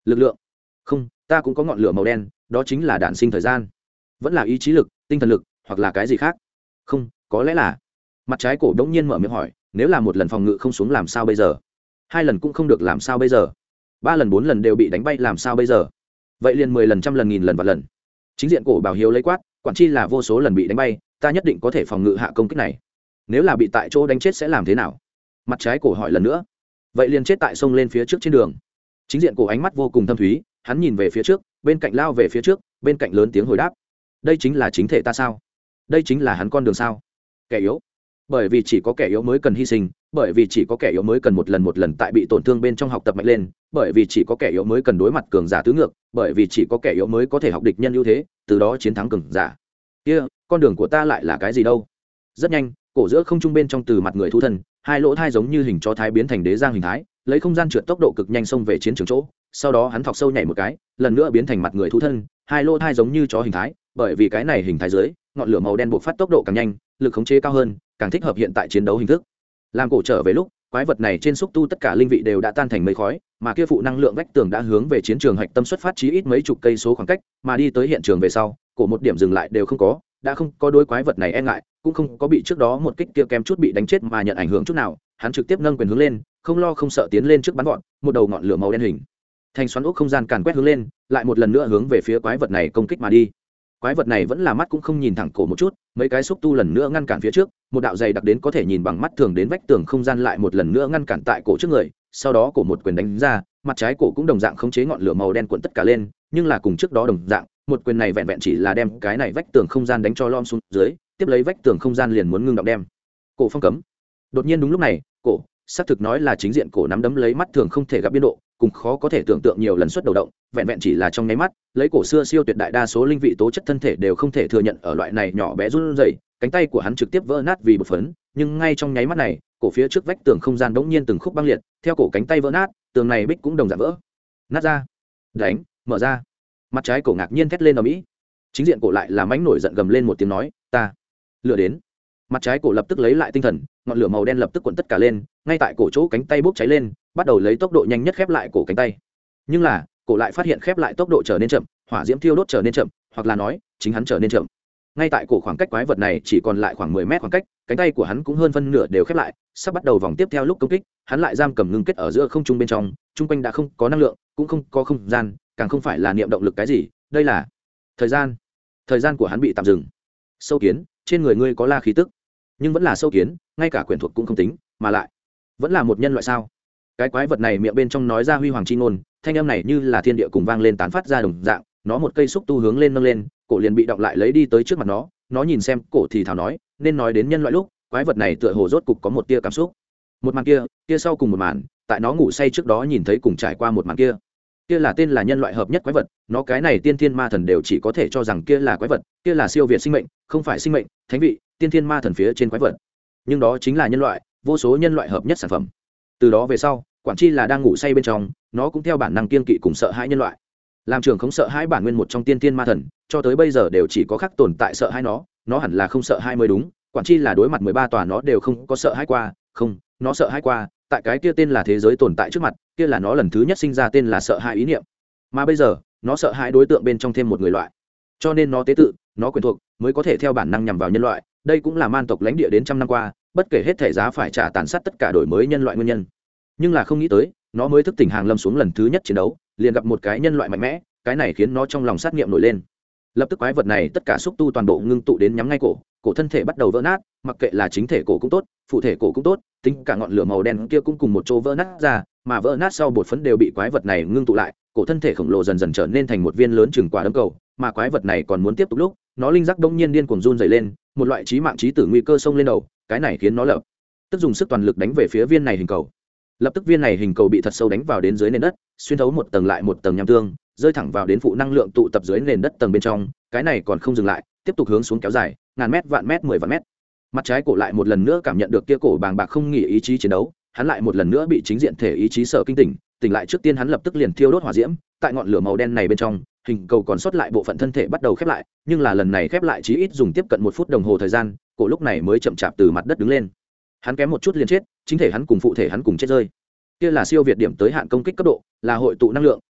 lực lượng. Không, ta cũng có ngọn lửa màu đen, đó chính là đản sinh thời gian. Vẫn là ý chí lực, tinh thần lực, hoặc là cái gì khác? Không, có lẽ là. Mặt trái cổ đống nhiên mở miệng hỏi, nếu là một lần phòng ngự không xuống làm sao bây giờ? 2 lần cũng không được làm sao bây giờ? 3 lần 4 lần đều bị đánh bay làm sao bây giờ? Vậy liền 10 lần, trăm lần, nghìn lần, vạn lần. Chính diện cổ Bảo Hiếu lấy quát, quản chi là vô số lần bị đánh bay, ta nhất định có thể phòng ngự hạ công kích này. Nếu là bị tại chỗ đánh chết sẽ làm thế nào? Mặt trái cổ hỏi lần nữa. Vậy liền chết tại sông lên phía trước trên đường. Chính diện cổ ánh mắt vô cùng thâm thúy, hắn nhìn về phía trước, bên cạnh lao về phía trước, bên cạnh lớn tiếng hồi đáp. Đây chính là chính thể ta sao? Đây chính là hắn con đường sao? Kẻ yếu. Bởi vì chỉ có kẻ yếu mới cần hy sinh, bởi vì chỉ có kẻ yếu mới cần một lần tại bị tổn thương bên trong học tập mạnh lên, bởi vì chỉ có kẻ yếu mới cần đối mặt cường giả tứ ngược, bởi vì chỉ có kẻ yếu mới có thể học địch nhân ưu thế, từ đó chiến thắng cường giả. Con đường của ta lại là cái gì đâu? Rất nhanh, cổ giữa không trung bên trong từ mặt người thu thân, hai lỗ thai giống như hình chó thái biến thành đế giang hình thái, lấy không gian trượt tốc độ cực nhanh xông về chiến trường chỗ. Sau đó hắn thọc sâu nhảy một cái, lần nữa biến thành mặt người thu thân, hai lỗ thai giống như chó hình thái, bởi vì cái này hình thái dưới, ngọn lửa màu đen bộc phát tốc độ càng nhanh, lực khống chế cao hơn, càng thích hợp hiện tại chiến đấu hình thức. Làm cổ trở về lúc, quái vật này trên xúc tu tất cả linh vị đều đã tan thành mây khói, mà kia phụ năng lượng vách tường đã hướng về chiến trường hạch tâm xuất phát chí ít mấy chục cây số khoảng cách, mà đi tới hiện trường về sau, cổ một điểm dừng lại đều không có, đã không có đối quái vật này e ngại, cũng không có bị trước đó một kích kia kém chút bị đánh chết mà nhận ảnh hưởng chút nào, hắn trực tiếp nâng quyền hướng lên, không lo không sợ tiến lên trước bắn gọn, một đầu ngọn lửa màu đen hình thành xoắn ốc không gian càn quét hướng lên, lại một lần nữa hướng về phía quái vật này công kích mà đi. Quái vật này vẫn là mắt cũng không nhìn thẳng cổ một chút, mấy cái xúc tu lần nữa ngăn cản phía trước, một đạo dày đặc đến có thể nhìn bằng mắt thường đến vách tường không gian lại một lần nữa ngăn cản tại cổ trước người, sau đó cổ một quyền đánh ra, mặt trái cổ cũng đồng dạng khống chế ngọn lửa màu đen cuộn tất cả lên, nhưng là cùng trước đó đồng dạng, một quyền này vẹn vẹn chỉ là đem cái này vách tường không gian đánh cho lom xuống dưới, tiếp lấy vách tường không gian liền muốn ngưng động đem cổ phong cấm. Đột nhiên đúng lúc này, cổ xác thực nói là chính diện cổ nắm đấm lấy mắt thường không thể gặp biên độ, cùng khó có thể tưởng tượng nhiều lần xuất đầu động, vẹn vẹn chỉ là trong nháy mắt, lấy cổ xưa siêu tuyệt đại đa số linh vị tố chất thân thể đều không thể thừa nhận ở loại này nhỏ bé run rẩy, cánh tay của hắn trực tiếp vỡ nát vì bột phấn, nhưng ngay trong nháy mắt này, cổ phía trước vách tường không gian đống nhiên từng khúc băng liệt, theo cổ cánh tay vỡ nát, tường này bích cũng đồng dạng vỡ nát ra. Đánh, mở ra. Mặt trái cổ ngạc nhiên thét lên ở mỹ. Chính diện cổ lại là mãnh nổi giận gầm lên một tiếng nói, ta lửa đến. Mặt trái cổ lập tức lấy lại tinh thần, ngọn lửa màu đen lập tức cuộn tất cả lên, ngay tại cổ chỗ cánh tay bốc cháy lên, bắt đầu lấy tốc độ nhanh nhất khép lại cổ cánh tay. Nhưng là, cổ lại phát hiện khép lại tốc độ trở nên chậm, hỏa diễm thiêu đốt trở nên chậm, hoặc là nói, chính hắn trở nên chậm. Ngay tại cổ khoảng cách quái vật này chỉ còn lại khoảng 10 mét khoảng cách, cánh tay của hắn cũng hơn phân nửa đều khép lại, sắp bắt đầu vòng tiếp theo lúc công kích, hắn lại giam cầm ngưng kết ở giữa không trung bên trong, trung quanh đã không có năng lượng, cũng không có không gian, càng không phải là niệm động lực cái gì, đây là thời gian. Thời gian của hắn bị tạm dừng. Sâu kiến, trên người ngươi có la khí tức, nhưng vẫn là sâu kiến, ngay cả quyền thuộc cũng không tính, mà lại vẫn là một nhân loại sao? Cái quái vật này miệng bên trong nói ra huy hoàng chi ngôn, thanh âm này như là thiên địa cùng vang lên tán phát ra đồng dạng, nó một cây xúc tu hướng lên nâng lên, cổ liền bị động lại lấy đi tới trước mặt nó nhìn xem cổ thì thào nói, nên nói đến nhân loại lúc, quái vật này tựa hồ rốt cục có một tia cảm xúc. Một màn kia sau cùng một màn, tại nó ngủ say trước đó nhìn thấy cùng trải qua một màn kia là tên là nhân loại hợp nhất quái vật, nó cái này tiên thiên ma thần đều chỉ có thể cho rằng kia là quái vật, kia là siêu việt sinh mệnh, không phải sinh mệnh, thánh vị, tiên thiên ma thần phía trên quái vật. Nhưng đó chính là nhân loại, vô số nhân loại hợp nhất sản phẩm. Từ đó về sau, quản chi là đang ngủ say bên trong, nó cũng theo bản năng kiên kỵ cùng sợ hãi nhân loại. Làm trường không sợ hãi bản nguyên một trong tiên thiên ma thần, cho tới bây giờ đều chỉ có khắc tồn tại sợ hãi nó hẳn là không sợ hãi mới đúng, quản chi là đối mặt 13 tòa nó đều không có sợ hãi qua, không, nó sợ hãi qua, tại cái kia tên là thế giới tồn tại trước mặt, kia là nó lần thứ nhất sinh ra tên là sợ hãi ý niệm. Mà bây giờ, nó sợ hãi đối tượng bên trong thêm một người loại. Cho nên nó tế tự, nó quyền thuộc, mới có thể theo bản năng nhằm vào nhân loại, đây cũng là man tộc lãnh địa đến trăm năm qua, bất kể hết thể giá phải trả tàn sát tất cả đổi mới nhân loại nguyên nhân. Nhưng là không nghĩ tới, nó mới thức tỉnh hàng lâm xuống lần thứ nhất chiến đấu, liền gặp một cái nhân loại mạnh mẽ, cái này khiến nó trong lòng sát nghiệm nổi lên. Lập tức quái vật này tất cả xúc tu toàn bộ ngưng tụ đến nhắm ngay cổ thân thể bắt đầu vỡ nát, mặc kệ là chính thể cổ cũng tốt, phụ thể cổ cũng tốt, tính cả ngọn lửa màu đen kia cũng cùng một chỗ vỡ nát ra, mà vỡ nát sau bột phấn đều bị quái vật này ngưng tụ lại, cổ thân thể khổng lồ dần dần trở nên thành một viên lớn chừng quả đấm cầu, mà quái vật này còn muốn tiếp tục lúc, nó linh giác đông nhiên điên cuồng run rẩy lên, một loại chí mạng chí tử nguy cơ xông lên đầu, cái này khiến nó lập tức dùng sức toàn lực đánh về phía viên này hình cầu. Lập tức viên này hình cầu bị thật sâu đánh vào đến dưới nền đất, xuyên thấu một tầng lại một tầng nham tương, rơi thẳng vào đến phụ năng lượng tụ tập dưới nền đất tầng bên trong, cái này còn không dừng lại, tiếp tục hướng xuống kéo dài, ngàn mét, vạn mét, 10 vạn mét. Mặt trái cổ lại một lần nữa cảm nhận được kia cổ bàng bạc không nghỉ ý chí chiến đấu, hắn lại một lần nữa bị chính diện thể ý chí sợ kinh tỉnh lại trước tiên hắn lập tức liền thiêu đốt hỏa diễm, tại ngọn lửa màu đen này bên trong, hình cầu còn sót lại bộ phận thân thể bắt đầu khép lại, nhưng là lần này khép lại chí ít dùng tiếp cận 1 phút đồng hồ thời gian, cổ lúc này mới chậm chạp từ mặt đất đứng lên. Hắn kém một chút liền chết, chính thể hắn cùng phụ thể hắn cùng chết rơi. Kia là siêu việt điểm tới hạn công kích cấp độ, là hội tụ năng lượng,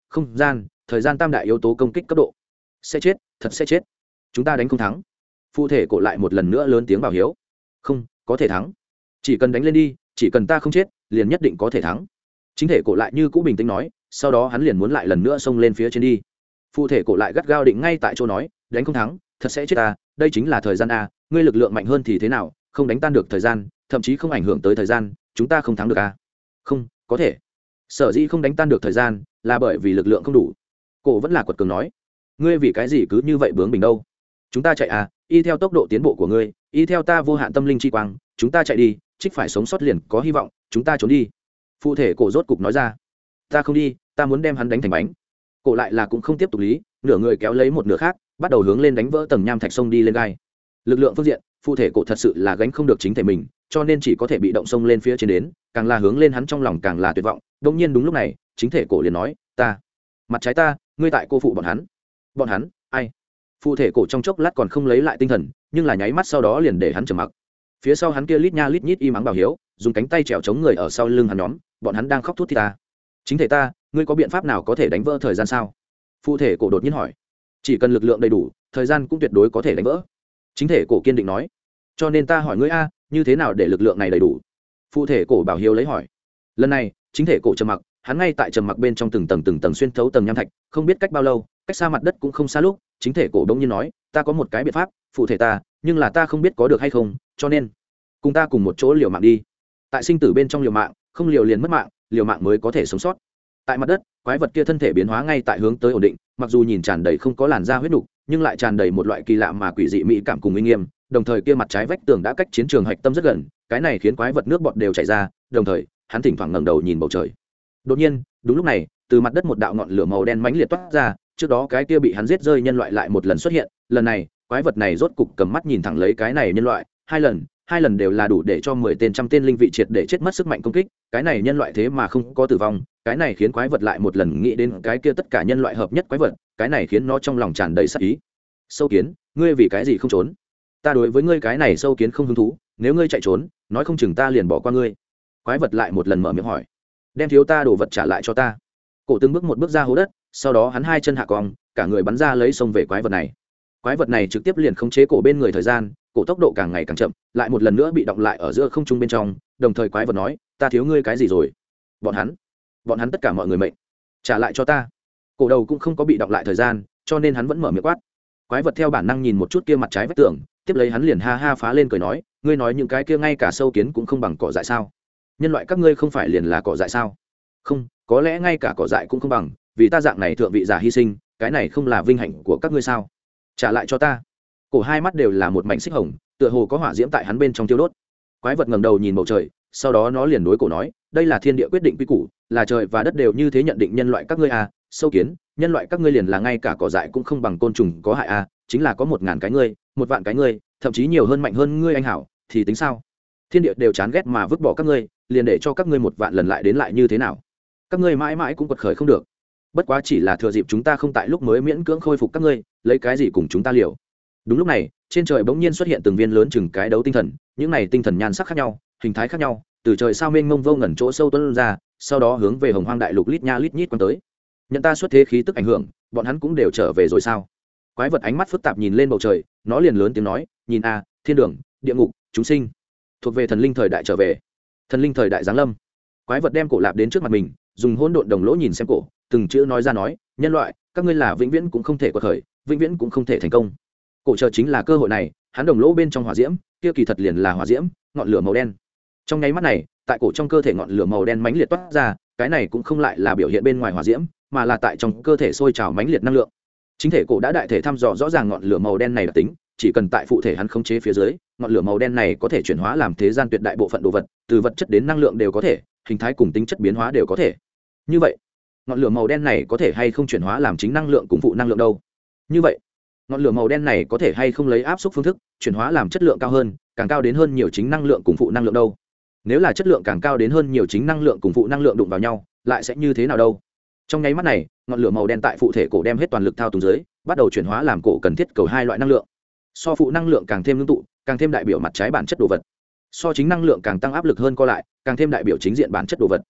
không gian thời gian tam đại yếu tố công kích cấp độ. Sẽ chết, thật sẽ chết. Chúng ta đánh không thắng. Phụ thể cổ lại một lần nữa lớn tiếng bảo hiếu. Không có thể thắng, chỉ cần đánh lên đi, chỉ cần ta không chết liền nhất định có thể thắng. Chính thể cổ lại như cũ bình tĩnh nói, sau đó hắn liền muốn lại lần nữa xông lên phía trên đi. Phụ thể cổ lại gắt gao định ngay tại chỗ nói, đánh không thắng thật sẽ chết ta, đây chính là thời gian a, ngươi lực lượng mạnh hơn thì thế nào, không đánh tan được thời gian, thậm chí không ảnh hưởng tới thời gian, chúng ta không thắng được a. Không có thể, sở dĩ không đánh tan được thời gian là bởi vì lực lượng không đủ. Cổ vẫn là quật cường nói, ngươi vì cái gì cứ như vậy bướng bỉnh đâu, chúng ta chạy à, y theo tốc độ tiến bộ của ngươi, y theo ta vô hạn tâm linh chi quang, chúng ta chạy đi, trích phải sống sót liền có hy vọng, chúng ta trốn đi. Phụ thể cổ rốt cục nói ra, ta không đi, ta muốn đem hắn đánh thành bánh. Cổ lại là cũng không tiếp tục lý, nửa người kéo lấy một nửa khác, bắt đầu hướng lên đánh vỡ tầng nham thạch sông đi lên gai. Lực lượng phương diện, phụ thể cổ thật sự là gánh không được chính thể mình, cho nên chỉ có thể bị động sông lên phía trên đến, càng là hướng lên hắn trong lòng càng là tuyệt vọng. Đương nhiên đúng lúc này, chính thể cổ liền nói, ta, mặt trái ta, ngươi tại cô phụ bọn hắn. Bọn hắn, ai? Phụ thể cổ trong chốc lát còn không lấy lại tinh thần, nhưng là nháy mắt sau đó liền để hắn trầm mặc. Phía sau hắn kia lít nha lít nhít y mắng bảo hiếu, dùng cánh tay trèo chống người ở sau lưng hắn nhóm, bọn hắn đang khóc thút thít ta. Chính thể ta, ngươi có biện pháp nào có thể đánh vỡ thời gian sao? Phụ thể cổ đột nhiên hỏi. Chỉ cần lực lượng đầy đủ, thời gian cũng tuyệt đối có thể đánh vỡ. Chính thể cổ kiên định nói. Cho nên ta hỏi ngươi a, như thế nào để lực lượng này đầy đủ? Phụ thể cổ bảo hiếu lấy hỏi. Lần này, chính thể cổ trầm mặc, hắn ngay tại trầm mặc bên trong từng tầng xuyên thấu tầng nham thạch, không biết cách bao lâu, cách xa mặt đất cũng không xa lúc, chính thể cổ đông nhiên nói, ta có một cái biện pháp, phụ thể ta, nhưng là ta không biết có được hay không, cho nên cùng ta cùng một chỗ liều mạng đi. Tại sinh tử bên trong liều mạng, không liều liền mất mạng, liều mạng mới có thể sống sót. Tại mặt đất, quái vật kia thân thể biến hóa ngay tại hướng tới ổn định, mặc dù nhìn tràn đầy không có làn da huyết nục, nhưng lại tràn đầy một loại kỳ lạ mà quỷ dị mỹ cảm cùng uy nghiêm, đồng thời kia mặt trái vách tường đã cách chiến trường hạch tâm rất gần, cái này khiến quái vật nước bọt đều chảy ra, đồng thời, hắn thỉnh thoảng ngẩng đầu nhìn bầu trời. Đột nhiên, đúng lúc này, từ mặt đất một đạo ngọn lửa màu đen mãnh liệt toát ra, trước đó cái kia bị hắn giết rơi nhân loại lại một lần xuất hiện, lần này, quái vật này rốt cục cầm mắt nhìn thẳng lấy cái này nhân loại, hai lần đều là đủ để cho 10 tên trăm tên linh vị triệt để chết mất sức mạnh công kích, cái này nhân loại thế mà không có tử vong, cái này khiến quái vật lại một lần nghĩ đến cái kia tất cả nhân loại hợp nhất quái vật, cái này khiến nó trong lòng tràn đầy sát ý. Sâu kiến, ngươi vì cái gì không trốn? Ta đối với ngươi cái này sâu kiến không hứng thú, nếu ngươi chạy trốn, nói không chừng ta liền bỏ qua ngươi. Quái vật lại một lần mở miệng hỏi, đem thiếu ta đồ vật trả lại cho ta. Cổ từng bước một bước ra hố đất, sau đó hắn hai chân hạ cong, cả người bắn ra lấy xông về quái vật này. Quái vật này trực tiếp liền khống chế cổ bên người thời gian, cổ tốc độ càng ngày càng chậm, lại một lần nữa bị động lại ở giữa không trung bên trong, đồng thời quái vật nói, ta thiếu ngươi cái gì rồi? Bọn hắn tất cả mọi người mệnh, trả lại cho ta. Cổ đầu cũng không có bị động lại thời gian, cho nên hắn vẫn mở miệng quát. Quái vật theo bản năng nhìn một chút kia mặt trái vách tường, tiếp lấy hắn liền ha ha phá lên cười nói, ngươi nói những cái kia ngay cả sâu kiến cũng không bằng cỏ dại sao? Nhân loại các ngươi không phải liền là cỏ dại sao? Không, có lẽ ngay cả cỏ dại cũng không bằng, vì ta dạng này thượng vị giả hy sinh, cái này không là vinh hạnh của các ngươi sao? Trả lại cho ta. Cổ hai mắt đều là một mảnh xích hồng, tựa hồ có hỏa diễm tại hắn bên trong tiêu đốt. Quái vật ngẩng đầu nhìn bầu trời, sau đó nó liền đối cổ nói, đây là thiên địa quyết định quy củ, là trời và đất đều như thế nhận định nhân loại các ngươi à, sâu kiến, nhân loại các ngươi liền là ngay cả cỏ dại cũng không bằng côn trùng có hại à, chính là có 1000 cái ngươi, 1 vạn cái ngươi, thậm chí nhiều hơn mạnh hơn ngươi anh hảo, thì tính sao? Thiên địa đều chán ghét mà vứt bỏ các ngươi, liền để cho các ngươi 1 vạn lần lại đến lại như thế nào? Các ngươi mãi mãi cũng quật khởi không được. Bất quá chỉ là thừa dịp chúng ta không tại lúc mới miễn cưỡng khôi phục các ngươi, lấy cái gì cùng chúng ta liều? Đúng lúc này, trên trời bỗng nhiên xuất hiện từng viên lớn chừng cái đấu tinh thần, những này tinh thần nhan sắc khác nhau, hình thái khác nhau, từ trời sao mênh mông vô ngần chỗ sâu tuôn ra, sau đó hướng về Hồng Hoang đại lục lít nha lít nhít quan tới. Nhận ta xuất thế khí tức ảnh hưởng, bọn hắn cũng đều trở về rồi sao? Quái vật ánh mắt phức tạp nhìn lên bầu trời, nó liền lớn tiếng nói, nhìn a, thiên đường, địa ngục, chúng sinh, thuộc về thần linh thời đại trở về, thần linh thời đại giáng lâm. Quái vật đem cổ lạp đến trước mặt mình, dùng hỗn độn đồng lỗ nhìn xem cổ, từng chữ nói ra nói, nhân loại, các ngươi là vĩnh viễn cũng không thể quật khởi, vĩnh viễn cũng không thể thành công. Cổ chờ chính là cơ hội này, hắn đồng lỗ bên trong hỏa diễm, kia kỳ thật liền là hỏa diễm, ngọn lửa màu đen. Trong nháy mắt này, tại cổ trong cơ thể ngọn lửa màu đen mãnh liệt toát ra, cái này cũng không lại là biểu hiện bên ngoài hỏa diễm, mà là tại trong cơ thể sôi trào mãnh liệt năng lượng. Chính thể cổ đã đại thể thăm dò rõ ràng ngọn lửa màu đen này đặc tính, chỉ cần tại phụ thể hắn khống chế phía dưới, ngọn lửa màu đen này có thể chuyển hóa làm thế gian tuyệt đại bộ phận đồ vật, từ vật chất đến năng lượng đều có thể, hình thái cùng tính chất biến hóa đều có thể. Như vậy, ngọn lửa màu đen này có thể hay không chuyển hóa làm chính năng lượng cùng phụ năng lượng đâu? Như vậy, ngọn lửa màu đen này có thể hay không lấy áp suất phương thức chuyển hóa làm chất lượng cao hơn, càng cao đến hơn nhiều chính năng lượng cùng phụ năng lượng đâu? Nếu là chất lượng càng cao đến hơn nhiều chính năng lượng cùng phụ năng lượng đụng vào nhau, lại sẽ như thế nào đâu? Trong nháy mắt này, ngọn lửa màu đen tại phụ thể cổ đem hết toàn lực thao túng dưới, bắt đầu chuyển hóa làm cổ cần thiết cầu hai loại năng lượng. So phụ năng lượng càng thêm ngưng tụ, càng thêm đại biểu mặt trái bản chất đồ vật. So chính năng lượng càng tăng áp lực hơn co lại, càng thêm đại biểu chính diện bản chất đồ vật.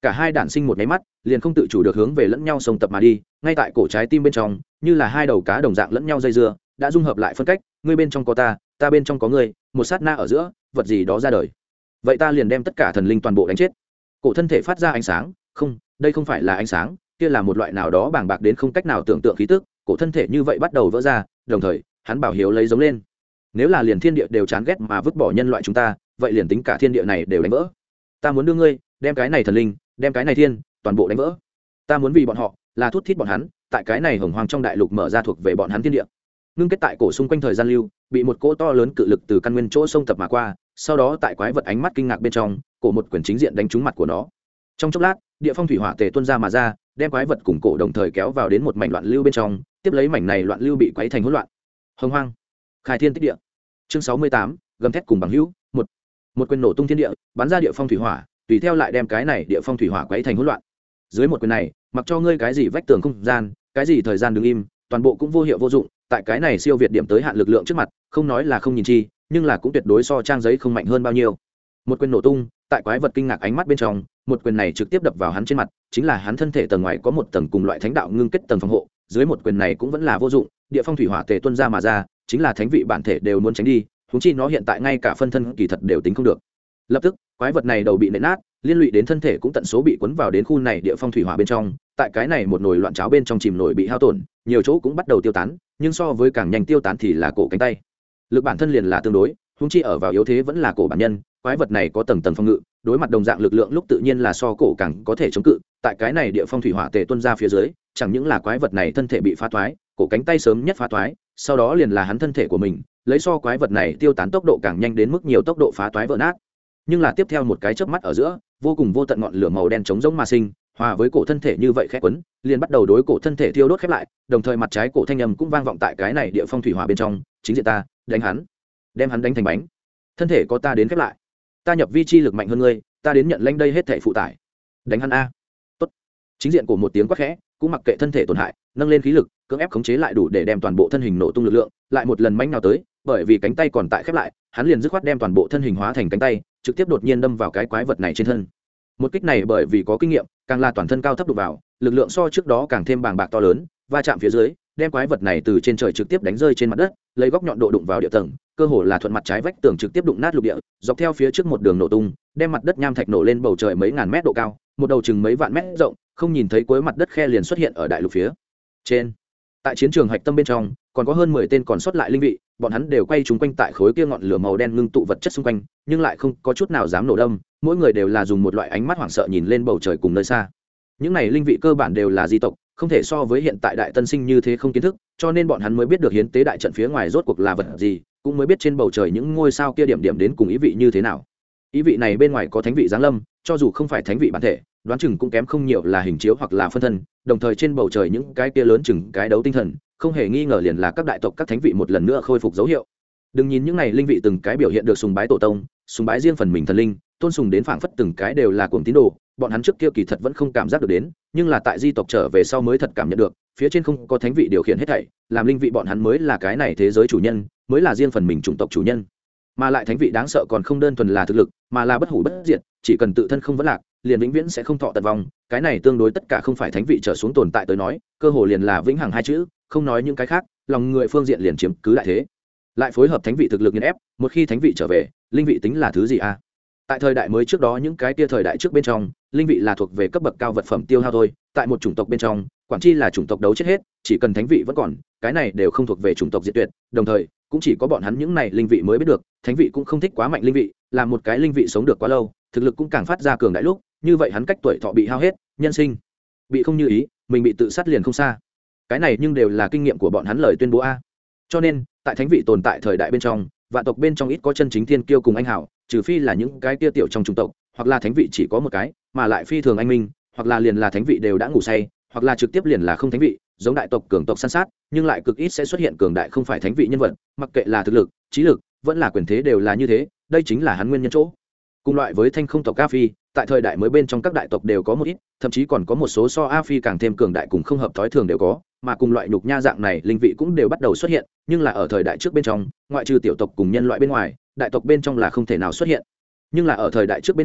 cả hai đản sinh một máy mắt liền không tự chủ được hướng về lẫn nhau sông tập mà đi, ngay tại cổ trái tim bên trong như là hai đầu cá đồng dạng lẫn nhau dây dưa, đã dung hợp lại phân cách, ngươi bên trong có ta bên trong có ngươi, một sát na ở giữa vật gì đó ra đời. Vậy ta liền đem tất cả thần linh toàn bộ đánh chết. Cổ thân thể phát ra ánh sáng, không, đây không phải là ánh sáng, kia là một loại nào đó bàng bạc đến không cách nào tưởng tượng khí tức. Cổ thân thể như vậy bắt đầu vỡ ra, đồng thời hắn bảo hiếu lấy giống lên, nếu là liền thiên địa đều chán ghét mà vứt bỏ nhân loại chúng ta, vậy liền tính cả thiên địa này đều đánh vỡ. Ta muốn đưa ngươi đem cái này thần linh, đem cái này thiên toàn bộ đánh vỡ. Ta muốn vì bọn họ là thút thít bọn hắn, tại cái này hồng hoang trong đại lục mở ra thuộc về bọn hắn thiên địa. Ngưng kết tại cổ xung quanh thời gian lưu, bị một cỗ to lớn cự lực từ căn nguyên chỗ sông tập mà qua, sau đó tại quái vật ánh mắt kinh ngạc bên trong, cổ một quyền chính diện đánh trúng mặt của nó. Trong chốc lát, địa phong thủy hỏa tề tuôn ra mà ra, đem quái vật cùng cổ đồng thời kéo vào đến một mảnh loạn lưu bên trong, tiếp lấy mảnh này loạn lưu bị quấy thành hỗn loạn. Hồng hoang, khai thiên tích địa. Chương 68, gầm thét cùng bằng hữu, một quyền nổ tung thiên địa, bắn ra địa phong thủy hỏa, tùy theo lại đem cái này địa phong thủy hỏa quấy thành hỗn loạn. Dưới một quyền này, mặc cho ngươi cái gì vách tường không gian, cái gì thời gian đứng im, toàn bộ cũng vô hiệu vô dụng, tại cái này siêu việt điểm tới hạn lực lượng trước mặt, không nói là không nhìn chi, nhưng là cũng tuyệt đối so trang giấy không mạnh hơn bao nhiêu. Một quyền nổ tung, tại quái vật kinh ngạc ánh mắt bên trong, một quyền này trực tiếp đập vào hắn trên mặt, chính là hắn thân thể tầng ngoài có một tầng cùng loại thánh đạo ngưng kết tầng phòng hộ, dưới một quyền này cũng vẫn là vô dụng, địa phong thủy hỏa tề tuôn ra mà ra, chính là thánh vị bản thể đều muốn tránh đi, huống chi nó hiện tại ngay cả phân thân kỳ thật đều tính không được. Lập tức, quái vật này đầu bị nện nát, liên lụy đến thân thể cũng tận số bị cuốn vào đến khu này địa phong thủy hỏa bên trong, tại cái này một nồi loạn cháo bên trong chìm nổi bị hao tổn, nhiều chỗ cũng bắt đầu tiêu tán, nhưng so với càng nhanh tiêu tán thì là cổ cánh tay. Lực bản thân liền là tương đối, huống chi ở vào yếu thế vẫn là cổ bản nhân, quái vật này có tầng tầng phong ngự, đối mặt đồng dạng lực lượng lúc tự nhiên là so cổ càng có thể chống cự, tại cái này địa phong thủy hỏa tề tuôn ra phía dưới, chẳng những là quái vật này thân thể bị phá toái, cổ cánh tay sớm nhất phá toái, sau đó liền là hắn thân thể của mình, lấy so quái vật này tiêu tán tốc độ càng nhanh đến mức nhiều tốc độ phá toái vỡ nát. Nhưng là tiếp theo một cái chớp mắt ở giữa, vô cùng vô tận ngọn lửa màu đen chống rỗng mà sinh, hòa với cổ thân thể như vậy khẽ quấn, liền bắt đầu đối cổ thân thể thiêu đốt khép lại, đồng thời mặt trái cổ thanh âm cũng vang vọng tại cái này địa phong thủy hỏa bên trong, chính diện ta, đánh hắn, đem hắn đánh thành bánh. Thân thể có ta đến khép lại. Ta nhập vi chi lực mạnh hơn ngươi, ta đến nhận lãnh đây hết thảy phụ tải. Đánh hắn a. Tốt. Chính diện của một tiếng quát khẽ, cũng mặc kệ thân thể tổn hại, nâng lên khí lực, cưỡng ép khống chế lại đủ để đem toàn bộ thân hình nổ tung lực lượng, lại một lần mãnh nào tới, bởi vì cánh tay còn tại khép lại, hắn liền dứt khoát đem toàn bộ thân hình hóa thành cánh tay, trực tiếp đột nhiên đâm vào cái quái vật này trên thân. Một kích này bởi vì có kinh nghiệm, càng là toàn thân cao thấp đụng vào, lực lượng so trước đó càng thêm bàng bạc to lớn, va chạm phía dưới, đem quái vật này từ trên trời trực tiếp đánh rơi trên mặt đất, lấy góc nhọn độ đụng vào địa tầng, cơ hồ là thuận mặt trái vách tường trực tiếp đụng nát lục địa, dọc theo phía trước một đường nổ tung, đem mặt đất nham thạch nổ lên bầu trời mấy ngàn mét độ cao, một đầu chừng mấy vạn mét rộng, không nhìn thấy cuối mặt đất khe liền xuất hiện ở đại lục phía trên. Tại chiến trường hạch tâm bên trong, còn có hơn 10 tên còn sót lại linh vị, bọn hắn đều quay chúng quanh tại khối kia ngọn lửa màu đen ngưng tụ vật chất xung quanh, nhưng lại không có chút nào dám nổ đâm, mỗi người đều là dùng một loại ánh mắt hoảng sợ nhìn lên bầu trời cùng nơi xa. Những này linh vị cơ bản đều là di tộc, không thể so với hiện tại đại tân sinh như thế không kiến thức, cho nên bọn hắn mới biết được hiến tế đại trận phía ngoài rốt cuộc là vật gì, cũng mới biết trên bầu trời những ngôi sao kia điểm điểm đến cùng ý vị như thế nào. Ý vị này bên ngoài có thánh vị giáng lâm, cho dù không phải thánh vị bản thể, đoán chừng cũng kém không nhiều là hình chiếu hoặc là phân thân, đồng thời trên bầu trời những cái kia lớn chừng cái đấu tinh thần, không hề nghi ngờ liền là các đại tộc các thánh vị một lần nữa khôi phục dấu hiệu. Đừng nhìn những này linh vị từng cái biểu hiện được sùng bái tổ tông, sùng bái riêng phần mình thần linh, tôn sùng đến phảng phất từng cái đều là cuồng tín đồ, bọn hắn trước kia kỳ thật vẫn không cảm giác được đến, nhưng là tại di tộc trở về sau mới thật cảm nhận được, phía trên không có thánh vị điều khiển hết thảy, làm linh vị bọn hắn mới là cái này thế giới chủ nhân, mới là riêng phần mình chủng tộc chủ nhân. Mà lại thánh vị đáng sợ còn không đơn thuần là thực lực, mà là bất hủ bất diệt, chỉ cần tự thân không vấn lạc, liền vĩnh viễn sẽ không thọ tận vong, cái này tương đối tất cả không phải thánh vị trở xuống tồn tại tới nói, cơ hồ liền là vĩnh hằng hai chữ, không nói những cái khác, lòng người phương diện liền chiếm cứ đại thế. Lại phối hợp thánh vị thực lực nghiền ép, một khi thánh vị trở về, linh vị tính là thứ gì a? Tại thời đại mới trước đó những cái kia thời đại trước bên trong, linh vị là thuộc về cấp bậc cao vật phẩm tiêu hao thôi, tại một chủng tộc bên trong, quản chi là chủng tộc đấu chết hết, chỉ cần thánh vị vẫn còn, cái này đều không thuộc về chủng tộc diệt tuyệt, đồng thời, cũng chỉ có bọn hắn những này linh vị mới biết được, thánh vị cũng không thích quá mạnh linh vị, là một cái linh vị sống được quá lâu, thực lực cũng càng phát ra cường đại lúc, như vậy hắn cách tuổi thọ bị hao hết, nhân sinh bị không như ý, mình bị tự sát liền không xa. Cái này nhưng đều là kinh nghiệm của bọn hắn lời tuyên bố a. Cho nên, tại thánh vị tồn tại thời đại bên trong, vạn tộc bên trong ít có chân chính thiên kiêu cùng anh hảo, trừ phi là những cái kia tiểu trong chủng tộc, hoặc là thánh vị chỉ có một cái, mà lại phi thường anh minh, hoặc là liền là thánh vị đều đã ngủ say, hoặc là trực tiếp liền là không thánh vị, giống đại tộc cường tộc san sát, nhưng lại cực ít sẽ xuất hiện cường đại không phải thánh vị nhân vật, mặc kệ là thực lực, trí lực, vẫn là quyền thế đều là như thế, đây chính là hắn nguyên nhân chỗ. Cùng loại với thanh không tộc A Phi, tại thời đại mới bên trong các đại tộc đều có một ít, thậm chí còn có một số so A Phi càng thêm cường đại cùng không hợp thói thường đều có, mà cùng loại nhục nha dạng này linh vị cũng đều bắt đầu xuất hiện, nhưng là ở thời đại trước bên trong, ngoại trừ tiểu tộc cùng nhân loại bên ngoài, đại tộc bên trong là không thể nào xuất hiện. Nhưng là ở thời đại trước bên trong,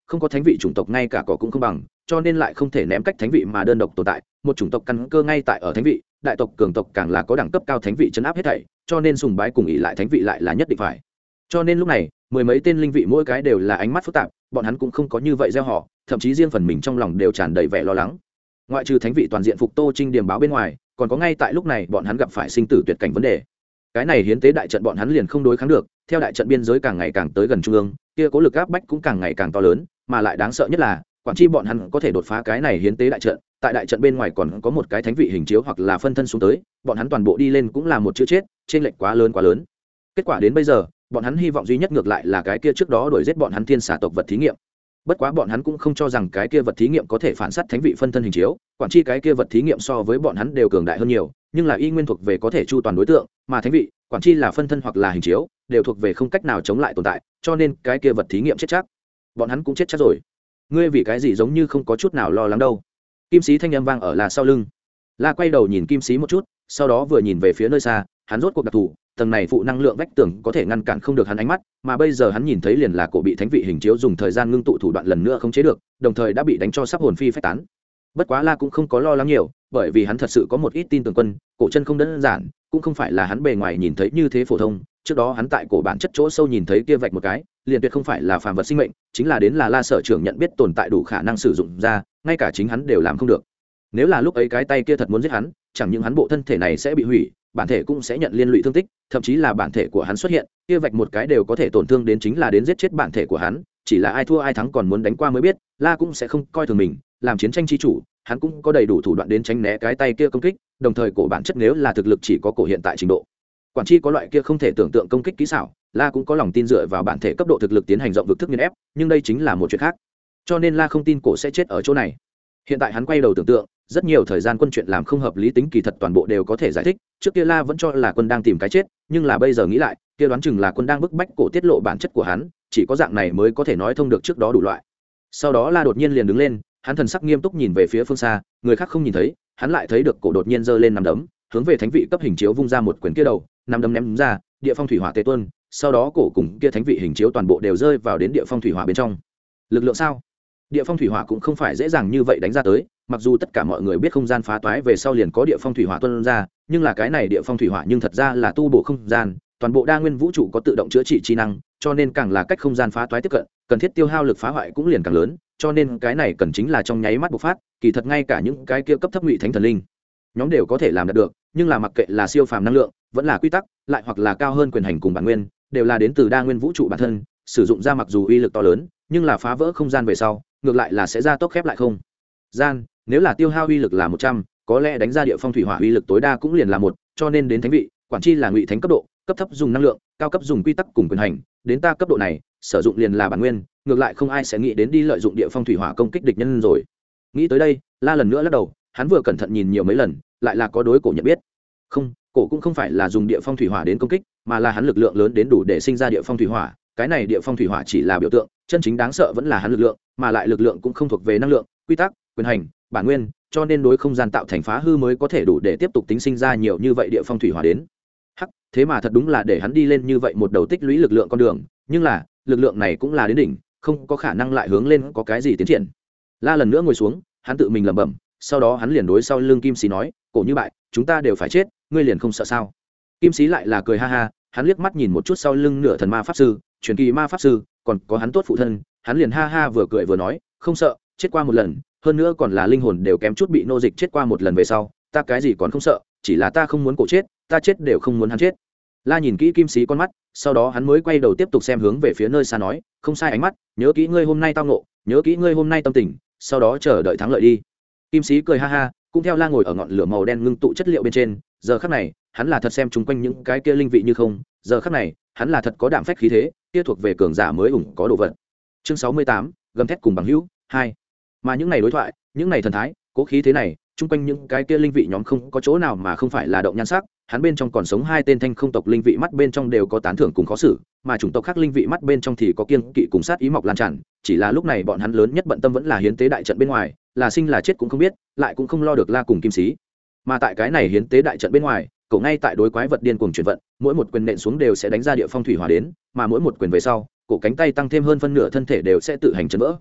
không có thánh vị chủng tộc ngay cả cỏ cũng không bằng, cho nên lại không thể ném cách thánh vị mà đơn độc tồn tại. Một chủng tộc căn cơ ngay tại ở thánh vị, đại tộc cường tộc càng là có đẳng cấp cao thánh vị chấn áp hết thảy, cho nên sùng bái cùng ỷ lại thánh vị lại là nhất định phải. Cho nên lúc này, mười mấy tên linh vị mỗi cái đều là ánh mắt phức tạp, bọn hắn cũng không có như vậy gieo họ, thậm chí riêng phần mình trong lòng đều tràn đầy vẻ lo lắng. Ngoại trừ thánh vị toàn diện phục Tô Trinh điểm báo bên ngoài, còn có ngay tại lúc này bọn hắn gặp phải sinh tử tuyệt cảnh vấn đề. Cái này hiến tế đại trận bọn hắn liền không đối kháng được, theo đại trận biên giới càng ngày càng tới gần trung ương, kia cố lực áp bách cũng càng ngày càng to lớn, mà lại đáng sợ nhất là, quản chi bọn hắn có thể đột phá cái này hiến tế đại trận, tại đại trận bên ngoài còn có một cái thánh vị hình chiếu hoặc là phân thân xuống tới, bọn hắn toàn bộ đi lên cũng là một chữ chết, trên lệch quá lớn quá lớn. Kết quả đến bây giờ, bọn hắn hy vọng duy nhất ngược lại là cái kia trước đó đuổi giết bọn hắn thiên xà tộc vật thí nghiệm. Bất quá bọn hắn cũng không cho rằng cái kia vật thí nghiệm có thể phản sát thánh vị phân thân hình chiếu, quản chi cái kia vật thí nghiệm so với bọn hắn đều cường đại hơn nhiều, nhưng là y nguyên thuộc về có thể chu toàn đối tượng, mà thánh vị, quản chi là phân thân hoặc là hình chiếu, đều thuộc về không cách nào chống lại tồn tại, cho nên cái kia vật thí nghiệm chết chắc. Bọn hắn cũng chết chắc rồi. Ngươi vì cái gì giống như không có chút nào lo lắng đâu? Kim Sĩ thanh âm vang ở là sau lưng. La quay đầu nhìn Kim Sĩ một chút, sau đó vừa nhìn về phía nơi xa, hắn rốt cuộc đặc thù, tầng này phụ năng lượng vách tường có thể ngăn cản không được hắn ánh mắt, mà bây giờ hắn nhìn thấy liền là cổ bị thánh vị hình chiếu dùng thời gian ngưng tụ thủ đoạn lần nữa không chế được, đồng thời đã bị đánh cho sắp hồn phi phách tán. Bất quá La cũng không có lo lắng nhiều, bởi vì hắn thật sự có một ít tin tưởng quân, cổ chân không đơn giản, cũng không phải là hắn bề ngoài nhìn thấy như thế phổ thông, trước đó hắn tại cổ bản chất chỗ sâu nhìn thấy kia vạch một cái, liền tuyệt không phải là phàm vật sinh mệnh, chính là đến là La sở trưởng nhận biết tồn tại đủ khả năng sử dụng ra, ngay cả chính hắn đều làm không được. Nếu là lúc ấy cái tay kia thật muốn giết hắn, chẳng những hắn bộ thân thể này sẽ bị hủy, bản thể cũng sẽ nhận liên lụy thương tích, thậm chí là bản thể của hắn xuất hiện, kia vạch một cái đều có thể tổn thương đến chính là đến giết chết bản thể của hắn, chỉ là ai thua ai thắng còn muốn đánh qua mới biết, La cũng sẽ không coi thường mình, làm chiến tranh chi chủ, hắn cũng có đầy đủ thủ đoạn đến tránh né cái tay kia công kích, đồng thời cổ bản chất nếu là thực lực chỉ có cổ hiện tại trình độ. Quản chi có loại kia không thể tưởng tượng công kích kỹ xảo, La cũng có lòng tin dựa vào bản thể cấp độ thực lực tiến hành rộng vực thức nghiền ép, nhưng đây chính là một chuyện khác. Cho nên La không tin cổ sẽ chết ở chỗ này. Hiện tại hắn quay đầu tưởng tượng, rất nhiều thời gian quân chuyện làm không hợp lý tính kỳ thật toàn bộ đều có thể giải thích, trước kia La vẫn cho là quân đang tìm cái chết, nhưng là bây giờ nghĩ lại, kia đoán chừng là quân đang bức bách cổ tiết lộ bản chất của hắn, chỉ có dạng này mới có thể nói thông được trước đó đủ loại. Sau đó La đột nhiên liền đứng lên, hắn thần sắc nghiêm túc nhìn về phía phương xa, người khác không nhìn thấy, hắn lại thấy được cổ đột nhiên giơ lên nắm đấm, hướng về thánh vị cấp hình chiếu vung ra một quyền kia đầu, nắm đấm ném ra, địa phong thủy hỏa tê tuôn, sau đó cổ cùng kia thánh vị hình chiếu toàn bộ đều rơi vào đến địa phong thủy hỏa bên trong. Lực lượng sao? Địa phong thủy hỏa cũng không phải dễ dàng như vậy đánh ra tới, mặc dù tất cả mọi người biết không gian phá toái về sau liền có địa phong thủy hỏa tuôn ra, nhưng là cái này địa phong thủy hỏa nhưng thật ra là tu bổ không gian, toàn bộ đa nguyên vũ trụ có tự động chữa trị chi năng, cho nên càng là cách không gian phá toái tiếp cận, cần thiết tiêu hao lực phá hoại cũng liền càng lớn, cho nên cái này cần chính là trong nháy mắt bộc phát, kỳ thật ngay cả những cái kia cấp thấp ngụy thánh thần linh, nhóm đều có thể làm được, nhưng là mặc kệ là siêu phàm năng lượng, vẫn là quy tắc, lại hoặc là cao hơn quyền hành cùng bản nguyên, đều là đến từ đa nguyên vũ trụ bản thân, sử dụng ra mặc dù uy lực to lớn, nhưng là phá vỡ không gian về sau, ngược lại là sẽ ra tốc khép lại không gian, nếu là tiêu hao uy lực là 100, có lẽ đánh ra địa phong thủy hỏa uy lực tối đa cũng liền là 1, cho nên đến thánh vị, quản chi là ngụy thánh cấp độ, cấp thấp dùng năng lượng, cao cấp dùng quy tắc cùng quyền hành, đến ta cấp độ này, sử dụng liền là bản nguyên, ngược lại không ai sẽ nghĩ đến đi lợi dụng địa phong thủy hỏa công kích địch nhân rồi. Nghĩ tới đây, La lần nữa lắc đầu, hắn vừa cẩn thận nhìn nhiều mấy lần, lại là có đối cổ nhận biết. Không, cổ cũng không phải là dùng địa phong thủy hỏa đến công kích, mà là hắn lực lượng lớn đến đủ để sinh ra địa phong thủy hỏa, cái này địa phong thủy hỏa chỉ là biểu tượng, chân chính đáng sợ vẫn là hắn lực lượng, mà lại lực lượng cũng không thuộc về năng lượng, quy tắc, quyền hành, bản nguyên, cho nên đối không gian tạo thành phá hư mới có thể đủ để tiếp tục tính sinh ra nhiều như vậy địa phong thủy hỏa đến. Hắc, thế mà thật đúng là để hắn đi lên như vậy một đầu tích lũy lực lượng con đường, nhưng là, lực lượng này cũng là đến đỉnh, không có khả năng lại hướng lên có cái gì tiến triển. La lần nữa ngồi xuống, hắn tự mình lẩm bẩm, sau đó hắn liền đối sau lưng Kim Sĩ nói, cổ như bại, chúng ta đều phải chết, ngươi liền không sợ sao? Kim Sĩ lại là cười ha ha, hắn liếc mắt nhìn một chút sau lưng nửa thần ma pháp sư, truyền kỳ ma pháp sư, còn có hắn tốt phụ thân, hắn liền ha ha vừa cười vừa nói, không sợ, chết qua một lần, hơn nữa còn là linh hồn đều kém chút bị nô dịch chết qua một lần về sau, ta cái gì còn không sợ, chỉ là ta không muốn cổ chết, ta chết đều không muốn hắn chết. La nhìn kỹ Kim Sĩ con mắt, sau đó hắn mới quay đầu tiếp tục xem hướng về phía nơi xa nói, không sai ánh mắt, nhớ kỹ ngươi hôm nay tao ngộ, nhớ kỹ ngươi hôm nay tâm tình, sau đó chờ đợi thắng lợi đi. Kim Sĩ cười ha ha, cũng theo La ngồi ở ngọn lửa màu đen ngưng tụ chất liệu bên trên, giờ khắc này, hắn là thật xem chúng quanh những cái kia linh vị như không, giờ khắc này, hắn là thật có đạm phách khí thế, kia thuộc về cường giả mới ủng có đồ vật. Chương 68, gầm thét cùng bằng hữu 2. Mà những này đối thoại, những này thần thái, cố khí thế này, chung quanh những cái kia linh vị nhóm không có chỗ nào mà không phải là động nhan sắc, hắn bên trong còn sống hai tên thanh không tộc linh vị mắt bên trong đều có tán thưởng cùng khó xử, mà chủng tộc khác linh vị mắt bên trong thì có kiêng kỵ cùng sát ý mọc lan tràn, chỉ là lúc này bọn hắn lớn nhất bận tâm vẫn là hiến tế đại trận bên ngoài, là sinh là chết cũng không biết, lại cũng không lo được La cùng Kim Sĩ. Mà tại cái này hiến tế đại trận bên ngoài, cậu ngay tại đối quái vật điên cuồng chuyển vận, mỗi một quyền nện xuống đều sẽ đánh ra địa phong thủy hỏa đến, mà mỗi một quyền về sau, cổ cánh tay tăng thêm hơn phân nửa thân thể đều sẽ tự hành chấn vỡ.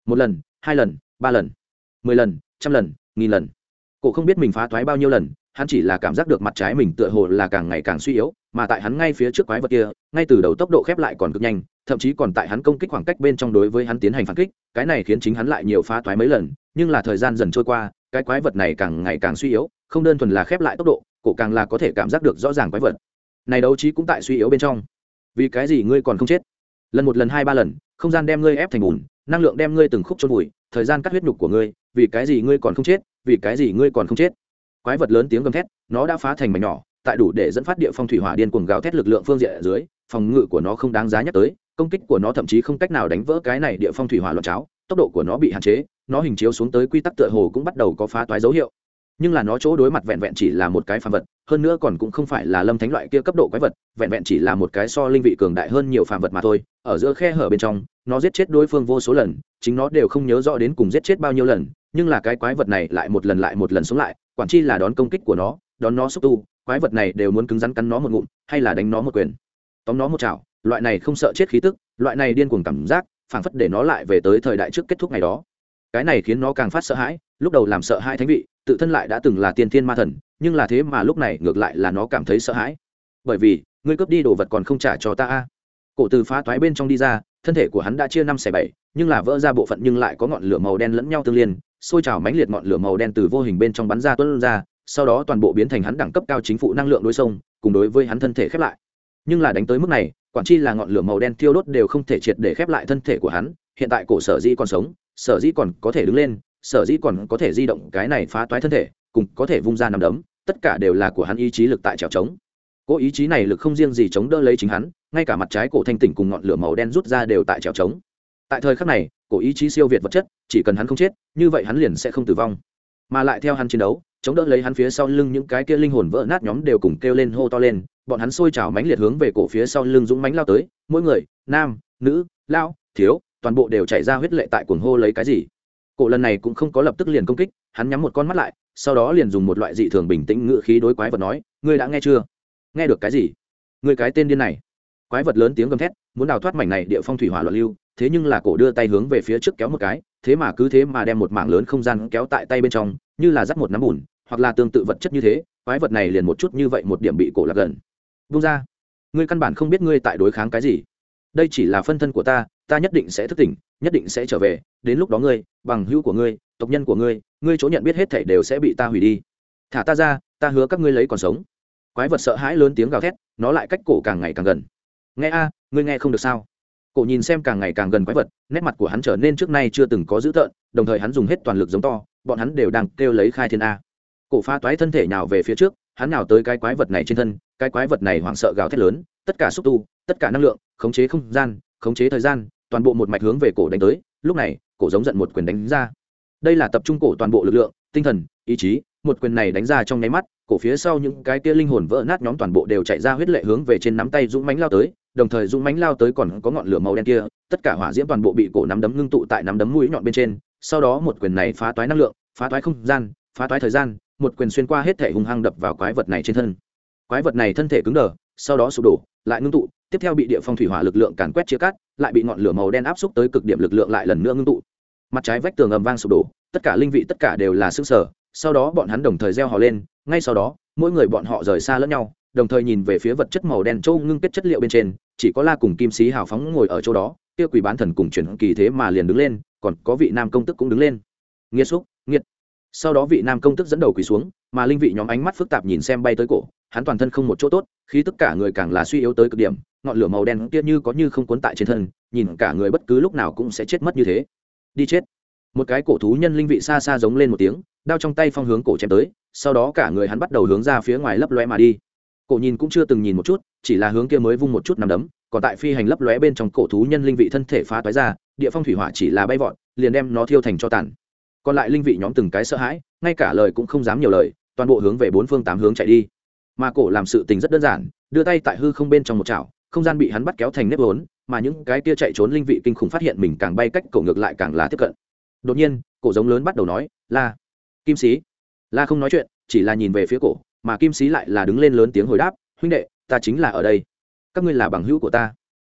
1 lần 2 lần 3 lần 10 lần 100 lần 1000 lần. Cổ không biết mình phá toái bao nhiêu lần, hắn chỉ là cảm giác được mặt trái mình tựa hồ là càng ngày càng suy yếu, mà tại hắn ngay phía trước quái vật kia, ngay từ đầu tốc độ khép lại còn cực nhanh, thậm chí còn tại hắn công kích khoảng cách bên trong đối với hắn tiến hành phản kích, cái này khiến chính hắn lại nhiều phá toái mấy lần, nhưng là thời gian dần trôi qua, cái quái vật này càng ngày càng suy yếu, không đơn thuần là khép lại tốc độ, cổ càng là có thể cảm giác được rõ ràng quái vật này đấu trí cũng tại suy yếu bên trong. Vì cái gì ngươi còn không chết? Lần 1 lần 2 3 lần, không gian đem ngươi ép thành bùn, năng lượng đem ngươi từng khúc chôn vùi, thời gian cắt huyết nhục của ngươi, vì cái gì ngươi còn không chết? Vì cái gì ngươi còn không chết? Quái vật lớn tiếng gầm thét, nó đã phá thành mảnh nhỏ, tại đủ để dẫn phát địa phong thủy hỏa điên cuồng gào thét lực lượng phương diện ở dưới, phòng ngự của nó không đáng giá nhắc tới, công kích của nó thậm chí không cách nào đánh vỡ cái này địa phong thủy hỏa loạn cháo, tốc độ của nó bị hạn chế, nó hình chiếu xuống tới quy tắc tựa hồ cũng bắt đầu có phá toái dấu hiệu. Nhưng là nó chỗ đối mặt vẹn vẹn chỉ là một cái phàm vật, hơn nữa còn cũng không phải là lâm thánh loại kia cấp độ quái vật, vẹn vẹn chỉ là một cái so linh vị cường đại hơn nhiều phàm vật mà thôi. Ở giữa khe hở bên trong, nó giết chết đối phương vô số lần, chính nó đều không nhớ rõ đến cùng giết chết bao nhiêu lần, nhưng là cái quái vật này lại một lần sống lại, quản chi là đón công kích của nó, đón nó xúc tu, quái vật này đều muốn cứng rắn cắn nó một ngụm, hay là đánh nó một quyền, tóm nó một chảo. Loại này không sợ chết khí tức, loại này điên cuồng cảm giác, phảng phất để nó lại về tới thời đại trước kết thúc ngày đó. Cái này khiến nó càng phát sợ hãi, lúc đầu làm sợ hãi thánh vị, tự thân lại đã từng là tiên thiên ma thần, nhưng là thế mà lúc này ngược lại là nó cảm thấy sợ hãi. Bởi vì, ngươi cướp đi đồ vật còn không trả cho ta a. Cổ từ phá toái bên trong đi ra, thân thể của hắn đã chia 5/7, nhưng là vỡ ra bộ phận nhưng lại có ngọn lửa màu đen lẫn nhau tương liên, sôi trào mãnh liệt ngọn lửa màu đen từ vô hình bên trong bắn ra tuôn ra, sau đó toàn bộ biến thành hắn đẳng cấp cao chính phủ năng lượng đối xông, cùng đối với hắn thân thể khép lại. Nhưng là đánh tới mức này, quản chi là ngọn lửa màu đen thiêu đốt đều không thể triệt để khép lại thân thể của hắn, hiện tại cổ sở dĩ còn sống, sở dĩ còn có thể đứng lên, sở dĩ còn có thể di động cái này phá toái thân thể, cùng có thể vung ra nằm đấm, tất cả đều là của hắn ý chí lực tại trèo trống. Cố ý chí này lực không riêng gì chống đỡ lấy chính hắn, ngay cả mặt trái cổ thanh tỉnh cùng ngọn lửa màu đen rút ra đều tại trèo trống. Tại thời khắc này, cổ ý chí siêu việt vật chất, chỉ cần hắn không chết, như vậy hắn liền sẽ không tử vong. Mà lại theo hắn chiến đấu, chống đỡ lấy hắn phía sau lưng những cái kia linh hồn vỡ nát nhóm đều cùng kêu lên hô to lên, bọn hắn sôi trào mãnh liệt hướng về cổ phía sau lưng dũng mãnh lao tới, mỗi người, nam, nữ, lao, thiếu, toàn bộ đều chảy ra huyết lệ tại cuồng hô lấy cái gì. Cổ lần này cũng không có lập tức liền công kích, hắn nhắm một con mắt lại, sau đó liền dùng một loại dị thường bình tĩnh ngữ khí đối quái vật nói, ngươi đã nghe chưa? Nghe được cái gì? Ngươi cái tên điên này. Quái vật lớn tiếng gầm thét, muốn đào thoát mảnh này địa phong thủy hỏa loạn lưu, thế nhưng là cổ đưa tay hướng về phía trước kéo một cái, thế mà cứ thế mà đem một mảng lớn không gian kéo tại tay bên trong, như là dắt một nắm bùn, hoặc là tương tự vật chất như thế, quái vật này liền một chút như vậy một điểm bị cổ lạc gần. Buông ra, ngươi căn bản không biết ngươi tại đối kháng cái gì. Đây chỉ là phân thân của ta, ta nhất định sẽ thức tỉnh, nhất định sẽ trở về, đến lúc đó ngươi, bằng hữu của ngươi, tộc nhân của ngươi, ngươi chỗ nhận biết hết thảy đều sẽ bị ta hủy đi. Thả ta ra, ta hứa các ngươi lấy còn sống. Quái vật sợ hãi lớn tiếng gào thét, nó lại cách cổ càng ngày càng gần. Nghe a, ngươi nghe không được sao? Cổ nhìn xem càng ngày càng gần quái vật, nét mặt của hắn trở nên trước nay chưa từng có dữ tợn, đồng thời hắn dùng hết toàn lực giống to, bọn hắn đều đang kêu lấy khai thiên a. Cổ phá toái thân thể nhào về phía trước, hắn nhào tới cái quái vật này trên thân, cái quái vật này hoảng sợ gào thét lớn, tất cả xúc tu, tất cả năng lượng, khống chế không gian, khống chế thời gian, toàn bộ một mạch hướng về cổ đánh tới. Lúc này, cổ giống giận một quyền đánh ra. Đây là tập trung cổ toàn bộ lực lượng, tinh thần, ý chí, một quyền này đánh ra trong nháy mắt, cổ phía sau những cái kia linh hồn vỡ nát nhóm toàn bộ đều chạy ra huyết lệ hướng về trên nắm tay dũng mãnh lao tới, đồng thời dũng mãnh lao tới còn có ngọn lửa màu đen kia, tất cả hỏa diễm toàn bộ bị cổ nắm đấm ngưng tụ tại nắm đấm mũi nhọn bên trên, sau đó một quyền này phá toái năng lượng, phá toái không gian, phá toái thời gian, một quyền xuyên qua hết thể hung hăng đập vào quái vật này trên thân. Quái vật này thân thể cứng đờ, sau đó sụp đổ, lại ngưng tụ, tiếp theo bị địa phong thủy hỏa lực lượng càn quét chia cắt, lại bị ngọn lửa màu đen áp xúc tới cực điểm lực lượng lại lần nữa ngưng tụ. Mặt trái vách tường ầm vang sụp đổ, tất cả linh vị tất cả đều là sững sờ, sau đó bọn hắn đồng thời reo hò lên, ngay sau đó, mỗi người bọn họ rời xa lẫn nhau, đồng thời nhìn về phía vật chất màu đen châu ngưng kết chất liệu bên trên, chỉ có La cùng Kim Sĩ hào phóng ngồi ở chỗ đó, kia quỷ bán thần cùng chuyển kỳ thế mà liền đứng lên, còn có vị nam công tức cũng đứng lên. Nghiệt xúc, nghiệt. Sau đó vị nam công tức dẫn đầu quỳ xuống, mà linh vị nhóm ánh mắt phức tạp nhìn xem bay tới cổ, hắn toàn thân không một chỗ tốt, khi tất cả người càng là suy yếu tới cực điểm, ngọn lửa màu đen kia như có như không cuốn tại trên thân, nhìn cả người bất cứ lúc nào cũng sẽ chết mất như thế. Đi chết. Một cái cổ thú nhân linh vị xa xa giống lên một tiếng, đao trong tay phong hướng cổ chém tới, sau đó cả người hắn bắt đầu hướng ra phía ngoài lấp lóe mà đi. Cổ nhìn cũng chưa từng nhìn một chút, chỉ là hướng kia mới vung một chút nắm đấm, còn tại phi hành lấp lóe bên trong cổ thú nhân linh vị thân thể phá toái ra, địa phong thủy hỏa chỉ là bay vọt, liền đem nó thiêu thành cho tàn. Còn lại linh vị nhóm từng cái sợ hãi, ngay cả lời cũng không dám nhiều lời, toàn bộ hướng về bốn phương tám hướng chạy đi. Mà cổ làm sự tình rất đơn giản, đưa tay tại hư không bên trong một chảo, không gian bị hắn bắt kéo thành nếp vốn, mà những cái kia chạy trốn linh vị kinh khủng phát hiện mình càng bay cách cổ ngược lại càng là tiếp cận. Đột nhiên, cổ giống lớn bắt đầu nói, La, Kim Sĩ. La không nói chuyện, chỉ là nhìn về phía cổ, mà Kim Sĩ lại là đứng lên lớn tiếng hồi đáp, huynh đệ, ta chính là ở đây, các ngươi là bằng hữu của ta.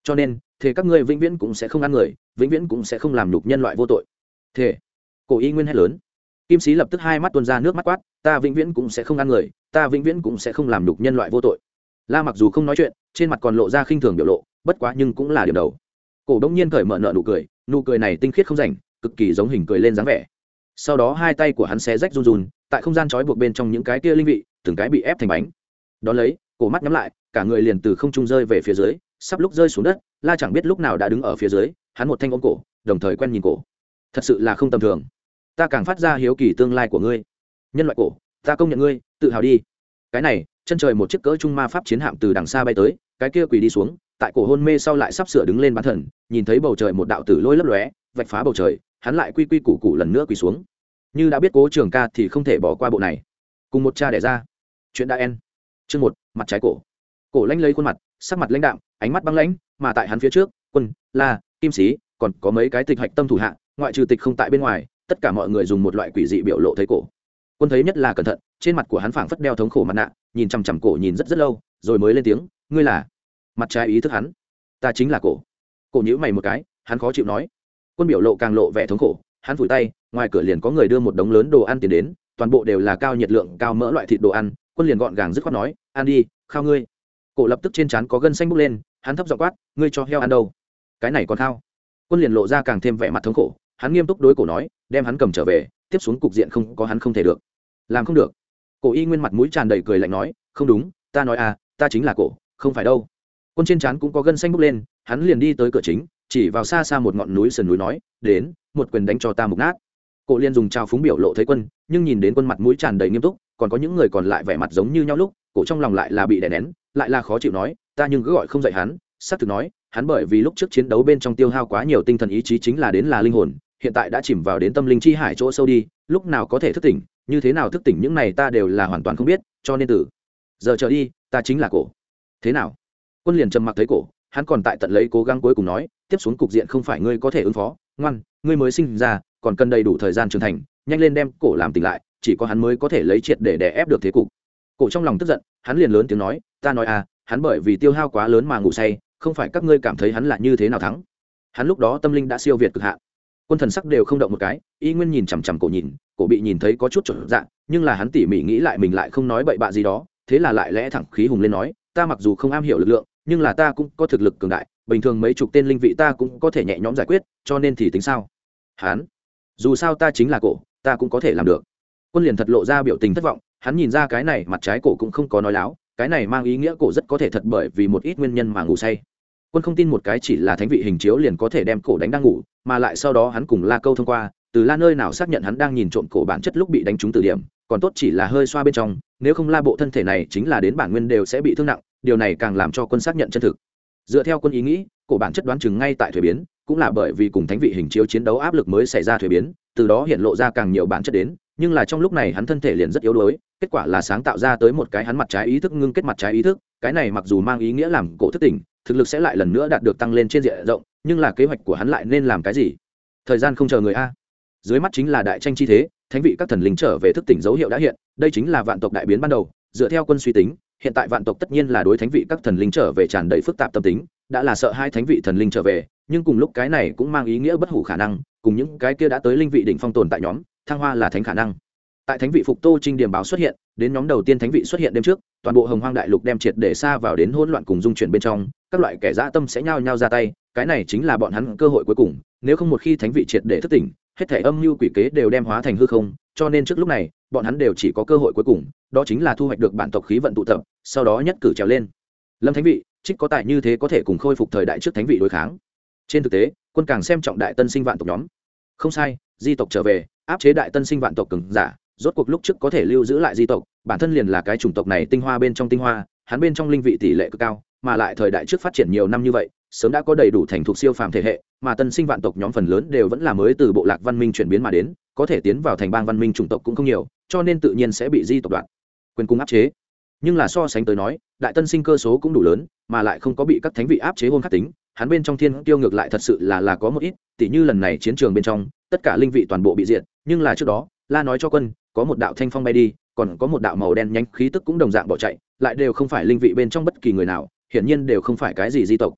cho nên thế các ngươi vĩnh viễn cũng sẽ không ăn người, vĩnh viễn cũng sẽ không làm nhục nhân loại vô tội. Thế cổ y nguyên hét lớn. Kim sĩ lập tức hai mắt tuôn ra nước mắt quát, ta vĩnh viễn cũng sẽ không ăn người, ta vĩnh viễn cũng sẽ không làm nhục nhân loại vô tội. La mặc dù không nói chuyện, trên mặt còn lộ ra khinh thường biểu lộ, bất quá nhưng cũng là điểm đầu. Cổ đông nhiên cởi mở nợ nụ cười này tinh khiết không rảnh, cực kỳ giống hình cười lên dáng vẻ. Sau đó hai tay của hắn xé rách run run, tại không gian trói buộc bên trong những cái kia linh vị, từng cái bị ép thành bánh. Đó lấy, cổ mắt nhắm lại, cả người liền từ không trung rơi về phía dưới, sắp lúc rơi xuống đất, La chẳng biết lúc nào đã đứng ở phía dưới, hắn một thanh ôm cổ, đồng thời quen nhìn cổ. Thật sự là không tầm thường. Ta càng phát ra hiếu kỳ tương lai của ngươi. Nhân loại cổ, ta công nhận ngươi, tự hào đi. Cái này, chân trời một chiếc cỡ trung ma pháp chiến hạm từ đằng xa bay tới, cái kia quỳ đi xuống, tại cổ hôn mê sau lại sắp sửa đứng lên bán thần, nhìn thấy bầu trời một đạo tử lôi lấp lóe, vạch phá bầu trời, hắn lại quy củ củ lần nữa quỳ xuống. Như đã biết Cố Trường Ca thì không thể bỏ qua bộ này. Cùng một cha đẻ ra. Chuyện đã en. Chương 1, mặt trái cổ. Cổ lãnh lấy khuôn mặt, sắc mặt lãnh đạm, ánh mắt băng lãnh, mà tại hắn phía trước, Quân, La, Kim Sĩ, còn có mấy cái tịch hạch tâm thủ hạ, ngoại trừ tịch không tại bên ngoài, tất cả mọi người dùng một loại quỷ dị biểu lộ thấy cổ. Quân thấy nhất là cẩn thận, trên mặt của hắn phảng phất đeo thống khổ mặt nạ, nhìn chằm chằm cổ nhìn rất rất lâu, rồi mới lên tiếng, ngươi là? Mặt trái ý thức hắn, ta chính là cổ. Cổ nhíu mày một cái, hắn khó chịu nói. Quân biểu lộ càng lộ vẻ thống khổ, hắn phủi tay, ngoài cửa liền có người đưa một đống lớn đồ ăn tiền đến, toàn bộ đều là cao nhiệt lượng cao mỡ loại thịt đồ ăn. Quân liền gọn gàng dứt khoát nói, ăn đi, khao ngươi. Cổ lập tức trên trán có gân xanh bốc lên, hắn thấp giọng quát, ngươi cho heo ăn đâu? Cái này còn khao? Quân liền lộ ra càng thêm vẻ mặt thống khổ, hắn nghiêm túc đối cổ nói, đem hắn cầm trở về, tiếp xuống cục diện không có hắn không thể được. Làm không được. Cổ y nguyên mặt mũi tràn đầy cười lạnh nói, không đúng, ta nói à, ta chính là cổ, không phải đâu. Quân trên trán cũng có gân xanh bốc lên, hắn liền đi tới cửa chính, chỉ vào xa xa một ngọn núi sườn núi nói, đến, một quyền đánh cho ta mục nát. Cổ liên dùng trào phúng biểu lộ thấy Quân, nhưng nhìn đến Quân mặt mũi tràn đầy nghiêm túc, còn có những người còn lại vẻ mặt giống như nhau lúc, cổ trong lòng lại là bị đè nén, lại là khó chịu nói, ta nhưng cứ gọi không dậy hắn, xác thực nói, hắn bởi vì lúc trước chiến đấu bên trong tiêu hao quá nhiều tinh thần ý chí chính là đến là linh hồn, hiện tại đã chìm vào đến tâm linh chi hải chỗ sâu đi, lúc nào có thể thức tỉnh, như thế nào thức tỉnh những này ta đều là hoàn toàn không biết, cho nên từ giờ trở đi, ta chính là cổ. Thế nào? Quân liền trầm mặc thấy cổ, hắn còn tại tận lấy cố gắng cuối cùng nói, tiếp xuống cục diện không phải ngươi có thể ứng phó, ngoan, ngươi mới sinh ra, còn cần đầy đủ thời gian trưởng thành, nhanh lên đem cổ làm tỉnh lại, chỉ có hắn mới có thể lấy triệt để đè ép được thế cục. Cổ trong lòng tức giận, hắn liền lớn tiếng nói, ta nói à, hắn bởi vì tiêu hao quá lớn mà ngủ say, không phải các ngươi cảm thấy hắn là như thế nào thắng. Hắn lúc đó tâm linh đã siêu việt cực hạn. Quân thần sắc đều không động một cái, y nguyên nhìn chằm chằm cổ nhìn, cổ bị nhìn thấy có chút trở dạng, nhưng là hắn tỉ mỉ nghĩ lại mình lại không nói bậy bạ gì đó, thế là lại lẽ thẳng khí hùng lên nói, ta mặc dù không am hiểu lực lượng, nhưng là ta cũng có thực lực cường đại, bình thường mấy chục tên linh vị ta cũng có thể nhẹ nhõm giải quyết, cho nên thì tính sao? Hắn, dù sao ta chính là cổ, ta cũng có thể làm được. Quân liền thật lộ ra biểu tình thất vọng, hắn nhìn ra cái này mặt trái cổ cũng không có nói láo, cái này mang ý nghĩa cổ rất có thể thật bởi vì một ít nguyên nhân mà ngủ say. Quân không tin một cái chỉ là thánh vị hình chiếu liền có thể đem cổ đánh đang ngủ, mà lại sau đó hắn cùng La câu thông qua, từ La nơi nào xác nhận hắn đang nhìn trộm cổ bản chất lúc bị đánh trúng từ điểm, còn tốt chỉ là hơi xoa bên trong, nếu không La bộ thân thể này chính là đến bản nguyên đều sẽ bị thương nặng, điều này càng làm cho Quân xác nhận chân thực. Dựa theo Quân ý nghĩ, cổ bản chất đoán chừng ngay tại thuế biến, cũng là bởi vì cùng thánh vị hình chiếu chiến đấu áp lực mới xảy ra thuế biến, từ đó hiện lộ ra càng nhiều bản chất đến, nhưng là trong lúc này hắn thân thể liền rất yếu đuối, kết quả là sáng tạo ra tới một cái hắn mặt trái ý thức ngưng kết mặt trái ý thức, cái này mặc dù mang ý nghĩa làm cổ thức tỉnh, thực lực sẽ lại lần nữa đạt được tăng lên trên diện rộng, nhưng là kế hoạch của hắn lại nên làm cái gì? Thời gian không chờ người a. Dưới mắt chính là đại tranh chi thế, thánh vị các thần linh trở về thức tỉnh dấu hiệu đã hiện, đây chính là vạn tộc đại biến ban đầu, dựa theo Quân suy tính, hiện tại vạn tộc tất nhiên là đối thánh vị các thần linh trở về tràn đầy phức tạp tâm tính, đã là sợ hai thánh vị thần linh trở về, nhưng cùng lúc cái này cũng mang ý nghĩa bất hủ khả năng, cùng những cái kia đã tới linh vị đỉnh phong tồn tại nhóm, thăng hoa là thánh khả năng. Tại thánh vị phục tô trinh điểm báo xuất hiện, đến nhóm đầu tiên thánh vị xuất hiện đêm trước, toàn bộ hồng hoang đại lục đem triệt để xa vào đến hỗn loạn cùng dung chuyển bên trong, các loại kẻ dã tâm sẽ nhao nhao ra tay, cái này chính là bọn hắn cơ hội cuối cùng, nếu không một khi thánh vị triệt để thức tỉnh, hết thảy âm mưu quỷ kế đều đem hóa thành hư không, cho nên trước lúc này, bọn hắn đều chỉ có cơ hội cuối cùng, đó chính là thu hoạch được bản tộc khí vận tụ tập, sau đó nhất cử trèo lên. Lâm thánh vị, trích có tài như thế có thể cùng khôi phục thời đại trước thánh vị đối kháng. Trên thực tế, Quân càng xem trọng đại tân sinh vạn tộc nhóm. Không sai, di tộc trở về, áp chế đại tân sinh vạn tộc cường giả, rốt cuộc lúc trước có thể lưu giữ lại di tộc, bản thân liền là cái chủng tộc này tinh hoa bên trong tinh hoa, hắn bên trong linh vị tỷ lệ cực cao, mà lại thời đại trước phát triển nhiều năm như vậy, sớm đã có đầy đủ thành thục siêu phàm thể hệ, mà tân sinh vạn tộc nhóm phần lớn đều vẫn là mới từ bộ lạc văn minh chuyển biến mà đến, có thể tiến vào thành bang văn minh chủng tộc cũng không nhiều, cho nên tự nhiên sẽ bị di tộc đoạt quyền cung áp chế. Nhưng là so sánh tới nói, đại tân sinh cơ số cũng đủ lớn, mà lại không có bị các thánh vị áp chế hôn khắc tính, hắn bên trong thiên tiêu ngược lại thật sự là có một ít, tỉ như lần này chiến trường bên trong, tất cả linh vị toàn bộ bị diệt, nhưng là trước đó, La nói cho Quân, có một đạo thanh phong bay đi, còn có một đạo màu đen nhánh khí tức cũng đồng dạng bỏ chạy, lại đều không phải linh vị bên trong bất kỳ người nào, hiển nhiên đều không phải cái gì di tộc.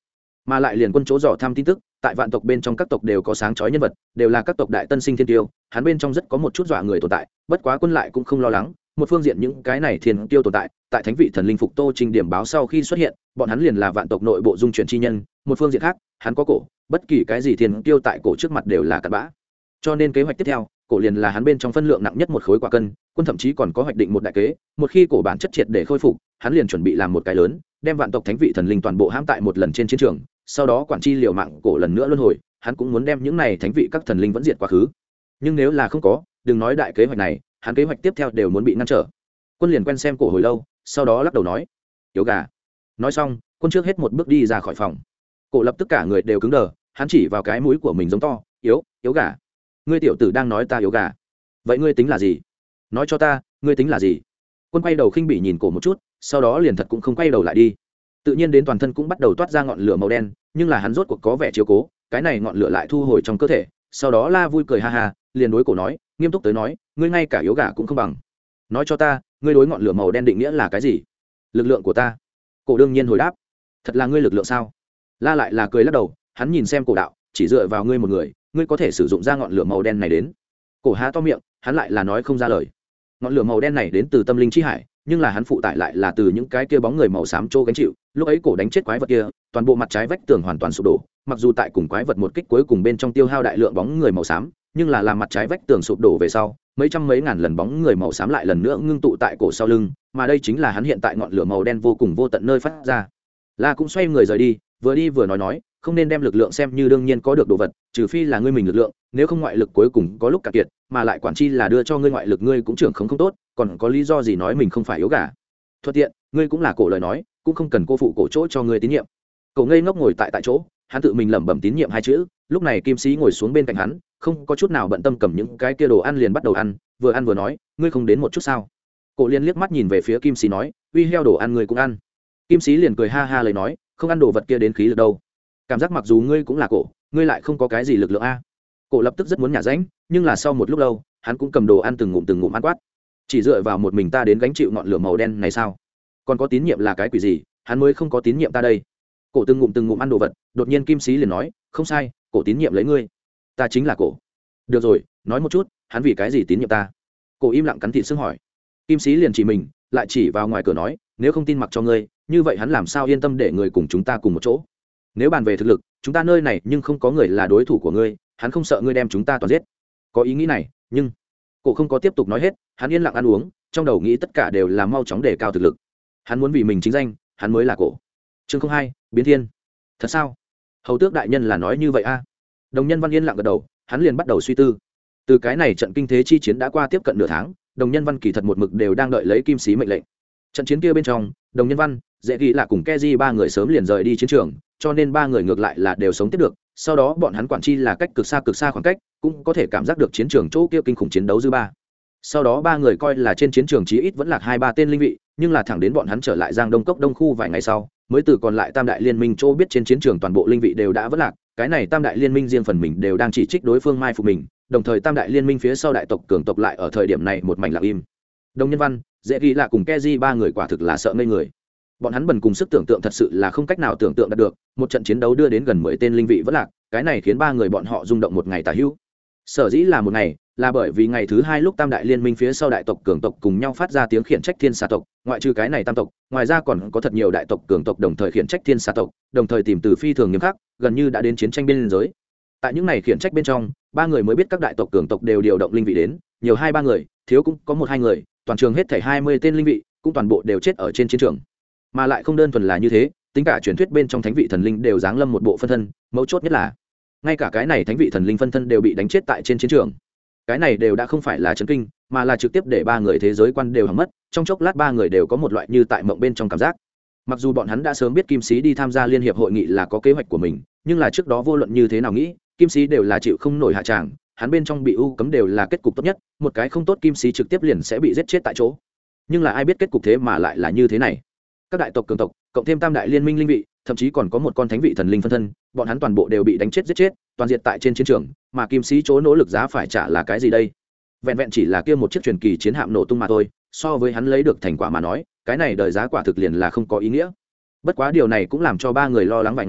mà lại liền quân chỗ dò thăm tin tức, tại vạn tộc bên trong các tộc đều có sáng chói nhân vật, đều là các tộc đại tân sinh thiên tiêu, hắn bên trong rất có một chút dọa người tồn tại, bất quá quân lại cũng không lo lắng, một phương diện những cái này thiên tiêu tồn tại, tại thánh vị thần linh phục Tô Trình điểm báo sau khi xuất hiện, bọn hắn liền là vạn tộc nội bộ dung chuyển chi nhân, một phương diện khác, hắn có cổ, bất kỳ cái gì thiên tiêu tại cổ trước mặt đều là cặn bã. Cho nên kế hoạch tiếp theo, cổ liền là hắn bên trong phân lượng nặng nhất một khối quả cân, quân thậm chí còn có hoạch định một đại kế, một khi cổ bản chất triệt để khôi phục, hắn liền chuẩn bị làm một cái lớn, đem vạn tộc thánh vị thần linh toàn bộ hãm tại một lần trên chiến trường, sau đó quản chi liều mạng cổ lần nữa luân hồi, hắn cũng muốn đem những này thánh vị các thần linh vẫn diệt quá khứ. Nhưng nếu là không có, đừng nói đại kế hoạch này, hắn kế hoạch tiếp theo đều muốn bị ngăn trở. Quân liền quen xem cổ hồi lâu, sau đó lắc đầu nói: "Yếu gà." Nói xong, quân trước hết một bước đi ra khỏi phòng. Cổ lập tức cả người đều cứng đờ, hắn chỉ vào cái mũi của mình giống to: Yếu gà. Ngươi tiểu tử đang nói ta yếu gà. Vậy ngươi tính là gì? Nói cho ta, ngươi tính là gì?" Quân quay đầu khinh bỉ nhìn cổ một chút, sau đó liền thật cũng không quay đầu lại đi. Tự nhiên đến toàn thân cũng bắt đầu toát ra ngọn lửa màu đen, nhưng là hắn rốt cuộc có vẻ chiếu cố, cái này ngọn lửa lại thu hồi trong cơ thể, sau đó la vui cười ha ha, liền đối cổ nói, nghiêm túc tới nói, ngươi ngay cả yếu gà cũng không bằng. Nói cho ta, ngươi đối ngọn lửa màu đen định nghĩa là cái gì? Lực lượng của ta. Cổ đương nhiên hồi đáp, thật là ngươi lực lượng sao? La lại là cười lắc đầu, hắn nhìn xem cổ đạo, chỉ dựa vào ngươi một người, ngươi có thể sử dụng ra ngọn lửa màu đen này đến. Cổ há to miệng, hắn lại là nói không ra lời. Ngọn lửa màu đen này đến từ tâm linh chi hải, nhưng là hắn phụ tải lại là từ những cái kia bóng người màu xám trô gánh chịu. Lúc ấy cổ đánh chết quái vật kia, toàn bộ mặt trái vách tường hoàn toàn sụp đổ, mặc dù tại cùng quái vật một kích cuối cùng bên trong tiêu hao đại lượng bóng người màu xám, nhưng là làm mặt trái vách tường sụp đổ về sau, mấy trăm mấy ngàn lần bóng người màu xám lại lần nữa ngưng tụ tại cổ sau lưng, mà đây chính là hắn hiện tại ngọn lửa màu đen vô cùng vô tận nơi phát ra. La cũng xoay người rời đi vừa nói, không nên đem lực lượng xem như đương nhiên có được đồ vật, trừ phi là ngươi mình lực lượng, nếu không ngoại lực cuối cùng có lúc cạn kiệt, mà lại quản chi là đưa cho ngươi ngoại lực ngươi cũng trưởng không tốt, còn có lý do gì nói mình không phải yếu gà? Thuận tiện, ngươi cũng là cổ lời nói, cũng không cần cô phụ cổ chỗ cho ngươi tín nhiệm. Cổ ngây ngốc ngồi tại chỗ, hắn tự mình lẩm bẩm tín nhiệm hai chữ, lúc này Kim Sĩ ngồi xuống bên cạnh hắn, không có chút nào bận tâm cầm những cái kia đồ ăn liền bắt đầu ăn vừa nói, ngươi không đến một chút sao? Cổ liền liếc mắt nhìn về phía Kim Sĩ nói, uy heo đồ ăn ngươi cũng ăn. Kim Sĩ liền cười ha ha lời nói, không ăn đồ vật kia đến khí lực đâu. Cảm giác mặc dù ngươi cũng là cổ, ngươi lại không có cái gì lực lượng a. Cổ lập tức rất muốn nhả ránh, nhưng là sau một lúc lâu, hắn cũng cầm đồ ăn từng ngụm ăn quát. Chỉ dựa vào một mình ta đến gánh chịu ngọn lửa màu đen này sao? Còn có tín nhiệm là cái quỷ gì, hắn mới không có tín nhiệm ta đây. Cổ từng ngụm ăn đồ vật, đột nhiên Kim Sĩ liền nói, không sai, cổ tín nhiệm lấy ngươi. Ta chính là cổ. Được rồi, nói một chút, hắn vì cái gì tín nhiệm ta? Cổ im lặng cắn thịt xương hỏi. Kim Sĩ liền chỉ mình, lại chỉ vào ngoài cửa nói, nếu không tin mặc cho ngươi, như vậy hắn làm sao yên tâm để người cùng chúng ta cùng một chỗ? Nếu bàn về thực lực, chúng ta nơi này nhưng không có người là đối thủ của ngươi, hắn không sợ ngươi đem chúng ta toàn giết. Có ý nghĩ này, nhưng cổ không có tiếp tục nói hết, hắn yên lặng ăn uống, trong đầu nghĩ tất cả đều là mau chóng đề cao thực lực. Hắn muốn vì mình chính danh, hắn mới là cổ. Chương 02, biến thiên. Thật sao? Hầu tước đại nhân là nói như vậy a? Đồng Nhân Văn yên lặng gật đầu, hắn liền bắt đầu suy tư. Từ cái này trận kinh thế chi chiến đã qua tiếp cận nửa tháng, Đồng Nhân Văn kỳ thật một mực đều đang đợi lấy Kim Sĩ mệnh lệnh. Trận chiến kia bên trong, Đồng Nhân Văn, Dễ Ghi là cùng Keji ba người sớm liền rời đi chiến trường, cho nên ba người ngược lại là đều sống tiếp được. Sau đó bọn hắn quản chi là cách cực xa khoảng cách, cũng có thể cảm giác được chiến trường chỗ kia kinh khủng chiến đấu dư ba. Sau đó ba người coi là trên chiến trường chí ít vẫn lạc 2-3 tên linh vị, nhưng là thẳng đến bọn hắn trở lại Giang Đông Cốc Đông khu vài ngày sau, mới từ còn lại Tam đại liên minh chỗ biết trên chiến trường toàn bộ linh vị đều đã vẫn lạc. Cái này Tam đại liên minh riêng phần mình đều đang chỉ trích đối phương mai phục mình, đồng thời Tam đại liên minh phía sau đại tộc cường tộc lại ở thời điểm này một mảnh lặng im. Đồng Nhân Văn, Dễ Ghi là cùng Keji ba người quả thực là sợ ngây người. Bọn hắn bần cùng sức tưởng tượng thật sự là không cách nào tưởng tượng đạt được, một trận chiến đấu đưa đến gần 10 tên linh vị vẫn lạc, cái này khiến ba người bọn họ rung động một ngày tà hữu. Sở dĩ là một ngày, là bởi vì ngày thứ hai lúc Tam đại liên minh phía sau đại tộc cường tộc cùng nhau phát ra tiếng khiển trách Thiên Xà tộc, ngoại trừ cái này tam tộc, ngoài ra còn có thật nhiều đại tộc cường tộc đồng thời khiển trách Thiên Xà tộc, đồng thời tìm từ phi thường nghiêm khắc, gần như đã đến chiến tranh biên giới. Tại những này khiển trách bên trong, ba người mới biết các đại tộc cường tộc đều điều động linh vị đến, nhiều 2-3 người, thiếu cũng có 1-2 người, toàn trường hết thảy 20 tên linh vị, cũng toàn bộ đều chết ở trên chiến trường. Mà lại không đơn thuần là như thế, tính cả truyền thuyết bên trong thánh vị thần linh đều giáng lâm một bộ phân thân, mấu chốt nhất là ngay cả cái này thánh vị thần linh phân thân đều bị đánh chết tại trên chiến trường. Cái này đều đã không phải là chấn kinh, mà là trực tiếp để ba người thế giới quan đều hỏng mất, trong chốc lát ba người đều có một loại như tại mộng bên trong cảm giác. Mặc dù bọn hắn đã sớm biết Kim Sĩ đi tham gia liên hiệp hội nghị là có kế hoạch của mình, nhưng là trước đó vô luận như thế nào nghĩ, Kim Sĩ đều là chịu không nổi hạ tràng, hắn bên trong bị u cấm đều là kết cục tốt nhất, một cái không tốt Kim Sĩ trực tiếp liền sẽ bị giết chết tại chỗ. Nhưng là ai biết kết cục thế mà lại là như thế này. Các đại tộc cường tộc, cộng thêm Tam đại liên minh linh vị, thậm chí còn có một con thánh vị thần linh phân thân, bọn hắn toàn bộ đều bị đánh chết giết chết, toàn diệt tại trên chiến trường, mà Kim Sĩ chỗ nỗ lực giá phải trả là cái gì đây? Vẹn vẹn chỉ là kia một chiếc truyền kỳ chiến hạm nổ tung mà thôi, so với hắn lấy được thành quả mà nói, cái này đời giá quả thực liền là không có ý nghĩa. Bất quá điều này cũng làm cho ba người lo lắng vài ngày,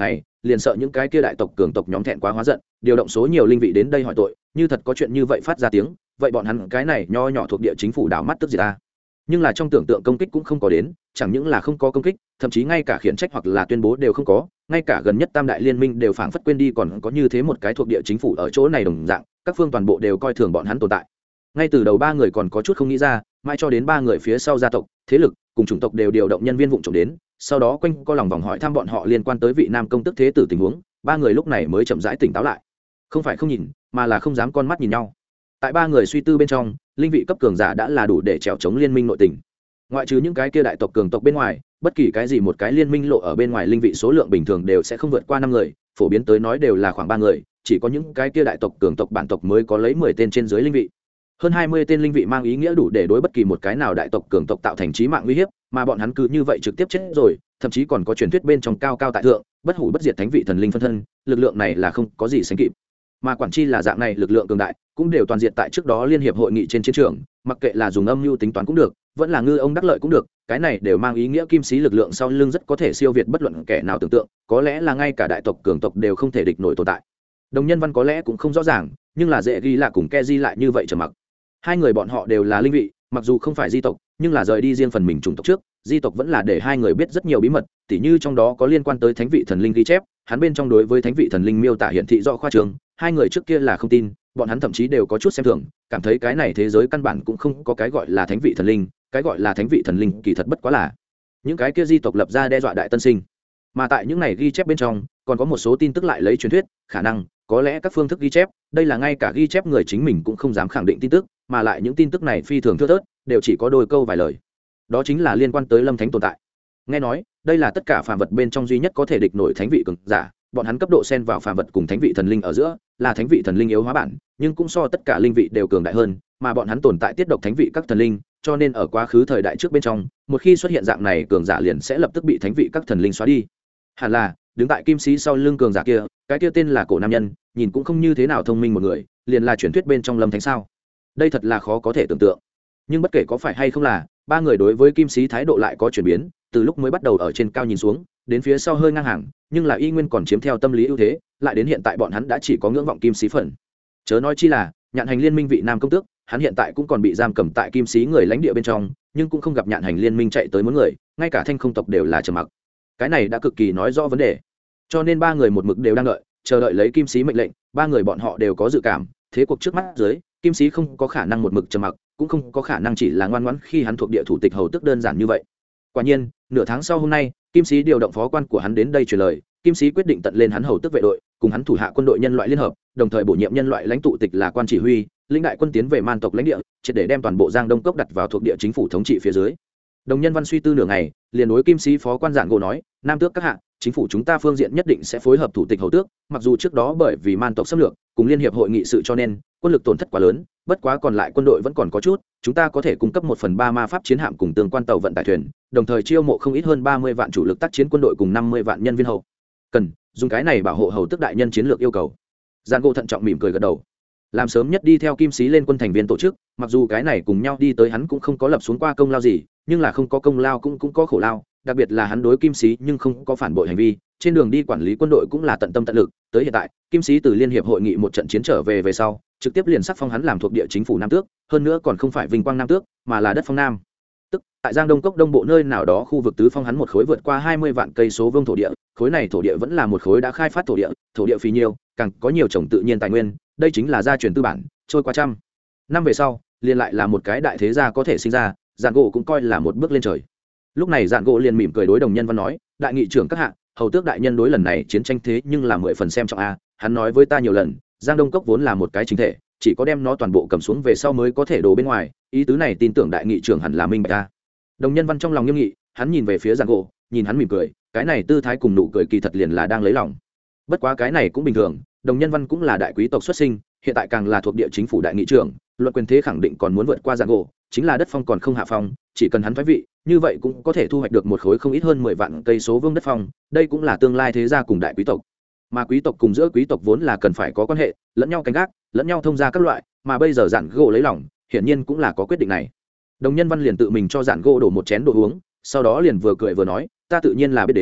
liền sợ những cái kia đại tộc cường tộc nhóm thẹn quá hóa giận, điều động số nhiều linh vị đến đây hỏi tội, như thật có chuyện như vậy phát ra tiếng, vậy bọn hắn cái này nho nhỏ thuộc địa chính phủ đảo mắt tức gì ta. Nhưng là trong tưởng tượng công kích cũng không có đến, chẳng những là không có công kích, thậm chí ngay cả khiển trách hoặc là tuyên bố đều không có, ngay cả gần nhất tam đại liên minh đều phảng phất quên đi còn có như thế một cái thuộc địa chính phủ ở chỗ này đồng dạng, các phương toàn bộ đều coi thường bọn hắn tồn tại. Ngay từ đầu ba người còn có chút không nghĩ ra, mãi cho đến ba người phía sau gia tộc, thế lực cùng chủng tộc đều điều động nhân viên vụng trộm đến, sau đó quanh co lòng vòng hỏi thăm bọn họ liên quan tới vị nam công tức thế tử tình huống, ba người lúc này mới chậm rãi tỉnh táo lại. Không phải không nhìn, mà là không dám con mắt nhìn nhau. Tại ba người suy tư bên trong, linh vị cấp cường giả đã là đủ để trèo chống liên minh nội tình. Ngoại trừ những cái kia đại tộc cường tộc bên ngoài, bất kỳ cái gì một cái liên minh lộ ở bên ngoài linh vị số lượng bình thường đều sẽ không vượt qua 5 người, phổ biến tới nói đều là khoảng 3 người, chỉ có những cái kia đại tộc cường tộc bản tộc mới có lấy 10 tên trên dưới linh vị. Hơn 20 tên linh vị mang ý nghĩa đủ để đối bất kỳ một cái nào đại tộc cường tộc tạo thành chí mạng uy hiếp, mà bọn hắn cứ như vậy trực tiếp chết rồi, thậm chí còn có truyền thuyết bên trong cao cao tại thượng, bất hủ bất diệt thánh vị thần linh phân thân, lực lượng này là không có gì sánh kịp. Mà quản chi là dạng này lực lượng cường đại, cũng đều toàn diện tại trước đó liên hiệp hội nghị trên chiến trường, mặc kệ là dùng âm mưu tính toán cũng được, vẫn là ngư ông đắc lợi cũng được, cái này đều mang ý nghĩa kim sĩ lực lượng sau lưng rất có thể siêu việt bất luận kẻ nào tưởng tượng, có lẽ là ngay cả đại tộc cường tộc đều không thể địch nổi tồn tại. Đồng Nhân Văn có lẽ cũng không rõ ràng, nhưng là dễ ghi là cùng Keji lại như vậy trầm mặc. Hai người bọn họ đều là linh vị, mặc dù không phải di tộc, nhưng là rời đi riêng phần mình chủng tộc trước, di tộc vẫn là để hai người biết rất nhiều bí mật, tỉ như trong đó có liên quan tới thánh vị thần linh ghi chép, hắn bên trong đối với thánh vị thần linh miêu tả hiển thị rõ khoa trương, hai người trước kia là không tin, bọn hắn thậm chí đều có chút xem thường, cảm thấy cái này thế giới căn bản cũng không có cái gọi là thánh vị thần linh, cái gọi là thánh vị thần linh kỳ thật bất quá là những cái kia di tộc lập ra đe dọa đại tân sinh. Mà tại những này ghi chép bên trong, còn có một số tin tức lại lấy truyền thuyết, khả năng, có lẽ các phương thức ghi chép, đây là ngay cả ghi chép người chính mình cũng không dám khẳng định tin tức, mà lại những tin tức này phi thường thưa thớt, đều chỉ có đôi câu vài lời. Đó chính là liên quan tới Lâm Thánh tồn tại. Nghe nói, đây là tất cả phàm vật bên trong duy nhất có thể địch nổi thánh vị cường giả, bọn hắn cấp độ xen vào phàm vật cùng thánh vị thần linh ở giữa, là thánh vị thần linh yếu hóa bản, nhưng cũng so tất cả linh vị đều cường đại hơn, mà bọn hắn tồn tại tiết độc thánh vị các thần linh, cho nên ở quá khứ thời đại trước bên trong, một khi xuất hiện dạng này cường giả liền sẽ lập tức bị thánh vị các thần linh xóa đi. Hẳn là, đứng tại kim sĩ sau lưng cường giả kia, cái kia tên là Cổ Nam Nhân, nhìn cũng không như thế nào thông minh một người, liền là truyền thuyết bên trong Lâm Thánh sao? Đây thật là khó có thể tưởng tượng. Nhưng bất kể có phải hay không là, ba người đối với kim sĩ thái độ lại có chuyển biến, từ lúc mới bắt đầu ở trên cao nhìn xuống, đến phía sau hơi ngang hàng, nhưng là y nguyên còn chiếm theo tâm lý ưu thế, lại đến hiện tại bọn hắn đã chỉ có ngưỡng vọng kim sĩ phần. Chớ nói chi là, Nhạn Hành liên minh vị nam công tước, hắn hiện tại cũng còn bị giam cầm tại kim sĩ người lãnh địa bên trong, nhưng cũng không gặp Nhạn Hành liên minh chạy tới muốn người, ngay cả Thanh Không tộc đều là trầm mặc. Cái này đã cực kỳ nói rõ vấn đề. Cho nên ba người một mực đều đang đợi, chờ đợi lấy kim sĩ mệnh lệnh, ba người bọn họ đều có dự cảm, thế cuộc trước mắt dưới, kim sĩ không có khả năng một mực trầm mặc, cũng không có khả năng chỉ là ngoan ngoãn khi hắn thuộc địa thủ tịch hầu tước đơn giản như vậy. Quả nhiên, nửa tháng sau hôm nay, kim sĩ điều động phó quan của hắn đến đây truyền lời, kim sĩ quyết định tận lên hắn hầu tước vệ đội, cùng hắn thủ hạ quân đội nhân loại liên hợp, đồng thời bổ nhiệm nhân loại lãnh tụ tịch là quan chỉ huy, lĩnh đại quân tiến về man tộc lãnh địa, triệt để đem toàn bộ Giang Đông Cốc đặt vào thuộc địa chính phủ thống trị phía dưới. Đồng Nhân Văn suy tư nửa ngày, liền đối kim sĩ phó quan giản gỗ nói, nam tước các hạ, chính phủ chúng ta phương diện nhất định sẽ phối hợp thủ tịch hầu tước, mặc dù trước đó bởi vì man tộc xâm lược cùng liên hiệp hội nghị sự cho nên quân lực tổn thất quá lớn, bất quá còn lại quân đội vẫn còn có chút, chúng ta có thể cung cấp 1/3 ma pháp chiến hạm cùng tương quan tàu vận tải thuyền, đồng thời chiêu mộ không ít hơn 30 vạn chủ lực tác chiến quân đội cùng 50 vạn nhân viên hậu cần, dùng cái này bảo hộ hầu tước đại nhân chiến lược yêu cầu. Giản gỗ thận trọng mỉm cười gật đầu, làm sớm nhất đi theo kim sĩ lên quân thành viên tổ chức, mặc dù cái này cùng nhau đi tới hắn cũng không có lập xuống qua công lao gì, nhưng là không có công lao cũng có khổ lao, đặc biệt là hắn đối kim sĩ nhưng không có phản bội hành vi, trên đường đi quản lý quân đội cũng là tận tâm tận lực, tới hiện tại kim sĩ từ liên hiệp hội nghị một trận chiến trở về sau, trực tiếp liền sắc phong hắn làm thuộc địa chính phủ nam tước, hơn nữa còn không phải vinh quang nam tước mà là đất phong nam, tức tại Giang Đông Cốc đông bộ nơi nào đó khu vực tứ phong hắn một khối vượt qua 20 vạn cây số vuông thổ địa, khối này thổ địa vẫn là một khối đã khai phát thổ địa phì nhiêu, càng có nhiều trồng tự nhiên tài nguyên, đây chính là gia truyền tư bản, trôi qua trăm năm về sau liền lại là một cái đại thế gia có thể sinh ra, Giản gỗ cũng coi là một bước lên trời. Lúc này Giản gỗ liền mỉm cười đối Đồng Nhân Văn nói, đại nghị trưởng các hạ, hầu tước đại nhân đối lần này chiến tranh thế nhưng là 10 phần xem trọng a, hắn nói với ta nhiều lần, Giang Đông Cốc vốn là một cái chính thể, chỉ có đem nó toàn bộ cầm xuống về sau mới có thể đổ bên ngoài, ý tứ này tin tưởng đại nghị trưởng hẳn là minh bạch a. Đồng Nhân Văn trong lòng nghiêm nghị, hắn nhìn về phía Giản gỗ, nhìn hắn mỉm cười, cái này tư thái cùng nụ cười kỳ thật liền là đang lấy lòng. Bất quá cái này cũng bình thường, Đồng Nhân Văn cũng là đại quý tộc xuất sinh, hiện tại càng là thuộc địa chính phủ đại nghị trưởng, luận quyền thế khẳng định còn muốn vượt qua Giản gỗ, chính là đất phong còn không hạ phong, chỉ cần hắn thoái vị, như vậy cũng có thể thu hoạch được một khối không ít hơn 10 vạn cây số vuông đất phong, đây cũng là tương lai thế gia cùng đại quý tộc. Mà quý tộc cùng giữa quý tộc vốn là cần phải có quan hệ, lẫn nhau canh gác, lẫn nhau thông gia các loại, mà bây giờ Giản gỗ lấy lòng, hiển nhiên cũng là có quyết định này. Đồng Nhân Văn liền tự mình cho Giản gỗ đổ một chén đồ uống, sau đó liền vừa cười vừa nói, ta tự nhiên là biết đến,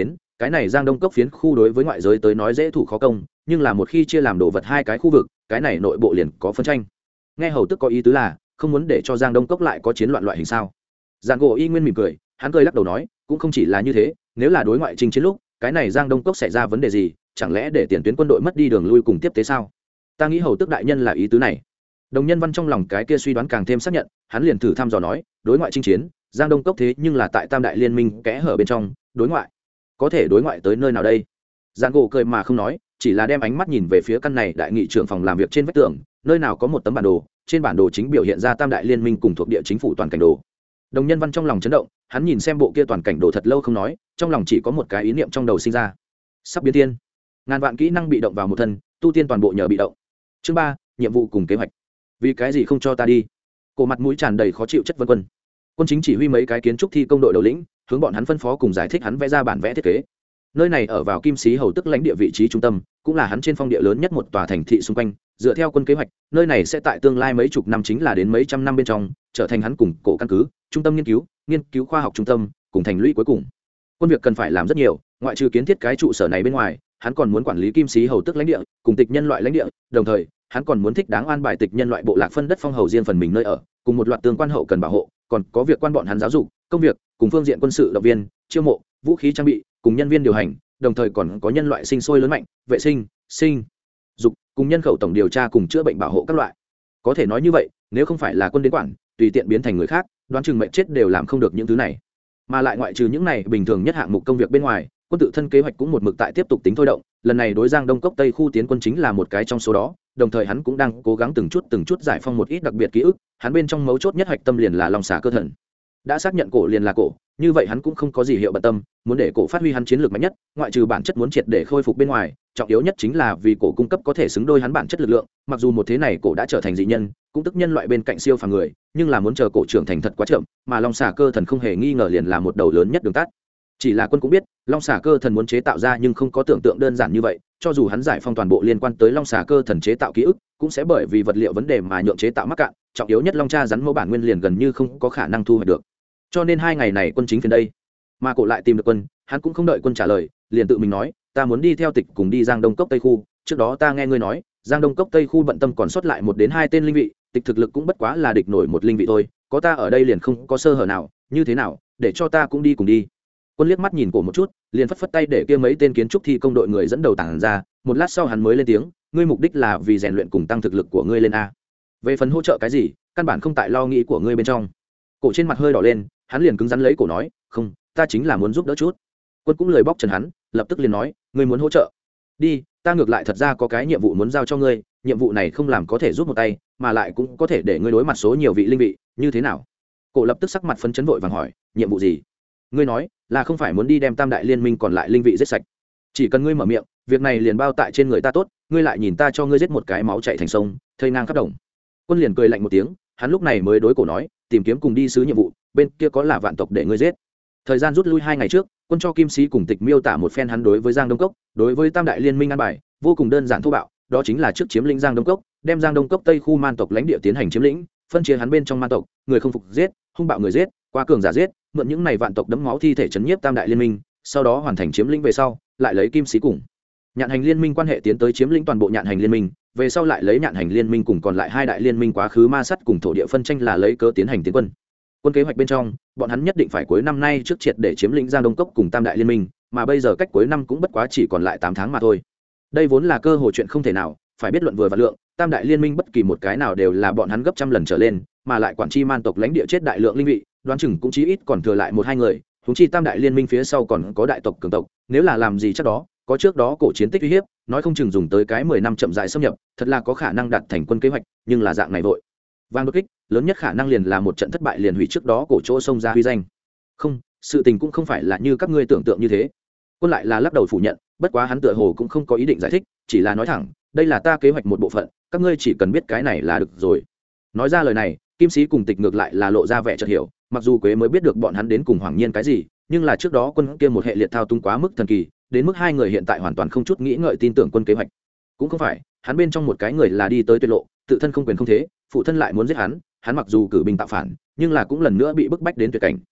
cái này giang đông cốc phiến khu đối với ngoại giới tới nói dễ thủ khó công, nhưng là một khi chia làm đồ vật hai cái khu vực, cái này nội bộ liền có phân tranh. Nghe hầu tức có ý tứ là không muốn để cho giang đông cốc lại có chiến loạn loại hình sao? Giang Gỗ Y Nguyên mỉm cười, hắn cười lắc đầu nói, cũng không chỉ là như thế, nếu là đối ngoại chinh chiến lúc, cái này giang đông cốc xảy ra vấn đề gì, chẳng lẽ để tiền tuyến quân đội mất đi đường lui cùng tiếp tế sao? Ta nghĩ hầu tức đại nhân là ý tứ này. Đồng Nhân Văn trong lòng cái kia suy đoán càng thêm xác nhận, hắn liền thử thăm dò nói, đối ngoại chinh chiến, giang đông cốc thế nhưng là tại tam đại liên minh kẽ hở bên trong, đối ngoại có thể đối ngoại tới nơi nào đây? Giang Gỗ cười mà không nói, chỉ là đem ánh mắt nhìn về phía căn này đại nghị trưởng phòng làm việc trên vách tường, nơi nào có một tấm bản đồ, trên bản đồ chính biểu hiện ra tam đại liên minh cùng thuộc địa chính phủ toàn cảnh đồ. Đồng Nhân Văn trong lòng chấn động, hắn nhìn xem bộ kia toàn cảnh đồ thật lâu không nói, trong lòng chỉ có một cái ý niệm trong đầu sinh ra: sắp biến thiên. Ngàn vạn kỹ năng bị động vào một thân, tu tiên toàn bộ nhờ bị động. Chương 3, nhiệm vụ cùng kế hoạch. Vì cái gì không cho ta đi? Cổ mặt mũi tràn đầy khó chịu chất vấn quân. Quân chính chỉ huy mấy cái kiến trúc thi công đội đầu lĩnh, hướng bọn hắn phân phó cùng giải thích hắn vẽ ra bản vẽ thiết kế. Nơi này ở vào Kim Sĩ hầu tức lãnh địa vị trí trung tâm, cũng là hắn trên phong địa lớn nhất một tòa thành thị xung quanh. Dựa theo quân kế hoạch, nơi này sẽ tại tương lai mấy chục năm, chính là đến mấy trăm năm bên trong, trở thành hắn cùng cổ căn cứ, trung tâm nghiên cứu khoa học trung tâm, cùng thành lũy cuối cùng. Quân việc cần phải làm rất nhiều, ngoại trừ kiến thiết cái trụ sở này bên ngoài, hắn còn muốn quản lý Kim Sĩ hầu tức lãnh địa, cùng tịch nhân loại lãnh địa, đồng thời, hắn còn muốn thích đáng an bài tịch nhân loại bộ lạc phân đất phong hầu riêng phần mình nơi ở, cùng một loạt tương quan hậu cần bảo hộ, còn có việc quan bọn hắn giáo dục, công việc, cùng phương diện quân sự động viên, chiêu mộ, vũ khí trang bị, cùng nhân viên điều hành, đồng thời còn có nhân loại sinh sôi lớn mạnh, vệ sinh dục, cùng nhân khẩu tổng điều tra cùng chữa bệnh bảo hộ các loại. Có thể nói như vậy, nếu không phải là quân đến quản, tùy tiện biến thành người khác, đoán chừng mệnh chết đều làm không được những thứ này. Mà lại ngoại trừ những này bình thường nhất hạng mục công việc bên ngoài, quân tự thân kế hoạch cũng một mực tại tiếp tục tính thôi động, lần này đối Giang Đông Cốc Tây khu tiến quân chính là một cái trong số đó, đồng thời hắn cũng đang cố gắng từng chút giải phong một ít đặc biệt ký ức, hắn bên trong mấu chốt nhất hạch tâm liền là Long Xà Cơ Thần. Đã xác nhận cổ liền là cổ, như vậy hắn cũng không có gì hiệu bận tâm, muốn để cổ phát huy hắn chiến lược mạnh nhất, ngoại trừ bản chất muốn triệt để khôi phục bên ngoài, trọng yếu nhất chính là vì cổ cung cấp có thể xứng đôi hắn bản chất lực lượng, mặc dù một thế này cổ đã trở thành dị nhân, cũng tức nhân loại bên cạnh siêu phàm người, nhưng là muốn chờ cổ trưởng thành thật quá chậm, mà Long Xà Cơ Thần không hề nghi ngờ liền là một đầu lớn nhất đường tắt. Chỉ là quân cũng biết, Long Xà Cơ Thần muốn chế tạo ra nhưng không có tưởng tượng đơn giản như vậy, cho dù hắn giải phong toàn bộ liên quan tới Long Xà Cơ Thần chế tạo ký ức, cũng sẽ bởi vì vật liệu vấn đề mà nhượng chế tạo mắc cạn, trọng yếu nhất Long Cha rắn mẫu bản nguyên liền gần như không có khả năng thu hoạch được. Cho nên 2 ngày này quân chính phiền đây, mà cổ lại tìm được quân, hắn cũng không đợi quân trả lời, liền tự mình nói, ta muốn đi theo tịch cùng đi Giang Đông Cốc Tây khu, trước đó ta nghe ngươi nói, Giang Đông Cốc Tây khu bận tâm còn sót lại 1 đến 2 tên linh vị, tịch thực lực cũng bất quá là địch nổi một linh vị thôi, có ta ở đây liền không có sơ hở nào, như thế nào, để cho ta cũng đi cùng đi. Quân liếc mắt nhìn cổ một chút, liền phất phất tay để kia mấy tên kiến trúc thi công đội người dẫn đầu tản ra, một lát sau hắn mới lên tiếng, ngươi mục đích là vì rèn luyện cùng tăng thực lực của ngươi lên a. Về phần hỗ trợ cái gì, căn bản không tại lo nghĩ của ngươi bên trong. Cổ trên mặt hơi đỏ lên, hắn liền cứng rắn lấy cổ nói, không, ta chính là muốn giúp đỡ chút. Quân cũng lười bóc trần hắn, lập tức liền nói, ngươi muốn hỗ trợ, đi, ta ngược lại thật ra có cái nhiệm vụ muốn giao cho ngươi, nhiệm vụ này không làm có thể giúp một tay, mà lại cũng có thể để ngươi đối mặt số nhiều vị linh vị, như thế nào? Cổ lập tức sắc mặt phấn chấn vội vàng hỏi, nhiệm vụ gì? Ngươi nói là không phải muốn đi đem tam đại liên minh còn lại linh vị giết sạch? Chỉ cần ngươi mở miệng, việc này liền bao tại trên người ta tốt, ngươi lại nhìn ta cho ngươi giết một cái máu chảy thành sông, thây ngang khắp đồng. Quân liền cười lạnh một tiếng, hắn lúc này mới đối cổ nói, tìm kiếm cùng đi sứ nhiệm vụ, bên kia có là vạn tộc để ngươi giết. Thời gian rút lui 2 ngày trước, quân cho Kim Sĩ cùng tịch miêu tả một phen hắn đối với Giang Đông Cốc, đối với tam đại liên minh an bài, vô cùng đơn giản thô bạo, đó chính là trước chiếm lĩnh Giang Đông Cốc, đem Giang Đông Cốc Tây khu man tộc lãnh địa tiến hành chiếm lĩnh, phân chia hắn bên trong man tộc, người không phục giết, hung bạo người giết, qua cường giả giết, mượn những này vạn tộc đấm máu thi thể chấn nhiếp tam đại liên minh, sau đó hoàn thành chiếm lĩnh về sau, lại lấy Kim Sĩ cùng Nhạn Hành liên minh quan hệ tiến tới chiếm lĩnh toàn bộ Nhạn Hành liên minh, về sau lại lấy Nhạn Hành liên minh cùng còn lại 2 đại liên minh quá khứ ma sắt cùng thổ địa phân tranh là lấy cớ tiến hành tiến quân. Quân kế hoạch bên trong, bọn hắn nhất định phải cuối năm nay trước triệt để chiếm lĩnh Giang Đông Cốc cùng tam đại liên minh, mà bây giờ cách cuối năm cũng bất quá chỉ còn lại 8 tháng mà thôi. Đây vốn là cơ hội chuyện không thể nào, phải biết luận vừa và lượng, tam đại liên minh bất kỳ một cái nào đều là bọn hắn gấp trăm lần trở lên, mà lại quản chi man tộc lãnh địa chết đại lượng linh vị, đoán chừng cũng chí ít còn thừa lại 1-2 người, huống chi tam đại liên minh phía sau còn có đại tộc cường tộc, nếu là làm gì chắc đó, có trước đó cổ chiến tích uy hiếp, nói không chừng dùng tới cái 10 năm chậm rãi xâm nhập, thật là có khả năng đạt thành quân kế hoạch, nhưng là dạng này vội vàng đột kích, lớn nhất khả năng liền là một trận thất bại liền hủy trước đó cổ chỗ xông ra huy danh. Không, sự tình cũng không phải là như các ngươi tưởng tượng như thế. Quân lại là lắc đầu phủ nhận, bất quá hắn tựa hồ cũng không có ý định giải thích, chỉ là nói thẳng, đây là ta kế hoạch một bộ phận, các ngươi chỉ cần biết cái này là được rồi. Nói ra lời này, Kim Sĩ cùng tịch ngược lại là lộ ra vẻ chợt hiểu, mặc dù Quế mới biết được bọn hắn đến cùng Hoàng Nhiên cái gì, nhưng là trước đó quân kia một hệ liệt thao túng quá mức thần kỳ, đến mức 2 người hiện tại hoàn toàn không chút nghĩ ngợi tin tưởng quân kế hoạch. Cũng không phải, hắn bên trong một cái người là đi tới tuyệt lộ, tự thân không quyền không thế, phụ thân lại muốn giết hắn, hắn mặc dù cử binh tạo phản, nhưng là cũng lần nữa bị bức bách đến tuyệt cảnh.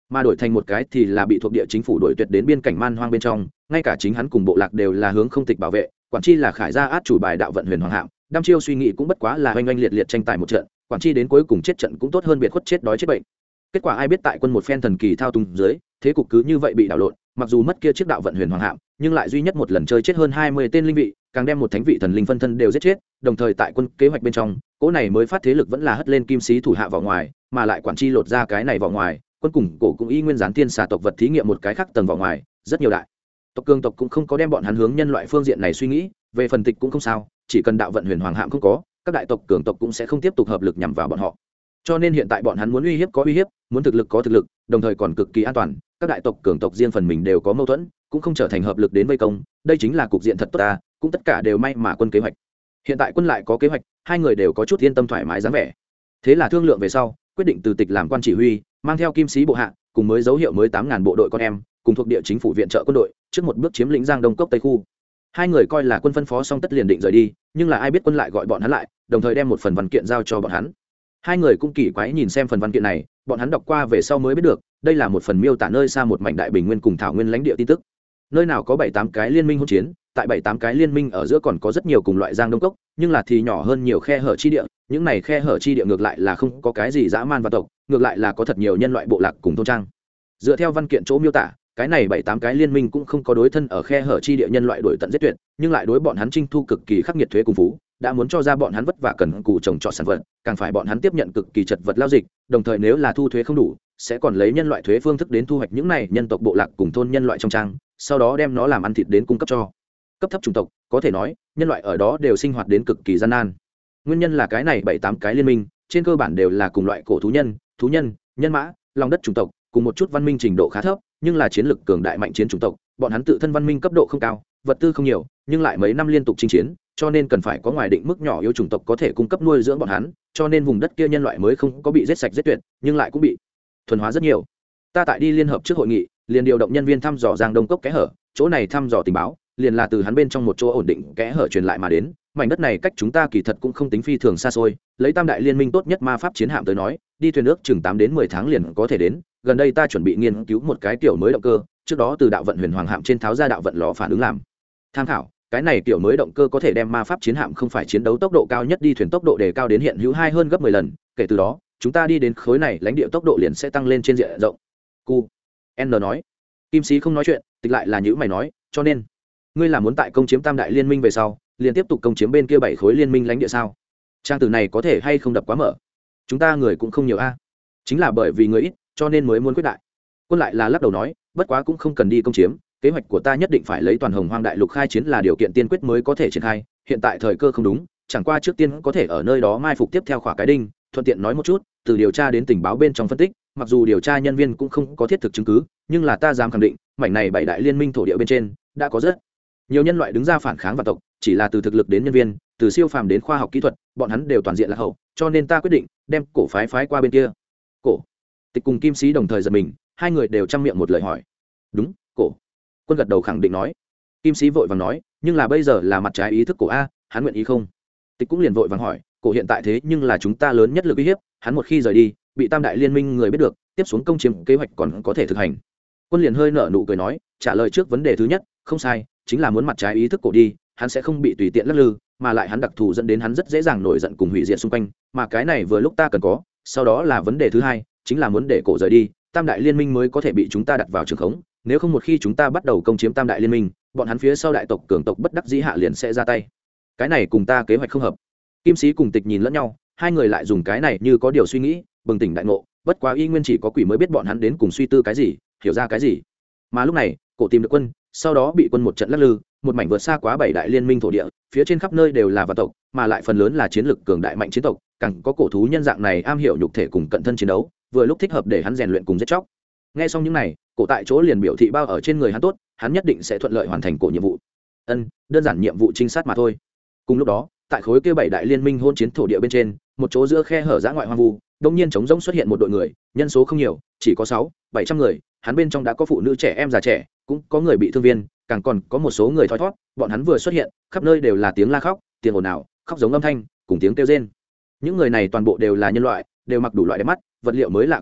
mà đổi thành một cái thì là bị thuộc địa chính phủ đổi tuyệt đến biên cảnh man hoang bên trong, ngay cả chính hắn cùng bộ lạc đều là hướng không tịch bảo vệ, quản chi là khải gia át chủ bài đạo vận huyền hoàng hạm, đăm chiêu suy nghĩ cũng bất quá là oanh oanh liệt liệt tranh tài một trận, quản chi đến cuối cùng chết trận cũng tốt hơn biệt khuất chết đói chết bệnh. Kết quả ai biết tại quân một phen thần kỳ thao túng dưới, thế cục cứ như vậy bị đảo lộn, mặc dù mất kia chiếc đạo vận huyền hoàng hạm, nhưng lại duy nhất một lần chơi chết hơn 20 tên linh vị, càng đem một thánh vị thần linh phân thân đều giết chết, đồng thời tại quân kế hoạch bên trong, cỗ này mới phát thế lực vẫn là hất lên kim sĩ thủ hạ vào ngoài, mà lại quản chi lột ra cái này vào ngoài, quân cùng cổ cũng y nguyên gián tiên xà tộc vật thí nghiệm một cái khác tầng vào ngoài, rất nhiều đại tộc cường tộc cũng không có đem bọn hắn hướng nhân loại phương diện này suy nghĩ, về phần tịch cũng không sao, chỉ cần đạo vận huyền hoàng hạm không có, các đại tộc cường tộc cũng sẽ không tiếp tục hợp lực nhằm vào bọn họ. Cho nên hiện tại bọn hắn muốn uy hiếp có uy hiếp, muốn thực lực có thực lực, đồng thời còn cực kỳ an toàn, các đại tộc cường tộc riêng phần mình đều có mâu thuẫn, cũng không trở thành hợp lực đến vây công, đây chính là cục diện thật tốt ta, cũng tất cả đều may mà quân kế hoạch. Hiện tại quân lại có kế hoạch, hai người đều có chút yên tâm thoải mái dáng vẻ. Thế là thương lượng về sau, quyết định từ tịch làm quan chỉ huy, mang theo kim sĩ bộ hạ, cùng mới dấu hiệu mới 8000 bộ đội con em, cùng thuộc địa chính phủ viện trợ quân đội, trước một bước chiếm lĩnh Giang Đông Cốc Tây khu. Hai người coi là quân phân phó xong tất liền định rời đi, nhưng là ai biết quân lại gọi bọn hắn lại, đồng thời đem một phần văn kiện giao cho bọn hắn. Hai người cũng kỳ quái nhìn xem phần văn kiện này, bọn hắn đọc qua về sau mới biết được, đây là một phần miêu tả nơi xa một mảnh đại bình nguyên cùng thảo nguyên lãnh địa tin tức. Nơi nào có 7-8 cái liên minh hỗn chiến, tại 7-8 cái liên minh ở giữa còn có rất nhiều cùng loại Giang Đông Cốc, nhưng là thì nhỏ hơn nhiều khe hở chi địa, những này khe hở chi địa ngược lại là không có cái gì dã man và tộc, ngược lại là có thật nhiều nhân loại bộ lạc cùng thôn trang. Dựa theo văn kiện chỗ miêu tả, cái này 7-8 cái liên minh cũng không có đối thân ở khe hở chi địa nhân loại đổi tận giết tuyệt, nhưng lại đối bọn hắn trinh thu cực kỳ khắc nghiệt thuế cùng phú, đã muốn cho ra bọn hắn vất vả cần cù trồng trọt sản vật, càng phải bọn hắn tiếp nhận cực kỳ chật vật lao dịch, đồng thời nếu là thu thuế không đủ, sẽ còn lấy nhân loại thuế phương thức đến thu hoạch những này nhân tộc bộ lạc cùng thôn nhân loại trong trang, sau đó đem nó làm ăn thịt đến cung cấp cho cấp thấp chủng tộc, có thể nói, nhân loại ở đó đều sinh hoạt đến cực kỳ gian nan. Nguyên nhân là cái này 7-8 cái liên minh, trên cơ bản đều là cùng loại cổ thú nhân, nhân mã, lòng đất chủng tộc, cùng một chút văn minh trình độ khá thấp, nhưng là chiến lực cường đại mạnh chiến chủng tộc, bọn hắn tự thân văn minh cấp độ không cao, vật tư không nhiều, nhưng lại mấy năm liên tục chinh chiến, cho nên cần phải có ngoài định mức nhỏ yếu chủng tộc có thể cung cấp nuôi dưỡng bọn hắn, cho nên vùng đất kia nhân loại mới không có bị giết sạch giết tuyệt, nhưng lại cũng bị thuần hóa rất nhiều. Ta tại đi liên hợp trước hội nghị, liền điều động nhân viên thăm dò Giang Đông Cốc kẽ hở, chỗ này thăm dò tình báo, liền là từ hắn bên trong một chỗ ổn định kẽ hở truyền lại mà đến, mảnh đất này cách chúng ta kỳ thật cũng không tính phi thường xa xôi, lấy tam đại liên minh tốt nhất ma pháp chiến hạm tới nói, đi thuyền nước chừng 8 đến 10 tháng liền có thể đến, gần đây ta chuẩn bị nghiên cứu một cái kiểu mới động cơ, trước đó từ đạo vận huyền hoàng hạm trên tháo ra đạo vận lò phản ứng làm tham khảo, cái này kiểu mới động cơ có thể đem ma pháp chiến hạm không phải chiến đấu tốc độ cao nhất đi thuyền tốc độ đề cao đến hiện hữu 2 hơn gấp 10 lần, kể từ đó chúng ta đi đến khối này lãnh địa tốc độ liền sẽ tăng lên trên diện rộng. Cu N nói. Kim sĩ không nói chuyện, tịch lại là những mày nói, cho nên ngươi là muốn tại công chiếm tam đại liên minh về sau liền tiếp tục công chiếm bên kia 7 khối liên minh lãnh địa sao? Trang từ này có thể hay không đập quá mở, chúng ta người cũng không nhiều a. Chính là bởi vì người ít cho nên mới muốn quyết đại. Quân lại là lắc đầu nói, bất quá cũng không cần đi công chiếm, kế hoạch của ta nhất định phải lấy toàn hồng hoang đại lục khai chiến là điều kiện tiên quyết mới có thể triển khai, hiện tại thời cơ không đúng, chẳng qua trước tiên có thể ở nơi đó mai phục tiếp theo khỏa cái đinh. Thuận tiện nói một chút, từ điều tra đến tình báo bên trong phân tích, mặc dù điều tra nhân viên cũng không có thiết thực chứng cứ, nhưng là ta dám khẳng định, mảnh này 7 đại liên minh thổ địa bên trên đã có rất nhiều nhân loại đứng ra phản kháng và tộc, chỉ là từ thực lực đến nhân viên, từ siêu phàm đến khoa học kỹ thuật, bọn hắn đều toàn diện là hậu, cho nên ta quyết định đem cổ phái qua bên kia. Cổ Tịch cùng Kim Sĩ đồng thời giật mình, hai người đều trăm miệng một lời hỏi. Đúng, cổ. Quân gật đầu khẳng định nói. Kim Sĩ vội vàng nói, nhưng là bây giờ là mặt trái ý thức cổ a, hắn nguyện ý không? Tịch cũng liền vội vàng hỏi, cổ hiện tại thế nhưng là chúng ta lớn nhất lực uy hiếp, hắn một khi rời đi, bị tam đại liên minh người biết được, tiếp xuống công chiếm kế hoạch còn có thể thực hành. Quân liền hơi nở nụ cười nói, trả lời trước vấn đề thứ nhất, không sai, chính là muốn mặt trái ý thức cổ đi, hắn sẽ không bị tùy tiện lắc lư, mà lại hắn đặc thù dẫn đến hắn rất dễ dàng nổi giận cùng hủy diệt xung quanh, mà cái này vừa lúc ta cần có. Sau đó là vấn đề thứ hai, chính là muốn để cổ rời đi, tam đại liên minh mới có thể bị chúng ta đặt vào trường khống, nếu không một khi chúng ta bắt đầu công chiếm tam đại liên minh, bọn hắn phía sau đại tộc cường tộc bất đắc dĩ hạ liền sẽ ra tay. Cái này cùng ta kế hoạch không hợp. Kim Sĩ cùng Tịch nhìn lẫn nhau, hai người lại dùng cái này như có điều suy nghĩ, bừng tỉnh đại ngộ, bất quá y nguyên chỉ có quỷ mới biết bọn hắn đến cùng suy tư cái gì, hiểu ra cái gì. Mà lúc này, cổ tìm được quân, sau đó bị quân một trận lắc lư, một mảnh vượt xa quá 7 đại liên minh thổ địa, phía trên khắp nơi đều là vạn tộc, mà lại phần lớn là chiến lực cường đại mạnh chiến tộc, càng có cổ thú nhân dạng này am hiểu nhục thể cùng cận thân chiến đấu, vừa lúc thích hợp để hắn rèn luyện cùng giết chóc. Nghe xong những này, cổ tại chỗ liền biểu thị bao ở trên người hắn tốt, hắn nhất định sẽ thuận lợi hoàn thành cổ nhiệm vụ. Đơn giản nhiệm vụ trinh sát mà thôi. Cùng lúc đó, tại khối kia 7 đại liên minh hôn chiến thổ địa bên trên, một chỗ giữa khe hở dã ngoại hoang vu, đột nhiên trống rỗng xuất hiện một đội người, nhân số không nhiều, chỉ có 600-700 người, hắn bên trong đã có phụ nữ trẻ em già trẻ, cũng có người bị thương viên, càng còn có một số người thoi thoát, bọn hắn vừa xuất hiện, khắp nơi đều là tiếng la khóc, tiếng ồn ào, khóc giống âm thanh, cùng tiếng kêu rên. Những người này toàn bộ đều là nhân loại, đều mặc đủ loại đẹp mắt, vật liệu mới lạ quần áo,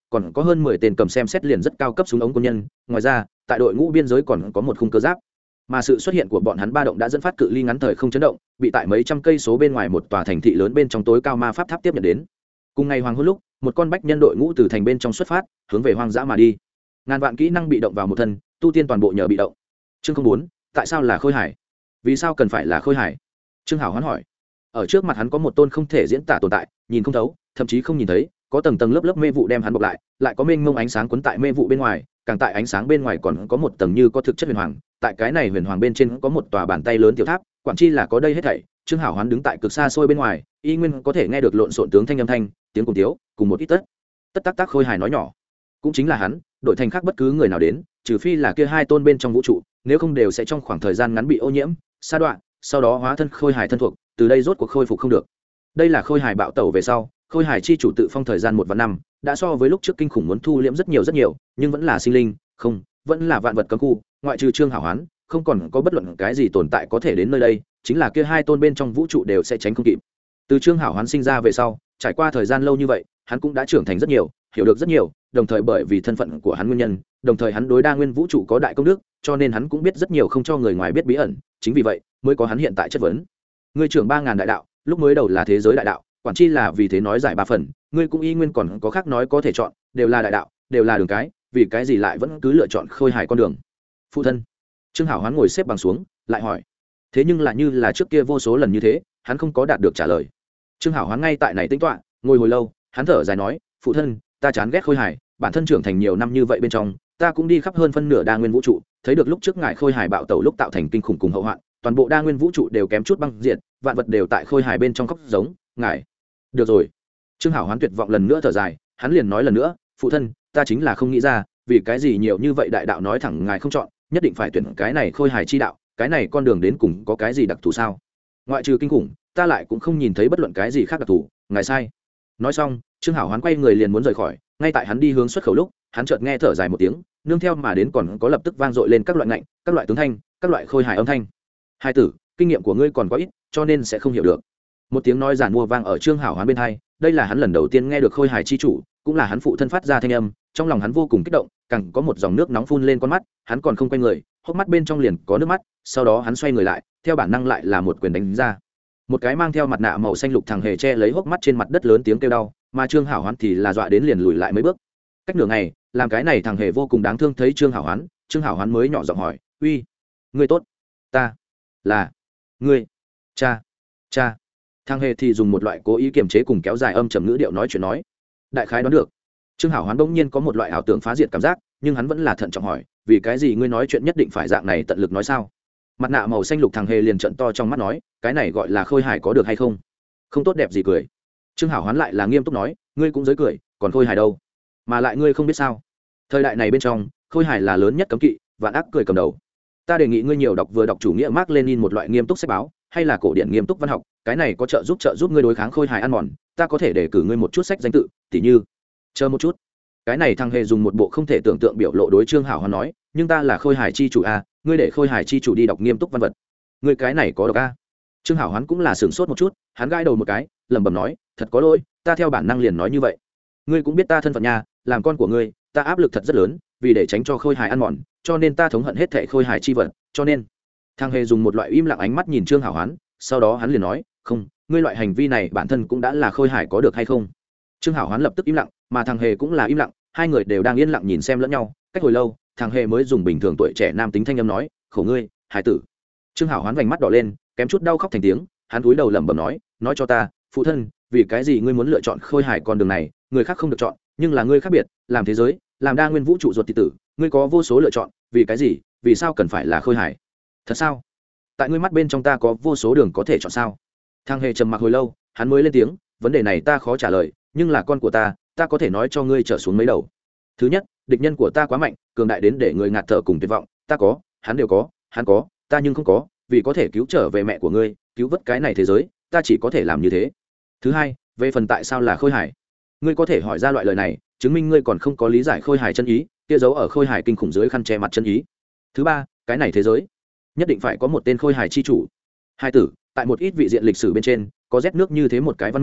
còn có hơn 10 tên cầm xem xét liền rất cao cấp súng ống quân nhân, ngoài ra tại đội ngũ biên giới còn có một khung cơ giáp, mà sự xuất hiện của bọn hắn ba động đã dẫn phát cự ly ngắn thời không chấn động, bị tại mấy trăm cây số bên ngoài một tòa thành thị lớn bên trong tối cao ma pháp tháp tiếp nhận đến. Cùng ngày hoàng hôn lúc, một con bách nhân đội ngũ từ thành bên trong xuất phát, hướng về hoang dã mà đi. Ngàn vạn kỹ năng bị động vào một thân, tu tiên toàn bộ nhờ bị động. Chương 04, tại sao là Khôi Hải? Vì sao cần phải là Khôi Hải? Trương Hảo hoán hỏi. Ở trước mặt hắn có một tôn không thể diễn tả tồn tại, nhìn không thấu, thậm chí không nhìn thấy, có tầng tầng lớp lớp mê vụ đem hắn bọc lại, lại có mênh mông ánh sáng quấn tại mê vụ bên ngoài, càng tại ánh sáng bên ngoài còn có một tầng như có thực chất huyền hoàng, tại cái này huyền hoàng bên trên có một tòa bàn tay lớn tiểu tháp, quản chi là có đây hết thảy. Trương Hảo hoán đứng tại cực xa xôi bên ngoài, y nguyên có thể nghe được lộn xộn tướng thanh âm thanh, tiếng cùng tiếu, cùng một ít tất tác Khôi Hải nói nhỏ. Cũng chính là hắn, đội thành khác bất cứ người nào đến, trừ phi là kia hai tôn bên trong vũ trụ, nếu không đều sẽ trong khoảng thời gian ngắn bị ô nhiễm, sa đoạn, sau đó hóa thân Khôi Hải thân thuộc, từ đây rốt cuộc khôi phục không được. Đây là Khôi Hải bạo tẩu về sau, Khôi Hải chi chủ tự phong thời gian 1 và 5, đã so với lúc trước kinh khủng muốn thu liễm rất nhiều, nhưng vẫn là sinh linh, không, vẫn là vạn vật cấm khu, ngoại trừ Trương Hảo hoán, không còn có bất luận cái gì tồn tại có thể đến nơi đây, chính là kia hai tôn bên trong vũ trụ đều sẽ tránh không kịp. Từ Trương Hảo hoán sinh ra về sau, trải qua thời gian lâu như vậy, hắn cũng đã trưởng thành rất nhiều, hiểu được rất nhiều, đồng thời bởi vì thân phận của hắn nguyên nhân, đồng thời hắn đối đa nguyên vũ trụ có đại công đức, cho nên hắn cũng biết rất nhiều không cho người ngoài biết bí ẩn, chính vì vậy mới có hắn hiện tại chất vấn. Ngươi trưởng 3000 đại đạo, lúc mới đầu là thế giới đại đạo, quản chi là vì thế nói giải 3 phần, ngươi cũng y nguyên còn có khác nói có thể chọn, đều là đại đạo, đều là đường cái, vì cái gì lại vẫn cứ lựa chọn Khôi Hải con đường? Phụ thân. Trương Hảo hoán ngồi xếp bằng xuống, lại hỏi. Thế nhưng là như là trước kia vô số lần như thế, hắn không có đạt được trả lời. Trương Hảo hoán ngay tại này tĩnh tọa, ngồi hồi lâu, hắn thở dài nói, phụ thân, ta chán ghét Khôi Hải, bản thân trưởng thành nhiều năm như vậy bên trong, ta cũng đi khắp hơn phân nửa đa nguyên vũ trụ, thấy được lúc trước ngài Khôi Hải bạo tẩu lúc tạo thành kinh khủng cùng hậu hoạn, toàn bộ đa nguyên vũ trụ đều kém chút băng diệt, vạn vật đều tại Khôi Hải bên trong khóc giống, ngài. Được rồi. Trương Hảo hoán tuyệt vọng lần nữa thở dài, hắn liền nói lần nữa, phụ thân, ta chính là không nghĩ ra, vì cái gì nhiều như vậy đại đạo nói thẳng ngài không chọn, nhất định phải tuyển cái này Khôi Hải chi đạo, cái này con đường đến cùng có cái gì đặc thù sao? Ngoại trừ kinh khủng, ta lại cũng không nhìn thấy bất luận cái gì khác đặc thù, ngài sai. Nói xong, Trương Hảo hoán quay người liền muốn rời khỏi, ngay tại hắn đi hướng xuất khẩu lúc, hắn chợt nghe thở dài một tiếng, nương theo mà đến còn có lập tức vang dội lên các loại ngạnh, các loại tướng thanh, các loại Khôi Hải âm thanh. Hai tử, kinh nghiệm của ngươi còn có ít, cho nên sẽ không hiểu được. Một tiếng nói giản mua vang ở Trương Hảo hoán bên hai, đây là hắn lần đầu tiên nghe được Khôi Hải chi chủ, cũng là hắn phụ thân phát ra thanh âm, trong lòng hắn vô cùng kích động, càng có một dòng nước nóng phun lên con mắt, hắn còn không quay người, hốc mắt bên trong liền có nước mắt, sau đó hắn xoay người lại, theo bản năng lại là một quyền đánh ra. Một cái mang theo mặt nạ màu xanh lục thằng hề che lấy hốc mắt trên mặt đất lớn tiếng kêu đau, mà Trương Hảo hoán thì là dọa đến liền lùi lại mấy bước. Cách nửa ngày, làm cái này thằng hề vô cùng đáng thương thấy Trương Hảo hoán mới nhỏ giọng hỏi, uy, ngươi tốt, ta là ngươi cha. Thằng hề thì dùng một loại cố ý kiềm chế cùng kéo dài âm trầm ngữ điệu nói chuyện nói. Đại khái đoán được. Trương Hảo hoán bỗng nhiên có một loại ảo tưởng phá diệt cảm giác, nhưng hắn vẫn là thận trọng hỏi, vì cái gì ngươi nói chuyện nhất định phải dạng này tận lực nói sao? Mặt nạ màu xanh lục thằng hề liền trận to trong mắt nói, cái này gọi là Khôi Hải có được hay không? Không tốt đẹp gì cười. Trương Hảo hoán lại là nghiêm túc nói, ngươi cũng giới cười, còn Khôi Hải đâu? Mà lại ngươi không biết sao? Thời đại này bên trong, Khôi Hải là lớn nhất cấm kỵ, vạn ác cười cầm đầu. Ta đề nghị ngươi nhiều đọc vừa đọc chủ nghĩa Mác Lênin một loại nghiêm túc sách báo, hay là cổ điển nghiêm túc văn học, cái này có trợ giúp ngươi đối kháng Khôi Hải ăn mòn, ta có thể đề cử ngươi một chút sách danh tự, tỉ như. Chờ một chút. Cái này thằng hề dùng một bộ không thể tưởng tượng biểu lộ đối Trương Hảo hoán nói, nhưng ta là Khôi Hải chi chủ a, ngươi để Khôi Hải chi chủ đi đọc nghiêm túc văn vật, ngươi cái này có độc a? Trương Hảo hoán cũng là sửng sốt một chút, hắn gãi đầu một cái, lẩm bẩm nói, thật có lỗi, ta theo bản năng liền nói như vậy. Ngươi cũng biết ta thân phận nha, làm con của ngươi, ta áp lực thật rất lớn, vì để tránh cho Khôi Hải ăn mòn, cho nên ta thống hận hết thảy Khôi Hải chi vật, cho nên. Thằng hề dùng một loại im lặng ánh mắt nhìn Trương Hảo hoán, sau đó hắn liền nói, không, ngươi loại hành vi này bản thân cũng đã là Khôi Hải có được hay không? Trương Hảo hoán lập tức im lặng, mà thằng hề cũng là im lặng, hai người đều đang yên lặng nhìn xem lẫn nhau. Cách hồi lâu, thằng hề mới dùng bình thường tuổi trẻ nam tính thanh âm nói, khổ ngươi, hải tử. Trương Hảo hoán vành mắt đỏ lên, kém chút đau khóc thành tiếng, hắn cúi đầu lẩm bẩm nói cho ta, phụ thân, vì cái gì ngươi muốn lựa chọn Khôi Hải con đường này, người khác không được chọn, nhưng là ngươi khác biệt, làm thế giới, làm đa nguyên vũ trụ ruột thịt tử, ngươi có vô số lựa chọn, vì cái gì, vì sao cần phải là Khôi Hải? Thật sao? Tại ngươi mắt bên trong ta có vô số đường có thể chọn sao? Thằng hề trầm mặc hồi lâu, hắn mới lên tiếng, vấn đề này ta khó trả lời, nhưng là con của ta có thể nói cho ngươi trở xuống mấy đầu. Thứ nhất, địch nhân của ta quá mạnh, cường đại đến để người ngạt thở cùng tuyệt vọng, ta có, hắn đều có, hắn có, ta nhưng không có, vì có thể cứu trở về mẹ của ngươi, cứu vớt cái này thế giới, ta chỉ có thể làm như thế. Thứ hai, về phần tại sao là Khôi Hải, ngươi có thể hỏi ra loại lời này, chứng minh ngươi còn không có lý giải Khôi Hải chân ý, kia giấu ở Khôi Hải kinh khủng dưới khăn che mặt chân ý. Thứ ba, cái này thế giới nhất định phải có một tên Khôi Hải chi chủ. Hai tử, tại một ít vị diện lịch sử bên trên, có rét nước như thế một cái văn minh,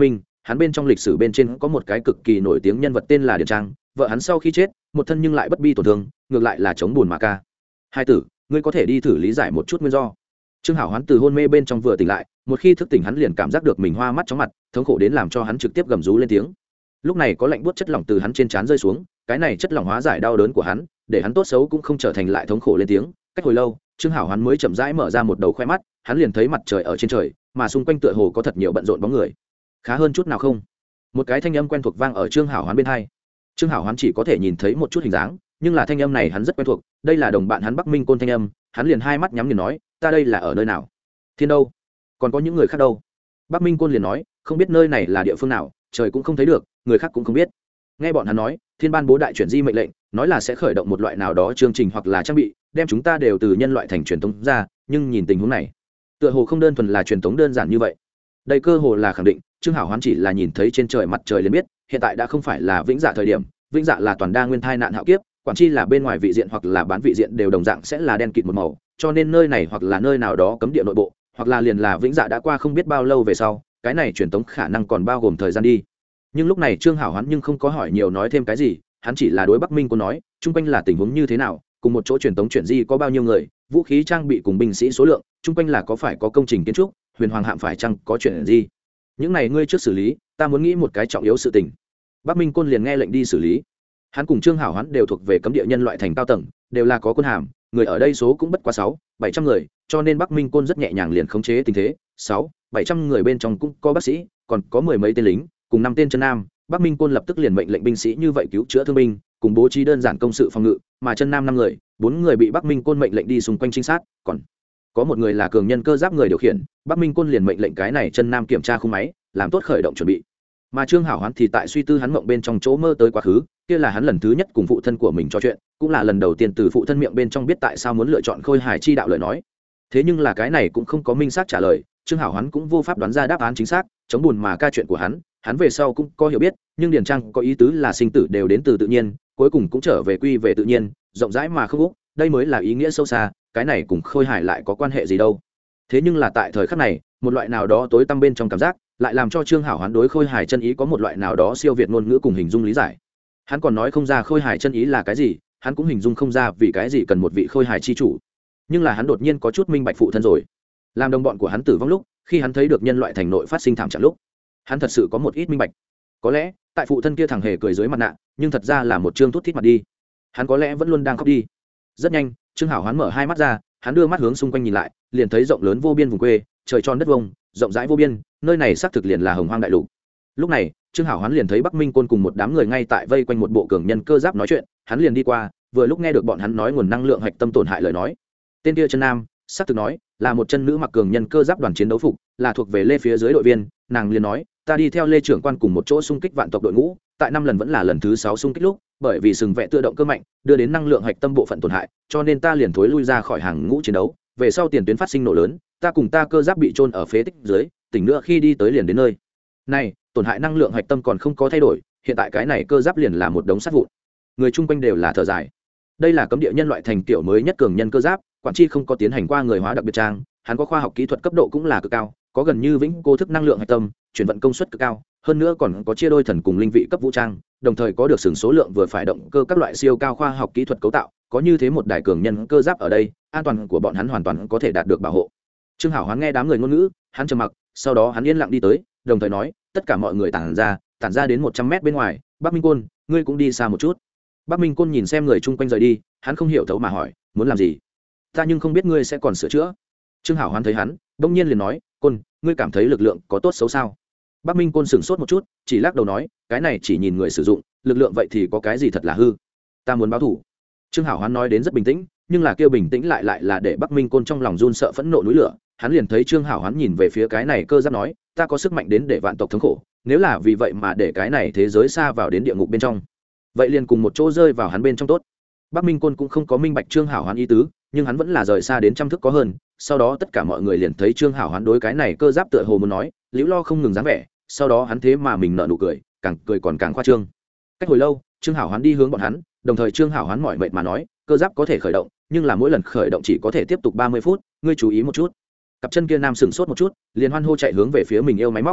hắn bên trong lịch sử bên trên có một cái cực kỳ nổi tiếng nhân vật tên là Điền Trang, vợ hắn sau khi chết một thân nhưng lại bất bi tổn thương, ngược lại là chống buồn mà ca. Hai tử, ngươi có thể đi thử lý giải một chút nguyên do. Trương Hảo Hoán từ hôn mê bên trong vừa tỉnh lại, một khi thức tỉnh hắn liền cảm giác được mình hoa mắt chóng mặt, thống khổ đến làm cho hắn trực tiếp gầm rú lên tiếng. Lúc này có lạnh buốt chất lỏng từ hắn trên trán rơi xuống, cái này chất lỏng hóa giải đau đớn của hắn, để hắn tốt xấu cũng không trở thành lại thống khổ lên tiếng. Cách hồi lâu, Trương Hảo Hoán mới chậm rãi mở ra một đầu khoe mắt, hắn liền thấy mặt trời ở trên trời, mà xung quanh tựa hồ có thật nhiều bận rộn bóng người. Khá hơn chút nào không? Một cái thanh âm quen thuộc vang ở Trương Hảo Hoán bên tai. Trương Hảo Hoán chỉ có thể nhìn thấy một chút hình dáng, nhưng là thanh âm này hắn rất quen thuộc, đây là đồng bạn hắn Bắc Minh Côn thanh âm, hắn liền hai mắt nhắm nghiền nói, ta đây là ở nơi nào? Thiên đâu? Còn có những người khác đâu? Bắc Minh Côn liền nói, không biết nơi này là địa phương nào, trời cũng không thấy được, người khác cũng không biết. Nghe bọn hắn nói, Thiên ban bố đại chuyển di mệnh lệnh, nói là sẽ khởi động một loại nào đó chương trình hoặc là trang bị, đem chúng ta đều từ nhân loại thành truyền thống ra, nhưng nhìn tình huống này, tựa hồ không đơn thuần là truyền thống đơn giản như vậy. Đây cơ hồ là khẳng định, Trương Hảo Hoán chỉ là nhìn thấy trên trời mặt trời liền biết, hiện tại đã không phải là vĩnh dạ thời điểm, vĩnh dạ là toàn đa nguyên thai nạn hạo kiếp, quản chi là bên ngoài vị diện hoặc là bán vị diện đều đồng dạng sẽ là đen kịt một màu, cho nên nơi này hoặc là nơi nào đó cấm địa nội bộ, hoặc là liền là vĩnh dạ đã qua không biết bao lâu về sau, cái này truyền tống khả năng còn bao gồm thời gian đi. Nhưng lúc này Trương Hảo Hoán nhưng không có hỏi nhiều nói thêm cái gì, hắn chỉ là đối Bắc Minh Côn nói, chung quanh là tình huống như thế nào, cùng một chỗ truyền tống chuyển di có bao nhiêu người, vũ khí trang bị cùng binh sĩ số lượng, chung quanh là có phải có công trình kiến trúc, huyền hoàng hạm phải chăng có chuyện gì. Những này ngươi trước xử lý, ta muốn nghĩ một cái trọng yếu sự tình. Bắc Minh Côn liền nghe lệnh đi xử lý. Hắn cùng Trương Hảo Hoán đều thuộc về cấm địa nhân loại thành cao tầng, đều là có quân hàm, người ở đây số cũng bất quá 600-700 người, cho nên Bắc Minh Côn rất nhẹ nhàng liền khống chế tình thế. 600-700 người bên trong cũng có bác sĩ, còn có mười mấy tên lính, cùng 5 tên chân nam. Bắc Minh Côn lập tức liền mệnh lệnh binh sĩ như vậy cứu chữa thương binh, cùng bố trí đơn giản công sự phòng ngự, mà chân nam 5 người, 4 người bị Bắc Minh Côn mệnh lệnh đi xung quanh trinh sát, còn có một người là cường nhân cơ giáp người điều khiển. Bắc Minh Côn liền mệnh lệnh cái này chân nam kiểm tra khung máy, làm tốt khởi động chuẩn bị. Mà Trương Hảo Hoán thì tại suy tư hắn mộng bên trong chỗ mơ tới quá khứ, kia là hắn lần thứ nhất cùng phụ thân của mình trò chuyện, cũng là lần đầu tiên từ phụ thân miệng bên trong biết tại sao muốn lựa chọn khôi hài chi đạo lời nói. Thế nhưng là cái này cũng không có minh xác trả lời, Trương Hảo Hoán cũng vô pháp đoán ra đáp án chính xác, chống buồn mà ca chuyện của hắn về sau cũng có hiểu biết, nhưng Điền Trang có ý tứ là sinh tử đều đến từ tự nhiên, cuối cùng cũng trở về quy về tự nhiên, rộng rãi mà không úc, đây mới là ý nghĩa sâu xa, cái này cùng khôi hài lại có quan hệ gì đâu. Thế nhưng là tại thời khắc này, một loại nào đó tối tăm bên trong cảm giác, lại làm cho Trương Hảo Hoán đối khôi hài chân ý có một loại nào đó siêu việt ngôn ngữ cùng hình dung lý giải. Hắn còn nói không ra khôi hài chân ý là cái gì, hắn cũng hình dung không ra vì cái gì cần một vị khôi hài chi chủ. Nhưng là hắn đột nhiên có chút minh bạch phụ thân rồi. Làm đồng bọn của hắn tử vong lúc, khi hắn thấy được nhân loại thành nội phát sinh thảm trạng lúc, hắn thật sự có một ít minh bạch. Có lẽ, tại phụ thân kia thằng hề cười dưới mặt nạ, nhưng thật ra là một trương thút thít mặt đi. Hắn có lẽ vẫn luôn đang khóc đi. Rất nhanh, Trương Hảo Hoán mở hai mắt ra, hắn đưa mắt hướng xung quanh nhìn lại, liền thấy rộng lớn vô biên vùng quê, trời tròn đất vông, rộng rãi vô biên, nơi này xác thực liền là Hồng Hoang đại lục. Lúc này, Trương Hảo Hoán liền thấy Bắc Minh Côn cùng một đám người ngay tại vây quanh một bộ cường nhân cơ giáp nói chuyện, hắn liền đi qua, vừa lúc nghe được bọn hắn nói nguồn năng lượng hạch tâm tổn hại lời nói. Tên kia chân nam, xác thực nói, là một chân nữ mặc cường nhân cơ giáp đoàn chiến đấu phục, là thuộc về Lê phía dưới đội viên, nàng liền nói, ta đi theo Lê trưởng quan cùng một chỗ xung kích vạn tộc đội ngũ, tại 5 lần vẫn là lần thứ 6 xung kích lúc, bởi vì sừng vẽ tự động cơ mạnh, đưa đến năng lượng hạch tâm bộ phận tổn hại, cho nên ta liền thối lui ra khỏi hàng ngũ chiến đấu, về sau tiền tuyến phát sinh nổ lớn, ta cùng ta cơ giáp bị chôn ở phế tích dưới, tỉnh nữa khi đi tới liền đến nơi này, tổn hại năng lượng hạch tâm còn không có thay đổi, hiện tại cái này cơ giáp liền là một đống sắt vụn. Người chung quanh đều là thở dài. Đây là cấm địa nhân loại thành tiểu mới nhất cường nhân cơ giáp, quản chi không có tiến hành qua người hóa đặc biệt trang, hắn có khoa học kỹ thuật cấp độ cũng là cực cao, có gần như vĩnh cô thức năng lượng hạch tâm, chuyển vận công suất cực cao, hơn nữa còn có chia đôi thần cùng linh vị cấp vũ trang, đồng thời có được sừng số lượng vừa phải động cơ các loại siêu cao khoa học kỹ thuật cấu tạo, có như thế một đại cường nhân cơ giáp ở đây, an toàn của bọn hắn hoàn toàn có thể đạt được bảo hộ. Trương Hảo Hoán nghe đám người ngôn ngữ, hắn trầm mặc, sau đó hắn yên lặng đi tới, đồng thời nói, tất cả mọi người tản ra đến 100 mét bên ngoài, Bắc Minh Côn, ngươi cũng đi xa một chút. Bắc Minh Côn nhìn xem người chung quanh rời đi, hắn không hiểu thấu mà hỏi, muốn làm gì? Ta nhưng không biết ngươi sẽ còn sửa chữa. Trương Hảo Hoán thấy hắn, đông nhiên liền nói, Côn, ngươi cảm thấy lực lượng có tốt xấu sao? Bắc Minh Côn sửng sốt một chút, chỉ lắc đầu nói, cái này chỉ nhìn người sử dụng, lực lượng vậy thì có cái gì thật là hư? Ta muốn báo thủ. Trương Hảo Hoán nói đến rất bình tĩnh, nhưng là kêu bình tĩnh lại là để Bắc Minh Côn trong lòng run sợ phẫn nộ núi lửa. Hắn liền thấy Trương Hảo Hoán nhìn về phía cái này cơ giáp nói, ta có sức mạnh đến để vạn tộc thống khổ, nếu là vì vậy mà để cái này thế giới xa vào đến địa ngục bên trong, vậy liền cùng một chỗ rơi vào hắn bên trong tốt. Bắc Minh Côn cũng không có minh bạch Trương Hảo Hoán ý tứ, nhưng hắn vẫn là rời xa đến trăm thước có hơn. Sau đó tất cả mọi người liền thấy Trương Hảo Hoán đối cái này cơ giáp tựa hồ muốn nói, liễu lo không ngừng dáng vẻ. Sau đó hắn thế mà mình nở nụ cười, càng cười còn càng khoa trương. Cách hồi lâu, Trương Hảo Hoán đi hướng bọn hắn, đồng thời Trương Hảo Hoán mỏi mệt mà nói, cơ giáp có thể khởi động, nhưng là mỗi lần khởi động chỉ có thể tiếp tục 30 phút, ngươi chú ý một chút. Cặp chân kia nam sững sốt một chút, liền hoan hô chạy hướng về phía mình yêu máy móc.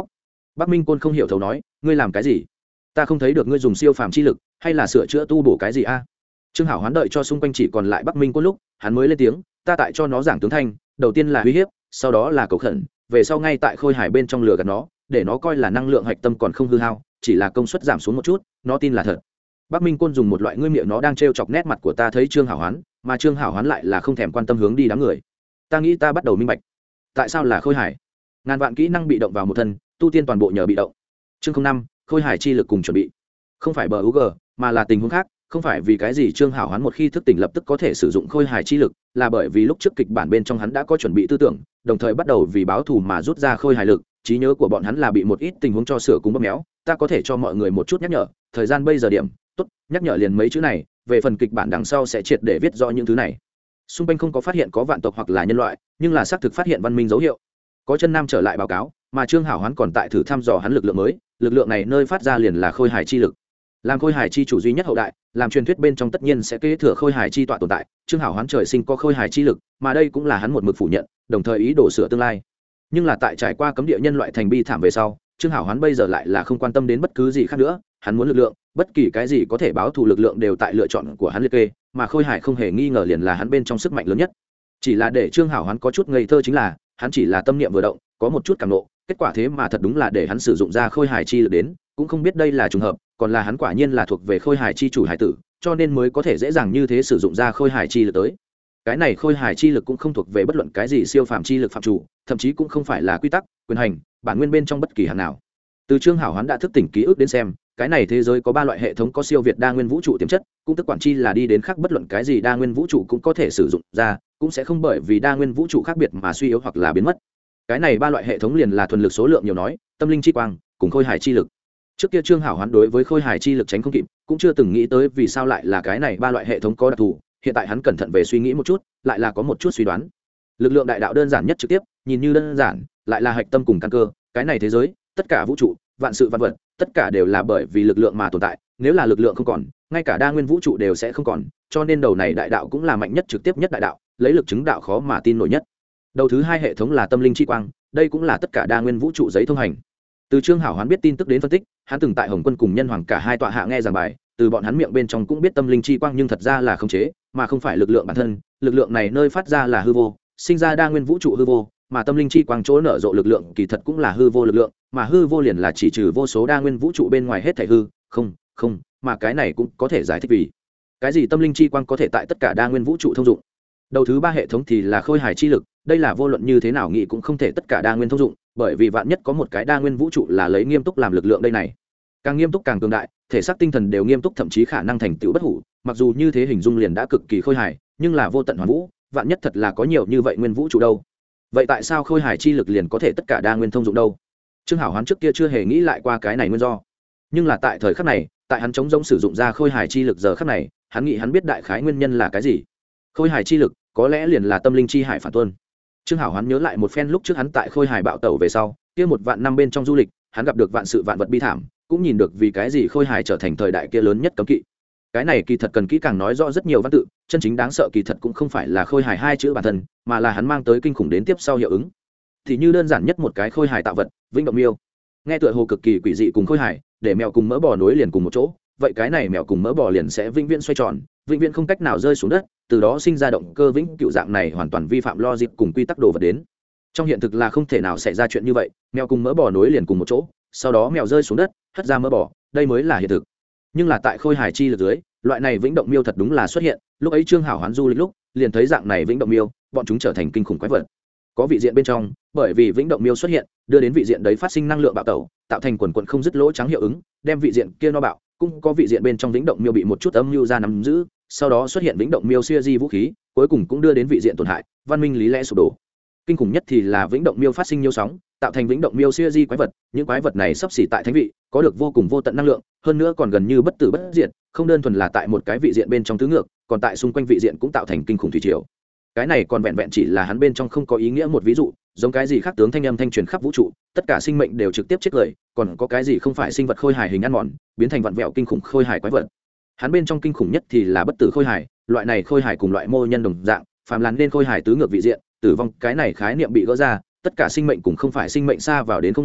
Bắc Minh Côn không hiểu thấu nói, ngươi làm cái gì? Ta không thấy được ngươi dùng siêu phàm chi lực, hay là sửa chữa tu bổ cái gì a? Trương Hảo Hoán đợi cho xung quanh chỉ còn lại Bắc Minh Côn lúc, hắn mới lên tiếng, ta tại cho nó giảng tướng thanh, đầu tiên là uy hiếp, sau đó là cầu khẩn, về sau ngay tại khôi hải bên trong lửa gạt nó, để nó coi là năng lượng hạch tâm còn không hư hao, chỉ là công suất giảm xuống một chút, nó tin là thật. Bắc Minh Côn dùng một loại ngươi miệng nó đang trêu chọc nét mặt của ta thấy Trương Hảo Hoán, mà Trương Hảo Hoán lại là không thèm quan tâm hướng đi đám người. Ta nghĩ ta bắt đầu minh bạch, tại sao là khôi hải? Ngàn vạn kỹ năng bị động vào một thân, tu tiên toàn bộ nhờ bị động. Chương 05, khôi hải chi lực cùng chuẩn bị. Không phải bờ UG, mà là tình huống khác, không phải vì cái gì Trương Hảo Hoán một khi thức tỉnh lập tức có thể sử dụng khôi hải chi lực, là bởi vì lúc trước kịch bản bên trong hắn đã có chuẩn bị tư tưởng, đồng thời bắt đầu vì báo thù mà rút ra khôi hải lực, trí nhớ của bọn hắn là bị một ít tình huống cho sửa cùng bóp méo, ta có thể cho mọi người một chút nhắc nhở, thời gian bây giờ điểm, tốt, nhắc nhở liền mấy chữ này, về phần kịch bản đằng sau sẽ triệt để viết rõ những thứ này. Xung quanh không có phát hiện có vạn tộc hoặc là nhân loại, nhưng là xác thực phát hiện văn minh dấu hiệu. Có chân nam trở lại báo cáo, mà Trương Hảo Hoán còn tại thử thăm dò hắn lực lượng mới, lực lượng này nơi phát ra liền là khôi hải chi lực. Làm khôi hải chi chủ duy nhất hậu đại, làm truyền thuyết bên trong tất nhiên sẽ kế thừa khôi hải chi tọa tồn tại, Trương Hảo Hoán trời sinh có khôi hải chi lực, mà đây cũng là hắn một mực phủ nhận, đồng thời ý đồ sửa tương lai. Nhưng là tại trải qua cấm địa nhân loại thành bi thảm về sau, Trương Hảo Hoán bây giờ lại là không quan tâm đến bất cứ gì khác nữa, hắn muốn lực lượng, bất kỳ cái gì có thể báo thù lực lượng đều tại lựa chọn của hắn liệt kê, mà khôi hải không hề nghi ngờ liền là hắn bên trong sức mạnh lớn nhất. Chỉ là để Trương Hảo Hoán có chút ngây thơ chính là, hắn chỉ là tâm niệm vừa động, có một chút cảm nộ, kết quả thế mà thật đúng là để hắn sử dụng ra khôi hải chi lực đến, cũng không biết đây là trùng hợp, còn là hắn quả nhiên là thuộc về khôi hải chi chủ hải tử, cho nên mới có thể dễ dàng như thế sử dụng ra khôi hải chi lực tới. Cái này khôi hải chi lực cũng không thuộc về bất luận cái gì siêu phàm chi lực phạm chủ, thậm chí cũng không phải là quy tắc, quyền hành, bản nguyên bên trong bất kỳ hạng nào. Từ Trương Hảo Hoán đã thức tỉnh ký ức đến xem, cái này thế giới có 3 loại hệ thống có siêu việt đa nguyên vũ trụ tiềm chất, cũng tức quản chi là đi đến khác bất luận cái gì đa nguyên vũ trụ cũng có thể sử dụng ra, cũng sẽ không bởi vì đa nguyên vũ trụ khác biệt mà suy yếu hoặc là biến mất. Cái này 3 loại hệ thống liền là thuần lực số lượng nhiều nói, tâm linh chi quang, cùng khôi hải chi lực. Trước kia Trương Hảo Hoán đối với khôi hải chi lực tránh không kịp, cũng chưa từng nghĩ tới vì sao lại là cái này 3 loại hệ thống có đặc thù, hiện tại hắn cẩn thận về suy nghĩ một chút, lại là có một chút suy đoán. Lực lượng đại đạo đơn giản nhất trực tiếp, nhìn như đơn giản, lại là hạch tâm cùng căn cơ, cái này thế giới, tất cả vũ trụ, vạn sự vạn vật, tất cả đều là bởi vì lực lượng mà tồn tại, nếu là lực lượng không còn, ngay cả đa nguyên vũ trụ đều sẽ không còn, cho nên đầu này đại đạo cũng là mạnh nhất trực tiếp nhất đại đạo, lấy lực chứng đạo khó mà tin nổi nhất. Đầu thứ 2 hệ thống là tâm linh chi quang, đây cũng là tất cả đa nguyên vũ trụ giấy thông hành. Từ Trương Hảo Hoán biết tin tức đến phân tích, hắn từng tại Hồng Quân cùng Nhân Hoàng cả hai tọa hạ nghe giảng bài, từ bọn hắn miệng bên trong cũng biết tâm linh chi quang nhưng thật ra là khống chế, mà không phải lực lượng bản thân, lực lượng này nơi phát ra là hư vô, sinh ra đa nguyên vũ trụ hư vô, mà tâm linh chi quang chỗ nở rộ lực lượng kỳ thật cũng là hư vô lực lượng, mà hư vô liền là chỉ trừ vô số đa nguyên vũ trụ bên ngoài hết thảy hư, không, mà cái này cũng có thể giải thích vì cái gì tâm linh chi quang có thể tại tất cả đa nguyên vũ trụ thông dụng. Đầu thứ 3 hệ thống thì là khôi hải chi lực, đây là vô luận như thế nào nghĩ cũng không thể tất cả đa nguyên thông dụng, bởi vì vạn nhất có một cái đa nguyên vũ trụ là lấy nghiêm túc làm lực lượng đây này. Càng nghiêm túc càng cường đại, thể xác tinh thần đều nghiêm túc, thậm chí khả năng thành tựu bất hủ, mặc dù như thế hình dung liền đã cực kỳ khôi hài, nhưng là vô tận hoàn vũ, vạn nhất thật là có nhiều như vậy nguyên vũ trụ đâu. Vậy tại sao khôi hài chi lực liền có thể tất cả đa nguyên thông dụng đâu? Trương Hảo Hoán trước kia chưa hề nghĩ lại qua cái này nguyên do. Nhưng là tại thời khắc này, tại hắn chống rỗng sử dụng ra khôi hài chi lực giờ khắc này, hắn nghĩ hắn biết đại khái nguyên nhân là cái gì. Khôi hài chi lực có lẽ liền là tâm linh chi hải phản tuân. Trương Hảo Hoán nhớ lại một phen lúc trước hắn tại khôi hài bạo tẩu về sau, kia 1 vạn năm bên trong du lịch, hắn gặp được vạn sự vạn vật bi thảm, cũng nhìn được vì cái gì khôi hài trở thành thời đại kia lớn nhất cấm kỵ. Cái này kỳ thật cần kỹ càng nói rõ rất nhiều văn tự, chân chính đáng sợ kỳ thật cũng không phải là khôi hài 2 chữ bản thân, mà là hắn mang tới kinh khủng đến tiếp sau hiệu ứng. Thì như đơn giản nhất một cái khôi hài tạo vật, vĩnh động miêu, nghe tựa hồ cực kỳ quỷ dị cùng khôi hài, để mèo cùng mỡ bò nối liền cùng một chỗ, vậy cái này mèo cùng mỡ bò liền sẽ vĩnh viễn xoay tròn, vĩnh viễn không cách nào rơi xuống đất, từ đó sinh ra động cơ vĩnh cửu, dạng này hoàn toàn vi phạm logic cùng quy tắc đồ vật đến. Trong hiện thực là không thể nào xảy ra chuyện như vậy, mèo cùng mỡ bò nối liền cùng một chỗ, sau đó mèo rơi xuống đất, hất ra mỡ bò, đây mới là hiện thực. Nhưng là tại khôi hài chi lực dưới, loại này vĩnh động miêu thật đúng là xuất hiện, lúc ấy Trương Hảo Hoán du lịch lúc, liền thấy dạng này vĩnh động miêu, bọn chúng trở thành kinh khủng quái vật. Có vị diện bên trong, bởi vì vĩnh động miêu xuất hiện, đưa đến vị diện đấy phát sinh năng lượng bạo tẩu, tạo thành quần quần không dứt lỗ trắng hiệu ứng, đem vị diện kia no bạo, cũng có vị diện bên trong vĩnh động miêu bị một chút âm mưu ra nắm giữ, sau đó xuất hiện vĩnh động miêu siêu di vũ khí, cuối cùng cũng đưa đến vị diện tổn hại, văn minh lý lẽ sụp đổ. Kinh khủng nhất thì là vĩnh động miêu phát sinh nhiêu sóng, tạo thành vĩnh động miêu siêu di quái vật, những quái vật này sắp xỉ tại thánh vị, có được vô cùng vô tận năng lượng, hơn nữa còn gần như bất tử bất diệt, không đơn thuần là tại một cái vị diện bên trong tứ ngược, còn tại xung quanh vị diện cũng tạo thành kinh khủng thủy triều. Cái này còn vẹn vẹn chỉ là hắn bên trong không có ý nghĩa một ví dụ, giống cái gì khác tướng thanh âm thanh truyền khắp vũ trụ, tất cả sinh mệnh đều trực tiếp chết người, còn có cái gì không phải sinh vật khôi hài hình ăn mòn, biến thành vặn vẹo kinh khủng khôi hài quái vật. Hắn bên trong kinh khủng nhất thì là bất tử khôi hài, loại này khôi hài cùng loại mô nhân đồng dạng, phàm làn nên khôi hài tứ ngược vị diện, tử vong cái này khái niệm bị gỡ ra, tất cả sinh mệnh cũng không phải sinh mệnh xa vào đến không logic,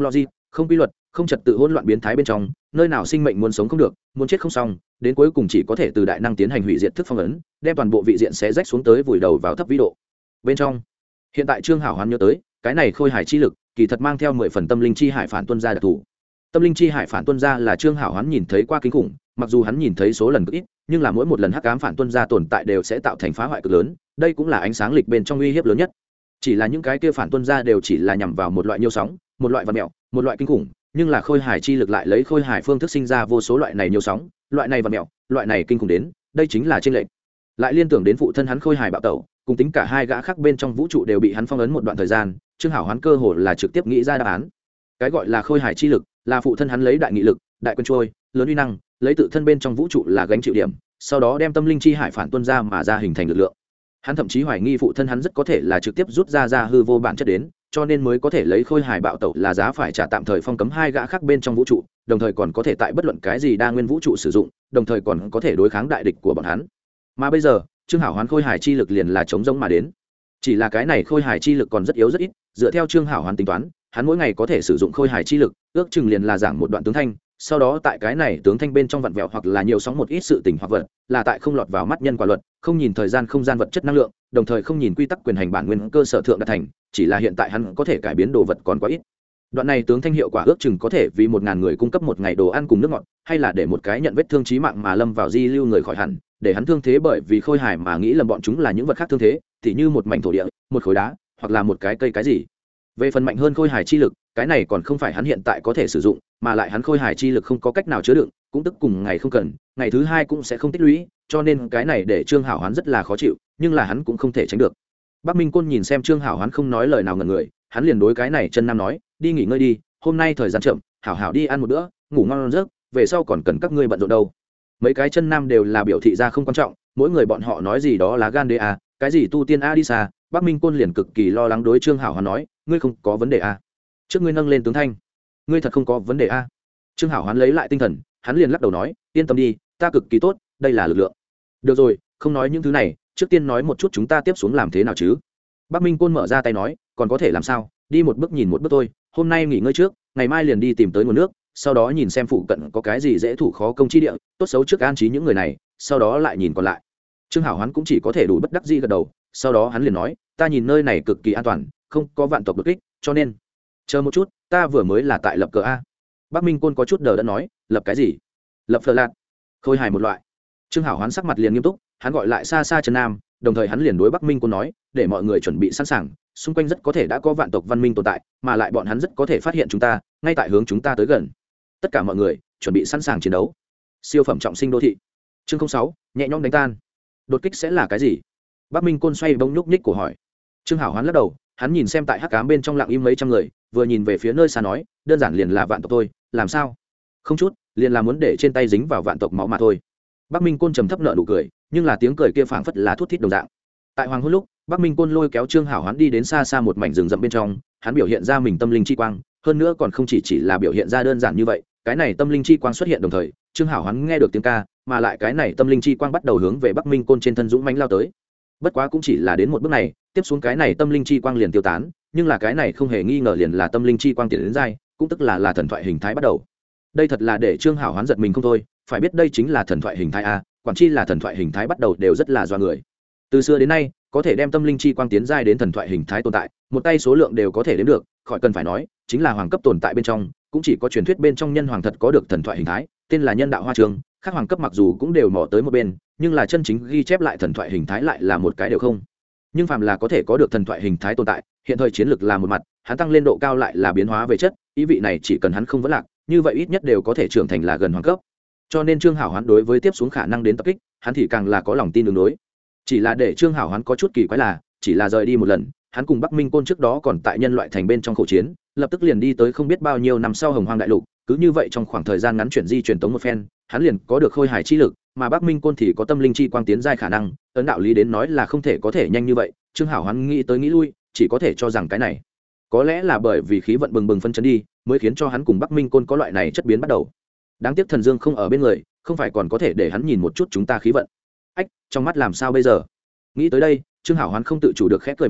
không quy luật, không trật tự hỗn loạn biến thái bên trong, nơi nào sinh mệnh muốn sống không được, muốn chết không xong, đến cuối cùng chỉ có thể từ đại năng tiến hành hủy diệt thức phong ấn, đem toàn bộ vị diện xé rách xuống tới vùi đầu vào thấp vĩ độ bên trong. Hiện tại Trương Hảo Hoán nhớ tới, cái này khôi hải chi lực kỳ thật mang theo 10 phần tâm linh chi hải phản tuân ra đặc thù. Tâm linh chi hải phản tuân ra là Trương Hảo Hoán nhìn thấy qua kinh khủng, mặc dù hắn nhìn thấy số lần cực ít, nhưng là mỗi một lần hắc ám phản tuân ra tồn tại đều sẽ tạo thành phá hoại cực lớn, đây cũng là ánh sáng lịch bên trong uy hiếp lớn nhất. Chỉ là những cái kia phản tuân ra đều chỉ là nhằm vào một loại nhiêu sóng, một loại vật mèo, một loại kinh khủng, nhưng là khôi hải chi lực lại lấy khôi hải phương thức sinh ra vô số loại này nhiêu sóng, loại này vật mèo, loại này kinh khủng đến, đây chính là chênh lệch. Lại liên tưởng đến phụ thân hắn khôi hải bạo tẩu, cùng tính cả hai gã khác bên trong vũ trụ đều bị hắn phong ấn một đoạn thời gian, Trương Hảo Hoán cơ hồ là trực tiếp nghĩ ra đáp án. Cái gọi là khôi hải chi lực, là phụ thân hắn lấy đại nghị lực, đại quân trôi, lớn uy năng, lấy tự thân bên trong vũ trụ là gánh chịu điểm, sau đó đem tâm linh chi hải phản tuân ra mà ra hình thành lực lượng. Hắn thậm chí hoài nghi phụ thân hắn rất có thể là trực tiếp rút ra hư vô bản chất đến, cho nên mới có thể lấy khôi hải bạo tẩu là giá phải trả tạm thời phong cấm hai gã khác bên trong vũ trụ, đồng thời còn có thể tại bất luận cái gì đa nguyên vũ trụ sử dụng, đồng thời còn có thể đối kháng đại địch của bọn hắn. Mà bây giờ, Trương Hảo Hoán khôi hải chi lực liền là chống giống mà đến. Chỉ là cái này khôi hải chi lực còn rất yếu rất ít, dựa theo Trương Hảo Hoán tính toán, hắn mỗi ngày có thể sử dụng khôi hải chi lực, ước chừng liền là giảng một đoạn tướng thanh, sau đó tại cái này tướng thanh bên trong vặn vẹo hoặc là nhiều sóng một ít sự tình hoặc vật, là tại không lọt vào mắt nhân quả luật, không nhìn thời gian không gian vật chất năng lượng, đồng thời không nhìn quy tắc quyền hành bản nguyên cơ sở thượng đạt thành, chỉ là hiện tại hắn có thể cải biến đồ vật còn quá ít. Đoạn này tướng thanh hiệu quả ước chừng có thể vì 1000 người cung cấp một ngày đồ ăn cùng nước ngọt, hay là để một cái nhận vết thương chí mạng mà lâm vào di lưu người khỏi hẳn, để hắn thương thế bởi vì khôi hải mà nghĩ lầm bọn chúng là những vật khác thương thế, thì như một mảnh thổ địa, một khối đá, hoặc là một cái cây cái gì. Về phần mạnh hơn khôi hải chi lực, cái này còn không phải hắn hiện tại có thể sử dụng, mà lại hắn khôi hải chi lực không có cách nào chứa đựng, cũng tức cùng ngày không cần, ngày thứ hai cũng sẽ không tích lũy, cho nên cái này để Trương Hảo Hoán rất là khó chịu, nhưng là hắn cũng không thể tránh được. Bắc Minh Côn nhìn xem Trương Hảo Hoán không nói lời nào ngẩn người, hắn liền đối cái này chân nam nói, đi nghỉ ngơi đi, hôm nay thời gian chậm, hảo hảo đi ăn một bữa, ngủ ngon giấc, về sau còn cần các ngươi bận rộn đâu. Mấy cái chân nam đều là biểu thị ra không quan trọng, mỗi người bọn họ nói gì đó là gan đê à, cái gì tu tiên a đi xa. Bắc Minh Côn liền cực kỳ lo lắng đối Trương Hảo Hoán nói, ngươi không có vấn đề a? Trước ngươi nâng lên tướng thanh, ngươi thật không có vấn đề a? Trương Hảo Hoán lấy lại tinh thần, hắn liền lắc đầu nói, yên tâm đi, ta cực kỳ tốt, đây là lực lượng. Được rồi, không nói những thứ này, trước tiên nói một chút chúng ta tiếp xuống làm thế nào chứ? Bắc Minh Côn mở ra tay nói, còn có thể làm sao, đi một bước nhìn một bước thôi, hôm nay nghỉ ngơi trước, ngày mai liền đi tìm tới nguồn nước, sau đó nhìn xem phụ cận có cái gì dễ thủ khó công chi địa, tốt xấu trước an trí những người này, sau đó lại nhìn còn lại. Trương Hảo Hoán cũng chỉ có thể đủ bất đắc dĩ gật đầu, sau đó hắn liền nói, ta nhìn nơi này cực kỳ an toàn, không có vạn tộc đột kích, cho nên chờ một chút, ta vừa mới là tại lập cờ a. Bắc Minh Côn có chút đờ đẫn nói, lập cái gì? Lập phờ lạt, khôi hài một loại. Trương Hảo Hoán sắc mặt liền nghiêm túc, hắn gọi lại xa xa Trần Nam, đồng thời hắn liền đối Bắc Minh Côn nói, để mọi người chuẩn bị sẵn sàng, xung quanh rất có thể đã có vạn tộc văn minh tồn tại, mà lại bọn hắn rất có thể phát hiện chúng ta, ngay tại hướng chúng ta tới gần. Tất cả mọi người chuẩn bị sẵn sàng chiến đấu. Siêu phẩm trọng sinh đô thị. Chương 06, nhẹ nhõm đánh tan. Đột kích sẽ là cái gì? Bắc Minh Côn xoay bông nhúc nhích của hỏi. Trương Hảo Hoán lắc đầu, hắn nhìn xem tại hắc ám bên trong lặng im mấy trăm người, vừa nhìn về phía nơi xa nói, đơn giản liền là vạn tộc thôi, làm sao? Không chút, liền là muốn để trên tay dính vào vạn tộc máu mà thôi. Bắc Minh Côn trầm thấp nở nụ cười, nhưng là tiếng cười kia phảng phất là thút thít đồng dạng. Tại hoàng hôn lúc, Bắc Minh Côn lôi kéo Trương Hảo Hoán đi đến xa xa một mảnh rừng rậm bên trong, hắn biểu hiện ra mình tâm linh chi quang, hơn nữa còn không chỉ là biểu hiện ra đơn giản như vậy, cái này tâm linh chi quang xuất hiện đồng thời, Trương Hảo Hoán nghe được tiếng ca, mà lại cái này tâm linh chi quang bắt đầu hướng về Bắc Minh Côn trên thân dũng mãnh lao tới. Bất quá cũng chỉ là đến một bước này, tiếp xuống cái này tâm linh chi quang liền tiêu tán, nhưng là cái này không hề nghi ngờ liền là tâm linh chi quang tiến đến giai, cũng tức là thần thoại hình thái bắt đầu. Đây thật là để Trương Hảo Hoán giật mình không thôi, phải biết đây chính là thần thoại hình thái a, quản chi là thần thoại hình thái bắt đầu đều rất là doa người. Từ xưa đến nay, có thể đem tâm linh chi quang tiến giai đến thần thoại hình thái tồn tại, một tay số lượng đều có thể đến được, khỏi cần phải nói, chính là hoàng cấp tồn tại bên trong, cũng chỉ có truyền thuyết bên trong nhân hoàng thật có được thần thoại hình thái, tên là Nhân Đạo Hoa Trường, các hoàng cấp mặc dù cũng đều mò tới một bên, nhưng là chân chính ghi chép lại thần thoại hình thái lại là một cái đều không. Nhưng phàm là có thể có được thần thoại hình thái tồn tại, hiện thời chiến lực là một mặt, hắn tăng lên độ cao lại là biến hóa về chất, ý vị này chỉ cần hắn không vấn lạc, như vậy ít nhất đều có thể trưởng thành là gần hoàng cấp. Cho nên Trương Hảo Hoán đối với tiếp xuống khả năng đến tập kích, hắn thì càng là có lòng tin ứng đối. Chỉ là để Trương Hảo Hoán có chút kỳ quái là, chỉ là rời đi một lần, hắn cùng Bắc Minh Côn trước đó còn tại nhân loại thành bên trong khổ chiến, lập tức liền đi tới không biết bao nhiêu năm sau Hồng Hoang đại lục, cứ như vậy trong khoảng thời gian ngắn chuyển di truyền tống một phen, hắn liền có được khôi hài chi lực, mà Bắc Minh Côn thì có tâm linh chi quang tiến giai khả năng, ấn đạo lý đến nói là không thể có thể nhanh như vậy. Trương Hảo Hoán nghĩ tới nghĩ lui, chỉ có thể cho rằng cái này có lẽ là bởi vì khí vận bừng bừng phân chấn đi, mới khiến cho hắn cùng Bắc Minh Côn có loại này chất biến bắt đầu. Đáng tiếc Thần Dương không ở bên người, không phải còn có thể để hắn nhìn một chút chúng ta khí vận. Ách, trong mắt làm sao bây giờ? Nghĩ tới đây, Trương Hảo Hoán không tự chủ được khép cười một cái,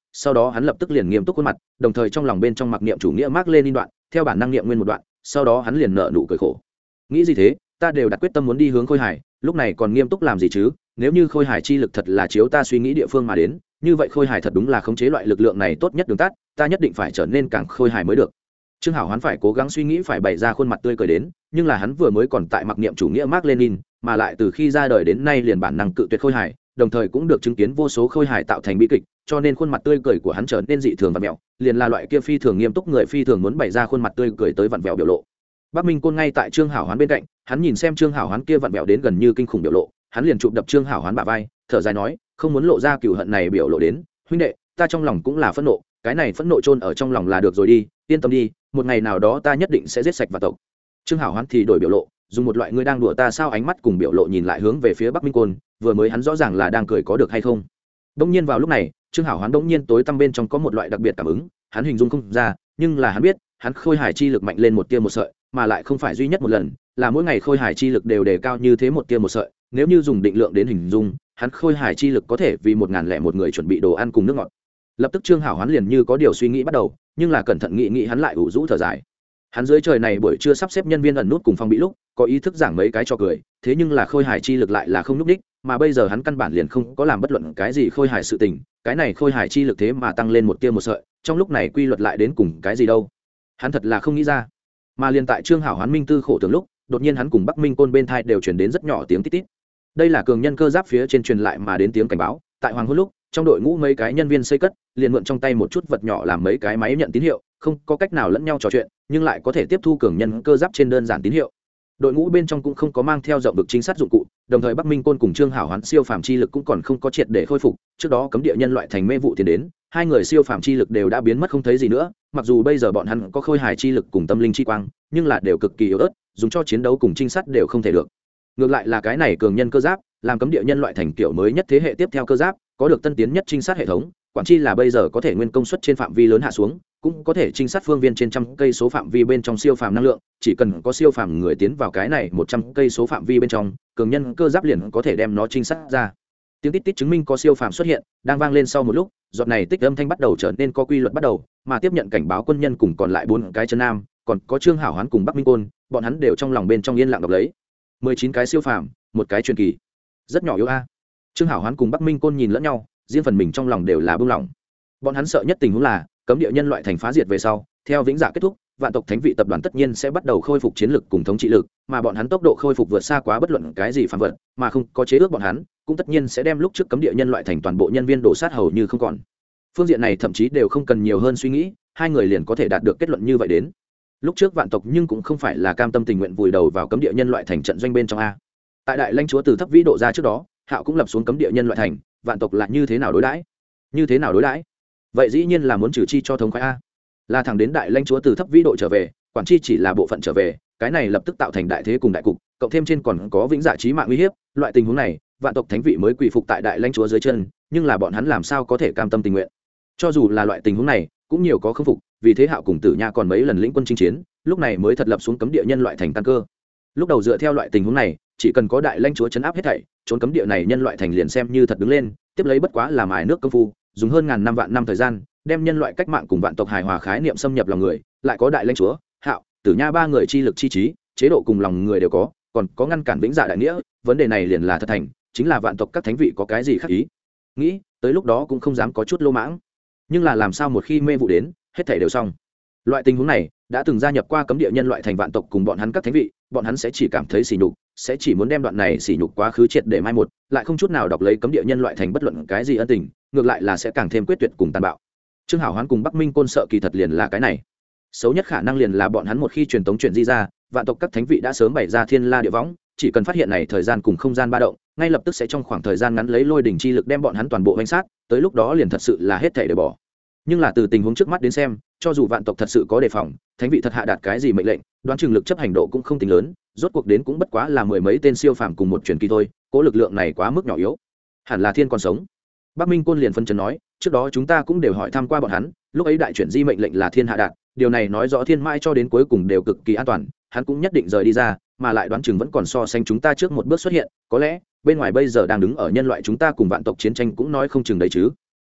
sau đó hắn lập tức liền nghiêm túc khuôn mặt, đồng thời trong lòng bên trong mặc niệm chủ nghĩa Mác Lênin đoạn, theo bản năng niệm nguyên một đoạn, sau đó hắn liền nở nụ cười khổ. Nghĩ gì thế, ta đều đặt quyết tâm muốn đi hướng Khôi Hải, lúc này còn nghiêm túc làm gì chứ? Nếu như Khôi Hải chi lực thật là chiếu ta suy nghĩ địa phương mà đến, như vậy Khôi Hải thật đúng là khống chế loại lực lượng này tốt nhất đường tắt, ta nhất định phải trở nên càng Khôi Hải mới được. Trương Hảo Hoán phải cố gắng suy nghĩ phải bày ra khuôn mặt tươi cười đến, nhưng là hắn vừa mới còn tại mặc niệm chủ nghĩa Mác Lênin, mà lại từ khi ra đời đến nay liền bản năng cự tuyệt Khôi Hải, đồng thời cũng được chứng kiến vô số Khôi Hải tạo thành bi kịch, cho nên khuôn mặt tươi cười của hắn trở nên dị thường vặn vẹo, liền là loại kia phi thường nghiêm túc người phi thường muốn bày ra khuôn mặt tươi cười tới vặn vẹo biểu lộ. Bắc Minh Côn ngay tại Trương Hảo Hoán bên cạnh, hắn nhìn xem Trương Hảo Hoán kia vặn vẹo đến gần như kinh khủng biểu lộ, hắn liền chụp đập Trương Hảo Hoán bả vai, thở dài nói, không muốn lộ ra cừu hận này biểu lộ đến, huynh đệ, ta trong lòng cũng là phẫn nộ, cái này phẫn nộ chôn ở trong lòng là được rồi đi, yên tâm đi, một ngày nào đó ta nhất định sẽ giết sạch vạn tộc. Trương Hảo Hoán thì đổi biểu lộ, dùng một loại ngươi đang đùa ta sao ánh mắt cùng biểu lộ nhìn lại hướng về phía Bắc Minh Côn, vừa mới hắn rõ ràng là đang cười có được hay không. Đống nhiên vào lúc này, Trương Hảo Hoán đống nhiên tối tăm bên trong có một loại đặc biệt cảm ứng, hắn hình dung không ra, nhưng là hắn biết, hắn Khôi Hải chi lực mạnh lên một tia một sợi, mà lại không phải duy nhất một lần, là mỗi ngày Khôi Hải chi lực đều đề cao như thế một tia một sợi, nếu như dùng định lượng đến hình dung, hắn Khôi Hải chi lực có thể vì 1001 người chuẩn bị đồ ăn cùng nước ngọt. Lập tức Trương Hảo Hoán liền như có điều suy nghĩ bắt đầu, nhưng là cẩn thận nghĩ hắn lại ủ rũ thở dài. Hắn dưới trời này buổi trưa sắp xếp nhân viên ẩn nút cùng phòng bị lúc, có ý thức giảng mấy cái cho cười, thế nhưng là Khôi Hải chi lực lại là không lúc đích, mà bây giờ hắn căn bản liền không có làm bất luận cái gì Khôi Hải sự tình, cái này Khôi Hải chi lực thế mà tăng lên một tia một sợi, trong lúc này quy luật lại đến cùng cái gì đâu? Hắn thật là không nghĩ ra. Mà liền tại Trương Hảo Hoán minh tư khổ tưởng lúc, đột nhiên hắn cùng Bắc Minh Côn bên thai đều truyền đến rất nhỏ tiếng tít tít. Đây là cường nhân cơ giáp phía trên truyền lại mà đến tiếng cảnh báo, tại hoàng hôn lúc, trong đội ngũ mấy cái nhân viên xây cất liền mượn trong tay một chút vật nhỏ làm mấy cái máy nhận tín hiệu, không có cách nào lẫn nhau trò chuyện, nhưng lại có thể tiếp thu cường nhân cơ giáp trên đơn giản tín hiệu. Đội ngũ bên trong cũng không có mang theo rộng vực trinh sát dụng cụ, đồng thời Bắc Minh Côn cùng Trương Hảo Hoán siêu phàm chi lực cũng còn không có triệt để khôi phục, trước đó cấm địa nhân loại thành mê vụ tiến đến, hai người siêu phàm chi lực đều đã biến mất không thấy gì nữa, mặc dù bây giờ bọn hắn có Khôi Hải chi lực cùng tâm linh chi quang, nhưng là đều cực kỳ yếu ớt, dùng cho chiến đấu cùng trinh sát đều không thể được. Ngược lại là cái này cường nhân cơ giáp, làm cấm địa nhân loại thành kiểu mới nhất thế hệ tiếp theo cơ giáp, có được tân tiến nhất trinh sát hệ thống, quản chi là bây giờ có thể nguyên công suất trên phạm vi lớn hạ xuống, cũng có thể trinh sát phương viên trên trăm cây số phạm vi bên trong siêu phàm năng lượng, chỉ cần có siêu phàm người tiến vào cái này 100 cây số phạm vi bên trong, cường nhân cơ giáp liền có thể đem nó trinh sát ra. Tiếng tít tít chứng minh có siêu phàm xuất hiện, đang vang lên sau một lúc, giọt này tích âm thanh bắt đầu trở nên có quy luật bắt đầu, mà tiếp nhận cảnh báo quân nhân cùng còn lại 4 cái chân nam, còn có Trương Hảo Hoán cùng Bắc Minh Côn, bọn hắn đều trong lòng bên trong yên lặng đọc lấy. 19 cái siêu phàm, một cái truyền kỳ. Rất nhỏ yếu a. Trương Hảo Hoán cùng Bắc Minh Côn nhìn lẫn nhau, riêng phần mình trong lòng đều là bưng lòng. Bọn hắn sợ nhất tình huống là cấm địa nhân loại thành phá diệt về sau, theo vĩnh dạ kết thúc, vạn tộc thánh vị tập đoàn tất nhiên sẽ bắt đầu khôi phục chiến lực cùng thống trị lực, mà bọn hắn tốc độ khôi phục vượt xa quá bất luận cái gì phàm vật, mà không có chế ước bọn hắn, cũng tất nhiên sẽ đem lúc trước cấm địa nhân loại thành toàn bộ nhân viên đổ sát hầu như không còn. Phương diện này thậm chí đều không cần nhiều hơn suy nghĩ, hai người liền có thể đạt được kết luận như vậy đến. Lúc trước vạn tộc nhưng cũng không phải là cam tâm tình nguyện vùi đầu vào cấm địa nhân loại thành trận doanh bên trong a. Tại đại lãnh chúa từ thấp vĩ độ ra trước đó, Hạo cũng lập xuống cấm địa nhân loại thành, vạn tộc lại như thế nào đối đãi? Như thế nào đối đãi? Vậy dĩ nhiên là muốn trừ chi cho thống khoái a. Là thẳng đến đại lãnh chúa từ thấp vĩ độ trở về, quản chi chỉ là bộ phận trở về, cái này lập tức tạo thành đại thế cùng đại cục, cộng thêm trên còn có vĩnh dạ chí mạng uy hiếp, loại tình huống này, vạn tộc thánh vị mới quỳ phục tại đại lãnh chúa dưới chân, nhưng là bọn hắn làm sao có thể cam tâm tình nguyện? Cho dù là loại tình huống này, cũng nhiều có không phục, vì thế Hạo cùng Tử Nha còn mấy lần lĩnh quân chinh chiến, lúc này mới thật lập xuống cấm địa nhân loại thành căn cơ. Lúc đầu dựa theo loại tình huống này, chỉ cần có đại lãnh chúa chấn áp hết thảy, trốn cấm địa này nhân loại thành liền xem như thật đứng lên, tiếp lấy bất quá là mài nước công phu, dùng hơn ngàn năm vạn năm thời gian, đem nhân loại cách mạng cùng vạn tộc hài hòa khái niệm xâm nhập lòng người, lại có đại lãnh chúa, Hạo, Tử Nha ba người chi lực chi trí, chế độ cùng lòng người đều có, còn có ngăn cản vĩnh dạ đại nghĩa, vấn đề này liền là thật thành, chính là vạn tộc các thánh vị có cái gì khác ý. Nghĩ, tới lúc đó cũng không dám có chút lô mãng. Nhưng là làm sao một khi mê vụ đến, hết thảy đều xong. Loại tình huống này đã từng gia nhập qua cấm địa nhân loại thành vạn tộc cùng bọn hắn các thánh vị, bọn hắn sẽ chỉ cảm thấy sỉ nhục, sẽ chỉ muốn đem đoạn này sỉ nhục quá khứ triệt để mai một, lại không chút nào đọc lấy cấm địa nhân loại thành bất luận cái gì ân tình, ngược lại là sẽ càng thêm quyết tuyệt cùng tàn bạo. Trương Hảo Hoán cùng Bắc Minh Côn sợ kỳ thật liền là cái này. Xấu nhất khả năng liền là bọn hắn một khi truyền tống chuyển di ra, vạn tộc các thánh vị đã sớm bày ra thiên la địa võng, chỉ cần phát hiện này thời gian cùng không gian ba động, ngay lập tức sẽ trong khoảng thời gian ngắn lấy lôi đỉnh chi lực đem bọn hắn toàn bộ vây sát, tới lúc đó liền thật sự là hết thảy đều bỏ. Nhưng là từ tình huống trước mắt đến xem, cho dù vạn tộc thật sự có đề phòng, thánh vị thật hạ đạt cái gì mệnh lệnh, đoán chừng lực chấp hành độ cũng không tính lớn, rốt cuộc đến cũng bất quá là mười mấy tên siêu phàm cùng một truyền kỳ thôi, cố lực lượng này quá mức nhỏ yếu, hẳn là thiên còn sống. Bắc Minh Côn liền phân trần nói, trước đó chúng ta cũng đều hỏi thăm qua bọn hắn, lúc ấy đại chuyển di mệnh lệnh là thiên hạ đạt, điều này nói rõ thiên mãi cho đến cuối cùng đều cực kỳ an toàn, hắn cũng nhất định rời đi ra, mà lại đoán chừng vẫn còn so sánh chúng ta trước một bước xuất hiện, có lẽ bên ngoài bây giờ đang đứng ở nhân loại chúng ta cùng vạn tộc chiến tranh cũng nói không chừng đấy chứ.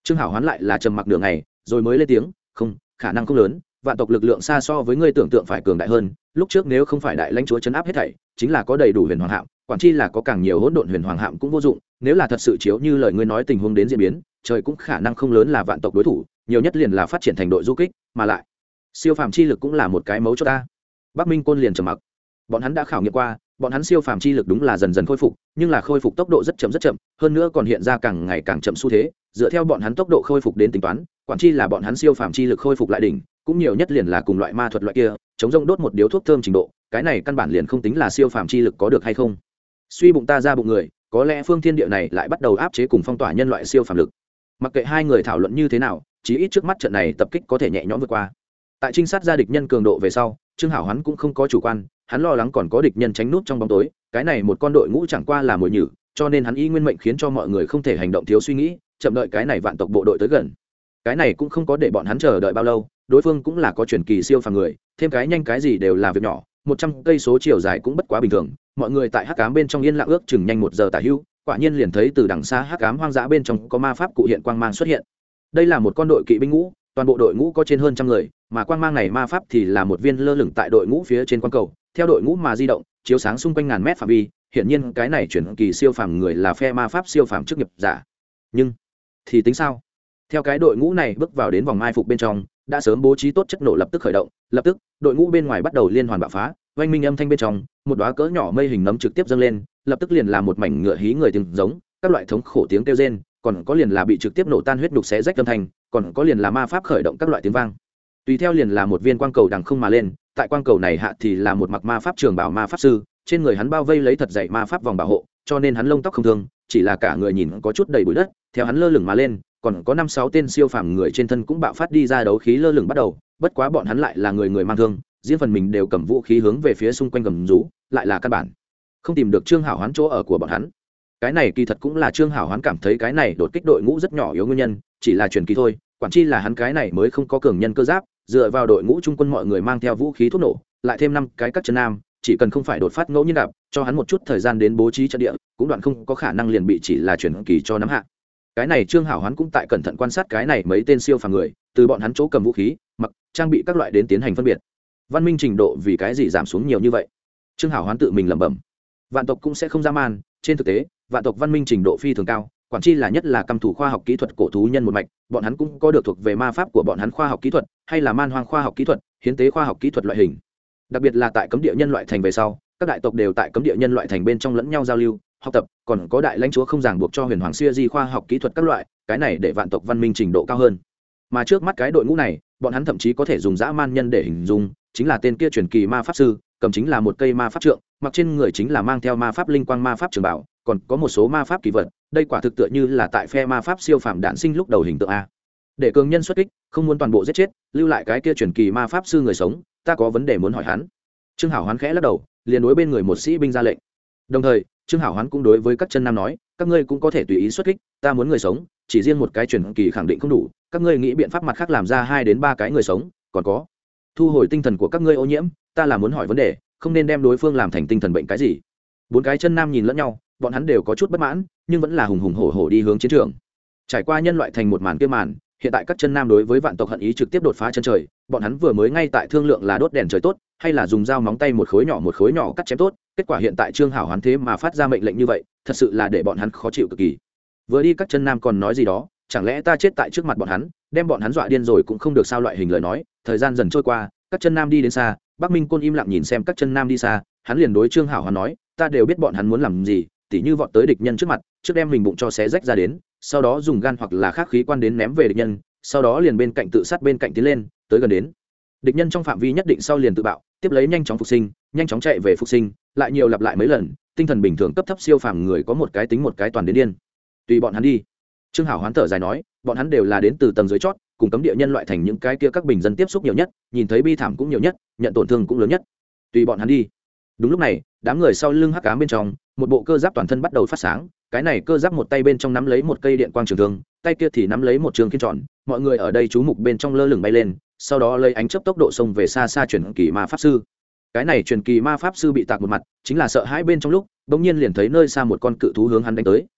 Trương Hảo Hoán lại là trầm mặc nửa ngày rồi mới lên tiếng, không, khả năng không lớn, vạn tộc lực lượng xa so với ngươi tưởng tượng phải cường đại hơn. Lúc trước nếu không phải đại lãnh chúa chấn áp hết thảy, chính là có đầy đủ huyền hoàng hạm, quản chi là có càng nhiều hỗn độn huyền hoàng hạm cũng vô dụng. Nếu là thật sự chiếu như lời ngươi nói tình huống đến diễn biến, trời cũng khả năng không lớn là vạn tộc đối thủ, nhiều nhất liền là phát triển thành đội du kích, mà lại siêu phàm chi lực cũng là một cái mấu chốt ta. Bắc Minh Côn liền trầm mặc. Bọn hắn đã khảo nghiệm qua, bọn hắn siêu phàm chi lực đúng là dần dần khôi phục, nhưng là khôi phục tốc độ rất chậm, hơn nữa còn hiện ra càng ngày càng chậm xu thế. Dựa theo bọn hắn tốc độ khôi phục đến tính toán, quản chi là bọn hắn siêu phàm chi lực khôi phục lại đỉnh, cũng nhiều nhất liền là cùng loại ma thuật loại kia, chống rông đốt một điếu thuốc thơm trình độ, cái này căn bản liền không tính là siêu phàm chi lực có được hay không. Suy bụng ta ra bụng người, có lẽ phương thiên địa này lại bắt đầu áp chế cùng phong tỏa nhân loại siêu phàm lực. Mặc kệ hai người thảo luận như thế nào, chí ít trước mắt trận này tập kích có thể nhẹ nhõm vượt qua. Tại trinh sát ra địch nhân cường độ về sau, Trương Hảo Hoán cũng không có chủ quan, hắn lo lắng còn có địch nhân tránh nút trong bóng tối, cái này một con đội ngũ chẳng qua là mồi nhử, cho nên hắn y nguyên mệnh khiến cho mọi người không thể hành động thiếu suy nghĩ, chậm đợi cái này vạn tộc bộ đội tới gần. Cái này cũng không có để bọn hắn chờ đợi bao lâu, đối phương cũng là có truyền kỳ siêu phàm người, thêm cái nhanh cái gì đều là việc nhỏ, 100 cây số chiều dài cũng bất quá bình thường. Mọi người tại hắc ám bên trong yên lặng ước chừng nhanh 1 giờ tả hữu, quả nhiên liền thấy từ đằng xa hắc ám hoang dã bên trong có ma pháp cụ hiện quang mang xuất hiện. Đây là một con đội kỵ binh ngũ, toàn bộ đội ngũ có trên hơn 100 người, mà quang mang này ma pháp thì là một viên lơ lửng tại đội ngũ phía trên quang cầu, theo đội ngũ mà di động, chiếu sáng xung quanh ngàn mét phạm vi. Hiển nhiên cái này chuyển kỳ siêu phàm người là phe ma pháp siêu phàm chức nghiệp giả. Nhưng thì tính sao? Theo cái đội ngũ này bước vào đến vòng mai phục bên trong, đã sớm bố trí tốt chất nổ lập tức khởi động, lập tức đội ngũ bên ngoài bắt đầu liên hoàn bạo phá, oanh minh âm thanh bên trong, một đóa cỡ nhỏ mây hình nấm trực tiếp dâng lên, lập tức liền là một mảnh ngựa hí người tiếng giống, các loại thống khổ tiếng kêu rên, còn có liền là bị trực tiếp nổ tan huyết nhục xé rách âm thanh, còn có liền là ma pháp khởi động các loại tiếng vang. Tùy theo liền là một viên quang cầu đằng không mà lên, tại quang cầu này hạ thì là một mặc ma pháp trường bảo ma pháp sư, trên người hắn bao vây lấy thật dày ma pháp vòng bảo hộ, cho nên hắn lông tóc không thương, chỉ là cả người nhìn có chút đầy bụi đất. Theo hắn lơ lửng mà lên, còn có 5-6 tên siêu phàm người trên thân cũng bạo phát đi ra đấu khí lơ lửng bắt đầu, bất quá bọn hắn lại là người người mang thương, riêng phần mình đều cầm vũ khí hướng về phía xung quanh gầm rú, lại là căn bản không tìm được Trương Hảo Hoán chỗ ở của bọn hắn. Cái này kỳ thật cũng là Trương Hảo Hoán cảm thấy cái này đột kích đội ngũ rất nhỏ yếu nguyên nhân, chỉ là truyền kỳ thôi, quản chi là hắn cái này mới không có cường nhân cơ giáp, dựa vào đội ngũ trung quân mọi người mang theo vũ khí thuốc nổ, lại thêm 5 cái các chân nam, chỉ cần không phải đột phát ngẫu nhiên đạp, cho hắn một chút thời gian đến bố trí trận địa, cũng đoạn không có khả năng liền bị chỉ là truyền kỳ cho nắm hạ. Cái này Trương Hảo Hoán cũng tại cẩn thận quan sát cái này mấy tên siêu phàm người, từ bọn hắn chỗ cầm vũ khí, mặc, trang bị các loại đến tiến hành phân biệt. Văn minh trình độ vì cái gì giảm xuống nhiều như vậy? Trương Hảo Hoán tự mình lẩm bẩm. Vạn tộc cũng sẽ không dã man, trên thực tế, vạn tộc văn minh trình độ phi thường cao, quản chi là nhất là căm thủ khoa học kỹ thuật cổ thú nhân một mạch, bọn hắn cũng có được thuộc về ma pháp của bọn hắn khoa học kỹ thuật, hay là man hoang khoa học kỹ thuật, hiến tế khoa học kỹ thuật loại hình. Đặc biệt là tại cấm địa nhân loại thành về sau, các đại tộc đều tại cấm địa nhân loại thành bên trong lẫn nhau giao lưu, học tập, còn có đại lãnh chúa không ràng buộc cho huyền hoàng siêu di khoa học kỹ thuật các loại, cái này để vạn tộc văn minh trình độ cao hơn. Mà trước mắt cái đội ngũ này, bọn hắn thậm chí có thể dùng dã man nhân để hình dung, chính là tên kia truyền kỳ ma pháp sư, cầm chính là một cây ma pháp trượng, mặc trên người chính là mang theo ma pháp linh quang ma pháp trường bảo, còn có một số ma pháp kỳ vật, đây quả thực tựa như là tại phe ma pháp siêu phàm đản sinh lúc đầu hình tượng a. Để cường nhân xuất kích, không muốn toàn bộ giết chết, lưu lại cái kia truyền kỳ ma pháp sư người sống, ta có vấn đề muốn hỏi hắn. Trương Hảo Hoán khẽ lắc đầu, liền đối bên người một sĩ binh ra lệnh. Đồng thời, Trương Hảo Hoán cũng đối với các chân nam nói, các ngươi cũng có thể tùy ý xuất kích, ta muốn người sống, chỉ riêng một cái truyền kỳ khẳng định không đủ, các ngươi nghĩ biện pháp mặt khác làm ra 2 đến 3 cái người sống, còn có thu hồi tinh thần của các ngươi ô nhiễm, ta là muốn hỏi vấn đề, không nên đem đối phương làm thành tinh thần bệnh cái gì. 4 cái chân nam nhìn lẫn nhau, bọn hắn đều có chút bất mãn, nhưng vẫn là hùng hùng hổ hổ đi hướng chiến trường. Trải qua nhân loại thành một màn kia màn, hiện tại các chân nam đối với vạn tộc hận ý trực tiếp đột phá chân trời, bọn hắn vừa mới ngay tại thương lượng là đốt đèn trời tốt, hay là dùng dao móng tay một khối nhỏ cắt chém tốt, kết quả hiện tại Trương Hảo Hoán thế mà phát ra mệnh lệnh như vậy, thật sự là để bọn hắn khó chịu cực kỳ. Vừa đi các chân nam còn nói gì đó, chẳng lẽ ta chết tại trước mặt bọn hắn, đem bọn hắn dọa điên rồi cũng không được sao loại hình lời nói. Thời gian dần trôi qua, các chân nam đi đến xa, Bắc Minh Côn im lặng nhìn xem các chân nam đi xa, hắn liền đối Trương Hảo Hoán nói, ta đều biết bọn hắn muốn làm gì, tỉ như vọt tới địch nhân trước mặt, trước đem mình bụng cho xé rách ra đến, sau đó dùng gan hoặc là khác khí quan đến ném về địch nhân, sau đó liền bên cạnh tự sát bên cạnh tiến lên, tới gần đến địch nhân trong phạm vi nhất định sau liền tự bạo, tiếp lấy nhanh chóng phục sinh, nhanh chóng chạy về phục sinh, lại nhiều lặp lại mấy lần, tinh thần bình thường cấp thấp siêu phàm người có một cái tính một cái toàn đến điên. Tùy bọn hắn đi. Trương Hảo Hoán thở dài nói, bọn hắn đều là đến từ tầng dưới chót, cùng cấm địa nhân loại thành những cái kia các bình dân tiếp xúc nhiều nhất, nhìn thấy bi thảm cũng nhiều nhất, nhận tổn thương cũng lớn nhất. Tùy bọn hắn đi. Đúng lúc này, đám người sau lưng hắc ám bên trong, một bộ cơ giáp toàn thân bắt đầu phát sáng, cái này cơ giáp một tay bên trong nắm lấy một cây điện quang trường thương, tay kia thì nắm lấy một trường khiên tròn, mọi người ở đây chú mục bên trong lơ lửng bay lên, sau đó lấy ánh chớp tốc độ xông về xa xa truyền kỳ ma pháp sư. Cái này truyền kỳ ma pháp sư bị tạc một mặt, chính là sợ hãi bên trong lúc, bỗng nhiên liền thấy nơi xa một con cự thú hướng hắn đánh tới,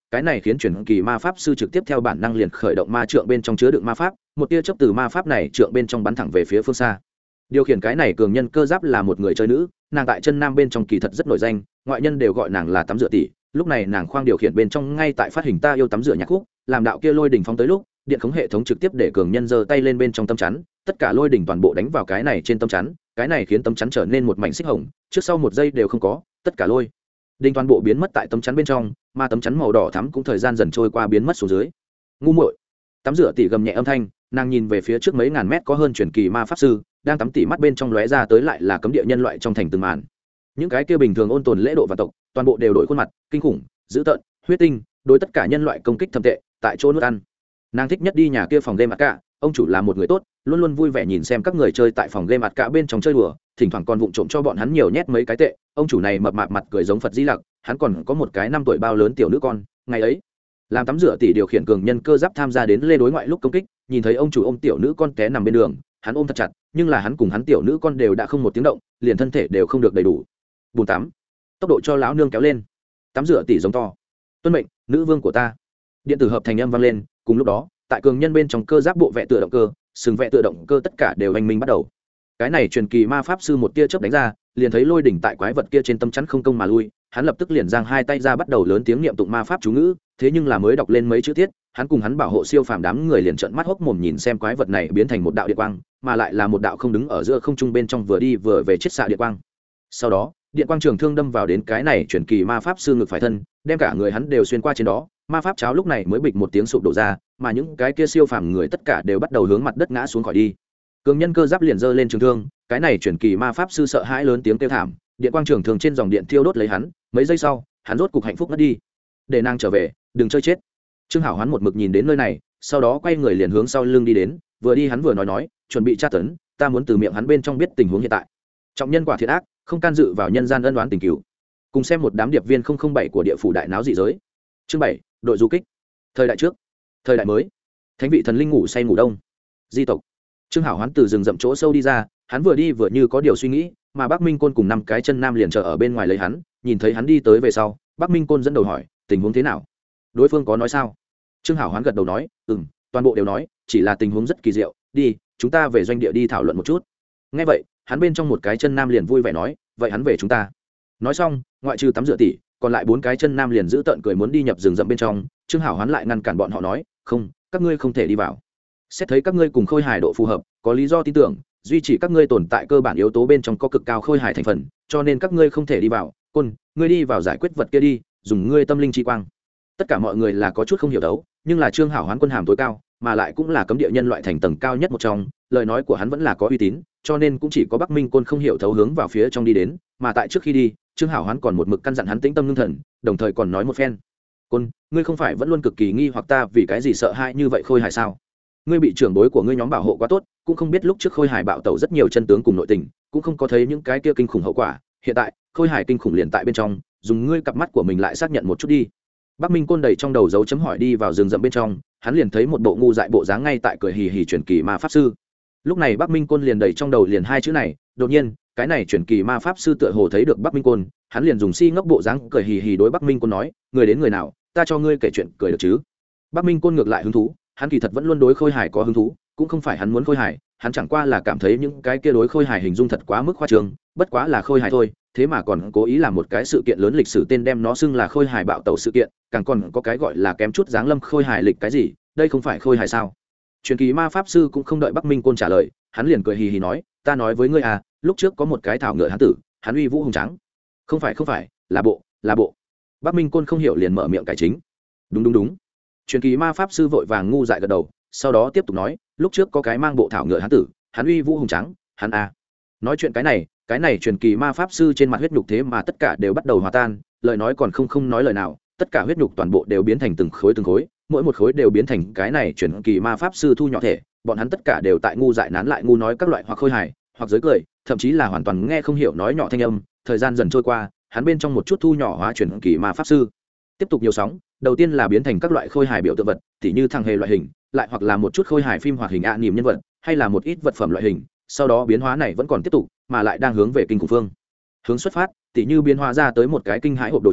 cái này khiến truyền kỳ ma pháp sư trực tiếp theo bản năng liền khởi động ma trượng bên trong chứa đựng ma pháp, một tia chớp từ ma pháp này trượng bên trong bắn thẳng về phía phương xa. Điều khiển cái này cường nhân cơ giáp là một người chơi nữ, nàng tại chân nam bên trong kỳ thật rất nổi danh, ngoại nhân đều gọi nàng là tắm rửa tỷ. Lúc này nàng khoang điều khiển bên trong ngay tại phát hình ta yêu tắm rửa nhạc khúc, làm đạo kia lôi đỉnh phóng tới lúc, điện khống hệ thống trực tiếp để cường nhân giơ tay lên bên trong tâm chắn, tất cả lôi đỉnh toàn bộ đánh vào cái này trên tâm chắn, cái này khiến tâm chắn trở nên một mảnh xích hồng, trước sau một giây đều không có, tất cả lôi đỉnh toàn bộ biến mất tại tâm chắn bên trong, mà tấm chắn màu đỏ thắm cũng thời gian dần trôi qua biến mất xuống dưới. Ngu muội. Tắm rửa tỷ gầm nhẹ âm thanh, nàng nhìn về phía trước mấy ngàn mét có hơn truyền kỳ ma pháp sư, đang tắm tỉ mắt bên trong lóe ra tới lại là cấm địa nhân loại trong thành từng màn. Những cái kia bình thường ôn tồn lễ độ và tộc, toàn bộ đều đổi khuôn mặt, kinh khủng, dữ tợn, huyết tinh, đối tất cả nhân loại công kích thâm tệ, tại chỗ nuốt ăn. Nàng thích nhất đi nhà kia phòng game mặt cả, ông chủ là một người tốt, luôn luôn vui vẻ nhìn xem các người chơi tại phòng game mặt cả bên trong chơi đùa, thỉnh thoảng còn vụng trộm cho bọn hắn nhiều nhét mấy cái tệ. Ông chủ này mập mạp mặt cười giống Phật Di Lặc, hắn còn có một cái 5 tuổi bao lớn tiểu nữ con. Ngày ấy, làm tắm rửa tỷ điều khiển cường nhân cơ giáp tham gia đến lê đối ngoại lúc công kích, nhìn thấy ông chủ ôm tiểu nữ con té nằm bên đường, hắn ôm thật chặt, nhưng là hắn cùng hắn tiểu nữ con đều đã không một tiếng động, liền thân thể đều không được đầy đủ. Bùn tắm, tốc độ cho lão nương kéo lên. Tắm rửa tỷ giống to. Tuân mệnh, nữ vương của ta. Điện tử hợp thành âm vang lên, cùng lúc đó, tại cường nhân bên trong cơ giáp bộ vẽ tự động cơ, sừng vẽ tự động cơ tất cả đều anh minh bắt đầu. Cái này truyền kỳ ma pháp sư một tia chớp đánh ra, liền thấy lôi đỉnh tại quái vật kia trên tâm chắn không công mà lui, hắn lập tức liền giang hai tay ra bắt đầu lớn tiếng niệm tụng ma pháp chú ngữ, thế nhưng là mới đọc lên mấy chữ tiết, hắn cùng hắn bảo hộ siêu phàm đám người liền trợn mắt hốc mồm nhìn xem quái vật này biến thành một đạo điện quang, mà lại là một đạo không đứng ở giữa không trung bên trong vừa đi vừa về chiết xạ điện quang. Sau đó, điện quang trường thương đâm vào đến cái này truyền kỳ ma pháp sư ngực phải thân, đem cả người hắn đều xuyên qua trên đó, ma pháp cháo lúc này mới bịch một tiếng sụp đổ ra, mà những cái kia siêu phàm người tất cả đều bắt đầu hướng mặt đất ngã xuống khỏi đi. Cường nhân cơ giáp liền giơ lên trường thương, cái này truyền kỳ ma pháp sư sợ hãi lớn tiếng kêu thảm, điện quang trường thường trên dòng điện thiêu đốt lấy hắn, mấy giây sau, hắn rốt cục hạnh phúc ngất đi. Để nàng trở về, đừng chơi chết. Trương Hảo Hoán một mực nhìn đến nơi này, sau đó quay người liền hướng sau lưng đi đến, vừa đi hắn vừa nói, chuẩn bị tra tấn, ta muốn từ miệng hắn bên trong biết tình huống hiện tại. Trọng nhân quả thiện ác, không can dự vào nhân gian ân oán tình cửu. Cùng xem một đám điệp viên 007 của địa phủ đại náo dị giới. Chương 7, đội du kích. Thời đại trước, thời đại mới. Thánh vị thần linh ngủ say ngủ đông. Di tộc. Trương Hảo Hoán từ rừng rậm chỗ sâu đi ra, hắn vừa đi vừa như có điều suy nghĩ, mà Bắc Minh Côn cùng 5 cái chân nam liền chờ ở bên ngoài lấy hắn, nhìn thấy hắn đi tới về sau, Bắc Minh Côn dẫn đầu hỏi, tình huống thế nào? Đối phương có nói sao? Trương Hảo Hoán gật đầu nói, toàn bộ đều nói, chỉ là tình huống rất kỳ diệu, đi, chúng ta về doanh địa đi thảo luận một chút. Nghe vậy, hắn bên trong một cái chân nam liền vui vẻ nói, vậy hắn về chúng ta. Nói xong, ngoại trừ tắm rửa tỷ, còn lại 4 cái chân nam liền giữ tợn cười muốn đi nhập rừng rậm bên trong, Trương Hảo Hoán lại ngăn cản bọn họ nói, không, các ngươi không thể đi vào. Xét thấy các ngươi cùng khôi hài độ phù hợp, có lý do tin tưởng duy trì các ngươi tồn tại cơ bản yếu tố bên trong có cực cao khôi hài thành phần, cho nên các ngươi không thể đi vào. Côn, ngươi đi vào giải quyết vật kia đi, dùng ngươi tâm linh chi quang. Tất cả mọi người là có chút không hiểu đấu, nhưng là Trương Hảo Hoán quân hàm tối cao, mà lại cũng là cấm địa nhân loại thành tầng cao nhất một trong, lời nói của hắn vẫn là có uy tín, cho nên cũng chỉ có Bắc Minh Côn không hiểu thấu hướng vào phía trong đi đến, mà tại trước khi đi, Trương Hảo Hoán còn một mực căn dặn hắn tĩnh tâm ngưng thần, đồng thời còn nói một phen. Côn, ngươi không phải vẫn luôn cực kỳ nghi hoặc ta vì cái gì sợ hãi như vậy khôi hài sao? Ngươi bị trưởng bối của ngươi nhóm bảo hộ quá tốt, cũng không biết lúc trước khôi hài bạo tẩu rất nhiều chân tướng cùng nội tình, cũng không có thấy những cái kia kinh khủng hậu quả, hiện tại khôi hài kinh khủng liền tại bên trong, dùng ngươi cặp mắt của mình lại xác nhận một chút đi. Bắc Minh Côn đầy trong đầu dấu chấm hỏi đi vào rừng rậm bên trong, hắn liền thấy một bộ ngu dại bộ dáng ngay tại cười hì hì truyền kỳ ma pháp sư. Lúc này Bắc Minh Côn liền đầy trong đầu liền 2 chữ này, đột nhiên, cái này truyền kỳ ma pháp sư tựa hồ thấy được Bắc Minh Côn, hắn liền dùng si ngốc bộ dáng cười hì hì đối Bắc Minh Côn nói, người đến người nào, ta cho ngươi kể chuyện cười được chứ? Bắc Minh Côn ngược lại hứng thú, hắn kỳ thật vẫn luôn đối khôi hài có hứng thú, cũng không phải hắn muốn khôi hài, hắn chẳng qua là cảm thấy những cái kia đối khôi hài hình dung thật quá mức khoa trương, bất quá là khôi hài thôi, thế mà còn cố ý làm một cái sự kiện lớn lịch sử tên đem nó xưng là khôi hài bạo tẩu sự kiện, càng còn có cái gọi là kém chút dáng lâm khôi hài lịch cái gì, đây không phải khôi hài sao? Truyền kỳ ma pháp sư cũng không đợi Bắc Minh Côn trả lời, hắn liền cười hì hì nói, ta nói với ngươi à, lúc trước có một cái thảo ngựa hán tử, hắn uy vũ hùng tráng. Không phải, là bộ. Bắc Minh Côn không hiểu liền mở miệng cải chính. Đúng. Truyền kỳ ma pháp sư vội vàng ngu dại gật đầu, sau đó tiếp tục nói, lúc trước có cái mang bộ thảo ngựa hán tử, hắn uy vũ hùng tráng, hắn a. Nói chuyện cái này truyền kỳ ma pháp sư trên mặt huyết nhục thế mà tất cả đều bắt đầu hòa tan, lời nói còn không nói lời nào, tất cả huyết nhục toàn bộ đều biến thành từng khối, mỗi một khối đều biến thành cái này truyền kỳ ma pháp sư thu nhỏ thể, bọn hắn tất cả đều tại ngu dại nán lại ngu nói các loại hoặc khôi hài, hoặc giới cười, thậm chí là hoàn toàn nghe không hiểu nói nhỏ thanh âm. Thời gian dần trôi qua, hắn bên trong một chút thu nhỏ hóa truyền kỳ ma pháp sư tiếp tục nhiều sóng, đầu tiên là biến thành các loại khôi hài biểu tượng vật, tỉ như thằng hề loại hình, lại hoặc là một chút khôi hài phim hoạt hình niềm nhân vật, hay là một ít vật phẩm loại hình. Sau đó biến hóa này vẫn còn tiếp tục, mà lại đang hướng về kinh khủng phương hướng xuất phát, tỉ như biến hóa ra tới một cái kinh hãi hộp đồ chơi,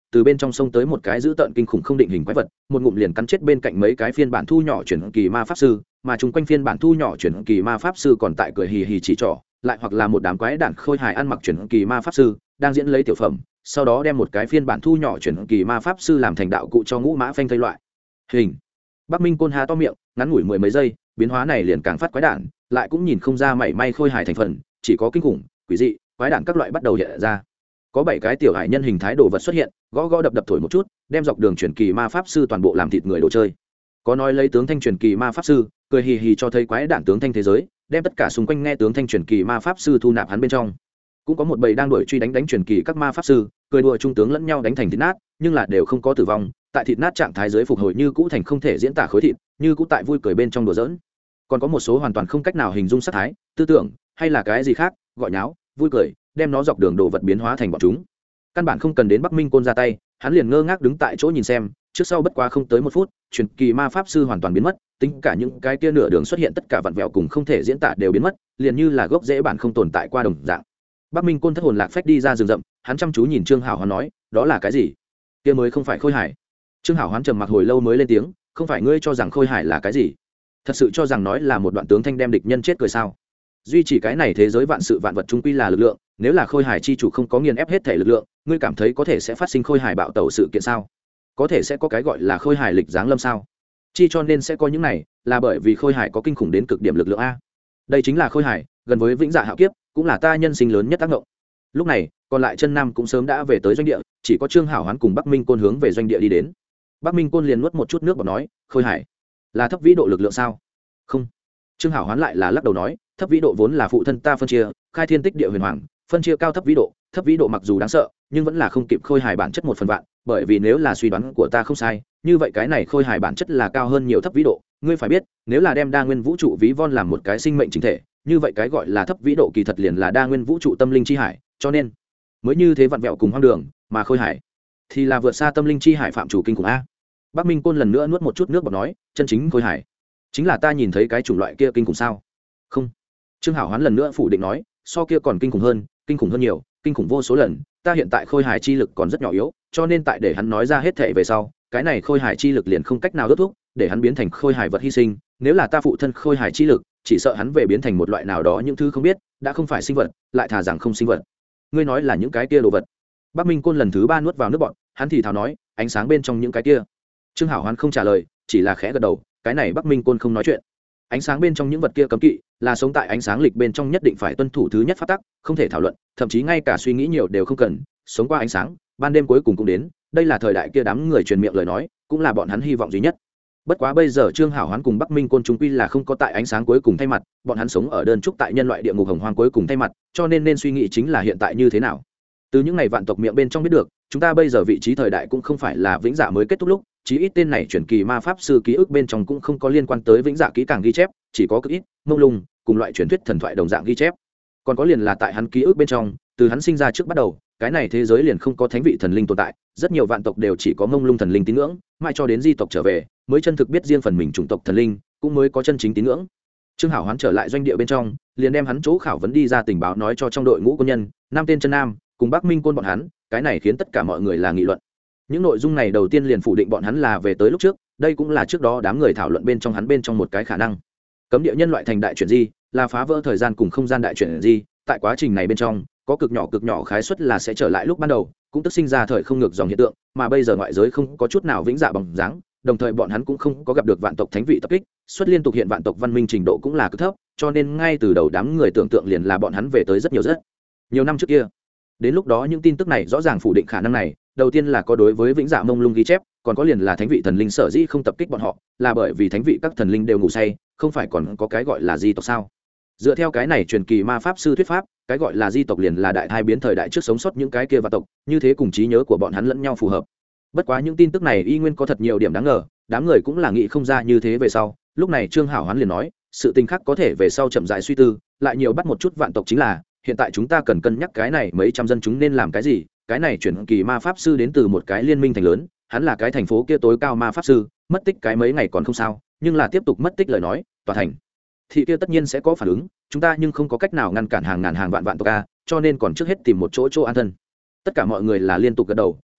từ bên trong sông tới một cái dữ tợn kinh khủng không định hình quái vật, một ngụm liền cắn chết bên cạnh mấy cái phiên bản thu nhỏ chuyển kỳ ma pháp sư, mà chung quanh phiên bản thu nhỏ chuyển kỳ ma pháp sư còn tại cười hì hì chỉ trỏ, lại hoặc là một đám quái đản khôi hài ăn mặc chuyển kỳ ma pháp sư đang diễn lấy tiểu phẩm, sau đó đem một cái phiên bản thu nhỏ chuyển kỳ ma pháp sư làm thành đạo cụ cho ngũ mã phanh thây loại hình. Bắc Minh Côn há to miệng, ngắn ngủi mười mấy giây, biến hóa này liền càng phát quái đản, lại cũng nhìn không ra mảy may khôi hài thành phần, chỉ có kinh khủng, quỷ dị, quái đản các loại bắt đầu hiện ra. Có 7 cái tiểu hải nhân hình thái đồ vật xuất hiện, gõ gõ đập đập thổi một chút, đem dọc đường truyền kỳ ma pháp sư toàn bộ làm thịt người đồ chơi. Có nói lấy tướng thanh truyền kỳ ma pháp sư, cười hì hì cho thấy quái đản tướng thanh thế giới, đem tất cả xung quanh nghe tướng thanh truyền kỳ ma pháp sư thu nạp hắn bên trong. Cũng có một bầy đang đuổi truy đánh truyền kỳ các ma pháp sư, cười đùa trung tướng lẫn nhau đánh thành thịt nát, nhưng là đều không có tử vong, tại thịt nát trạng thái dưới phục hồi như cũ thành không thể diễn tả khối thịt, như cũ tại vui cười bên trong đùa giỡn. Còn có một số hoàn toàn không cách nào hình dung sắc thái, tư tưởng hay là cái gì khác, gọi nháo, vui cười, đem nó dọc đường đồ vật biến hóa thành bọn chúng. Căn bản không cần đến Bắc Minh Côn ra tay, hắn liền ngơ ngác đứng tại chỗ nhìn xem, trước sau bất quá không tới 1 phút, truyền kỳ ma pháp sư hoàn toàn biến mất, tính cả những cái kia nửa đường xuất hiện tất cả vặn vẹo cùng không thể diễn tả đều biến mất, liền như là gốc rễ bản không tồn tại qua đồng dạng. Bắc Minh Côn thất hồn lạc phách đi ra rừng rậm, hắn chăm chú nhìn Trương Hảo Hoán nói, đó là cái gì? Kia mới không phải khôi hải. Trương Hảo Hoán trầm mặc hồi lâu mới lên tiếng, không phải ngươi cho rằng khôi hải là cái gì? Thật sự cho rằng nói là một đoạn tướng thanh đem địch nhân chết cười sao? Duy chỉ cái này thế giới vạn sự vạn vật chung quy là lực lượng, nếu là khôi hải chi chủ không có nghiền ép hết thể lực lượng, ngươi cảm thấy có thể sẽ phát sinh khôi hải bạo tẩu sự kiện sao? Có thể sẽ có cái gọi là khôi hải lịch giáng lâm sao? Chi cho nên sẽ có những này, là bởi vì khôi hải có kinh khủng đến cực điểm lực lượng a. Đây chính là khôi hải, gần với vĩnh dạ hạo kiếp, cũng là ta nhân sinh lớn nhất tác động. Lúc này, còn lại chân nam cũng sớm đã về tới doanh địa, chỉ có Trương Hảo Hoán cùng Bắc Minh Côn hướng về doanh địa đi đến. Bắc Minh Côn liền nuốt một chút nước bọt nói, khôi hải là thấp vĩ độ lực lượng sao? Không. Trương Hảo Hoán lại là lắc đầu nói, thấp vĩ độ vốn là phụ thân ta phân chia, khai thiên tích địa huyền hoàng, phân chia cao thấp vĩ độ mặc dù đáng sợ, nhưng vẫn là không kịp khôi hài bản chất 1/1000, bởi vì nếu là suy đoán của ta không sai, như vậy cái này khôi hài bản chất là cao hơn nhiều thấp vĩ độ, ngươi phải biết, nếu là đem đa nguyên vũ trụ ví von làm một cái sinh mệnh chính thể, như vậy cái gọi là thấp vĩ độ kỳ thật liền là đa nguyên vũ trụ tâm linh chi hải, cho nên mới như thế vặn vẹo cùng hoang đường, mà khôi hải thì là vượt xa tâm linh chi hải phạm chủ kinh khủng a. Bắc Minh Côn lần nữa nuốt một chút nước bọt nói, chân chính khôi hải chính là ta nhìn thấy cái chủng loại kia kinh khủng sao? Không. Trương Hảo Hoán lần nữa phủ định nói, so kia còn kinh khủng hơn nhiều, kinh khủng vô số lần, ta hiện tại khôi hải chi lực còn rất nhỏ yếu, cho nên tại để hắn nói ra hết thể về sau, cái này khôi hải chi lực liền không cách nào đốt thuốc, để hắn biến thành khôi hải vật hy sinh, nếu là ta phụ thân khôi hải chi lực, chỉ sợ hắn về biến thành một loại nào đó những thứ không biết, đã không phải sinh vật, lại thà rằng không sinh vật. Ngươi nói là những cái kia đồ vật? Bắc Minh Côn lần thứ 3 nuốt vào nước bọt, hắn thì thào nói, ánh sáng bên trong những cái kia. Trương Hảo Hoán không trả lời, chỉ là khẽ gật đầu, cái này Bắc Minh Côn không nói chuyện. Ánh sáng bên trong những vật kia cấm kỵ, là sống tại ánh sáng lịch bên trong nhất định phải tuân thủ thứ nhất pháp tắc, không thể thảo luận, thậm chí ngay cả suy nghĩ nhiều đều không cần, sống qua ánh sáng, ban đêm cuối cùng cũng đến, đây là thời đại kia đám người truyền miệng lời nói, cũng là bọn hắn hy vọng duy nhất. Bất quá bây giờ Trương Hảo Hoán cùng Bắc Minh Côn chúng quy là không có tại ánh sáng cuối cùng thay mặt, bọn hắn sống ở đơn trúc tại nhân loại địa ngục hồng hoang cuối cùng thay mặt, cho nên suy nghĩ chính là hiện tại như thế nào. Từ những ngày vạn tộc miệng bên trong biết được, chúng ta bây giờ vị trí thời đại cũng không phải là vĩnh dạ mới kết thúc lúc, chí ít tên này chuyển kỳ ma pháp sư ký ức bên trong cũng không có liên quan tới vĩnh dạ kỹ càng ghi chép, chỉ có cực ít mông lung cùng loại truyền thuyết thần thoại đồng dạng ghi chép. Còn có liền là tại hắn ký ức bên trong, từ hắn sinh ra trước bắt đầu, cái này thế giới liền không có thánh vị thần linh tồn tại, rất nhiều vạn tộc đều chỉ có mông lung thần linh tín ngưỡng, mãi cho đến di tộc trở về mới chân thực biết riêng phần mình chủng tộc thần linh, cũng mới có chân chính tín ngưỡng. Trương Hảo Hoán trở lại doanh địa bên trong, liền đem hắn chỗ khảo vấn đi ra tình báo nói cho trong đội ngũ quân nhân, năm tên chân nam cùng Bắc Minh Côn bọn hắn, cái này khiến tất cả mọi người là nghị luận. Những nội dung này đầu tiên liền phủ định bọn hắn là về tới lúc trước, đây cũng là trước đó đám người thảo luận bên trong một cái khả năng. Cấm địa nhân loại thành đại chuyển di, là phá vỡ thời gian cùng không gian đại chuyển di, tại quá trình này bên trong, có cực nhỏ khái suất là sẽ trở lại lúc ban đầu, cũng tức sinh ra thời không ngược dòng hiện tượng, mà bây giờ ngoại giới không có chút nào vĩnh dạ bằng dáng, đồng thời bọn hắn cũng không có gặp được vạn tộc thánh vị tập kích, xuất liên tục hiện vạn tộc văn minh trình độ cũng là cực thấp, cho nên ngay từ đầu đám người tưởng tượng liền là bọn hắn về tới rất nhiều năm trước kia. Đến lúc đó những tin tức này rõ ràng phủ định khả năng này, đầu tiên là có đối với vĩnh dạ mông lung ghi chép, còn có liền là thánh vị thần linh sở dĩ không tập kích bọn họ, là bởi vì thánh vị các thần linh đều ngủ say, không phải còn có cái gọi là di tộc sao? Dựa theo cái này truyền kỳ ma pháp sư thuyết pháp, cái gọi là di tộc liền là đại thai biến thời đại trước sống sót những cái kia vạn tộc, như thế cùng trí nhớ của bọn hắn lẫn nhau phù hợp. Bất quá những tin tức này y nguyên có thật nhiều điểm đáng ngờ, đám người cũng là nghĩ không ra như thế về sau. Lúc này Trương Hảo Hoán liền nói, sự tình khác có thể về sau chậm rãi suy tư, lại nhiều bắt một chút vạn tộc chính là, hiện tại chúng ta cần cân nhắc cái này mấy trăm dân chúng nên làm cái gì. Cái này chuyển kỳ ma pháp sư đến từ một cái liên minh thành lớn, hắn là cái thành phố kia tối cao ma pháp sư, mất tích cái mấy ngày còn không sao, nhưng là tiếp tục mất tích lời nói, tòa thành thì kia tất nhiên sẽ có phản ứng, chúng ta nhưng không có cách nào ngăn cản hàng ngàn hàng vạn tộc a, cho nên còn trước hết tìm một chỗ an thân. Tất cả mọi người là liên tục gật đầu,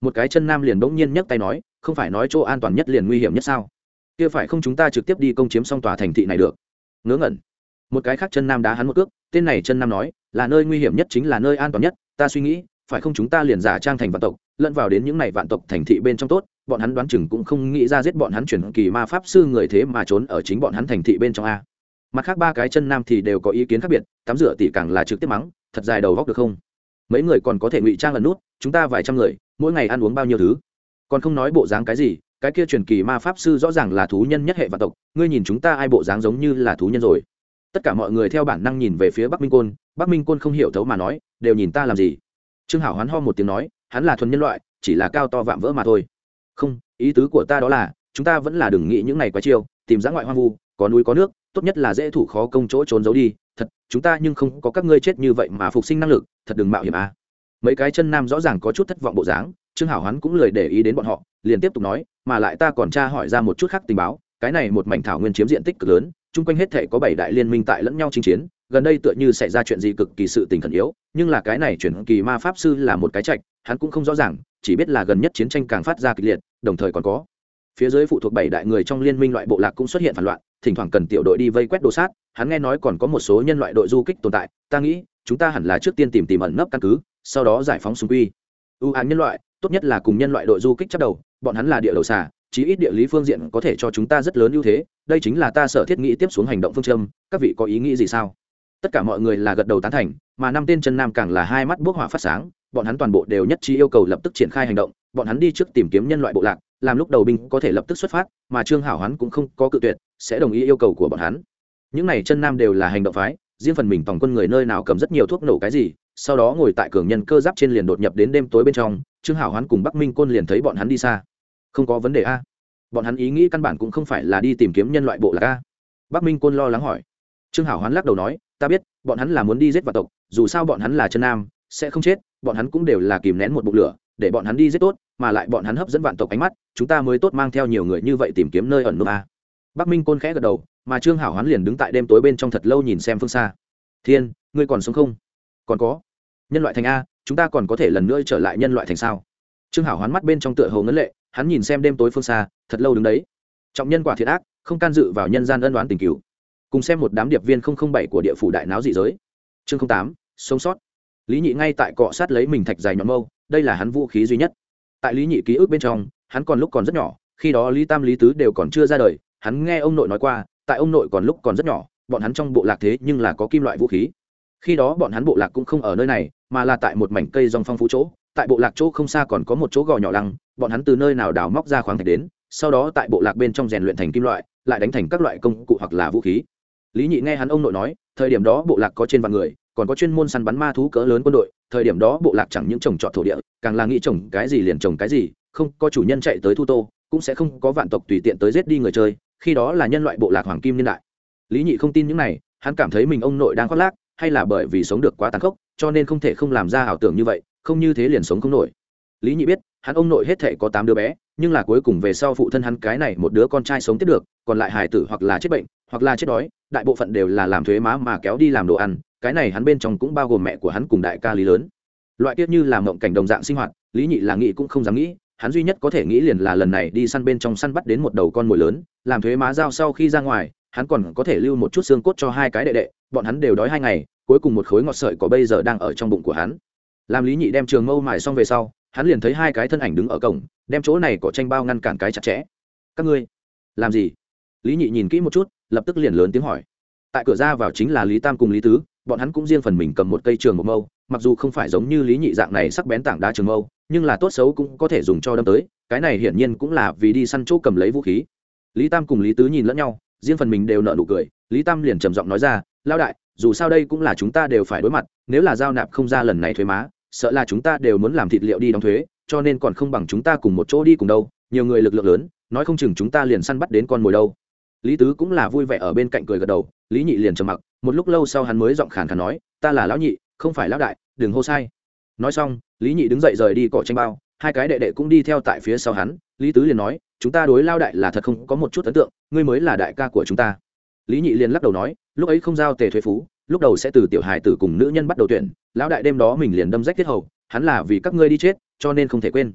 một cái chân nam liền bỗng nhiên nhấc tay nói, không phải nói chỗ an toàn nhất liền nguy hiểm nhất sao? Kia phải không chúng ta trực tiếp đi công chiếm xong tòa thành thị này được? Ngớ ngẩn. Một cái khác chân nam đá hắn một cước, tên này chân nam nói, là nơi nguy hiểm nhất chính là nơi an toàn nhất, ta suy nghĩ, phải không chúng ta liền giả trang thành vạn tộc, lẫn vào đến những này vạn tộc thành thị bên trong tốt, bọn hắn đoán chừng cũng không nghĩ ra giết bọn hắn chuyển kỳ ma pháp sư người thế mà trốn ở chính bọn hắn thành thị bên trong a. Mặt khác ba cái chân nam thì đều có ý kiến khác biệt, tắm rửa tỷ càng là trực tiếp mắng, thật dài đầu góc được không? Mấy người còn có thể ngụy trang ẩn nút, chúng ta vài trăm người, mỗi ngày ăn uống bao nhiêu thứ, còn không nói bộ dáng cái gì, cái kia truyền kỳ ma pháp sư rõ ràng là thú nhân nhất hệ vạn tộc, ngươi nhìn chúng ta ai bộ dáng giống như là thú nhân rồi? Tất cả mọi người theo bản năng nhìn về phía Bắc Minh Côn, Bắc Minh Côn không hiểu thấu mà nói, đều nhìn ta làm gì? Trương Hảo hoán ho một tiếng nói, hắn là thuần nhân loại, chỉ là cao to vạm vỡ mà thôi. Không, ý tứ của ta đó là, chúng ta vẫn là đừng nghĩ những này quá chiêu, tìm dã ngoại hoang vu, có núi có nước, tốt nhất là dễ thủ khó công chỗ trốn giấu đi. Thật, chúng ta nhưng không có các ngươi chết như vậy mà phục sinh năng lực, thật đừng mạo hiểm a. Mấy cái chân nam rõ ràng có chút thất vọng bộ dáng, Trương Hảo hoán cũng lười để ý đến bọn họ, liền tiếp tục nói, mà lại ta còn tra hỏi ra một chút khác tình báo, cái này một mảnh thảo nguyên chiếm diện tích cực lớn, chung quanh hết thể có 7 đại liên minh tại lẫn nhau chinh chiến, gần đây tựa như xảy ra chuyện gì cực kỳ sự tình khẩn yếu, nhưng là cái này chuyển kỳ ma pháp sư là một cái trạch, hắn cũng không rõ ràng, chỉ biết là gần nhất chiến tranh càng phát ra kịch liệt, đồng thời còn có phía dưới phụ thuộc 7 đại người trong liên minh loại bộ lạc cũng xuất hiện phản loạn, thỉnh thoảng cần tiểu đội đi vây quét đồ sát, hắn nghe nói còn có một số nhân loại đội du kích tồn tại, ta nghĩ chúng ta hẳn là trước tiên tìm ẩn nấp căn cứ, sau đó giải phóng xung quy. Án nhân loại, tốt nhất là cùng nhân loại đội du kích chấp đầu, bọn hắn là địa đầu xà, chí ít địa lý phương diện có thể cho chúng ta rất lớn ưu thế, đây chính là ta sở thiết nghĩ tiếp xuống hành động phương châm, các vị có ý nghĩ gì sao? Tất cả mọi người là gật đầu tán thành, mà năm tên chân nam càng là hai mắt bốc hỏa phát sáng, bọn hắn toàn bộ đều nhất trí yêu cầu lập tức triển khai hành động, bọn hắn đi trước tìm kiếm nhân loại bộ lạc, làm lúc đầu binh có thể lập tức xuất phát, mà Trương Hảo Hoán cũng không có cự tuyệt, sẽ đồng ý yêu cầu của bọn hắn. Những này chân nam đều là hành động phái, riêng phần mình tổng quân người nơi nào cầm rất nhiều thuốc nổ cái gì, sau đó ngồi tại cường nhân cơ giáp trên liền đột nhập đến đêm tối bên trong, Trương Hảo Hoán cùng Bắc Minh Côn liền thấy bọn hắn đi xa. Không có vấn đề a? Bọn hắn ý nghĩ căn bản cũng không phải là đi tìm kiếm nhân loại bộ lạc a? Bắc Minh Côn lo lắng hỏi. Trương Hảo Hoán lắc đầu nói, ta biết, bọn hắn là muốn đi giết vạn tộc, dù sao bọn hắn là chân nam, sẽ không chết, bọn hắn cũng đều là kìm nén một bụng lửa, để bọn hắn đi giết tốt, mà lại bọn hắn hấp dẫn vạn tộc ánh mắt, chúng ta mới tốt mang theo nhiều người như vậy tìm kiếm nơi ẩn núp a. Bắc Minh Côn khẽ gật đầu, mà Trương Hảo Hoán liền đứng tại đêm tối bên trong thật lâu nhìn xem phương xa. Thiên, ngươi còn sống không? Còn có. Nhân loại thành a, chúng ta còn có thể lần nữa trở lại nhân loại thành sao? Trương Hảo Hoán mắt bên trong tựa hồ ngấn lệ, hắn nhìn xem đêm tối phương xa, thật lâu đứng đấy. Trọng nhân quả thiệt ác, không can dự vào nhân gian ân oán tình cửu. Cùng xem một đám điệp viên 007 của địa phủ đại náo dị giới. Chương 08, sống sót. Lý Nhị ngay tại cọ sát lấy mình thạch dài nhọn mâu, đây là hắn vũ khí duy nhất. Tại Lý Nhị ký ức bên trong, hắn còn lúc còn rất nhỏ, khi đó Lý Tam Lý Tứ đều còn chưa ra đời, hắn nghe ông nội nói qua, tại ông nội còn lúc còn rất nhỏ, bọn hắn trong bộ lạc thế nhưng là có kim loại vũ khí. Khi đó bọn hắn bộ lạc cũng không ở nơi này, mà là tại một mảnh cây rong phong phú chỗ, tại bộ lạc chỗ không xa còn có một chỗ gò nhỏ lăng, bọn hắn từ nơi nào đào móc ra khoáng thạch đến, sau đó tại bộ lạc bên trong rèn luyện thành kim loại, lại đánh thành các loại công cụ hoặc là vũ khí. Lý Nhị nghe hắn ông nội nói, thời điểm đó bộ lạc có trên vạn người, còn có chuyên môn săn bắn ma thú cỡ lớn quân đội, thời điểm đó bộ lạc chẳng những trồng trọt thổ địa, càng là nghĩ trồng cái gì liền trồng cái gì, không có chủ nhân chạy tới thu tô, cũng sẽ không có vạn tộc tùy tiện tới giết đi người chơi, khi đó là nhân loại bộ lạc hoàng kim niên đại. Lý Nhị không tin những này, hắn cảm thấy mình ông nội đang khoác lác, hay là bởi vì sống được quá tàn khốc, cho nên không thể không làm ra ảo tưởng như vậy, không như thế liền sống không nổi. Lý Nhị biết, hắn ông nội hết thể có 8 đứa bé, nhưng là cuối cùng về sau phụ thân hắn cái này một đứa con trai sống tiếp được, còn lại hài tử hoặc là chết bệnh, hoặc là chết đói, đại bộ phận đều là làm thuế má mà kéo đi làm đồ ăn, cái này hắn bên trong cũng bao gồm mẹ của hắn cùng đại ca Lý lớn. Loại tiết như là mộng cảnh đồng dạng sinh hoạt, Lý Nhị là nghĩ cũng không dám nghĩ, hắn duy nhất có thể nghĩ liền là lần này đi săn bên trong săn bắt đến một đầu con mồi lớn, làm thuế má giao sau khi ra ngoài, hắn còn có thể lưu một chút xương cốt cho hai cái đệ đệ, bọn hắn đều đói 2 ngày, cuối cùng một khối ngọt sợi có bây giờ đang ở trong bụng của hắn. Làm Lý Nhị đem trường mâu mài xong về sau, hắn liền thấy 2 cái thân ảnh đứng ở cổng, đem chỗ này có tranh bao ngăn cản cái chặt chẽ. Các ngươi làm gì? Lý Nhị nhìn kỹ một chút, lập tức liền lớn tiếng hỏi. Tại cửa ra vào chính là Lý Tam cùng Lý Tứ, bọn hắn cũng riêng phần mình cầm một cây trường một mâu, mặc dù không phải giống như Lý Nhị dạng này sắc bén tảng đá trường mâu, nhưng là tốt xấu cũng có thể dùng cho đâm tới, cái này hiển nhiên cũng là vì đi săn chỗ cầm lấy vũ khí. Lý Tam cùng Lý Tứ nhìn lẫn nhau, riêng phần mình đều nở nụ cười, Lý Tam liền trầm giọng nói ra, lão đại, dù sao đây cũng là chúng ta đều phải đối mặt, nếu là giao nạp không ra lần này thuế má, sợ là chúng ta đều muốn làm thịt liệu đi đóng thuế, cho nên còn không bằng chúng ta cùng một chỗ đi cùng đâu, nhiều người lực lượng lớn, nói không chừng chúng ta liền săn bắt đến con mồi đâu. Lý Tứ cũng là vui vẻ ở bên cạnh cười gật đầu, Lý Nhị liền trầm mặc, một lúc lâu sau hắn mới giọng khàn khàn nói, ta là lão nhị, không phải lão đại, đừng hô sai. Nói xong, Lý Nhị đứng dậy rời đi cỏ tranh bao, 2 cái đệ đệ cũng đi theo tại phía sau hắn, Lý Tứ liền nói, chúng ta đối lao đại là thật không có một chút ấn tượng, ngươi mới là đại ca của chúng ta. Lý Nhị liền lắc đầu nói, lúc ấy không giao tề thuế phú, lúc đầu sẽ từ tiểu hài tử cùng nữ nhân bắt đầu tuyển, lão đại đêm đó mình liền đâm rách thiết hầu, hắn là vì các ngươi đi chết, cho nên không thể quên.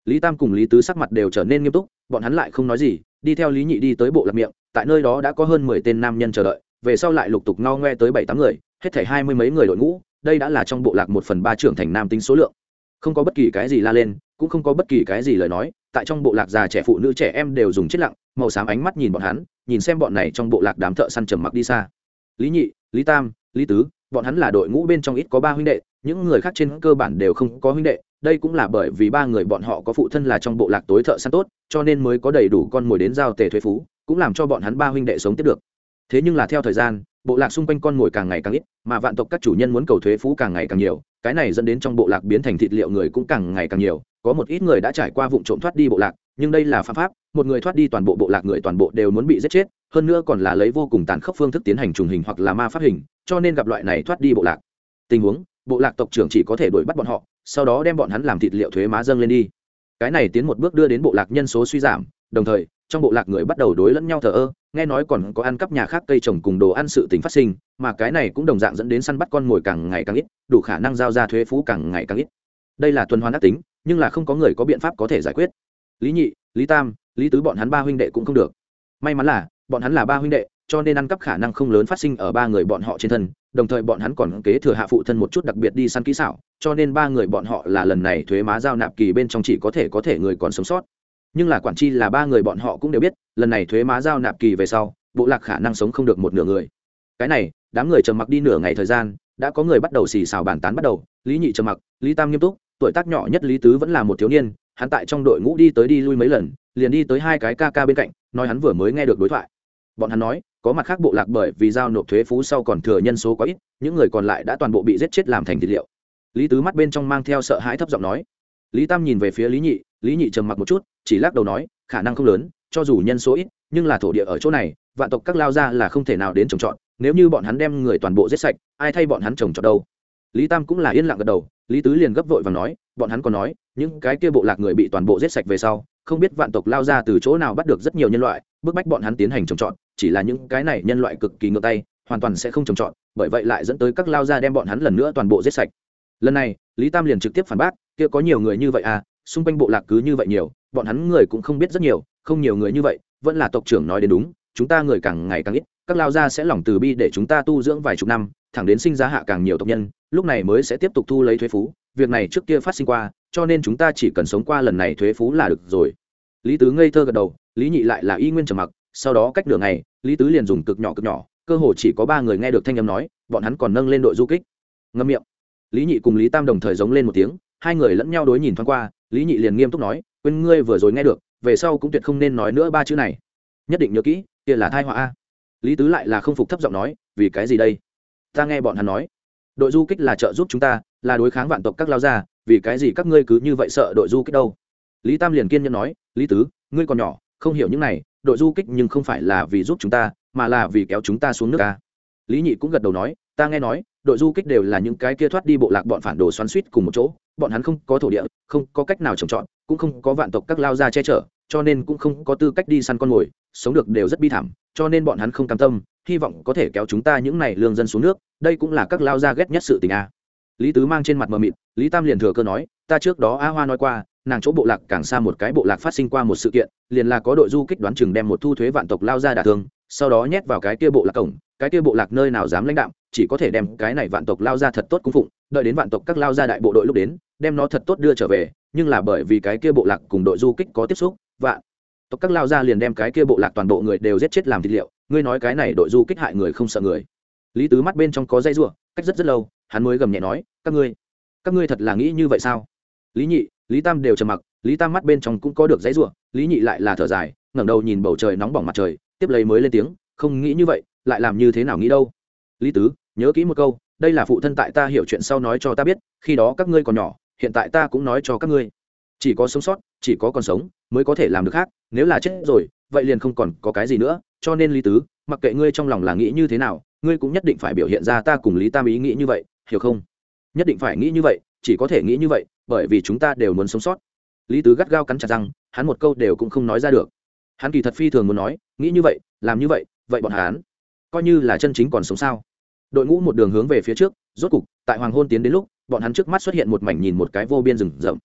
Lý Tam cùng Lý Tứ sắc mặt đều trở nên nghiêm túc, bọn hắn lại không nói gì, đi theo Lý Nhị đi tới bộ lạc miệng, tại nơi đó đã có hơn 10 tên nam nhân chờ đợi, về sau lại lục tục ngao ngoe tới 7-8 người, hết thảy 20 mấy người đội ngũ, đây đã là trong bộ lạc 1/3 trưởng thành nam tính số lượng. Không có bất kỳ cái gì la lên, cũng không có bất kỳ cái gì lời nói, tại trong bộ lạc già trẻ phụ nữ trẻ em đều dùng chết lặng, màu xám ánh mắt nhìn bọn hắn, nhìn xem bọn này trong bộ lạc đám thợ săn trầm mặc đi xa. Lý Nhị, Lý Tam, Lý Tứ, bọn hắn là đội ngũ bên trong ít có 3 huynh đệ, những người khác trên cơ bản đều không có huynh đệ, đây cũng là bởi vì 3 người bọn họ có phụ thân là trong bộ lạc tối thợ săn tốt, cho nên mới có đầy đủ con mồi đến giao tề thuế phú, cũng làm cho bọn hắn 3 huynh đệ sống tiếp được. Thế nhưng là theo thời gian, bộ lạc xung quanh con mồi càng ngày càng ít, mà vạn tộc các chủ nhân muốn cầu thuế phú càng ngày càng nhiều, cái này dẫn đến trong bộ lạc biến thành thịt liệu người cũng càng ngày càng nhiều, có một ít người đã trải qua vụ trộm thoát đi bộ lạc, nhưng đây là phạm pháp, một người thoát đi toàn bộ bộ lạc người toàn bộ đều muốn bị giết chết, hơn nữa còn là lấy vô cùng tàn khốc phương thức tiến hành trùng hình hoặc là ma pháp hình, cho nên gặp loại này thoát đi bộ lạc tình huống, bộ lạc tộc trưởng chỉ có thể đuổi bắt bọn họ, sau đó đem bọn hắn làm thịt liệu thuế má dâng lên đi. Cái này tiến một bước đưa đến bộ lạc nhân số suy giảm, đồng thời trong bộ lạc người bắt đầu đối lẫn nhau thờ ơ, nghe nói còn có ăn cắp nhà khác cây trồng cùng đồ ăn sự tình phát sinh, mà cái này cũng đồng dạng dẫn đến săn bắt con mồi càng ngày càng ít, đủ khả năng giao ra thuế phú càng ngày càng ít. Đây là tuần hoàn ác tính, nhưng là không có người có biện pháp có thể giải quyết. Lý Nhị, Lý Tam, Lý Tứ bọn hắn 3 huynh đệ cũng không được. May mắn là bọn hắn là 3 huynh đệ, cho nên ăn cắp khả năng không lớn phát sinh ở 3 người bọn họ trên thân, đồng thời bọn hắn còn kế thừa hạ phụ thân một chút đặc biệt đi săn kỹ xảo, cho nên 3 người bọn họ là lần này thuế má giao nạp kỳ bên trong chỉ có thể người còn sống sót. Nhưng là quản chi là 3 người bọn họ cũng đều biết, lần này thuế má giao nạp kỳ về sau, bộ lạc khả năng sống không được một nửa người. Cái này, đám người trầm mặc đi nửa ngày thời gian, đã có người bắt đầu xì xào bàn tán bắt đầu, Lý Nhị trầm mặc, Lý Tam nghiêm túc, tuổi tác nhỏ nhất Lý Tứ vẫn là một thiếu niên, hắn tại trong đội ngũ đi tới đi lui mấy lần, liền đi tới 2 cái ca ca bên cạnh, nói hắn vừa mới nghe được đối thoại. Bọn hắn nói, có mặt khác bộ lạc bởi vì giao nộp thuế phú sau còn thừa nhân số quá ít, những người còn lại đã toàn bộ bị giết chết làm thành thịt liệu. Lý Tứ mắt bên trong mang theo sợ hãi thấp giọng nói. Lý Tam nhìn về phía Lý Nhị trầm mặc một chút, chỉ lắc đầu nói, khả năng không lớn, cho dù nhân số ít, nhưng là thổ địa ở chỗ này, vạn tộc các lao ra là không thể nào đến trồng trọt, nếu như bọn hắn đem người toàn bộ giết sạch, ai thay bọn hắn trồng trọt đâu. Lý Tam cũng là yên lặng gật đầu, Lý Tứ liền gấp vội và nói, bọn hắn còn nói, những cái kia bộ lạc người bị toàn bộ giết sạch về sau, không biết vạn tộc lao ra từ chỗ nào bắt được rất nhiều nhân loại, bức bách bọn hắn tiến hành trồng trọt, chỉ là những cái này nhân loại cực kỳ ngược tay, hoàn toàn sẽ không trồng trọt, bởi vậy lại dẫn tới các lao ra đem bọn hắn lần nữa toàn bộ giết sạch. Lần này, Lý Tam liền trực tiếp phản bác, kia có nhiều người như vậy à, xung quanh bộ lạc cứ như vậy nhiều, bọn hắn người cũng không biết rất nhiều, không nhiều người như vậy, vẫn là tộc trưởng nói đến đúng, chúng ta người càng ngày càng ít, các lao gia sẽ lòng từ bi để chúng ta tu dưỡng vài chục năm, thẳng đến sinh ra hạ càng nhiều tộc nhân, lúc này mới sẽ tiếp tục thu lấy thuế phú, việc này trước kia phát sinh qua, cho nên chúng ta chỉ cần sống qua lần này thuế phú là được rồi. Lý Tứ ngây thơ gật đầu, Lý Nhị lại là y nguyên trầm mặc, sau đó cách nửa ngày, Lý Tứ liền dùng cực nhỏ, cơ hồ chỉ có 3 người nghe được thanh âm nói, bọn hắn còn nâng lên đội du kích. Ngậm miệng. Lý Nhị cùng Lý Tam đồng thời giống lên một tiếng, hai người lẫn nhau đối nhìn thoáng qua, Lý Nhị liền nghiêm túc nói, quên ngươi vừa rồi nghe được, về sau cũng tuyệt không nên nói nữa 3 chữ này, nhất định nhớ kỹ, kia là tai họa a. Lý Tứ lại là không phục thấp giọng nói, vì cái gì đây? Ta nghe bọn hắn nói, đội du kích là trợ giúp chúng ta, là đối kháng vạn tộc các lao gia, vì cái gì các ngươi cứ như vậy sợ đội du kích đâu? Lý Tam liền kiên nhẫn nói, Lý Tứ, ngươi còn nhỏ, không hiểu những này, đội du kích nhưng không phải là vì giúp chúng ta, mà là vì kéo chúng ta xuống nước a. Lý Nhị cũng gật đầu nói, ta nghe nói, đội du kích đều là những cái kia thoát đi bộ lạc bọn phản đồ xoắn xuýt cùng một chỗ, bọn hắn không có thổ địa, không có cách nào trồng trọt, cũng không có vạn tộc các lao gia che chở, cho nên cũng không có tư cách đi săn con mồi, sống được đều rất bi thảm, cho nên bọn hắn không cam tâm, hy vọng có thể kéo chúng ta những này lương dân xuống nước, đây cũng là các lao gia ghét nhất sự tình a. Lý Tứ mang trên mặt mờ mịt, Lý Tam liền thừa cơ nói, ta trước đó A Hoa nói qua, nàng chỗ bộ lạc càng xa một cái bộ lạc phát sinh qua một sự kiện, liền là có đội du kích đoán chừng đem một thu thuế vạn tộc lao ra đả thương, sau đó nhét vào cái kia bộ lạc cổng, cái kia bộ lạc nơi nào dám lãnh đạm, chỉ có thể đem cái này vạn tộc lao ra thật tốt cung phụng, đợi đến vạn tộc các lao ra đại bộ đội lúc đến, đem nó thật tốt đưa trở về, nhưng là bởi vì cái kia bộ lạc cùng đội du kích có tiếp xúc, vạn tộc các lao ra liền đem cái kia bộ lạc toàn bộ người đều giết chết làm thịt liệu, ngươi nói cái này đội du kích hại người không sợ người. Lý Tứ mắt bên trong có dây rủa, cách rất lâu, hắn mới gầm nhẹ nói, các ngươi thật là nghĩ như vậy sao? Lý Nhị, Lý Tam đều trầm mặc, Lý Tam mắt bên trong cũng có được dãy rủa, Lý Nhị lại là thở dài, ngẩng đầu nhìn bầu trời nóng bỏng mặt trời, tiếp lấy mới lên tiếng, không nghĩ như vậy, lại làm như thế nào nghĩ đâu? Lý Tứ, nhớ kỹ một câu, đây là phụ thân tại ta hiểu chuyện sau nói cho ta biết, khi đó các ngươi còn nhỏ, hiện tại ta cũng nói cho các ngươi, chỉ có sống sót, chỉ có còn sống mới có thể làm được khác, nếu là chết rồi, vậy liền không còn có cái gì nữa, cho nên Lý Tứ, mặc kệ ngươi trong lòng là nghĩ như thế nào, ngươi cũng nhất định phải biểu hiện ra ta cùng Lý Tam ý nghĩ như vậy, hiểu không? Nhất định phải nghĩ như vậy, chỉ có thể nghĩ như vậy, bởi vì chúng ta đều muốn sống sót. Lý Tứ gắt gao cắn chặt răng, hắn một câu đều cũng không nói ra được. Hắn kỳ thật phi thường muốn nói, nghĩ như vậy, làm như vậy, vậy bọn hắn coi như là chân chính còn sống sao? Đội ngũ một đường hướng về phía trước, rốt cục, tại hoàng hôn tiến đến lúc, bọn hắn trước mắt xuất hiện một mảnh nhìn một cái vô biên rừng rậm.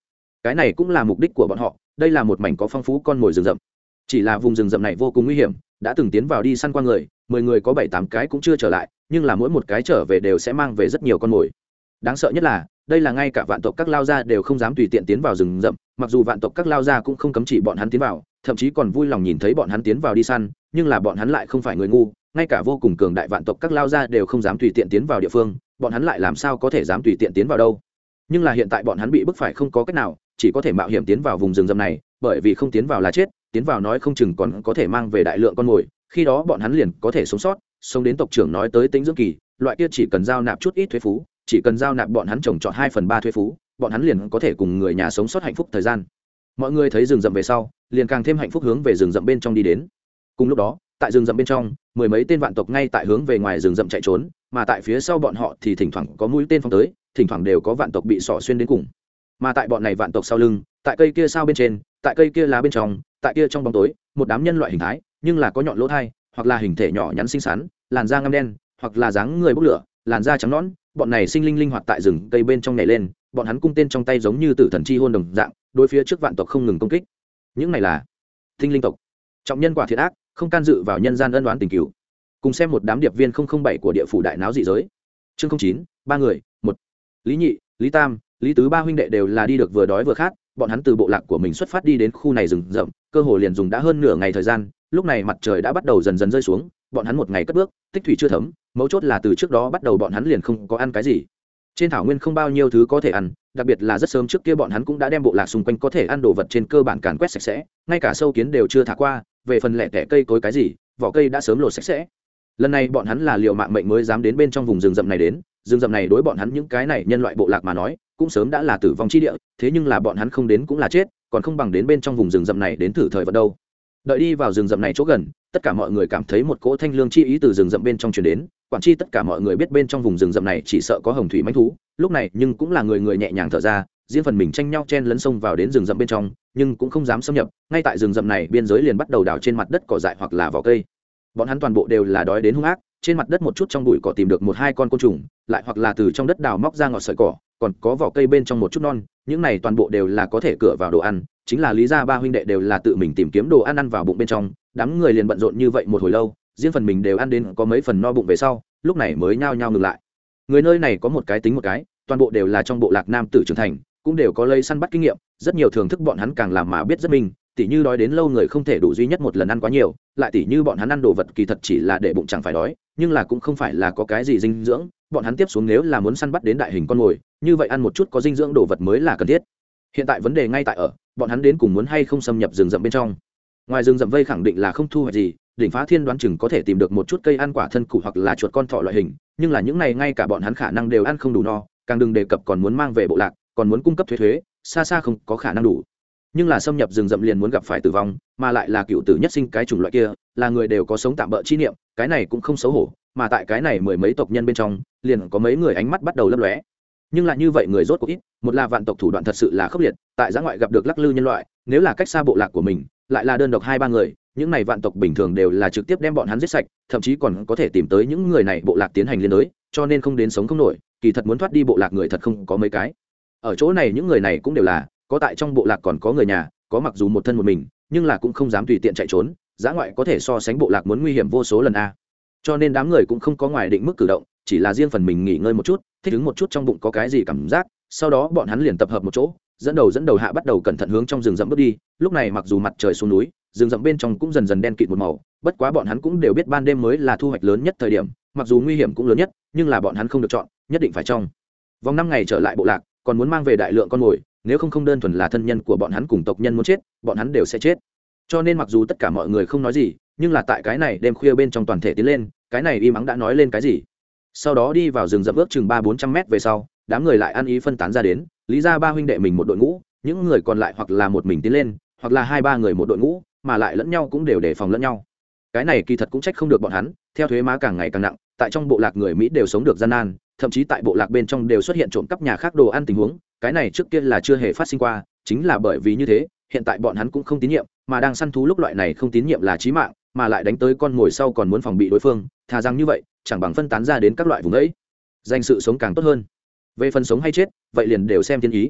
cái này cũng là mục đích của bọn họ. Đây là một mảnh có phong phú con mồi rừng rậm, chỉ là vùng rừng rậm này vô cùng nguy hiểm, đã từng tiến vào đi săn qua người 10 người có 7-8 cái cũng chưa trở lại, nhưng là mỗi một cái trở về đều sẽ mang về rất nhiều con mồi. Đáng sợ nhất là đây là ngay cả vạn tộc các lao gia đều không dám tùy tiện tiến vào rừng rậm, mặc dù vạn tộc các lao gia cũng không cấm chỉ bọn hắn tiến vào, thậm chí còn vui lòng nhìn thấy bọn hắn tiến vào đi săn, nhưng là bọn hắn lại không phải người ngu, ngay cả vô cùng cường đại vạn tộc các lao gia đều không dám tùy tiện tiến vào địa phương, bọn hắn lại làm sao có thể dám tùy tiện tiến vào đâu. Nhưng là hiện tại bọn hắn bị bức phải không có cách nào, chỉ có thể mạo hiểm tiến vào vùng rừng rậm này, bởi vì không tiến vào là chết, tiến vào nói không chừng còn có thể mang về đại lượng con mồi, khi đó bọn hắn liền có thể sống sót, sống đến tộc trưởng nói tới tính dưỡng kỳ, loại kia chỉ cần giao nạp chút ít thuế phú, chỉ cần giao nạp bọn hắn trồng trọt 2/3 thuế phú, bọn hắn liền có thể cùng người nhà sống sót hạnh phúc thời gian. Mọi người thấy rừng rậm về sau, liền càng thêm hạnh phúc hướng về rừng rậm bên trong đi đến. Cùng lúc đó, tại rừng rậm bên trong, mười mấy tên vạn tộc ngay tại hướng về ngoài rừng rậm chạy trốn, mà tại phía sau bọn họ thì thỉnh thoảng có mũi tên phóng tới, thỉnh thoảng đều có vạn tộc bị xỏ xuyên đến cùng. Mà tại bọn này vạn tộc sau lưng, tại cây kia sao bên trên, tại cây kia lá bên trong, tại kia trong bóng tối, một đám nhân loại hình thái, nhưng là có nhọn lỗ thai, hoặc là hình thể nhỏ nhắn xinh xắn, làn da ngăm đen, hoặc là dáng người bốc lửa, làn da trắng nõn, bọn này sinh linh linh hoạt tại rừng cây bên trong nhảy lên, bọn hắn cung tên trong tay giống như tử thần chi hôn đồng dạng, đối phía trước vạn tộc không ngừng công kích. Những này là tinh linh tộc, trọng nhân quả thiện ác, không can dự vào nhân gian ân oán tình cửu. Cùng xem một đám điệp viên 007 của địa phủ đại náo dị giới. Chương 09, ba người, một. Lý Nhị, Lý Tam, Lý Tứ ba huynh đệ đều là đi được vừa đói vừa khát, bọn hắn từ bộ lạc của mình xuất phát đi đến khu này rừng rậm, cơ hồ liền dùng đã hơn nửa ngày thời gian, lúc này mặt trời đã bắt đầu dần dần rơi xuống, bọn hắn một ngày cất bước, tích thủy chưa thấm, mấu chốt là từ trước đó bắt đầu bọn hắn liền không có ăn cái gì. Trên thảo nguyên không bao nhiêu thứ có thể ăn, đặc biệt là rất sớm trước kia bọn hắn cũng đã đem bộ lạc xung quanh có thể ăn đồ vật trên cơ bản càn quét sạch sẽ, ngay cả sâu kiến đều chưa thả qua, về phần lẻ tẻ cây cối cái gì, vỏ cây đã sớm lột sạch sẽ. Lần này bọn hắn là liều mạng mệnh mới dám đến bên trong vùng rừng rậm này đến, rừng rậm này đối bọn hắn những cái này nhân loại bộ lạc mà nói, cũng sớm đã là tử vong chi địa, thế nhưng là bọn hắn không đến cũng là chết, còn không bằng đến bên trong vùng rừng rậm này đến thử thời vận đâu. Đợi đi vào rừng rậm này chỗ gần, tất cả mọi người cảm thấy một cỗ thanh lương chi ý từ rừng rậm bên trong truyền đến, quản chi tất cả mọi người biết bên trong vùng rừng rậm này chỉ sợ có hồng thủy mãnh thú, lúc này nhưng cũng là người người nhẹ nhàng thở ra, riêng phần mình tranh nhau chen lấn sông vào đến rừng rậm bên trong, nhưng cũng không dám xâm nhập, ngay tại rừng rậm này biên giới liền bắt đầu đào trên mặt đất cỏ dại hoặc là vỏ cây. Bọn hắn toàn bộ đều là đói đến hung ác, trên mặt đất một chút trong bụi cỏ tìm được 1-2 con côn trùng, lại hoặc là từ trong đất đào móc ra ngọt sợi cỏ, còn có vỏ cây bên trong một chút non, những này toàn bộ đều là có thể cửa vào đồ ăn, chính là lý gia ba huynh đệ đều là tự mình tìm kiếm đồ ăn ăn vào bụng bên trong, đám người liền bận rộn như vậy một hồi lâu, riêng phần mình đều ăn đến có mấy phần no bụng về sau, lúc này mới nhao nhao ngừng lại. Người nơi này có một cái tính một cái, toàn bộ đều là trong bộ lạc nam tử trưởng thành, cũng đều có lây săn bắt kinh nghiệm, rất nhiều thưởng thức bọn hắn càng làm mà biết rất mình, tỉ như đói đến lâu người không thể đủ duy nhất một lần ăn quá nhiều, lại tỉ như bọn hắn ăn đồ vật kỳ thật chỉ là để bụng chẳng phải đói, nhưng là cũng không phải là có cái gì dinh dưỡng, bọn hắn tiếp xuống nếu là muốn săn bắt đến đại hình con mồi, như vậy ăn một chút có dinh dưỡng đồ vật mới là cần thiết. Hiện tại vấn đề ngay tại ở, bọn hắn đến cùng muốn hay không xâm nhập rừng rậm bên trong. Ngoài rừng rậm vây khẳng định là không thu hoạch gì, đỉnh phá thiên đoán chừng có thể tìm được một chút cây ăn quả thân củ hoặc là chuột con thỏ loại hình, nhưng là những này ngay cả bọn hắn khả năng đều ăn không đủ no, càng đừng đề cập còn muốn mang về bộ lạc, còn muốn cung cấp thuế, xa xa không có khả năng đủ. Nhưng là xâm nhập rừng rậm liền muốn gặp phải tử vong, mà lại là cựu tử nhất sinh cái chủng loại kia, là người đều có sống tạm bỡ chi niệm, cái này cũng không xấu hổ, mà tại cái này mười mấy tộc nhân bên trong, liền có mấy người ánh mắt bắt đầu lấp lóe. Nhưng lại như vậy người rốt cuộc ít, một là vạn tộc thủ đoạn thật sự là khốc liệt, tại giã ngoại gặp được lắc lư nhân loại, nếu là cách xa bộ lạc của mình, lại là đơn độc 2-3 người, những này vạn tộc bình thường đều là trực tiếp đem bọn hắn giết sạch, thậm chí còn có thể tìm tới những người này bộ lạc tiến hành liên đối, cho nên không đến sống không nổi, kỳ thật muốn thoát đi bộ lạc người thật không có mấy cái. Ở chỗ này những người này cũng đều là có tại trong bộ lạc còn có người nhà, có mặc dù một thân một mình, nhưng là cũng không dám tùy tiện chạy trốn, giã ngoại có thể so sánh bộ lạc muốn nguy hiểm vô số lần a. Cho nên đám người cũng không có ngoài định mức cử động, chỉ là riêng phần mình nghỉ ngơi một chút, thích ứng một chút trong bụng có cái gì cảm giác, sau đó bọn hắn liền tập hợp một chỗ, dẫn đầu hạ bắt đầu cẩn thận hướng trong rừng rậm bước đi. Lúc này mặc dù mặt trời xuống núi, rừng rậm bên trong cũng dần dần đen kịt một màu, bất quá bọn hắn cũng đều biết ban đêm mới là thu hoạch lớn nhất thời điểm, mặc dù nguy hiểm cũng lớn nhất, nhưng là bọn hắn không được chọn, nhất định phải trong vòng 5 ngày trở lại bộ lạc, còn muốn mang về đại lượng con mồi, nếu không đơn thuần là thân nhân của bọn hắn cùng tộc nhân muốn chết, bọn hắn đều sẽ chết. Cho nên mặc dù tất cả mọi người không nói gì, nhưng là tại cái này đêm khuya bên trong toàn thể tiến lên, cái này im ắng đã nói lên cái gì. Sau đó đi vào rừng rậm ước chừng 300-400 mét về sau, đám người lại ăn ý phân tán ra đến, lý ra ba huynh đệ mình một đội ngũ, những người còn lại hoặc là một mình tiến lên, hoặc là 2-3 người một đội ngũ, mà lại lẫn nhau cũng đều đề phòng lẫn nhau. Cái này kỳ thật cũng trách không được bọn hắn, theo thuế má càng ngày càng nặng, tại trong bộ lạc người Mỹ đều sống được gian nan, thậm chí tại bộ lạc bên trong đều xuất hiện trộm cắp nhà khác đồ ăn tình huống, cái này trước kia là chưa hề phát sinh qua, chính là bởi vì như thế, hiện tại bọn hắn cũng không tín nhiệm, mà đang săn thú lúc loại này không tín nhiệm là chí mạng, mà lại đánh tới con ngồi sau còn muốn phòng bị đối phương, thà rằng như vậy, chẳng bằng phân tán ra đến các loại vùng ấy, danh sự sống càng tốt hơn. Về phần sống hay chết, vậy liền đều xem thiên ý.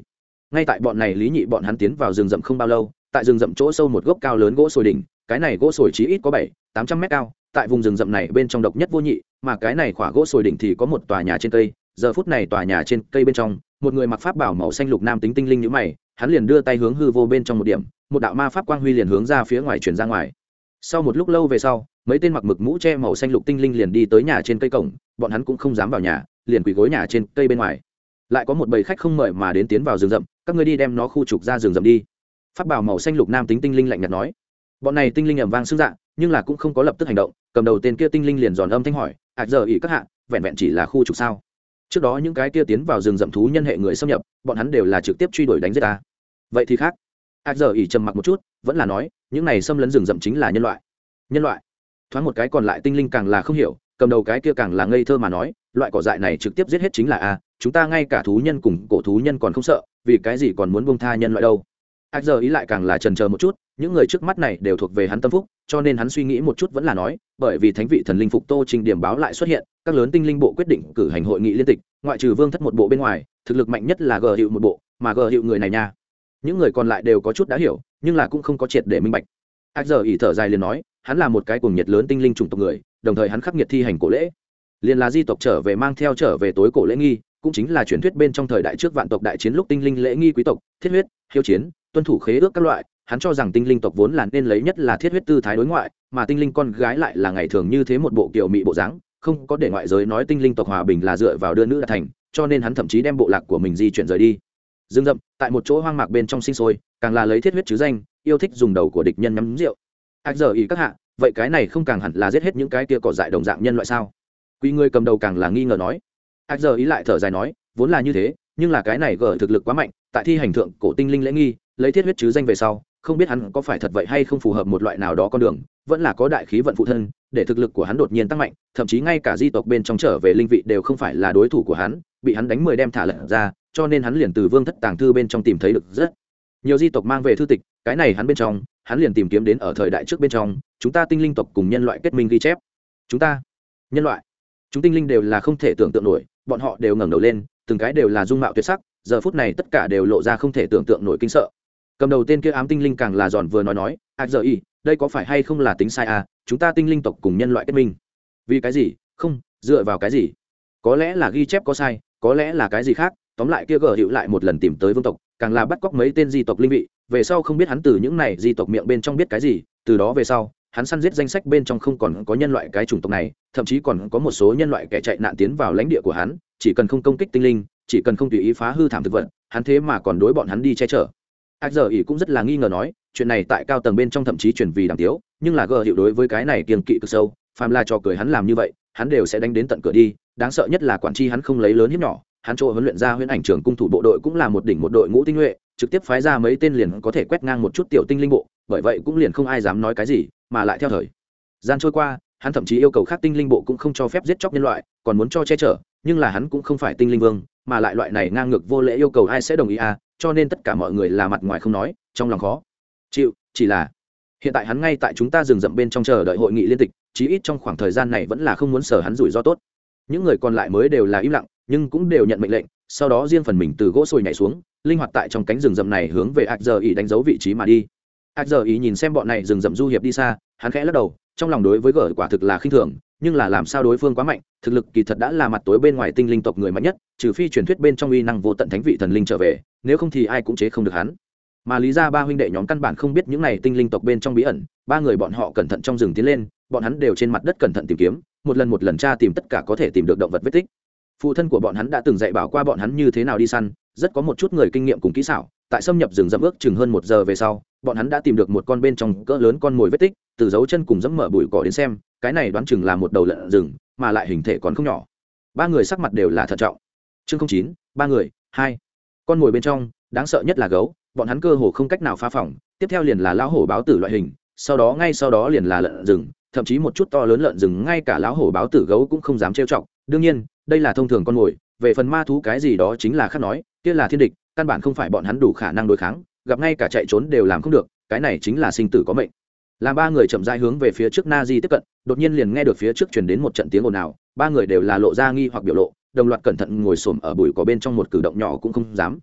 ngay tại bọn này lý nhị bọn hắn tiến vào rừng rậm không bao lâu, tại rừng rậm chỗ sâu một gốc cao lớn gỗ sồi đỉnh, cái này gỗ sồi chí ít có 700-800 mét cao, tại vùng rừng rậm này bên trong độc nhất vô nhị, mà cái này khỏa gỗ sồi đỉnh thì có một tòa nhà trên cây. Giờ phút này tòa nhà trên cây bên trong, một người mặc pháp bảo màu xanh lục nam tính tinh linh nhíu mày, hắn liền đưa tay hướng hư vô bên trong một điểm, một đạo ma pháp quang huy liền hướng ra phía ngoài truyền ra ngoài. Sau một lúc lâu về sau, mấy tên mặc mực mũ che màu xanh lục tinh linh liền đi tới nhà trên cây cổng, bọn hắn cũng không dám vào nhà, liền quỳ gối nhà trên cây bên ngoài. Lại có một bầy khách không mời mà đến tiến vào rừng rậm, các ngươi đi đem nó khu trục ra rừng rậm đi. Pháp bảo màu xanh lục nam tính tinh linh lạnh nhạt nói. Bọn này tinh linh ầm vang xưng dạ, nhưng là cũng không có lập tức hành động. Cầm đầu tên kia tinh linh liền giòn âm thanh hỏi, giờ ỷ các hạ, vẹn vẹn chỉ là khu trục sao? Trước đó những cái kia tiến vào rừng rậm thú nhân hệ người xâm nhập, bọn hắn đều là trực tiếp truy đuổi đánh giết ta. Vậy thì khác. giờ ỷ trầm mặc một chút, vẫn là nói, những này xâm lấn rừng rậm chính là nhân loại. Nhân loại? Thoáng một cái còn lại tinh linh càng là không hiểu, cầm đầu cái kia càng là ngây thơ mà nói, loại cỏ dại này trực tiếp giết hết chính là a, chúng ta ngay cả thú nhân cùng cổ thú nhân còn không sợ, vì cái gì còn muốn buông tha nhân loại đâu? giờ ý lại càng là chần chờ một chút, những người trước mắt này đều thuộc về hắn tâm phúc, cho nên hắn suy nghĩ một chút vẫn là nói, bởi vì thánh vị thần linh phục Tô Trình điểm báo lại xuất hiện, các lớn tinh linh bộ quyết định cử hành hội nghị liên tịch, ngoại trừ Vương Thất một bộ bên ngoài, thực lực mạnh nhất là Gờ Hiệu một bộ, mà Gờ Hiệu người này nha. Những người còn lại đều có chút đã hiểu, nhưng là cũng không có triệt để minh bạch. giờ ý thở dài liền nói, hắn là một cái cuồng nhiệt lớn tinh linh chủng tộc người, đồng thời hắn khắc nghiệt thi hành cổ lễ, liền là di tộc trở về mang theo trở về tối cổ lễ nghi, cũng chính là truyền thuyết bên trong thời đại trước vạn tộc đại chiến lúc tinh linh lễ nghi quý tộc, thiết huyết, hiếu chiến, tuân thủ khế ước các loại. Hắn cho rằng tinh linh tộc vốn là nên lấy nhất là thiết huyết tư thái đối ngoại, mà tinh linh con gái lại là ngày thường như thế một bộ kiều mị bộ dáng, không có để ngoại giới nói tinh linh tộc hòa bình là dựa vào đưa nữ đạt thành, cho nên hắn thậm chí đem bộ lạc của mình di chuyển rời đi. Dương rậm, tại một chỗ hoang mạc bên trong sinh sôi, càng là lấy thiết huyết chứ danh, yêu thích dùng đầu của địch nhân nhắm rượu. giờ ý các hạ, vậy cái này không càng hẳn là giết hết những cái kia cỏ dại đồng dạng nhân loại sao? Quý người cầm đầu càng là nghi ngờ nói. giờ ý lại thở dài nói, vốn là như thế, nhưng là cái này gở thực lực quá mạnh, tại thi hành thượng cổ tinh linh lễ nghi, lấy thiết huyết chứ danh về sau, không biết hắn có phải thật vậy hay không phù hợp một loại nào đó con đường, vẫn là có đại khí vận phụ thân, để thực lực của hắn đột nhiên tăng mạnh, thậm chí ngay cả di tộc bên trong trở về linh vị đều không phải là đối thủ của hắn, bị hắn đánh 10 đem thả lật ra, cho nên hắn liền từ Vương Thất tàng thư bên trong tìm thấy được rất nhiều di tộc mang về thư tịch, cái này hắn bên trong, hắn liền tìm kiếm đến ở thời đại trước bên trong, chúng ta tinh linh tộc cùng nhân loại kết minh ghi chép. Chúng ta, nhân loại, chúng tinh linh đều là không thể tưởng tượng nổi, bọn họ đều ngẩng đầu lên, từng cái đều là dung mạo tuyệt sắc, giờ phút này tất cả đều lộ ra không thể tưởng tượng nổi kinh sợ. Cầm đầu tên kia ám tinh linh càng là giòn vừa nói, giờ y, đây có phải hay không là tính sai à, chúng ta tinh linh tộc cùng nhân loại kết minh. Vì cái gì? Không, dựa vào cái gì? Có lẽ là ghi chép có sai, có lẽ là cái gì khác, tóm lại kia gở hiệu lại một lần tìm tới vương tộc, càng là bắt cóc mấy tên di tộc linh vị, về sau không biết hắn từ những này di tộc miệng bên trong biết cái gì, từ đó về sau, hắn săn giết danh sách bên trong không còn có nhân loại cái chủng tộc này, thậm chí còn có một số nhân loại kẻ chạy nạn tiến vào lãnh địa của hắn, chỉ cần không công kích tinh linh, chỉ cần không tùy ý phá hư thảm thực vật, hắn thế mà còn đối bọn hắn đi che chở. giờ ỷ cũng rất là nghi ngờ nói, chuyện này tại cao tầng bên trong thậm chí truyền vì đàm tiếu, nhưng là gờ hiệu đối với cái này kiêng kỵ cực sâu, phàm là trò cười hắn làm như vậy, hắn đều sẽ đánh đến tận cửa đi. Đáng sợ nhất là quản tri hắn không lấy lớn hiếp nhỏ, hắn chỗ huấn luyện ra huyễn ảnh trường cung thủ bộ đội cũng là một đỉnh một đội ngũ tinh nhuệ, trực tiếp phái ra mấy tên liền có thể quét ngang một chút tiểu tinh linh bộ, bởi vậy cũng liền không ai dám nói cái gì, mà lại theo thời gian trôi qua, hắn thậm chí yêu cầu khác tinh linh bộ cũng không cho phép giết chóc nhân loại, còn muốn cho che chở, nhưng là hắn cũng không phải tinh linh vương, mà lại loại này ngang ngược vô lễ yêu cầu ai sẽ đồng ý à, cho nên tất cả mọi người là mặt ngoài không nói, trong lòng khó chịu. Chỉ là hiện tại hắn ngay tại chúng ta rừng rậm bên trong chờ đợi hội nghị liên tịch, chí ít trong khoảng thời gian này vẫn là không muốn sở hắn rủi ro tốt. Những người còn lại mới đều là im lặng, nhưng cũng đều nhận mệnh lệnh, sau đó riêng phần mình từ gỗ sồi nhảy xuống, linh hoạt tại trong cánh rừng rậm này hướng về giờ ý đánh dấu vị trí mà đi. giờ ý nhìn xem bọn này rừng rậm du hiệp đi xa, hắn khẽ lắc đầu, trong lòng đối với gở quả thực là khinh thường, nhưng là làm sao đối phương quá mạnh, thực lực kỳ thật đã là mặt tối bên ngoài tinh linh tộc người mạnh nhất, trừ phi truyền thuyết bên trong uy năng vô tận thánh vị thần linh trở về, nếu không thì ai cũng chế không được hắn. Mà lý ra ba huynh đệ nhóm căn bản không biết những này tinh linh tộc bên trong bí ẩn, ba người bọn họ cẩn thận trong rừng tiến lên, bọn hắn đều trên mặt đất cẩn thận tìm kiếm, một lần tra tìm tất cả có thể tìm được động vật vết tích. Phụ thân của bọn hắn đã từng dạy bảo qua bọn hắn như thế nào đi săn, rất có một chút người kinh nghiệm cùng kỹ xảo. Tại xâm nhập rừng rậm ước chừng hơn 1 giờ về sau, bọn hắn đã tìm được một con bên trong cỡ lớn con mồi vết tích, từ dấu chân cùng dẫm mở bụi cỏ đến xem, cái này đoán chừng là một đầu lợn rừng, mà lại hình thể còn không nhỏ. Ba người sắc mặt đều là thận trọng. Chương 09, ba người, 2. Con mồi bên trong, đáng sợ nhất là gấu, bọn hắn cơ hồ không cách nào phá phỏng, tiếp theo liền là lão hổ báo tử loại hình, sau đó liền là lợn rừng, thậm chí một chút to lớn lợn rừng ngay cả lão hổ báo tử gấu cũng không dám trêu chọc. Đương nhiên, đây là thông thường con mồi, về phần ma thú cái gì đó chính là khác nói, kia là thiên địch, căn bản không phải bọn hắn đủ khả năng đối kháng, gặp ngay cả chạy trốn đều làm không được, cái này chính là sinh tử có mệnh. Làm ba người chậm rãi hướng về phía trước Nazi tiếp cận, đột nhiên liền nghe được phía trước truyền đến một trận tiếng ồn ào, ba người đều là lộ ra nghi hoặc biểu lộ, đồng loạt cẩn thận ngồi xổm ở bụi cỏ bên trong, một cử động nhỏ cũng không dám.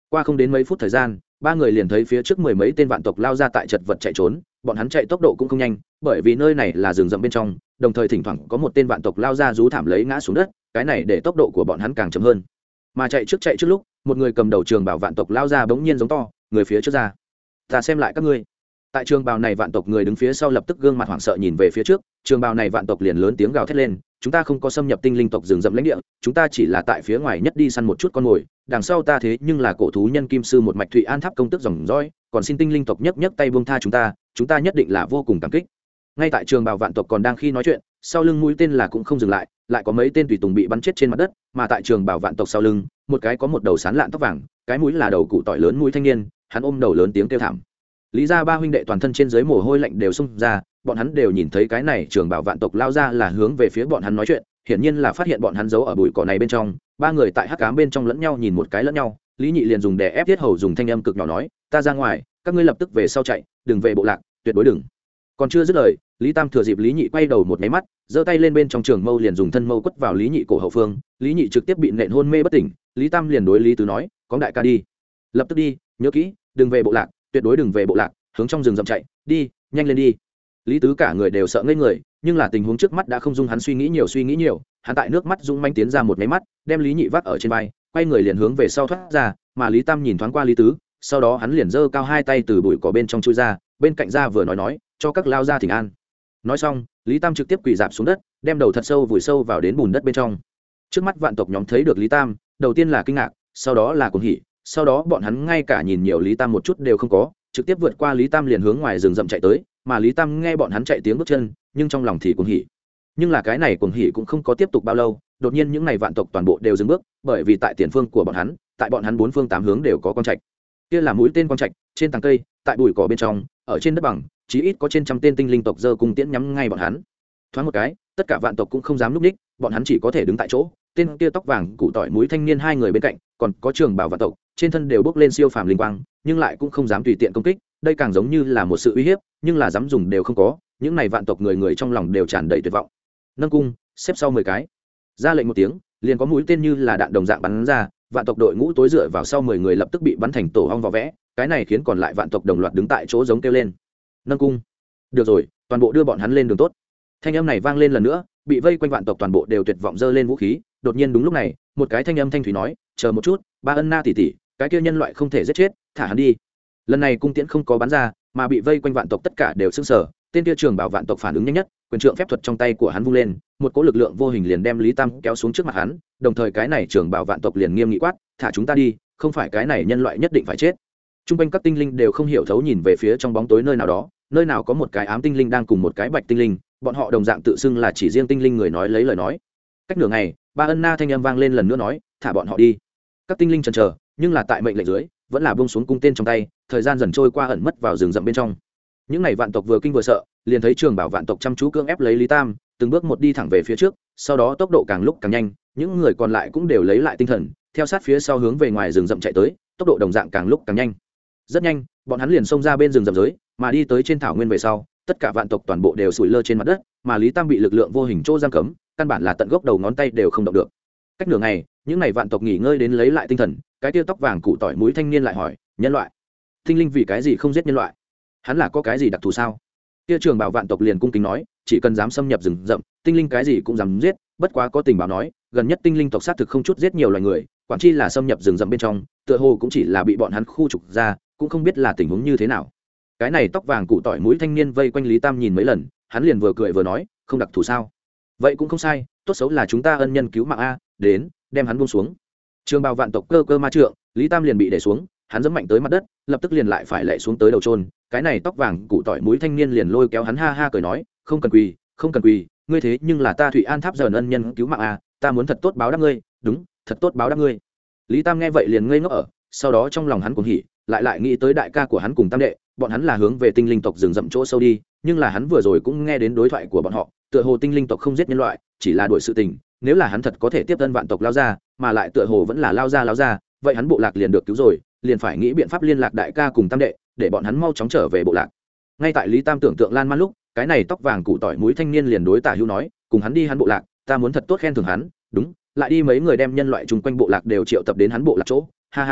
Qua không đến mấy phút thời gian, ba người liền thấy phía trước mười mấy tên vạn tộc lao ra tại chật vật chạy trốn. Bọn hắn chạy tốc độ cũng không nhanh, bởi vì nơi này là rừng rậm bên trong, đồng thời thỉnh thoảng có một tên vạn tộc lao ra rú thảm lấy ngã xuống đất, cái này để tốc độ của bọn hắn càng chậm hơn. Mà chạy trước lúc, một người cầm đầu trường bảo vạn tộc lao ra bỗng nhiên giống to, người phía trước ra, ta xem lại các ngươi. Tại trường bào này vạn tộc người đứng phía sau lập tức gương mặt hoảng sợ nhìn về phía trước, trường bào này vạn tộc liền lớn tiếng gào thét lên, chúng ta không có xâm nhập tinh linh tộc rừng rậm lãnh địa, chúng ta chỉ là tại phía ngoài nhất đi săn một chút con mồi, đằng sau ta thế nhưng là cổ thú nhân kim sư một mạch Thụy An tháp công tức dòng dõi, còn xin tinh linh tộc nhấc tay buông tha chúng ta nhất định là vô cùng cảm kích. Ngay tại trường bào vạn tộc còn đang khi nói chuyện, sau lưng mũi tên là cũng không dừng lại, lại có mấy tên tùy tùng bị bắn chết trên mặt đất, mà tại trường bào vạn tộc sau lưng, một cái có một đầu sán lạn tóc vàng, cái mũi là đầu cụ tỏi lớn mũi thanh niên, hắn ôm đầu lớn tiếng kêu thảm. Lý gia ba huynh đệ toàn thân trên dưới mồ hôi lạnh đều xông ra, bọn hắn đều nhìn thấy cái này trường bảo vạn tộc lao ra là hướng về phía bọn hắn nói chuyện, hiển nhiên là phát hiện bọn hắn giấu ở bụi cỏ này bên trong. Ba người tại hắc ám bên trong lẫn nhau nhìn một cái lẫn nhau, Lý Nhị liền dùng đè ép tiết hầu dùng thanh âm cực nhỏ nói, ta ra ngoài, các ngươi lập tức về sau chạy, đừng về bộ lạc, tuyệt đối đừng. Còn chưa dứt lời, Lý Tam thừa dịp Lý Nhị quay đầu một máy mắt, giơ tay lên bên trong trường mâu liền dùng thân mâu quất vào Lý Nhị cổ hậu phương, Lý Nhị trực tiếp bị nện hôn mê bất tỉnh. Lý Tam liền đối Lý Tứ nói, có đại ca đi, lập tức đi, nhớ kỹ, đừng về bộ lạc, tuyệt đối đừng về bộ lạc, hướng trong rừng rậm chạy đi, nhanh lên đi. Lý Tứ cả người đều sợ ngây người, nhưng là tình huống trước mắt đã không dung hắn suy nghĩ nhiều, hắn tại nước mắt dũng manh tiến ra một máy mắt, đem Lý Nhị vác ở trên vai, quay người liền hướng về sau thoát ra, mà Lý Tam nhìn thoáng qua Lý Tứ, sau đó hắn liền giơ cao hai tay từ bụi cỏ bên trong chui ra, bên cạnh ra vừa nói cho các lao ra thỉnh an. Nói xong, Lý Tam trực tiếp quỳ dạp xuống đất, đem đầu thật sâu vùi sâu vào đến bùn đất bên trong. Trước mắt vạn tộc nhóm thấy được Lý Tam, đầu tiên là kinh ngạc, sau đó là cuồng hỉ, sau đó bọn hắn ngay cả nhìn nhiều Lý Tam một chút đều không có, trực tiếp vượt qua Lý Tam liền hướng ngoài rừng rậm chạy tới, mà Lý Tam nghe bọn hắn chạy tiếng bước chân, nhưng trong lòng thì cuồng hỉ. Nhưng là cái này cuồng hỉ cũng không có tiếp tục bao lâu, đột nhiên những này vạn tộc toàn bộ đều dừng bước, bởi vì tại tiền phương của bọn hắn, tại bọn hắn bốn phương tám hướng đều có quang trạch. Kia là mũi tên quang trạch, trên tầng cây, tại bụi cỏ bên trong, ở trên đất bằng, chí ít có trên trăm tên tinh linh tộc giơ cung tiễn nhắm ngay bọn hắn. Thoáng một cái, tất cả vạn tộc cũng không dám lúc ních, bọn hắn chỉ có thể đứng tại chỗ. Tên kia tóc vàng cụ tỏi mũi thanh niên hai người bên cạnh, còn có trường bảo vạn tộc, trên thân đều bốc lên siêu phàm linh quang, nhưng lại cũng không dám tùy tiện công kích, đây càng giống như là một sự uy hiếp, nhưng là dám dùng đều không có, những này vạn tộc người trong lòng đều tràn đầy tuyệt vọng. Nâng cung, xếp sau 10 cái. Ra lệnh một tiếng, liền có mũi tên như là đạn đồng dạng bắn ra, vạn tộc đội ngũ tối dựa vào sau 10 người lập tức bị bắn thành tổ ong vỏ vẽ, cái này khiến còn lại vạn tộc đồng loạt đứng tại chỗ giống kêu lên. Nâng cung. Được rồi, toàn bộ đưa bọn hắn lên đường tốt. Thanh âm này vang lên lần nữa, bị vây quanh vạn tộc toàn bộ đều tuyệt vọng giơ lên vũ khí. Đột nhiên đúng lúc này, một cái thanh âm thanh thủy nói, chờ một chút, Ba Ân Na tỷ tỷ, cái kia nhân loại không thể giết chết, thả hắn đi. Lần này cung tiễn không có bắn ra, mà bị vây quanh vạn tộc tất cả đều sững sờ. Tên kia trường bảo vạn tộc phản ứng nhanh nhất, quyền trượng phép thuật trong tay của hắn vung lên, một cỗ lực lượng vô hình liền đem Lý Tam kéo xuống trước mặt hắn, đồng thời cái này trường bảo vạn tộc liền nghiêm nghị quát, thả chúng ta đi, không phải cái này nhân loại nhất định phải chết. Trung quanh các tinh linh đều không hiểu thấu nhìn về phía trong bóng tối nơi nào đó, nơi nào có một cái ám tinh linh đang cùng một cái bạch tinh linh, bọn họ đồng dạng tự xưng là chỉ riêng tinh linh người nói lấy lời nói. Cách nửa ngày, Ba Ân Na thanh âm vang lên lần nữa nói, thả bọn họ đi. Các tinh linh chần chờ, nhưng là tại mệnh lệnh dưới, vẫn là buông xuống cung tên trong tay, thời gian dần trôi qua ẩn mất vào rừng rậm bên trong. Những này vạn tộc vừa kinh vừa sợ, liền thấy trường bảo vạn tộc chăm chú cưỡng ép lấy Lý Tam, từng bước một đi thẳng về phía trước, sau đó tốc độ càng lúc càng nhanh, những người còn lại cũng đều lấy lại tinh thần, theo sát phía sau hướng về ngoài rừng rậm chạy tới, tốc độ đồng dạng càng lúc càng nhanh. Rất nhanh, bọn hắn liền xông ra bên rừng rậm dưới, mà đi tới trên thảo nguyên về sau, tất cả vạn tộc toàn bộ đều sủi lơ trên mặt đất, mà Lý Tam bị lực lượng vô hình chỗ giam cấm, căn bản là tận gốc đầu ngón tay đều không động được. Cách nửa ngày, những này vạn tộc nghỉ ngơi đến lấy lại tinh thần, cái tia tóc vàng cụ tỏi mũi thanh niên lại hỏi, nhân loại, tinh linh vì cái gì không giết nhân loại? Hắn là có cái gì đặc thù sao? Kia trường bảo vạn tộc liền cung kính nói, chỉ cần dám xâm nhập rừng rậm, tinh linh cái gì cũng dám giết, bất quá có tình báo nói, gần nhất tinh linh tộc sát thực không chút giết nhiều loài người, quản chi là xâm nhập rừng rậm bên trong, tựa hồ cũng chỉ là bị bọn hắn khu trục ra, cũng không biết là tình huống như thế nào. Cái này tóc vàng cụ tỏi mũi thanh niên vây quanh Lý Tam nhìn mấy lần, hắn liền vừa cười vừa nói, không đặc thù sao? Vậy cũng không sai, tốt xấu là chúng ta ân nhân cứu mạng a, đến, đem hắn buông xuống. Trường bào vạn tộc cơ cơ ma trượng, Lý Tam liền bị để xuống, hắn giẫm mạnh tới mặt đất, lập tức liền lại phải lệ xuống tới đầu trôn. Cái này tóc vàng cụ tỏi mũi thanh niên liền lôi kéo hắn ha ha cười nói, không cần quỳ, không cần quỳ, ngươi thế nhưng là ta Thụy An tháp giờ ân nhân cứu mạng a, ta muốn thật tốt báo đáp ngươi, đúng, thật tốt báo đáp ngươi. Lý Tam nghe vậy liền ngây ngốc ở, sau đó trong lòng hắn cuồng hỉ, lại nghĩ tới đại ca của hắn cùng tam đệ, bọn hắn là hướng về tinh linh tộc rừng rậm chỗ sâu đi, nhưng là hắn vừa rồi cũng nghe đến đối thoại của bọn họ, tựa hồ tinh linh tộc không giết nhân loại, chỉ là đuổi sự tình, nếu là hắn thật có thể tiếp tân vạn tộc lao ra, mà lại tựa hồ vẫn là lao ra, vậy hắn bộ lạc liền được cứu rồi, liền phải nghĩ biện pháp liên lạc đại ca cùng tam đệ, để bọn hắn mau chóng trở về bộ lạc. Ngay tại Lý Tam tưởng tượng lan man lúc, cái này tóc vàng cụ tỏi mũi thanh niên liền đối Tả Hữu nói, cùng hắn đi hắn bộ lạc, ta muốn thật tốt khen thưởng hắn, đúng, lại đi mấy người đem nhân loại chung quanh bộ lạc đều triệu tập đến hắn bộ lạc chỗ, ha ha ha,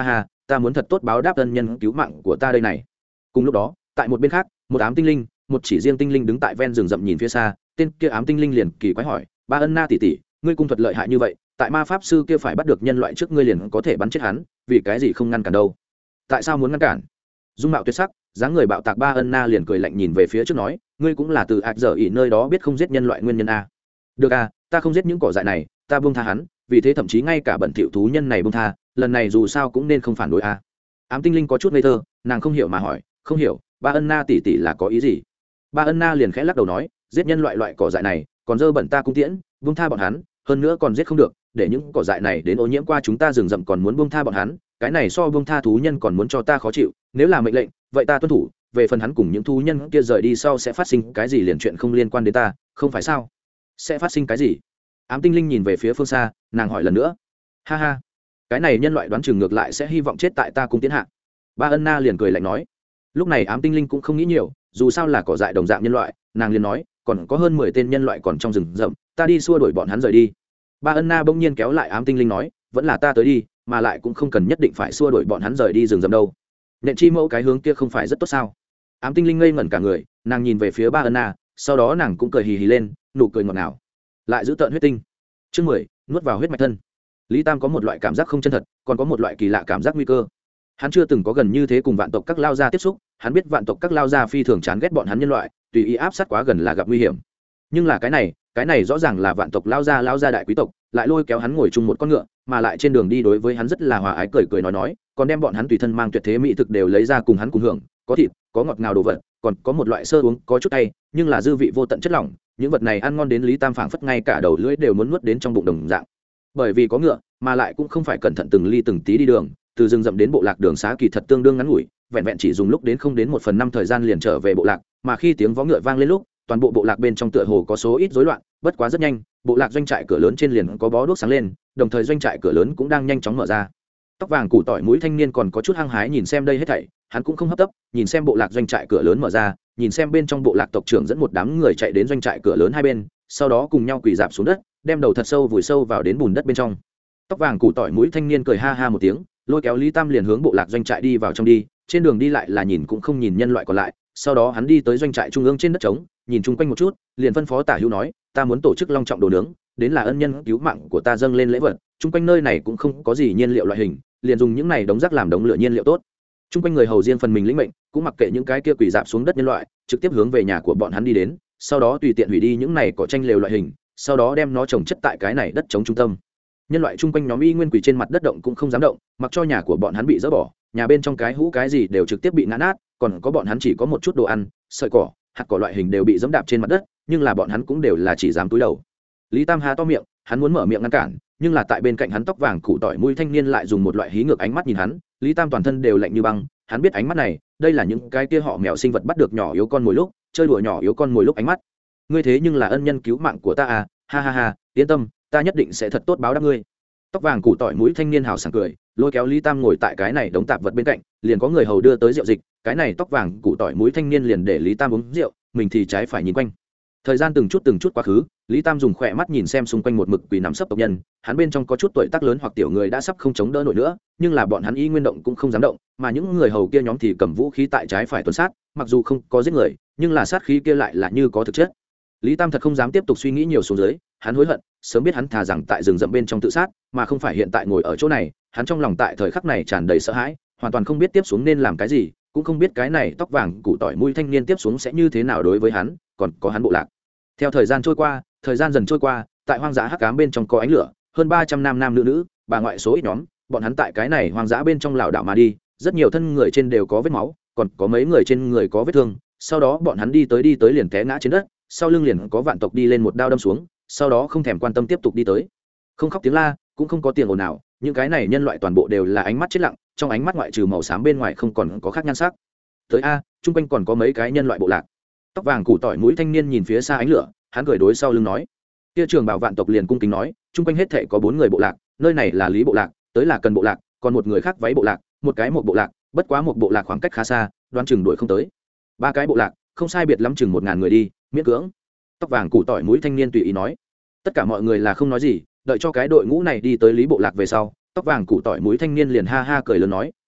ta muốn thật tốt báo đáp ân nhân cứu mạng của ta đây này. Cùng lúc đó tại một bên khác, một ám tinh linh, một chỉ riêng tinh linh đứng tại ven rừng rậm nhìn phía xa. Tên kia ám tinh linh liền kỳ quái hỏi, Ba Ân Na tỷ tỷ, ngươi cung thuật lợi hại như vậy, tại ma pháp sư kia phải bắt được nhân loại trước ngươi liền có thể bắn chết hắn, vì cái gì không ngăn cản đâu? Tại sao muốn ngăn cản? Dung mạo tuyệt sắc, dáng người bạo tạc Ba Ân Na liền cười lạnh nhìn về phía trước nói, ngươi cũng là từ ạc giờ ỉ nơi đó biết không giết nhân loại nguyên nhân a? Được a, ta không giết những cỏ dại này, ta buông tha hắn, vì thế thậm chí ngay cả bẩn thỉu thú nhân này buông tha, lần này dù sao cũng nên không phản đối a. Ám tinh linh có chút ngây thơ, nàng không hiểu mà hỏi, không hiểu, Ba Ân Na tỷ tỷ là có ý gì? Ba Ân Na liền khẽ lắc đầu nói, giết nhân loại cỏ dại này, còn dơ bẩn ta cung tiễn, buông tha bọn hắn, hơn nữa còn giết không được, để những cỏ dại này đến ô nhiễm qua chúng ta rừng rậm còn muốn buông tha bọn hắn, cái này so buông tha thú nhân còn muốn cho ta khó chịu, nếu là mệnh lệnh, vậy ta tuân thủ, về phần hắn cùng những thú nhân kia rời đi sau sẽ phát sinh cái gì liền chuyện không liên quan đến ta, không phải sao? Sẽ phát sinh cái gì? Ám tinh linh nhìn về phía phương xa, nàng hỏi lần nữa. Ha ha, cái này nhân loại đoán chừng ngược lại sẽ hy vọng chết tại ta cung tiến hạ. Ba Ân Na liền cười lạnh nói. Lúc này ám tinh linh cũng không nghĩ nhiều, dù sao là cỏ dại đồng dạng nhân loại, nàng liền nói, còn có hơn 10 tên nhân loại còn trong rừng rậm, ta đi xua đuổi bọn hắn rời đi. Ba Ân Na bỗng nhiên kéo lại ám tinh linh nói, vẫn là ta tới đi, mà lại cũng không cần nhất định phải xua đuổi bọn hắn rời đi rừng rậm đâu. Nện chi mẫu cái hướng kia không phải rất tốt sao? Ám tinh linh ngây ngẩn cả người, nàng nhìn về phía Ba Ân Na, sau đó nàng cũng cười hì hì lên, nụ cười ngọt ngào. Lại giữ tợn huyết tinh. Chương 10, nuốt vào huyết mạch thân. Lý Tam có một loại cảm giác không chân thật, còn có một loại kỳ lạ cảm giác nguy cơ. Hắn chưa từng có gần như thế cùng vạn tộc các lao gia tiếp xúc, hắn biết vạn tộc các lao gia phi thường chán ghét bọn hắn nhân loại, tùy ý áp sát quá gần là gặp nguy hiểm. Nhưng là cái này rõ ràng là vạn tộc lao gia đại quý tộc, lại lôi kéo hắn ngồi chung một con ngựa, mà lại trên đường đi đối với hắn rất là hòa ái cười cười nói, còn đem bọn hắn tùy thân mang tuyệt thế mỹ thực đều lấy ra cùng hắn cùng hưởng, có thịt, có ngọt ngào đồ vật, còn có một loại sơ uống, có chút cay, nhưng là dư vị vô tận chất lỏng, những vật này ăn ngon đến Lý Tam phảng phất ngay cả đầu lưỡi đều muốn nuốt đến trong bụng đồng dạng. Bởi vì có ngựa, mà lại cũng không phải cẩn thận từng ly từng tí đi đường, từ rừng rậm đến bộ lạc đường xá kỳ thật tương đương ngắn ngủi, vẹn vẹn chỉ dùng lúc đến không đến 1/5 thời gian liền trở về bộ lạc, mà khi tiếng vó ngựa vang lên lúc, toàn bộ bộ lạc bên trong tựa hồ có số ít rối loạn, bất quá rất nhanh, bộ lạc doanh trại cửa lớn trên liền có bó đuốc sáng lên, đồng thời doanh trại cửa lớn cũng đang nhanh chóng mở ra. Tóc vàng củ tỏi mũi thanh niên còn có chút hăng hái nhìn xem đây hết thảy, hắn cũng không hấp tấp, nhìn xem bộ lạc doanh trại cửa lớn mở ra, nhìn xem bên trong bộ lạc tộc trưởng dẫn một đám người chạy đến doanh trại cửa lớn hai bên, sau đó cùng nhau quỳ rạp xuống đất, đem đầu thật sâu vùi sâu vào đến bùn đất bên trong. Tóc vàng củ tỏi mũi thanh niên cười ha ha một tiếng, lôi kéo Lý Tam liền hướng bộ lạc doanh trại đi vào trong đi, trên đường đi lại là nhìn cũng không nhìn nhân loại còn lại, sau đó hắn đi tới doanh trại trung ương trên đất trống, nhìn chung quanh một chút, liền phân phó Tả Hữu nói, ta muốn tổ chức long trọng đồ nướng, đến là ân nhân cứu mạng của ta dâng lên lễ vật, chung quanh nơi này cũng không có gì nhiên liệu loại hình, liền dùng những này đống rác làm đống lửa nhiên liệu tốt. Chung quanh người hầu riêng phần mình lĩnh mệnh, cũng mặc kệ những cái kia quỳ rạp xuống đất nhân loại, trực tiếp hướng về nhà của bọn hắn đi đến, sau đó tùy tiện hủy đi những này cỏ tranh lều loại hình, sau đó đem nó trồng chất tại cái này đất trống trung tâm. Nhân loại chung quanh nhóm y nguyên quỳ trên mặt đất động cũng không dám động, mặc cho nhà của bọn hắn bị dỡ bỏ, nhà bên trong cái hũ cái gì đều trực tiếp bị ngã nát, còn có bọn hắn chỉ có một chút đồ ăn, sợi cỏ, hạt cỏ loại hình đều bị dẫm đạp trên mặt đất, nhưng là bọn hắn cũng đều là chỉ dám túi đầu. Lý Tam há to miệng, hắn muốn mở miệng ngăn cản, nhưng là tại bên cạnh hắn tóc vàng củ tỏi mũi thanh niên lại dùng một loại hí ngược ánh mắt nhìn hắn. Lý Tam toàn thân đều lạnh như băng, hắn biết ánh mắt này, đây là những cái kia họ mèo sinh vật bắt được nhỏ yếu con mồi lúc, chơi đùa nhỏ yếu con mồi lúc ánh mắt. Ngươi thế nhưng là ân nhân cứu mạng của ta à, ha ha ha, yên tâm, ta nhất định sẽ thật tốt báo đáp ngươi. Tóc vàng củ tỏi mũi thanh niên hào sảng cười, lôi kéo Lý Tam ngồi tại cái này đống tạp vật bên cạnh, liền có người hầu đưa tới rượu dịch, cái này tóc vàng củ tỏi mũi thanh niên liền để Lý Tam uống rượu, mình thì trái phải nhìn quanh. Thời gian từng chút quá khứ, Lý Tam dùng khỏe mắt nhìn xem xung quanh một mực quỳ nằm sấp tộc nhân, hắn bên trong có chút tuổi tác lớn hoặc tiểu người đã sắp không chống đỡ nổi nữa, nhưng là bọn hắn y nguyên động cũng không dám động, mà những người hầu kia nhóm thì cầm vũ khí tại trái phải tuần sát, mặc dù không có giết người, nhưng là sát khí kia lại là như có thực chất. Lý Tam thật không dám tiếp tục suy nghĩ nhiều xuống dưới, hắn hối hận, sớm biết hắn thà rằng tại rừng rậm bên trong tự sát, mà không phải hiện tại ngồi ở chỗ này, hắn trong lòng tại thời khắc này tràn đầy sợ hãi, hoàn toàn không biết tiếp xuống nên làm cái gì, cũng không biết cái này tóc vàng củ tỏi mũi thanh niên tiếp xuống sẽ như thế nào đối với hắn, còn có hắn bộ lạc. Theo thời gian trôi qua, thời gian dần trôi qua, tại hoang dã hắc ám bên trong có ánh lửa, hơn 300 nam nam nữ nữ, bà ngoại số ít nhóm, bọn hắn tại cái này hoang dã bên trong lảo đảo mà đi, rất nhiều thân người trên đều có vết máu, còn có mấy người trên người có vết thương, sau đó bọn hắn đi tới liền té ngã trên đất, sau lưng liền có vạn tộc đi lên một đao đâm xuống, sau đó không thèm quan tâm tiếp tục đi tới. Không khóc tiếng la, cũng không có tiếng ồn nào, những cái này nhân loại toàn bộ đều là ánh mắt chết lặng, trong ánh mắt ngoại trừ màu xám bên ngoài không còn có khác nhan sắc. Tới a, trung quanh còn có mấy cái nhân loại bộ lạc. Tóc vàng củ tỏi mũi thanh niên nhìn phía xa ánh lửa, hắn cười đối sau lưng nói. Kia trường bảo vạn tộc liền cung kính nói, trung quanh hết thảy có 4 người bộ lạc, nơi này là Lý bộ lạc, tới là Cần bộ lạc, còn một người khác váy bộ lạc, một cái một bộ lạc, bất quá một bộ lạc khoảng cách khá xa, đoán chừng đuổi không tới. 3 cái bộ lạc, không sai biệt lắm chừng 1000 người đi, miễn cưỡng. Tóc vàng củ tỏi mũi thanh niên tùy ý nói. Tất cả mọi người là không nói gì, đợi cho cái đội ngũ này đi tới Lý bộ lạc về sau, tóc vàng củ tỏi mũi thanh niên liền ha ha cười lớn nói,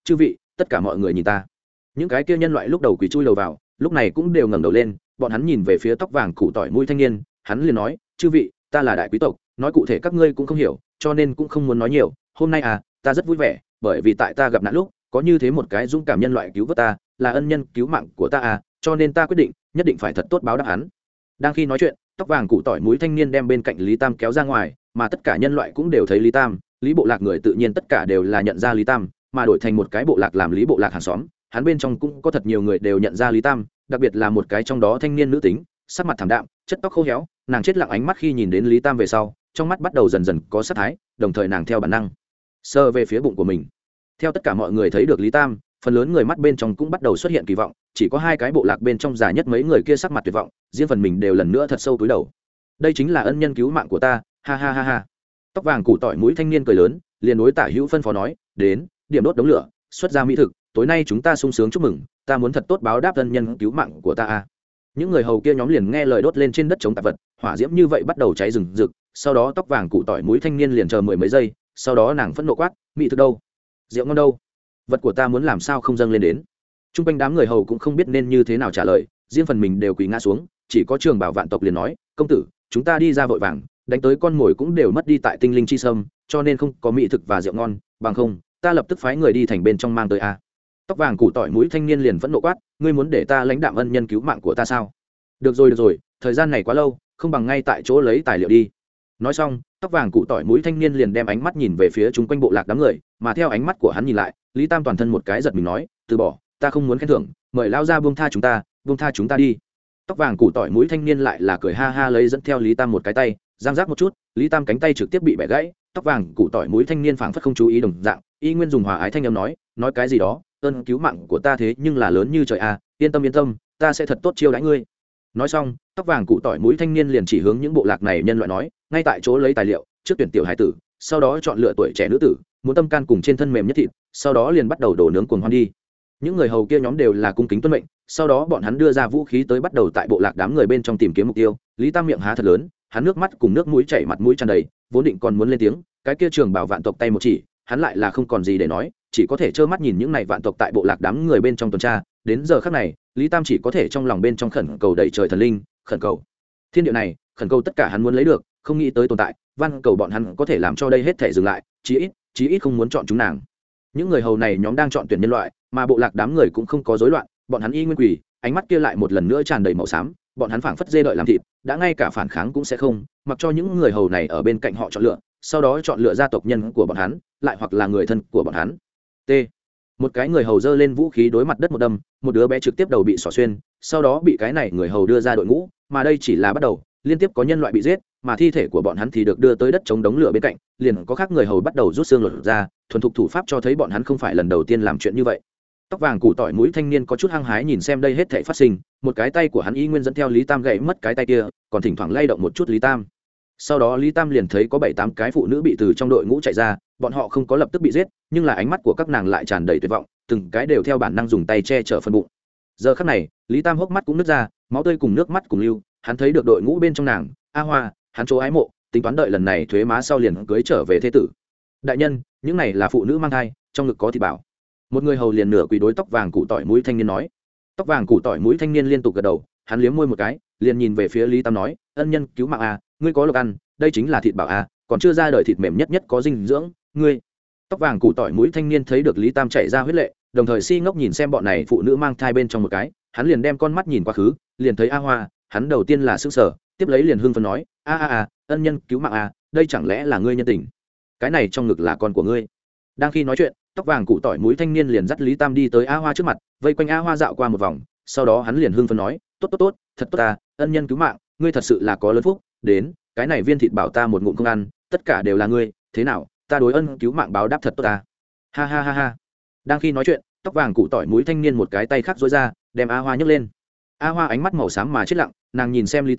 chư vị tất cả mọi người nhìn ta. Những cái kia nhân loại lúc đầu quỳ chui đầu vào, lúc này cũng đều ngẩng đầu lên, bọn hắn nhìn về phía tóc vàng củ tỏi mũi thanh niên, hắn liền nói, chư vị, ta là đại quý tộc, nói cụ thể các ngươi cũng không hiểu, cho nên cũng không muốn nói nhiều. Hôm nay ta rất vui vẻ, bởi vì tại ta gặp nạn lúc, có như thế một cái dũng cảm nhân loại cứu vớt ta, là ân nhân cứu mạng của ta cho nên ta quyết định nhất định phải thật tốt báo đáp hắn. Đang khi nói chuyện, tóc vàng củ tỏi mũi thanh niên đem bên cạnh Lý Tam kéo ra ngoài, mà tất cả nhân loại cũng đều thấy Lý Tam, Lý Bộ Lạc người tự nhiên tất cả đều là nhận ra Lý Tam, mà đổi thành một cái bộ lạc làm Lý Bộ Lạc hàng xóm, hắn bên trong cũng có thật nhiều người đều nhận ra Lý Tam, đặc biệt là một cái trong đó thanh niên nữ tính, sắc mặt thảm đạm, chất tóc khô héo, nàng chết lặng ánh mắt khi nhìn đến Lý Tam về sau, trong mắt bắt đầu dần dần có sát thái, đồng thời nàng theo bản năng sờ về phía bụng của mình. Theo tất cả mọi người thấy được Lý Tam, phần lớn người mắt bên trong cũng bắt đầu xuất hiện kỳ vọng, chỉ có hai cái bộ lạc bên trong già nhất mấy người kia sắc mặt tuyệt vọng, riêng phần mình đều lần nữa thật sâu cúi đầu. Đây chính là ân nhân cứu mạng của ta, ha ha ha ha. Tóc vàng củ tỏi mũi thanh niên cười lớn, liền đối Tả Hữu phân phó nói, đến, điểm đốt đống lửa, xuất ra mỹ thực, tối nay chúng ta sung sướng chúc mừng, ta muốn thật tốt báo đáp ân nhân cứu mạng của ta Những người hầu kia nhóm liền nghe lời đốt lên trên đất chống tạp vật, hỏa diễm như vậy bắt đầu cháy rừng rực, sau đó tóc vàng củ tỏi mũi thanh niên liền chờ mười mấy giây, sau đó nàng phẫn nộ quát, mỹ thực đâu, rượu ngon đâu, vật của ta muốn làm sao không dâng lên đến. Trung quanh đám người hầu cũng không biết nên như thế nào trả lời, riêng phần mình đều quỳ ngã xuống, chỉ có Trường Bảo Vạn tộc liền nói, công tử, chúng ta đi ra vội vàng, đánh tới con mồi cũng đều mất đi tại tinh linh chi sâm, cho nên không có mỹ thực và rượu ngon, bằng không ta lập tức phái người đi thành bên trong mang tới Tóc vàng củ tỏi mũi thanh niên liền vẫn nộ quát, ngươi muốn để ta lãnh đạm ân nhân cứu mạng của ta sao? Được rồi, thời gian này quá lâu, không bằng ngay tại chỗ lấy tài liệu đi. Nói xong, tóc vàng củ tỏi mũi thanh niên liền đem ánh mắt nhìn về phía chúng quanh bộ lạc đám người, mà theo ánh mắt của hắn nhìn lại, Lý Tam toàn thân một cái giật mình nói, từ bỏ, ta không muốn khen thưởng, mời lao ra buông tha chúng ta đi. Tóc vàng củ tỏi mũi thanh niên lại là cười ha ha lấy dẫn theo Lý Tam một cái tay, giang giác một chút, Lý Tam cánh tay trực tiếp bị bẻ gãy. Tóc vàng củ tỏi mũi thanh niên phảng phất không chú ý đồng dạng, y nguyên dùng hòa ái thanh âm nói cái gì đó, ơn cứu mạng của ta thế nhưng là lớn như trời yên tâm, ta sẽ thật tốt chiêu đãi ngươi. Nói xong, tóc vàng củ tỏi mũi thanh niên liền chỉ hướng những bộ lạc này nhân loại nói, ngay tại chỗ lấy tài liệu, trước tuyển tiểu hải tử, sau đó chọn lựa tuổi trẻ nữ tử, muốn tâm can cùng trên thân mềm nhất thịt, sau đó liền bắt đầu đổ nướng cuồng hoan đi. Những người hầu kia nhóm đều là cung kính tuân mệnh, sau đó bọn hắn đưa ra vũ khí tới bắt đầu tại bộ lạc đám người bên trong tìm kiếm mục tiêu. Lý Tam miệng há thật lớn, hắn nước mắt cùng nước mũi chảy mặt mũi tràn đầy, vốn định còn muốn lên tiếng, cái kia Trường Bảo Vạn tộc tay một chỉ, hắn lại là không còn gì để nói, chỉ có thể trơ mắt nhìn những này vạn tộc tại bộ lạc đám người bên trong tuần tra. Đến giờ khắc này, Lý Tam chỉ có thể trong lòng bên trong khẩn cầu đầy trời thần linh, khẩn cầu thiên địa này, khẩn cầu tất cả hắn muốn lấy được, không nghĩ tới tồn tại, van cầu bọn hắn có thể làm cho đây hết thể dừng lại, chí ít không muốn chọn chúng nàng. Những người hầu này nhóm đang chọn tuyển nhân loại, mà bộ lạc đám người cũng không có rối loạn, bọn hắn y nguyên quỳ, ánh mắt kia lại một lần nữa tràn đầy màu xám, bọn hắn phảng phất dê đợi làm thịt, đã ngay cả phản kháng cũng sẽ không, mặc cho những người hầu này ở bên cạnh họ chọn lựa, sau đó chọn lựa gia tộc nhân của bọn hắn, lại hoặc là người thân của bọn hắn. T. Một cái người hầu giơ lên vũ khí đối mặt đất một đâm, một đứa bé trực tiếp đầu bị xỏ xuyên, sau đó bị cái này người hầu đưa ra đội ngũ, mà đây chỉ là bắt đầu, liên tiếp có nhân loại bị giết, mà thi thể của bọn hắn thì được đưa tới đất chống đống lửa bên cạnh, liền có khác người hầu bắt đầu rút xương lột ra, thuần thục thủ pháp cho thấy bọn hắn không phải lần đầu tiên làm chuyện như vậy. Tóc vàng củ tỏi mũi thanh niên có chút hăng hái nhìn xem đây hết thảy phát sinh, một cái tay của hắn y nguyên dẫn theo Lý Tam gãy mất cái tay kia, còn thỉnh thoảng lay động một chút Lý Tam. Sau đó Lý Tam liền thấy có 7-8 cái phụ nữ bị từ trong đội ngũ chạy ra, bọn họ không có lập tức bị giết, nhưng là ánh mắt của các nàng lại tràn đầy tuyệt vọng, từng cái đều theo bản năng dùng tay che chở phần bụng. Giờ khắc này, Lý Tam hốc mắt cũng nứt ra, máu tươi cùng nước mắt cùng lưu, hắn thấy được đội ngũ bên trong nàng, A Hoa, hắn chỗ ái mộ, tính toán đợi lần này thuế má sau liền cưới trở về thế tử. Đại nhân, những này là phụ nữ mang thai, trong ngực có thịt bảo. Một người hầu liền nửa quỳ đối tóc vàng củ tỏi mũi thanh niên nói. Tóc vàng củ tỏi mũi thanh niên liên tục gật đầu, hắn liếm môi một cái, liền nhìn về phía Lý Tam nói, ân nhân cứu mạng ngươi có lộc ăn, đây chính là thịt bảo còn chưa ra đời thịt mềm nhất có dinh dưỡng, ngươi. Tóc vàng củ tỏi mũi thanh niên thấy được Lý Tam chảy ra huyết lệ, đồng thời si ngốc nhìn xem bọn này phụ nữ mang thai bên trong một cái, hắn liền đem con mắt nhìn qua khứ, liền thấy A Hoa, hắn đầu tiên là sững sờ, tiếp lấy liền hưng phấn nói, ân nhân cứu mạng đây chẳng lẽ là ngươi nhân tình? Cái này trong ngực là con của ngươi. Đang khi nói chuyện, tóc vàng củ tỏi mũi thanh niên liền dắt Lý Tam đi tới A Hoa trước mặt, vây quanh A Hoa dạo qua một vòng, sau đó hắn liền hưng phấn nói, tốt, thật tốt ân nhân cứu mạng, ngươi thật sự là có lớn phúc, đến, cái này viên thịt bảo ta một ngụm không ăn, tất cả đều là ngươi, thế nào, ta đối ân cứu mạng báo đáp thật tốt ta. Ha ha ha ha. Đang khi nói chuyện, tóc vàng củ tỏi mũi thanh niên một cái tay khác duỗi ra, đem A Hoa nhấc lên. A Hoa ánh mắt màu xám mà chết lặng, nàng nhìn xem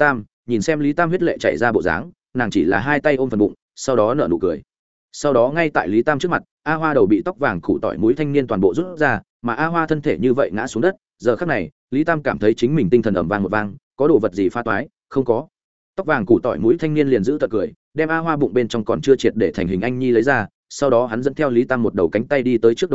Lý Tam huyết lệ chảy ra bộ dáng, nàng chỉ là hai tay ôm phần bụng, sau đó nở nụ cười. Sau đó ngay tại Lý Tam trước mặt, A Hoa đầu bị tóc vàng củ tỏi mũi thanh niên toàn bộ rút ra, mà A Hoa thân thể như vậy ngã xuống đất. Giờ khắc này, Lý Tam cảm thấy chính mình tinh thần ầm vang một vang, có đồ vật gì pha toái, không có. Tóc vàng củ tỏi mũi thanh niên liền giữ tật cười, đem A Hoa bụng bên trong còn chưa triệt để thành hình anh nhi lấy ra, sau đó hắn dẫn theo Lý Tam một đầu cánh tay đi tới trước đống lửa,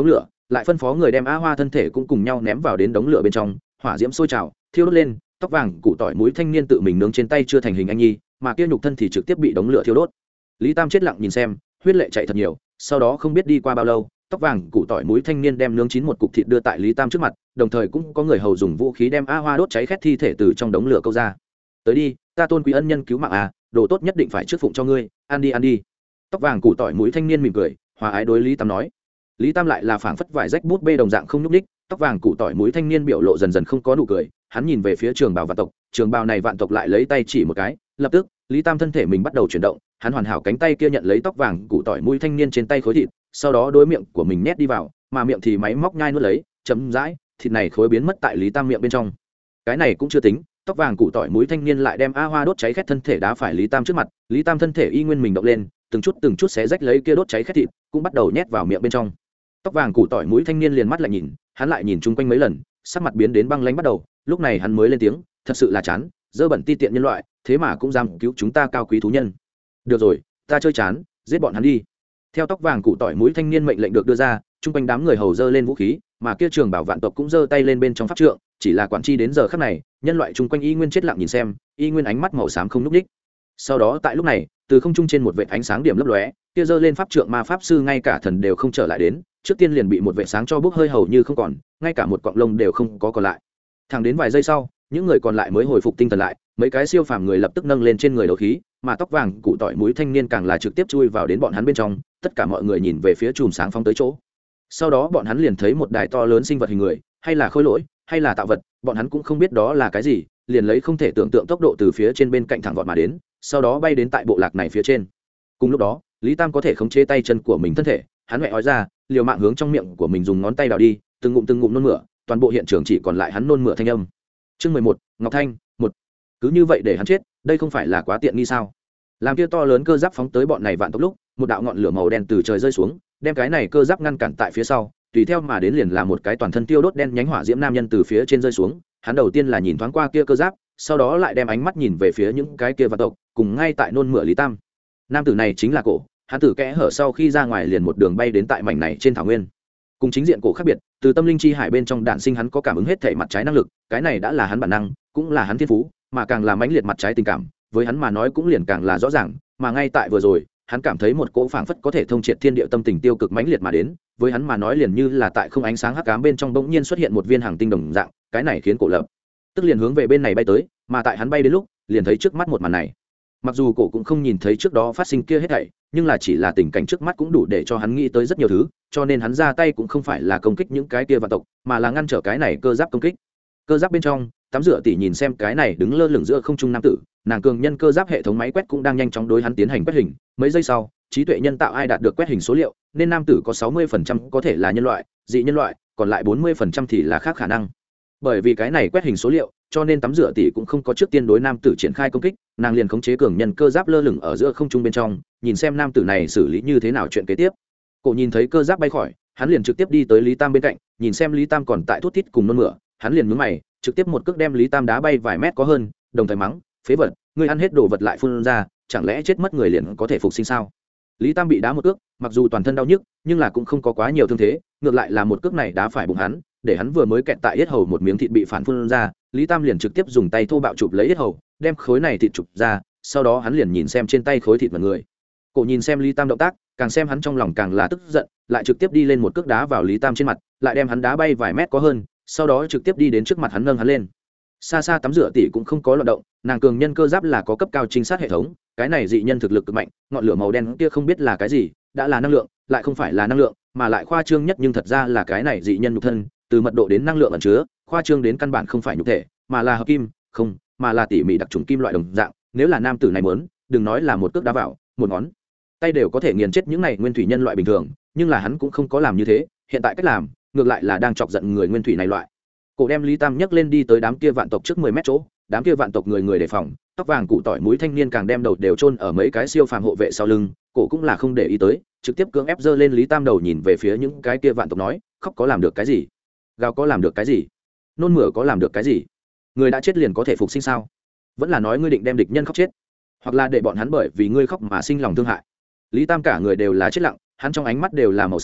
lại phân phó người đem a hoa thân thể cũng cùng nhau ném vào đến đống lửa bên trong, hỏa diễm sôi trào thiêu đốt lên, tóc vàng củ tỏi muối thanh niên tự mình nướng trên tay chưa thành hình anh nhi, mà kia nhục thân thì trực tiếp bị đống lửa thiêu đốt. Lý Tam chết lặng nhìn xem, huyết lệ chảy thật nhiều. Sau đó không biết đi qua bao lâu, tóc vàng củ tỏi muối thanh niên đem nướng chín một cục thịt đưa tại Lý Tam trước mặt, đồng thời cũng có người hầu dùng vũ khí đem a hoa đốt cháy khét thi thể từ trong đống lửa câu ra. Tới đi, ta tôn quý ân nhân cứu mạng à, đồ tốt nhất định phải trước phụng cho ngươi, ăn đi ăn đi. Tóc vàng củ tỏi muối thanh niên mỉm cười, hòa ái đối Lý Tam nói. Lý Tam lại là phảng phất vải rách bút bê đồng dạng không nhúc ních. Tóc vàng củ tỏi muối thanh niên biểu lộ dần dần không có nụ cười, hắn nhìn về phía trường bào vạn tộc, trường bào này vạn tộc lại lấy tay chỉ một cái, lập tức Lý Tam thân thể mình bắt đầu chuyển động, hắn hoàn hảo cánh tay kia nhận lấy tóc vàng củ tỏi muối thanh niên trên tay khối thịt, sau đó đối miệng của mình nhét đi vào, mà miệng thì máy móc nhai nuốt lấy, chấm dãi, thịt này khối biến mất tại Lý Tam miệng bên trong. Cái này cũng chưa tính, tóc vàng củ tỏi muối thanh niên lại đem a hoa đốt cháy khét thân thể đá phải Lý Tam trước mặt, Lý Tam thân thể y nguyên mình động lên, từng chút xé rách lấy kia đốt cháy khét thịt, cũng bắt đầu nhét vào miệng bên trong. Tóc vàng củ tỏi muối thanh niên liền mắt lại nhìn, hắn lại nhìn chung quanh mấy lần, sắc mặt biến đến băng lãnh bắt đầu, lúc này hắn mới lên tiếng, thật sự là chán, dơ bẩn ti tiện nhân loại, thế mà cũng dám cứu chúng ta cao quý thú nhân. Được rồi, ta chơi chán, giết bọn hắn đi. Theo tóc vàng củ tỏi muối thanh niên mệnh lệnh được đưa ra, chung quanh đám người hầu dơ lên vũ khí, mà kia trường bảo vạn tộc cũng dơ tay lên bên trong pháp trượng, chỉ là quản chi đến giờ khắc này, nhân loại chung quanh y nguyên chết lặng nhìn xem, y nguyên ánh mắt màu xám không lúc đích. Sau đó tại lúc này, từ không trung trên một vệt ánh sáng điểm lấp lóe, kia dơ lên pháp trượng ma pháp sư ngay cả thần đều không trở lại đến, trước tiên liền bị một vệt sáng cho bốc hơi hầu như không còn, ngay cả một cọng lông đều không có còn lại. Thẳng đến vài giây sau, những người còn lại mới hồi phục tinh thần lại, mấy cái siêu phàm người lập tức nâng lên trên người đấu khí, mà tóc vàng cụ tỏi muối thanh niên càng là trực tiếp chui vào đến bọn hắn bên trong, tất cả mọi người nhìn về phía chùm sáng phóng tới chỗ. Sau đó bọn hắn liền thấy một đài to lớn sinh vật hình người, hay là khôi lỗi, hay là tạo vật, bọn hắn cũng không biết đó là cái gì, liền lấy không thể tưởng tượng tốc độ từ phía trên bên cạnh thẳng vọt mà đến, sau đó bay đến tại bộ lạc này phía trên. Cùng lúc đó, Lý Tam có thể khống chế tay chân của mình thân thể, hắn mẹ ói ra, liều mạng hướng trong miệng của mình dùng ngón tay đào đi, từng ngụm nôn mửa, toàn bộ hiện trường chỉ còn lại hắn nôn mửa thanh âm. Chương 11, Ngọc Thanh, 1. Cứ như vậy để hắn chết, đây không phải là quá tiện nghi sao? Làm kia to lớn cơ giáp phóng tới bọn này vạn tộc lúc, một đạo ngọn lửa màu đen từ trời rơi xuống, đem cái này cơ giáp ngăn cản tại phía sau, tùy theo mà đến liền là một cái toàn thân tiêu đốt đen nhánh hỏa diễm nam nhân từ phía trên rơi xuống, hắn đầu tiên là nhìn thoáng qua kia cơ giáp, sau đó lại đem ánh mắt nhìn về phía những cái kia vạn tộc, cùng ngay tại nôn mửa Lý Tam. Nam tử này chính là Cổ, hắn từ kẽ hở sau khi ra ngoài liền một đường bay đến tại mảnh này trên thảo nguyên. Cùng chính diện Cổ khác biệt, từ tâm linh chi hải bên trong đạn sinh hắn có cảm ứng hết thể mặt trái năng lực, cái này đã là hắn bản năng, cũng là hắn thiên phú, mà càng là mãnh liệt mặt trái tình cảm, với hắn mà nói cũng liền càng là rõ ràng, mà ngay tại vừa rồi, hắn cảm thấy một cỗ phảng phất có thể thông triệt thiên địa tâm tình tiêu cực mãnh liệt mà đến, với hắn mà nói liền như là tại không ánh sáng hắc ám bên trong bỗng nhiên xuất hiện một viên hàng tinh đồng dạng, cái này khiến Cổ lập tức liền hướng về bên này bay tới, mà tại hắn bay đến lúc, liền thấy trước mắt một màn này. Mặc dù Cổ cũng không nhìn thấy trước đó phát sinh kia hết thảy, nhưng là chỉ là tình cảnh trước mắt cũng đủ để cho hắn nghĩ tới rất nhiều thứ, cho nên hắn ra tay cũng không phải là công kích những cái kia vạn tộc, mà là ngăn trở cái này cơ giáp công kích. Cơ giáp bên trong, tắm rửa tỉ nhìn xem cái này đứng lơ lửng giữa không trung nam tử, nàng cường nhân cơ giáp hệ thống máy quét cũng đang nhanh chóng đối hắn tiến hành quét hình, mấy giây sau, trí tuệ nhân tạo ai đạt được quét hình số liệu, nên nam tử có 60% có thể là nhân loại, dị nhân loại, còn lại 40% thì là khác khả năng. Bởi vì cái này quét hình số liệu, cho nên tắm rửa tỷ cũng không có trước tiên đối nam tử triển khai công kích, nàng liền khống chế cường nhân cơ giáp lơ lửng ở giữa không trung bên trong, nhìn xem nam tử này xử lý như thế nào chuyện kế tiếp. Cổ nhìn thấy cơ giáp bay khỏi, hắn liền trực tiếp đi tới Lý Tam bên cạnh, nhìn xem Lý Tam còn tại thút thít cùng nôn mửa, hắn liền nhướng mày, trực tiếp một cước đem Lý Tam đá bay vài mét có hơn, đồng thời mắng, phế vật, ngươi ăn hết đồ vật lại phun ra, chẳng lẽ chết mất người liền có thể phục sinh sao? Lý Tam bị đá một cước, mặc dù toàn thân đau nhức, nhưng là cũng không có quá nhiều thương thế, ngược lại là một cước này đá phải bụng hắn, để hắn vừa mới kẹt tại yết hầu một miếng thịt bị phản phun ra, Lý Tam liền trực tiếp dùng tay thô bạo chụp lấy yết hầu, đem khối này thịt chụp ra, sau đó hắn liền nhìn xem trên tay khối thịt mọi người. Cổ nhìn xem Lý Tam động tác, càng xem hắn trong lòng càng là tức giận, lại trực tiếp đi lên một cước đá vào Lý Tam trên mặt, lại đem hắn đá bay vài mét có hơn, sau đó trực tiếp đi đến trước mặt hắn nâng hắn lên. Xa xa tắm rửa tỷ cũng không có loạn động, nàng cường nhân cơ giáp là có cấp cao trinh sát hệ thống, cái này dị nhân thực lực cực mạnh, ngọn lửa màu đen kia không biết là cái gì, đã là năng lượng, lại không phải là năng lượng, mà lại khoa trương nhất nhưng thật ra là cái này dị nhân nhục thân, từ mật độ đến năng lượng ẩn chứa, khoa trương đến căn bản không phải nhục thể, mà là hợp kim, không, mà là tỉ mỉ đặc trùng kim loại đồng dạng, nếu là nam tử này muốn, đừng nói là một cước đá vào, một ngón tay đều có thể nghiền chết những này nguyên thủy nhân loại bình thường, nhưng là hắn cũng không có làm như thế, hiện tại cách làm, ngược lại là đang chọc giận người nguyên thủy này loại. Cổ đem Lý Tam nhấc lên đi tới đám kia vạn tộc trước 10 mét chỗ, đám kia vạn tộc người người đề phòng, tóc vàng cụ tỏi mũi thanh niên càng đem đầu đều chôn ở mấy cái siêu phàm hộ vệ sau lưng, cổ cũng là không để ý tới, trực tiếp cưỡng ép giơ lên Lý Tam đầu nhìn về phía những cái kia vạn tộc nói, khóc có làm được cái gì? Gào có làm được cái gì? Nôn mửa có làm được cái gì? Người đã chết liền có thể phục sinh sao? Vẫn là nói ngươi định đem địch nhân khóc chết, hoặc là để bọn hắn bởi vì ngươi khóc mà sinh lòng thương hại. Lý Tam cả người đều là chết lặng, hắn trong ánh mắt đều là màu xám,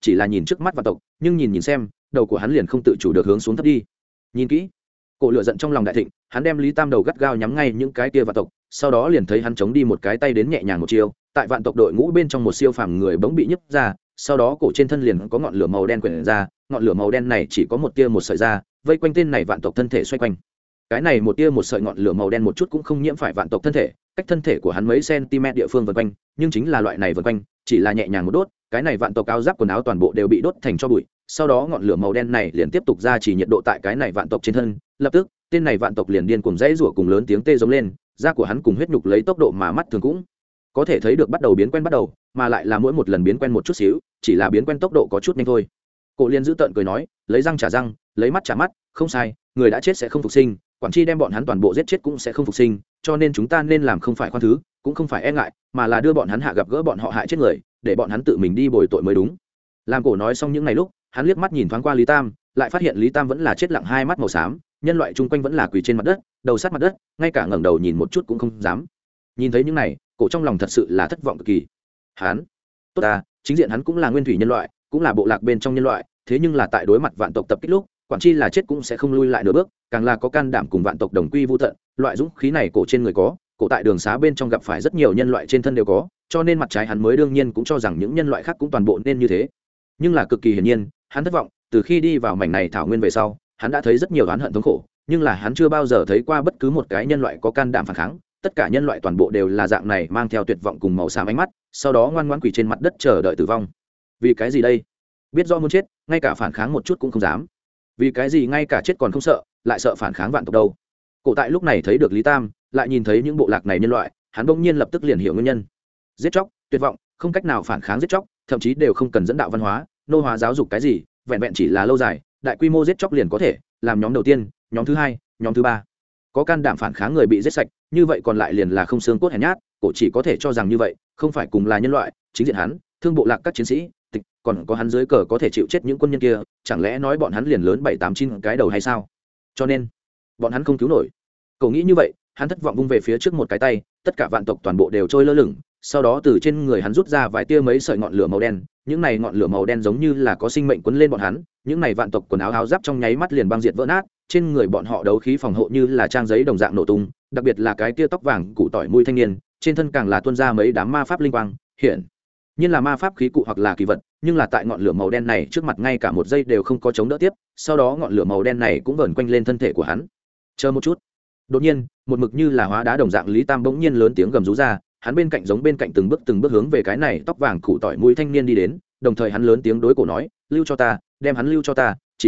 chỉ là nhìn trước mắt vạn tộc, nhưng nhìn xem đầu của hắn liền không tự chủ được hướng xuống thấp đi. Nhìn kỹ, cổ lửa giận trong lòng đại thịnh, hắn đem Lý Tam đầu gắt gao nhắm ngay những cái kia vạn tộc, sau đó liền thấy hắn chống đi một cái tay đến nhẹ nhàng một chiêu, tại vạn tộc đội ngũ bên trong một siêu phàm người bỗng bị nhấc ra, sau đó cổ trên thân liền có ngọn lửa màu đen quyển ra, ngọn lửa màu đen này chỉ có một tia một sợi ra, vây quanh tên này vạn tộc thân thể xoay quanh. Cái này một tia một sợi ngọn lửa màu đen một chút cũng không nhiễm phải vạn tộc thân thể, cách thân thể của hắn mấy cm địa phương vần quanh, nhưng chính là loại này vần quanh, chỉ là nhẹ nhàng một đốt, cái này vạn tộc áo giáp quần áo toàn bộ đều bị đốt thành tro bụi, sau đó ngọn lửa màu đen này liền tiếp tục ra chỉ nhiệt độ tại cái này vạn tộc trên thân, lập tức tên này vạn tộc liền điên cuồng rãy rủa cùng lớn tiếng tê giống lên, da của hắn cùng huyết nhục lấy tốc độ mà mắt thường cũng có thể thấy được bắt đầu biến quen bắt đầu, mà lại là mỗi một lần biến quen một chút xíu, chỉ là biến quen tốc độ có chút nhanh thôi. Cổ Liên giữ tợn cười nói, lấy răng trả răng, lấy mắt trả mắt, không sai, người đã chết sẽ không phục sinh, quản chi đem bọn hắn toàn bộ giết chết cũng sẽ không phục sinh, cho nên chúng ta nên làm không phải khoan thứ, cũng không phải e ngại, mà là đưa bọn hắn hạ gặp gỡ bọn họ hại chết người, để bọn hắn tự mình đi bồi tội mới đúng. Làm Cổ nói xong những ngày lúc, hắn liếc mắt nhìn thoáng qua Lý Tam, lại phát hiện Lý Tam vẫn là chết lặng, hai mắt màu xám, nhân loại chung quanh vẫn là quỳ trên mặt đất, đầu sát mặt đất, ngay cả ngẩng đầu nhìn một chút cũng không dám. Nhìn thấy những này, Cổ trong lòng thật sự là thất vọng cực kỳ. Hắn, tốt ta, chính diện hắn cũng là nguyên thủy nhân loại, cũng là bộ lạc bên trong nhân loại, thế nhưng là tại đối mặt vạn tộc tập kích lúc, quản chi là chết cũng sẽ không lui lại nửa bước, càng là có can đảm cùng vạn tộc đồng quy vu tận, loại dũng khí này Cổ trên người có, Cổ tại đường xá bên trong gặp phải rất nhiều nhân loại trên thân đều có, cho nên mặt trái hắn mới đương nhiên cũng cho rằng những nhân loại khác cũng toàn bộ nên như thế. Nhưng là cực kỳ hiển nhiên, hắn thất vọng, từ khi đi vào mảnh này thảo nguyên về sau, hắn đã thấy rất nhiều oán hận thống khổ, nhưng là hắn chưa bao giờ thấy qua bất cứ một cái nhân loại có can đảm phản kháng, tất cả nhân loại toàn bộ đều là dạng này, mang theo tuyệt vọng cùng màu xám ánh mắt, sau đó ngoan ngoãn quỳ trên mặt đất chờ đợi tử vong. Vì cái gì đây? Biết rõ muốn chết, ngay cả phản kháng một chút cũng không dám. Vì cái gì ngay cả chết còn không sợ, lại sợ phản kháng vạn tộc đâu? Cổ tại lúc này thấy được Lý Tam, lại nhìn thấy những bộ lạc này nhân loại, hắn bỗng nhiên lập tức liền hiểu nguyên nhân. Giết chóc, tuyệt vọng, không cách nào phản kháng giết chóc, thậm chí đều không cần dẫn đạo văn hóa, nô hóa giáo dục cái gì, vẹn vẹn chỉ là lâu dài, đại quy mô giết chóc liền có thể làm nhóm đầu tiên, nhóm thứ hai, nhóm thứ ba. Có can đảm phản kháng người bị giết sạch, như vậy còn lại liền là không xương cốt hèn nhát, Cổ chỉ có thể cho rằng như vậy, không phải cùng là nhân loại, chính diện hắn, thương bộ lạc các chiến sĩ, tịch, còn có hắn dưới cờ có thể chịu chết những quân nhân kia, chẳng lẽ nói bọn hắn liền lớn 7-8-9 cái đầu hay sao? Cho nên, bọn hắn không cứu nổi. Cổ nghĩ như vậy, hắn thất vọng vung về phía trước một cái tay, tất cả vạn tộc toàn bộ đều trôi lơ lửng, sau đó từ trên người hắn rút ra vài tia mấy sợi ngọn lửa màu đen, những này ngọn lửa màu đen giống như là có sinh mệnh quấn lên bọn hắn, những này vạn tộc quần áo áo giáp trong nháy mắt liền băng diệt vỡ nát, trên người bọn họ đấu khí phòng hộ như là trang giấy đồng dạng nổ tung, đặc biệt là cái tia tóc vàng củ tỏi mũi thanh niên, trên thân càng là tuôn ra mấy đám ma pháp linh quang, hiện nhiên là ma pháp khí cụ hoặc là kỳ vật, nhưng là tại ngọn lửa màu đen này trước mặt ngay cả một giây đều không có chống đỡ tiếp, sau đó ngọn lửa màu đen này cũng vờn quanh lên thân thể của hắn. Chờ một chút. Đột nhiên, một mực như là hóa đá đồng dạng Lý Tam bỗng nhiên lớn tiếng gầm rú ra, hắn bên cạnh giống bên cạnh từng bước hướng về cái này tóc vàng củ tỏi mũi thanh niên đi đến, đồng thời hắn lớn tiếng đối Cổ nói, lưu cho ta, đem hắn lưu cho ta, chỉ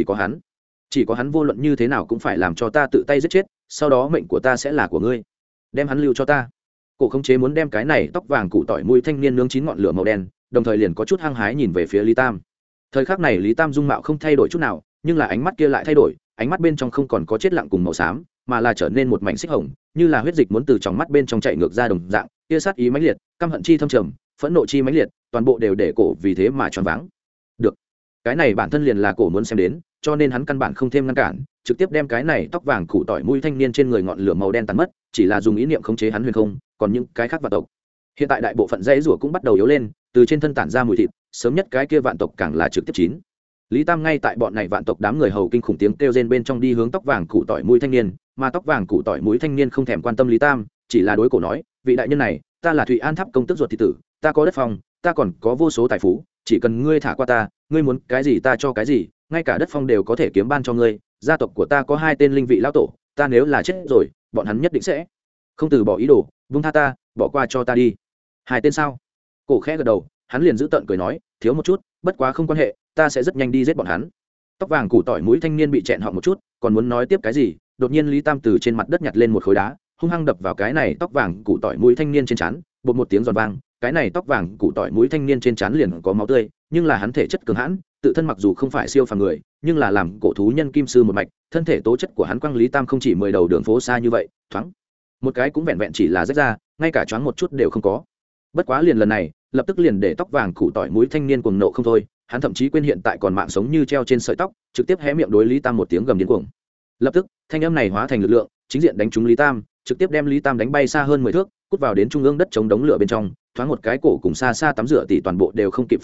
có hắn vô luận như thế nào cũng phải làm cho ta tự tay giết chết, sau đó mệnh của ta sẽ là của ngươi, đem hắn lưu cho ta. Cổ không chế muốn đem cái này tóc vàng củ tỏi mũi thanh niên nướng chín ngọn lửa màu đen, đồng thời liền có chút hăng hái nhìn về phía Lý Tam. Thời khắc này Lý Tam dung mạo không thay đổi chút nào, nhưng là ánh mắt kia lại thay đổi, ánh mắt bên trong không còn có chết lặng cùng màu xám, mà là trở nên một mảnh xích hồng, như là huyết dịch muốn từ trong mắt bên trong chạy ngược ra đồng dạng, kia sát ý mãnh liệt, căm hận chi thâm trầm, phẫn nộ chi mãnh liệt, toàn bộ đều để Cổ vì thế mà choáng váng. Được, cái này bản thân liền là Cổ muốn xem đến, cho nên hắn căn bản không thêm ngăn cản, trực tiếp đem cái này tóc vàng củ tỏi mũi thanh niên trên người ngọn lửa màu đen tàn mất, chỉ là dùng ý niệm khống chế hắn huyền không, còn những cái khác vạn tộc. Hiện tại đại bộ phận dãy rủa cũng bắt đầu yếu lên, từ trên thân tản ra mùi thịt, sớm nhất cái kia vạn tộc càng là trực tiếp chín. Lý Tam ngay tại bọn này vạn tộc đám người hầu kinh khủng tiếng kêu rên bên trong đi hướng tóc vàng củ tỏi mũi thanh niên, mà tóc vàng củ tỏi mũi thanh niên không thèm quan tâm Lý Tam, chỉ là đối Cổ nói, vị đại nhân này, ta là Thụy An Tháp công tước ruột thị tử, ta có đất phong, ta còn có vô số tài phú, chỉ cần ngươi thả qua ta, ngươi muốn cái gì ta cho cái gì, ngay cả đất phong đều có thể kiếm ban cho ngươi, gia tộc của ta có 2 tên linh vị lão tổ, ta nếu là chết rồi, bọn hắn nhất định sẽ không từ bỏ ý đồ, vung tha ta, bỏ qua cho ta đi. 2 tên sao? Cổ khẽ gật đầu, hắn liền giữ tợn cười nói, thiếu một chút, bất quá không quan hệ, ta sẽ rất nhanh đi giết bọn hắn. Tóc vàng củ tỏi mũi thanh niên bị chẹn họng một chút, còn muốn nói tiếp cái gì, đột nhiên Lý Tam từ trên mặt đất nhặt lên một khối đá, hung hăng đập vào cái này tóc vàng củ tỏi mũi thanh niên trên trán, bột một tiếng giòn vang, cái này tóc vàng củ tỏi mũi thanh niên trên trán liền có máu tươi, nhưng là hắn thể chất cường hãn, tự thân mặc dù không phải siêu phàm người, nhưng là làm cổ thú nhân kim sư một mạch, thân thể tố chất của hắn quăng Lý Tam không chỉ 10 đầu đường phố xa như vậy, thoáng một cái cũng vẹn vẹn chỉ là rách ra, ngay cả choáng một chút đều không có. Bất quá liền lần này, lập tức liền để tóc vàng củ tỏi mũi thanh niên cuồng nộ không thôi, hắn thậm chí quên hiện tại còn mạng sống như treo trên sợi tóc, trực tiếp hé miệng đối Lý Tam một tiếng gầm điên cuồng. Lập tức, thanh âm này hóa thành lực lượng, chính diện đánh trúng Lý Tam, trực tiếp đem Lý Tam đánh bay xa hơn 10 thước, cút vào đến trung ương đất chống đống lửa bên trong, thoáng một cái cổ cùng xa xa tắm rửa tỷ toàn bộ đều không kịp phản ứng,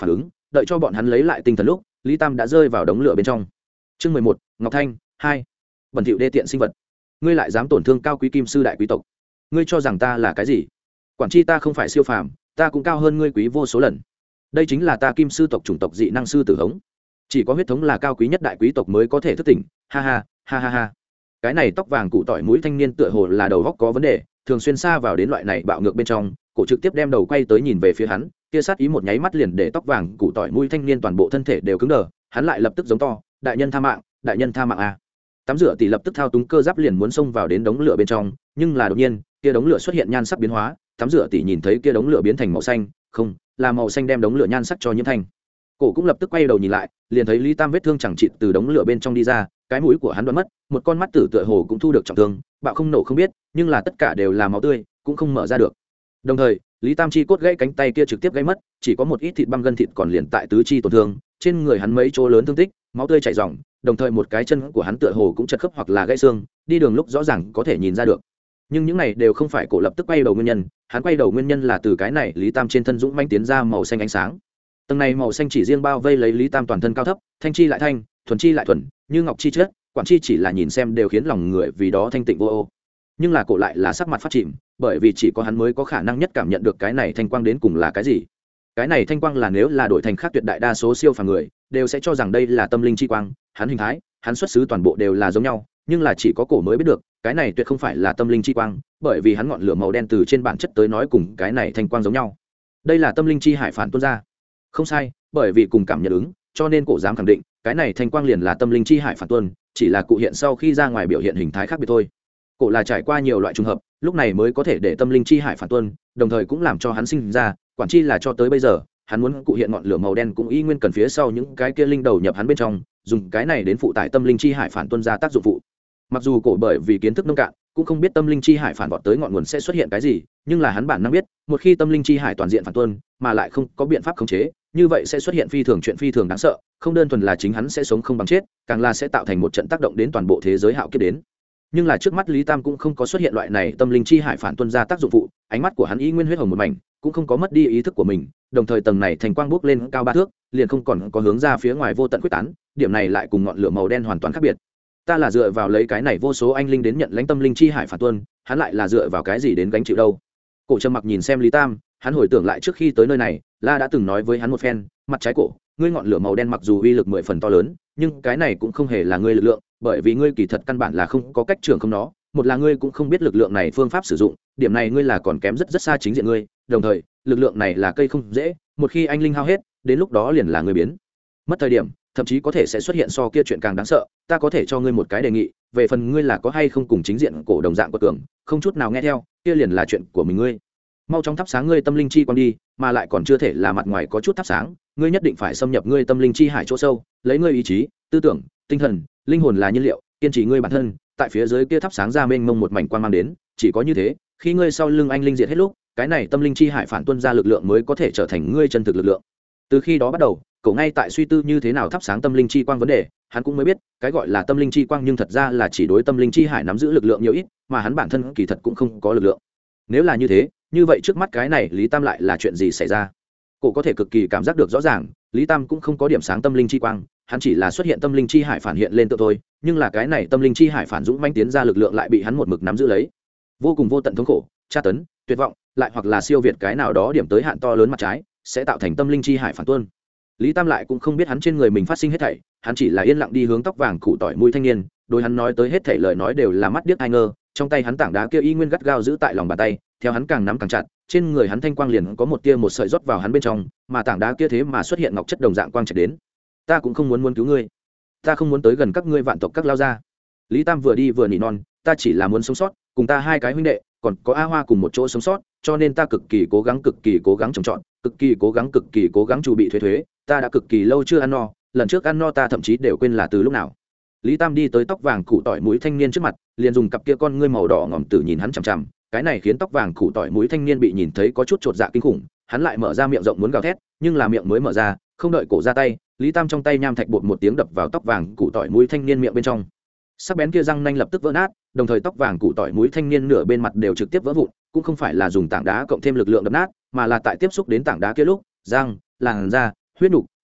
đợi cho bọn hắn lấy lại tinh thần lúc Lý Tam đã rơi vào đống lửa bên trong. Chương 11, Ngọc Thanh 2. Bẩn thỉu đê tiện sinh vật, ngươi lại dám tổn thương cao quý kim sư đại quý tộc, ngươi cho rằng ta là cái gì? Quản chi ta không phải siêu phàm, ta cũng cao hơn ngươi quý vô số lần. Đây chính là ta kim sư tộc chủng tộc dị năng sư tử hống, chỉ có huyết thống là cao quý nhất đại quý tộc mới có thể thức tỉnh. Ha ha ha ha ha. Cái này tóc vàng cụ tỏi mũi thanh niên tựa hồ là đầu góc có vấn đề, thường xuyên xa vào đến loại này bạo ngược bên trong, cổ trực tiếp đem đầu quay tới nhìn về phía hắn, kia sát ý một nháy mắt liền để tóc vàng cụ tỏi mũi thanh niên toàn bộ thân thể đều cứng đờ. Hắn lại lập tức giống to, đại nhân tha mạng, đại nhân tha mạng a. Tắm rửa tỷ lập tức thao túng cơ giáp liền muốn xông vào đến đống lửa bên trong, nhưng là đột nhiên kia đống lửa xuất hiện nhan sắc biến hóa. Tắm rửa tỷ nhìn thấy kia đống lửa biến thành màu xanh, không là màu xanh đem đống lửa nhan sắc cho nhiễm thành. Cổ cũng lập tức quay đầu nhìn lại, liền thấy Lý Tam vết thương chẳng chịt từ đống lửa bên trong đi ra, cái mũi của hắn đoán mất, một con mắt tử tựa hồ cũng thu được trọng thương, bạo không nổ không biết, nhưng là tất cả đều là máu tươi, cũng không mở ra được. Đồng thời, Lý Tam chi cốt gãy cánh tay kia trực tiếp gãy mất, chỉ có một ít thịt băm gân thịt còn liền tại tứ chi tổn thương, trên người hắn mấy chỗ lớn thương tích, máu tươi chảy ròng, đồng thời một cái chân của hắn tựa hồ cũng chật khớp hoặc là gãy xương, đi đường lúc rõ ràng có thể nhìn ra được. Nhưng những này đều không phải cổ lập tức quay đầu nguyên nhân, hắn quay đầu nguyên nhân là từ cái này Lý Tam trên thân dũng mãnh tiến ra màu xanh ánh sáng. Tầng này màu xanh chỉ riêng bao vây lấy Lý Tam toàn thân cao thấp, thanh chi lại thanh, thuần chi lại thuần, như ngọc chi chất, quản chi chỉ là nhìn xem đều khiến lòng người vì đó thanh tịnh vô ô. Nhưng là cổ lại là sắc mặt phát chìm, bởi vì chỉ có hắn mới có khả năng nhất cảm nhận được cái này thanh quang đến cùng là cái gì. Cái này thanh quang là nếu là đổi thành khác tuyệt đại đa số siêu phàm người đều sẽ cho rằng đây là tâm linh chi quang, hắn hình thái, hắn xuất xứ toàn bộ đều là giống nhau, nhưng là chỉ có cổ mới biết được, cái này tuyệt không phải là tâm linh chi quang, bởi vì hắn ngọn lửa màu đen từ trên bản chất tới nói cùng cái này thanh quang giống nhau. Đây là tâm linh chi hải phản tuôn ra. Không sai, bởi vì cùng cảm nhận ứng, cho nên cổ dám khẳng định, cái này thanh quang liền là tâm linh chi hải phản tuôn, chỉ là cụ hiện sau khi ra ngoài biểu hiện hình thái khác biệt thôi. Cổ là trải qua nhiều loại trùng hợp, lúc này mới có thể để tâm linh chi hải phản tuôn, đồng thời cũng làm cho hắn sinh ra, quản chi là cho tới bây giờ, hắn muốn cụ hiện ngọn lửa màu đen cũng y nguyên cần phía sau những cái kia linh đầu nhập hắn bên trong, dùng cái này đến phụ tải tâm linh chi hải phản tuôn ra tác dụng phụ. Mặc dù cổ bởi vì kiến thức nông cạn, cũng không biết tâm linh chi hải phản vọt tới ngọn nguồn sẽ xuất hiện cái gì, nhưng là hắn bản năng biết, một khi tâm linh chi hải toàn diện phản tuôn, mà lại không có biện pháp khống chế, như vậy sẽ xuất hiện phi thường chuyện phi thường đáng sợ, không đơn thuần là chính hắn sẽ sống không bằng chết, càng là sẽ tạo thành một trận tác động đến toàn bộ thế giới hạo kiếp đến. Nhưng là trước mắt Lý Tam cũng không có xuất hiện loại này tâm linh chi hải phản tuôn ra tác dụng phụ, ánh mắt của hắn y nguyên huyết hồng một mảnh, cũng không có mất đi ý thức của mình, đồng thời tầng này thành quang bốc lên cao 3 thước, liền không còn có hướng ra phía ngoài vô tận quyết tán, điểm này lại cùng ngọn lửa màu đen hoàn toàn khác biệt. Ta là dựa vào lấy cái này vô số anh linh đến nhận lãnh tâm linh chi hải phản tuôn, hắn lại là dựa vào cái gì đến gánh chịu đâu? Cổ Trầm Mặc nhìn xem Lý Tam, hắn hồi tưởng lại trước khi tới nơi này, La đã từng nói với hắn một phen, mặt trái cổ, ngươi ngọn lửa màu đen mặc dù uy lực 10 phần to lớn, nhưng cái này cũng không hề là ngươi lực lượng, bởi vì ngươi kỳ thật căn bản là không có cách trưởng không nó, một là ngươi cũng không biết lực lượng này phương pháp sử dụng, điểm này ngươi là còn kém rất rất xa chính diện ngươi, đồng thời, lực lượng này là cây không dễ, một khi anh linh hao hết, đến lúc đó liền là ngươi biến mất thời điểm, thậm chí có thể sẽ xuất hiện so kia chuyện càng đáng sợ. Ta có thể cho ngươi một cái đề nghị, về phần ngươi là có hay không cùng chính diện cổ đồng dạng của tưởng, không chút nào nghe theo, kia liền là chuyện của mình ngươi. Mau chóng thắp sáng ngươi tâm linh chi quang đi, mà lại còn chưa thể là mặt ngoài có chút thắp sáng, ngươi nhất định phải xâm nhập ngươi tâm linh chi hải chỗ sâu, lấy ngươi ý chí, tư tưởng, tinh thần, linh hồn là nhiên liệu, kiên trì ngươi bản thân, tại phía dưới kia thắp sáng ra mênh mông một mảnh quang mang đến, chỉ có như thế, khi ngươi sau lưng anh linh diệt hết lúc, cái này tâm linh chi hải phản tuôn ra lực lượng mới có thể trở thành ngươi chân thực lực lượng. Từ khi đó bắt đầu, cậu ngay tại suy tư như thế nào thắp sáng tâm linh chi quang vấn đề, hắn cũng mới biết, cái gọi là tâm linh chi quang nhưng thật ra là chỉ đối tâm linh chi hải nắm giữ lực lượng nhiều ít, mà hắn bản thân kỳ thật cũng không có lực lượng. Nếu là như thế, như vậy trước mắt cái này Lý Tam lại là chuyện gì xảy ra? Cậu có thể cực kỳ cảm giác được rõ ràng, Lý Tam cũng không có điểm sáng tâm linh chi quang, hắn chỉ là xuất hiện tâm linh chi hải phản hiện lên tự thôi, nhưng là cái này tâm linh chi hải phản dũng mãnh tiến ra lực lượng lại bị hắn một mực nắm giữ lấy. Vô cùng vô tận thống khổ, tra tấn, tuyệt vọng, lại hoặc là siêu việt cái nào đó điểm tới hạn to lớn mặt trái, sẽ tạo thành tâm linh chi hải phản tuôn. Lý Tam lại cũng không biết hắn trên người mình phát sinh hết thảy, hắn chỉ là yên lặng đi hướng tóc vàng cụ tỏi mũi thanh niên, đối hắn nói tới hết thảy lời nói đều là mắt điếc ai ngơ, trong tay hắn tảng đá kia y nguyên gắt gao giữ tại lòng bàn tay, theo hắn càng nắm càng chặt, trên người hắn thanh quang liền có một tia một sợi rót vào hắn bên trong, mà tảng đá kia thế mà xuất hiện ngọc chất đồng dạng quang trạch đến. Ta cũng không muốn cứu ngươi, ta không muốn tới gần các ngươi vạn tộc các lao ra. Lý Tam vừa đi vừa nỉ non, ta chỉ là muốn sống sót, cùng ta hai cái huynh đệ, còn có A Hoa cùng một chỗ sống sót, cho nên ta cực kỳ cố gắng trồng trọt, cực kỳ cố gắng chuẩn bị thuế, ta đã cực kỳ lâu chưa ăn no, lần trước ăn no ta thậm chí đều quên là từ lúc nào. Lý Tam đi tới tóc vàng cụ tỏi mũi thanh niên trước mặt, liền dùng cặp kia con ngươi màu đỏ ngòm tử nhìn hắn chằm chằm, cái này khiến tóc vàng cụ tỏi mũi thanh niên bị nhìn thấy có chút chột dạ kinh khủng, hắn lại mở ra miệng rộng muốn gào thét, nhưng là miệng mới mở ra, không đợi cổ ra tay, Lý Tam trong tay nham thạch bột một tiếng đập vào tóc vàng cụ tỏi mũi thanh niên miệng bên trong. Sắc bén kia răng nanh lập tức vỡ nát, đồng thời tóc vàng cụ tỏi mũi thanh niên nửa bên mặt đều trực tiếp vỡ vụn, cũng không phải là dùng tảng đá cộng thêm lực lượng đập nát, mà là tại tiếp xúc đến tảng đá kia lúc, răng, làn da, huyết nục,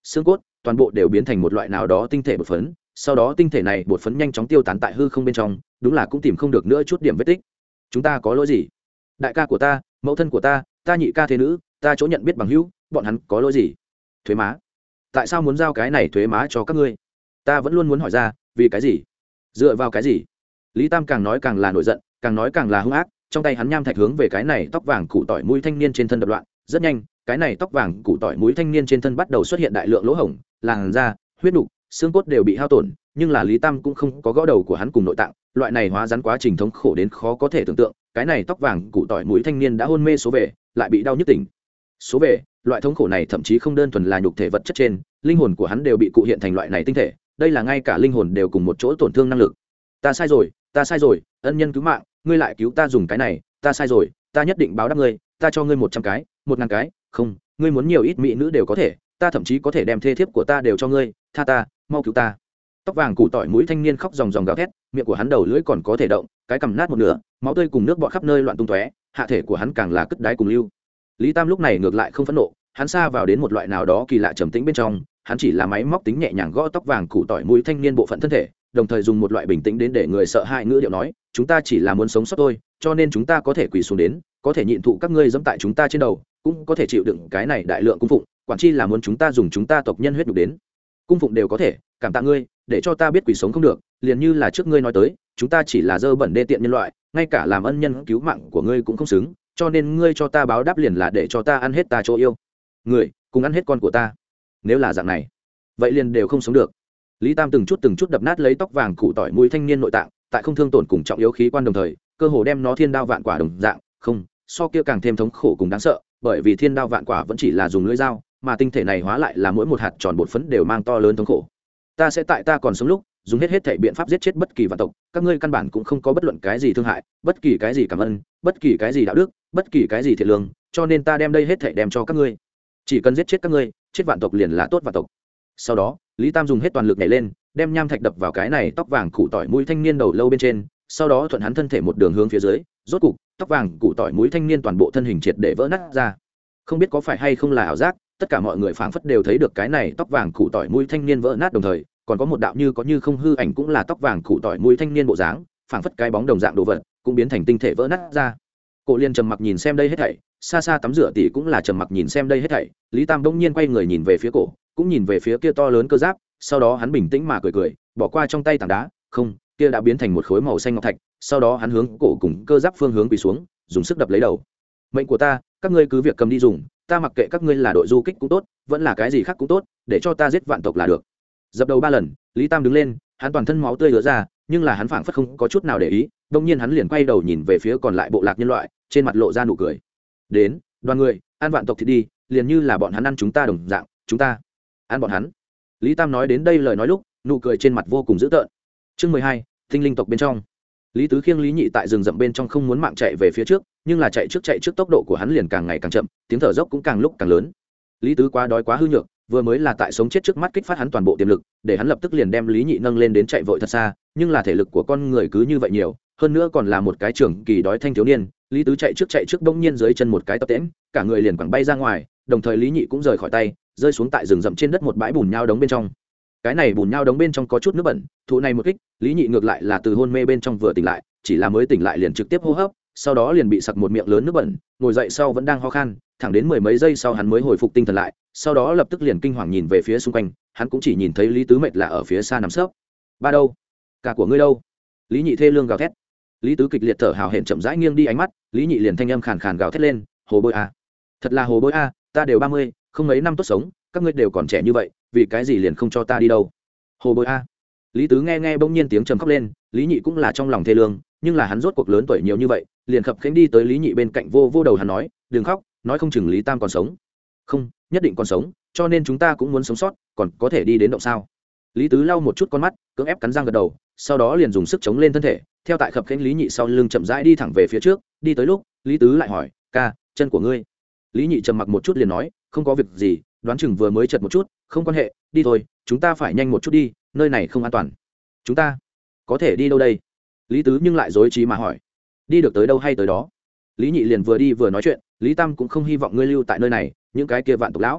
xương cốt toàn bộ đều biến thành một loại nào đó tinh thể bột phấn, sau đó tinh thể này bột phấn nhanh chóng tiêu tán tại hư không bên trong, đúng là cũng tìm không được nữa chút điểm vết tích. Chúng ta có lỗi gì? Đại ca của ta, mẫu thân của ta, ta nhị ca thế nữ, ta chỗ nhận biết bằng hữu, bọn hắn có lỗi gì? Thuế má? Tại sao muốn giao cái này thuế má cho các ngươi? Ta vẫn luôn muốn hỏi ra, vì cái gì? Dựa vào cái gì? Lý Tam càng nói càng là nổi giận, càng nói càng là hung ác, trong tay hắn nham thạch hướng về cái này tóc vàng củ tỏi mũi thanh niên trên thân đập loạn. Rất nhanh, cái này tóc vàng củ tỏi mũi thanh niên trên thân bắt đầu xuất hiện đại lượng lỗ hổng, làn da, huyết nục, xương cốt đều bị hao tổn, nhưng là Lý Tam cũng không có gõ đầu của hắn cùng nội tạng, loại này hóa rắn quá trình thống khổ đến khó có thể tưởng tượng, cái này tóc vàng củ tỏi mũi thanh niên đã hôn mê số về, lại bị đau nhức tỉnh. Số về, loại thống khổ này thậm chí không đơn thuần là nhục thể vật chất trên, linh hồn của hắn đều bị cụ hiện thành loại này tinh thể, đây là ngay cả linh hồn đều cùng một chỗ tổn thương năng lực. Ta sai rồi, ân nhân cứu mạng, ngươi lại cứu ta dùng cái này, ta sai rồi, ta nhất định báo đáp ngươi, ta cho ngươi 100 cái, 1000 cái, không, ngươi muốn nhiều ít mỹ nữ đều có thể, ta thậm chí có thể đem thê thiếp của ta đều cho ngươi, tha ta, mau cứu ta. Tóc vàng củ tỏi mũi thanh niên khóc ròng ròng gào thét, miệng của hắn đầu lưỡi còn có thể động, cái cằm nát một nửa, máu tươi cùng nước bọt khắp nơi loạn tung tóe, hạ thể của hắn càng là cất đáy cùng lưu. Lý Tam lúc này ngược lại không phẫn nộ, hắn xa vào đến một loại nào đó kỳ lạ trầm tĩnh bên trong, hắn chỉ là máy móc tính nhẹ nhàng gõ tóc vàng củ tỏi mũi thanh niên bộ phận thân thể, đồng thời dùng một loại bình tĩnh đến để người sợ hãi ngữ điệu nói, chúng ta chỉ là muốn sống sót thôi, cho nên chúng ta có thể quỳ xuống đến, có thể nhịn thụ các ngươi dẫm tại chúng ta trên đầu, cũng có thể chịu đựng cái này đại lượng cung phụng, quản chi là muốn chúng ta dùng chúng ta tộc nhân huyết nhục đến cung phụng đều có thể, cảm tạ ngươi để cho ta biết quỳ sống không được, liền như là trước ngươi nói tới, chúng ta chỉ là dơ bẩn đê tiện nhân loại, ngay cả làm ân nhân cứu mạng của ngươi cũng không xứng, cho nên ngươi cho ta báo đáp liền là để cho ta ăn hết ta chỗ yêu người, cùng ăn hết con của ta, nếu là dạng này vậy liền đều không sống được. Lý Tam từng chút đập nát lấy tóc vàng củ tỏi mũi thanh niên nội tạng, tại không thương tổn cùng trọng yếu khí quan đồng thời, cơ hồ đem nó thiên đao vạn quả đồng dạng, không, so kia càng thêm thống khổ cùng đáng sợ, bởi vì thiên đao vạn quả vẫn chỉ là dùng lưỡi dao, mà tinh thể này hóa lại là mỗi một hạt tròn bột phấn đều mang to lớn thống khổ. Ta sẽ tại ta còn sống lúc dùng hết thảy biện pháp giết chết bất kỳ vạn tộc, các ngươi căn bản cũng không có bất luận cái gì thương hại, bất kỳ cái gì cảm ơn, bất kỳ cái gì đạo đức, bất kỳ cái gì thiện lương, cho nên ta đem đây hết thảy đem cho các ngươi. Chỉ cần giết chết các ngươi, chết vạn tộc liền là tốt vạn tộc. Sau đó, Lý Tam dùng hết toàn lực nhảy lên, đem nham thạch đập vào cái này tóc vàng củ tỏi mũi thanh niên đầu lâu bên trên, sau đó thuận hắn thân thể một đường hướng phía dưới, rốt cục, tóc vàng củ tỏi mũi thanh niên toàn bộ thân hình triệt để vỡ nát ra. Không biết có phải hay không là ảo giác, tất cả mọi người phảng phất đều thấy được cái này tóc vàng củ tỏi mũi thanh niên vỡ nát đồng thời, còn có một đạo như có như không hư ảnh cũng là tóc vàng củ tỏi mũi thanh niên bộ dáng, phảng phất cái bóng đồng dạng đồ vật, cũng biến thành tinh thể vỡ nát ra. Cổ Liên trầm mặc nhìn xem đây hết thảy, xa xa tắm rửa tỷ cũng là trầm mặc nhìn xem đây hết thảy. Lý Tam bỗng nhiên quay người nhìn về phía cổ, cũng nhìn về phía kia to lớn cơ giáp, sau đó hắn bình tĩnh mà cười cười, bỏ qua trong tay tảng đá, không, kia đã biến thành một khối màu xanh ngọc thạch, sau đó hắn hướng cổ cùng cơ giáp phương hướng quỳ xuống, dùng sức đập lấy đầu. Mệnh của ta, các ngươi cứ việc cầm đi dùng, ta mặc kệ các ngươi là đội du kích cũng tốt, vẫn là cái gì khác cũng tốt, để cho ta giết vạn tộc là được. Dập đầu 3 lần, Lý Tam đứng lên, hắn toàn thân máu tươi rửa ra, nhưng là hắn phảng phất không có chút nào để ý, đột nhiên hắn liền quay đầu nhìn về phía còn lại bộ lạc nhân loại, trên mặt lộ ra nụ cười. Đến, đoàn người, ăn vạn tộc thì đi, liền như là bọn hắn ăn chúng ta đồng dạng, chúng ta ăn bọn hắn. Lý Tam nói đến đây lời nói lúc, nụ cười trên mặt vô cùng dữ tợn. Chương 12, tinh linh tộc bên trong. Lý Tứ khiêng Lý Nhị tại rừng rậm bên trong không muốn mạng chạy về phía trước, nhưng là chạy trước tốc độ của hắn liền càng ngày càng chậm, tiếng thở dốc cũng càng lúc càng lớn. Lý Tứ quá đói quá hư nhược, vừa mới là tại sống chết trước mắt kích phát hắn toàn bộ tiềm lực, để hắn lập tức liền đem Lý Nhị nâng lên đến chạy vội thật xa, nhưng là thể lực của con người cứ như vậy nhiều, hơn nữa còn là một cái trưởng kỳ đói thanh thiếu niên, Lý Tứ chạy trước bỗng nhiên dưới chân một cái tập tễnh, cả người liền quẳng bay ra ngoài, đồng thời Lý Nhị cũng rời khỏi tay, rơi xuống tại rừng rậm trên đất một bãi bùn nhão đống bên trong. Cái này bùn nhão đống bên trong có chút nước bẩn, thụ này một kích, Lý Nhị ngược lại là từ hôn mê bên trong vừa tỉnh lại, chỉ là mới tỉnh lại liền trực tiếp hô hấp, sau đó liền bị sặc một miệng lớn nước bẩn, ngồi dậy sau vẫn đang ho khan, thẳng đến mười mấy giây sau hắn mới hồi phục tinh thần lại, sau đó lập tức liền kinh hoàng nhìn về phía xung quanh, hắn cũng chỉ nhìn thấy Lý Tứ mệt là ở phía xa nằm sấp. Ba đâu? Cả của ngươi đâu? Lý Nhị thê lương gào thét. Lý Tứ kịch liệt thở hào hển chậm rãi nghiêng đi ánh mắt, Lý Nhị liền thanh âm khàn khàn gào thét lên, hồ bôi a, thật là hồ bôi a, ta đều 30, không mấy năm tốt sống, các ngươi đều còn trẻ như vậy, vì cái gì liền không cho ta đi đâu? Hồ bôi a. Lý Tứ nghe bỗng nhiên tiếng trầm khóc lên, Lý Nhị cũng là trong lòng thê lương, nhưng là hắn rốt cuộc lớn tuổi nhiều như vậy, liền khập khiễng đi tới Lý Nhị bên cạnh vô đầu hắn nói, đừng khóc, nói không chừng Lý Tam còn sống. Không, nhất định còn sống, cho nên chúng ta cũng muốn sống sót, còn có thể đi đến động sao? Lý Tứ lau một chút con mắt, cưỡng ép cắn răng gật đầu, sau đó liền dùng sức chống lên thân thể, theo tại khập khiễng Lý Nhị sau lưng chậm rãi đi thẳng về phía trước, đi tới lúc, Lý Tứ lại hỏi, ca, chân của ngươi? Lý Nhị trầm mặc một chút liền nói, không có việc gì, đoán chừng vừa mới chật một chút, không quan hệ, đi thôi, chúng ta phải nhanh một chút đi, nơi này không an toàn. Chúng ta có thể đi đâu đây? Lý Tứ nhưng lại dối trí mà hỏi, đi được tới đâu hay tới đó. Lý Nhị liền vừa đi vừa nói chuyện, Lý Tam cũng không hy vọng ngươi lưu tại nơi này, những cái kia vạn tộc lão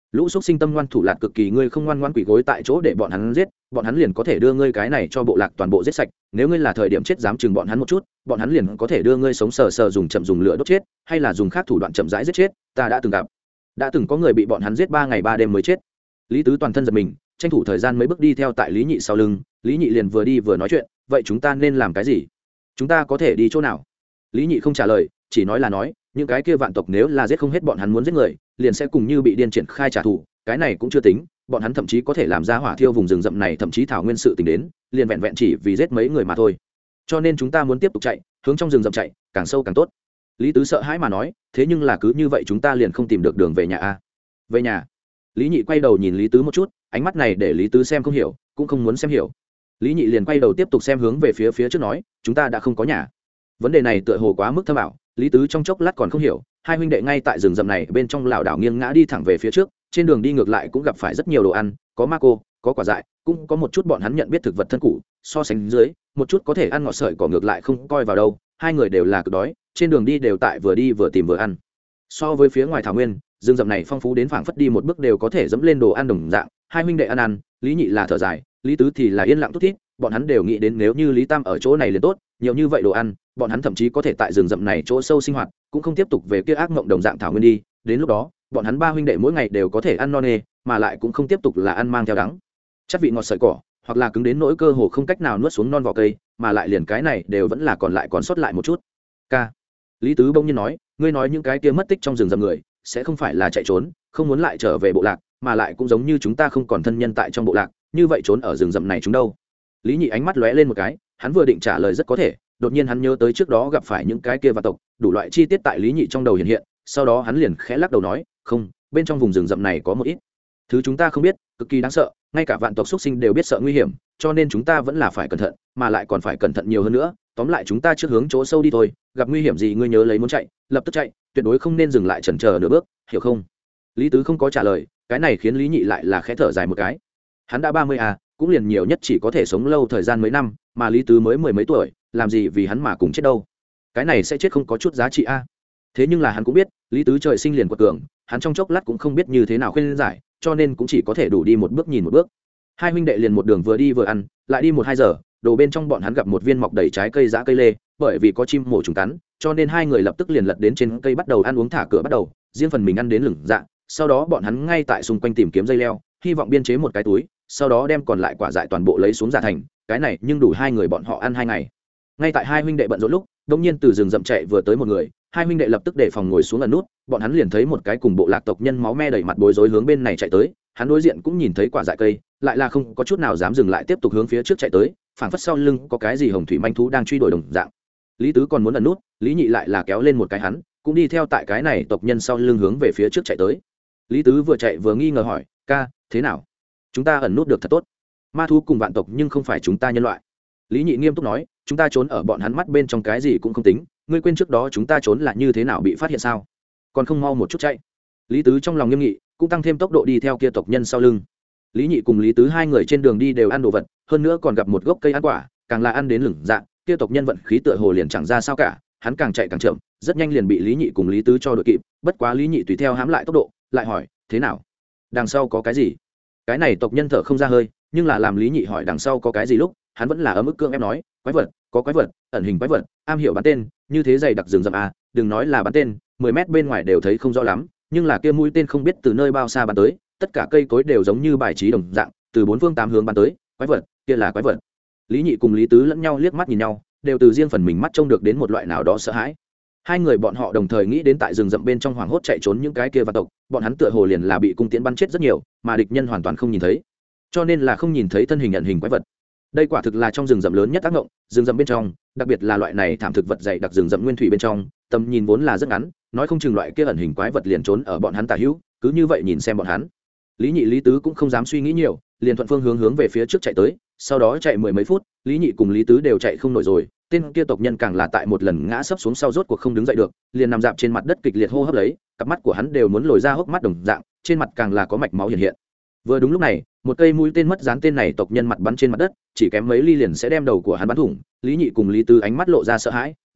lũ xúc sinh tâm ngoan thủ lạt cực kỳ, ngươi không ngoan ngoan quỷ gối tại chỗ để bọn hắn giết, bọn hắn liền có thể đưa ngươi cái này cho bộ lạc toàn bộ giết sạch. Nếu ngươi là thời điểm chết dám chừng bọn hắn một chút, bọn hắn liền có thể đưa ngươi sống sờ sờ dùng chậm dùng lửa đốt chết, hay là dùng khác thủ đoạn chậm rãi giết chết. Ta đã từng gặp, đã từng có người bị bọn hắn giết 3 ngày 3 đêm mới chết. Lý Tứ toàn thân giật mình, tranh thủ thời gian mấy bước đi theo tại Lý Nhị sau lưng. Lý Nhị liền vừa đi vừa nói chuyện, vậy chúng ta nên làm cái gì? Chúng ta có thể đi chỗ nào? Lý Nhị không trả lời, chỉ nói là nói, những cái kia vạn tộc nếu là giết không hết bọn hắn muốn giết người, liền sẽ cùng như bị điên triển khai trả thù. Cái này cũng chưa tính, bọn hắn thậm chí có thể làm ra hỏa thiêu vùng rừng rậm này, thậm chí thảo nguyên sự tình đến, liền vẹn vẹn chỉ vì giết mấy người mà thôi. Cho nên chúng ta muốn tiếp tục chạy, hướng trong rừng rậm chạy, càng sâu càng tốt. Lý Tứ sợ hãi mà nói, thế nhưng là cứ như vậy chúng ta liền không tìm được đường về nhà a. Về nhà? Lý Nhị quay đầu nhìn Lý Tứ một chút, ánh mắt này để Lý Tứ xem không hiểu, cũng không muốn xem hiểu. Lý Nhị liền quay đầu tiếp tục xem hướng về phía trước nói, chúng ta đã không có nhà. Vấn đề này tựa hồ quá mức thâm ảo, Lý Tứ trong chốc lát còn không hiểu. Hai huynh đệ ngay tại rừng rậm này bên trong lảo đảo nghiêng ngã đi thẳng về phía trước, trên đường đi ngược lại cũng gặp phải rất nhiều đồ ăn, có ma cô, có quả dại, cũng có một chút bọn hắn nhận biết thực vật thân cũ, so sánh dưới, một chút có thể ăn ngọt sợi cỏ ngược lại không coi vào đâu. Hai người đều là cực đói, trên đường đi đều tại vừa đi vừa tìm vừa ăn. So với phía ngoài thảo nguyên, rừng rậm này phong phú đến phảng phất đi một bước đều có thể dẫm lên đồ ăn đồng dạng. Hai huynh đệ ăn, Lý Nhị là thở dài, Lý Tứ thì là yên lặng thút thít. Bọn hắn đều nghĩ đến nếu như Lý Tam ở chỗ này liền tốt, nhiều như vậy đồ ăn, bọn hắn thậm chí có thể tại rừng rậm này chỗ sâu sinh hoạt, cũng không tiếp tục về kia ác mộng đồng dạng thảo nguyên đi. Đến lúc đó, bọn hắn ba huynh đệ mỗi ngày đều có thể ăn no nê, mà lại cũng không tiếp tục là ăn mang theo đắng chắc vị ngọt sợi cỏ, hoặc là cứng đến nỗi cơ hồ không cách nào nuốt xuống non vỏ cây, mà lại liền cái này đều vẫn là còn sót lại một chút. K. Lý Tứ bỗng nhiên nói, ngươi nói những cái kia mất tích trong rừng rậm người sẽ không phải là chạy trốn, không muốn lại trở về bộ lạc, mà lại cũng giống như chúng ta không còn thân nhân tại trong bộ lạc, như vậy trốn ở rừng rậm này chúng đâu? Lý Nhị ánh mắt lóe lên một cái, hắn vừa định trả lời rất có thể, đột nhiên hắn nhớ tới trước đó gặp phải những cái kia vạn tộc, đủ loại chi tiết tại Lý Nhị trong đầu hiện hiện, sau đó hắn liền khẽ lắc đầu nói, không, bên trong vùng rừng rậm này có một ít thứ chúng ta không biết, cực kỳ đáng sợ, ngay cả vạn tộc xuất sinh đều biết sợ nguy hiểm, cho nên chúng ta vẫn là phải cẩn thận, mà lại còn phải cẩn thận nhiều hơn nữa. Tóm lại chúng ta trước hướng chỗ sâu đi thôi, gặp nguy hiểm gì ngươi nhớ lấy muốn chạy, lập tức chạy, tuyệt đối không nên dừng lại chần chờ nửa bước, hiểu không? Lý Tứ không có trả lời, cái này khiến Lý Nhị lại là khẽ thở dài một cái. Hắn đã 30 à, cũng liền nhiều nhất chỉ có thể sống lâu thời gian mấy năm, mà Lý Tứ mới 10 mấy tuổi, làm gì vì hắn mà cùng chết đâu? Cái này sẽ chết không có chút giá trị a. Thế nhưng là hắn cũng biết, Lý Tứ trời sinh liền quật cường, hắn trong chốc lát cũng không biết như thế nào khuyên giải, cho nên cũng chỉ có thể đủ đi một bước nhìn một bước. Hai huynh đệ liền một đường vừa đi vừa ăn, lại đi 1-2 giờ, đồ bên trong bọn hắn gặp một viên mọc đầy trái cây dã cây lê, bởi vì có chim mổ trùng cắn, cho nên hai người lập tức liền lật đến trên cây bắt đầu ăn uống thả cửa bắt đầu, riêng phần mình ăn đến lửng dạ. Sau đó bọn hắn ngay tại xung quanh tìm kiếm dây leo, hy vọng biên chế một cái túi, sau đó đem còn lại quả dại toàn bộ lấy xuống giả thành, cái này nhưng đủ hai người bọn họ ăn 2 ngày. Ngay tại hai huynh đệ bận rộn lúc, đột nhiên từ rừng rậm chạy vừa tới một người, hai huynh đệ lập tức để phòng ngồi xuống ẩn nút, bọn hắn liền thấy một cái cùng bộ lạc tộc nhân máu me đầy mặt bối rối hướng bên này chạy tới, hắn đối diện cũng nhìn thấy quả dại cây, lại là không có chút nào dám dừng lại tiếp tục hướng phía trước chạy tới, phảng phất sau lưng có cái gì hồng thủy manh thú đang truy đuổi đồng dạng. Lý Tứ còn muốn ẩn nút, Lý Nhị lại là kéo lên một cái hắn, cũng đi theo tại cái này tộc nhân sau lưng hướng về phía trước chạy tới. Lý Tứ vừa chạy vừa nghi ngờ hỏi, ca, thế nào? Chúng ta ẩn nút được thật tốt. Ma thú cùng vạn tộc nhưng không phải chúng ta nhân loại. Lý Nhị nghiêm túc nói, chúng ta trốn ở bọn hắn mắt bên trong cái gì cũng không tính, ngươi quên trước đó chúng ta trốn là như thế nào bị phát hiện sao? Còn không mau một chút chạy. Lý Tứ trong lòng nghiêm nghị, cũng tăng thêm tốc độ đi theo kia tộc nhân sau lưng. Lý Nhị cùng Lý Tứ hai người trên đường đi đều ăn đồ vật, hơn nữa còn gặp một gốc cây ăn quả, càng là ăn đến lửng dạ, kia tộc nhân vận khí tựa hồ liền chẳng ra sao cả, hắn càng chạy càng chậm, rất nhanh liền bị Lý Nhị cùng Lý Tứ cho đội kịp, bất quá Lý Nhị tùy theo hãm lại tốc độ, lại hỏi, thế nào? Đằng sau có cái gì? Cái này tộc nhân thở không ra hơi, nhưng là làm Lý Nhị hỏi đằng sau có cái gì lúc, hắn vẫn là ở mức cương ép nói, quái vật, có quái vật, ẩn hình quái vật, am hiểu bắn tên, như thế dày đặc rừng rậm à, đừng nói là bắn tên, 10 mét bên ngoài đều thấy không rõ lắm, nhưng là kia mũi tên không biết từ nơi bao xa bắn tới, tất cả cây cối đều giống như bài trí đồng dạng, từ 4 phương 8 hướng bắn tới, quái vật, kia là quái vật. Lý Nhị cùng Lý Tứ lẫn nhau liếc mắt nhìn nhau, đều từ riêng phần mình mắt trông được đến một loại nào đó sợ hãi. Hai người bọn họ đồng thời nghĩ đến tại rừng rậm bên trong hoảng hốt chạy trốn những cái kia vạn tộc, bọn hắn tựa hồ liền là bị cung tiễn bắn chết rất nhiều, mà địch nhân hoàn toàn không nhìn thấy, cho nên là không nhìn thấy thân hình ẩn hình quái vật. Đây quả thực là trong rừng rậm lớn nhất tác động, rừng rậm bên trong, đặc biệt là loại này thảm thực vật dày đặc rừng rậm nguyên thủy bên trong, tầm nhìn vốn là rất ngắn, nói không chừng loại kia ẩn hình quái vật liền trốn ở bọn hắn tả hữu, cứ như vậy nhìn xem bọn hắn. Lý Nhị Lý Tứ cũng không dám suy nghĩ nhiều, liền thuận phương hướng về phía trước chạy tới, sau đó chạy 10 mấy phút, Lý Nhị cùng Lý Tứ đều chạy không nổi rồi, tên kia tộc nhân càng là tại một lần ngã sấp xuống sau rốt cuộc không đứng dậy được, liền nằm dạp trên mặt đất kịch liệt hô hấp lấy, cặp mắt của hắn đều muốn lồi ra hốc mắt đồng dạng, trên mặt càng là có mạch máu hiện hiện. Vừa đúng lúc này, một cây mũi tên mất dán tên này tộc nhân mặt bắn trên mặt đất, chỉ kém mấy ly liền sẽ đem đầu của hắn bắn thủng. Lý Nhị cùng Lý Tứ ánh mắt lộ ra sợ hãi,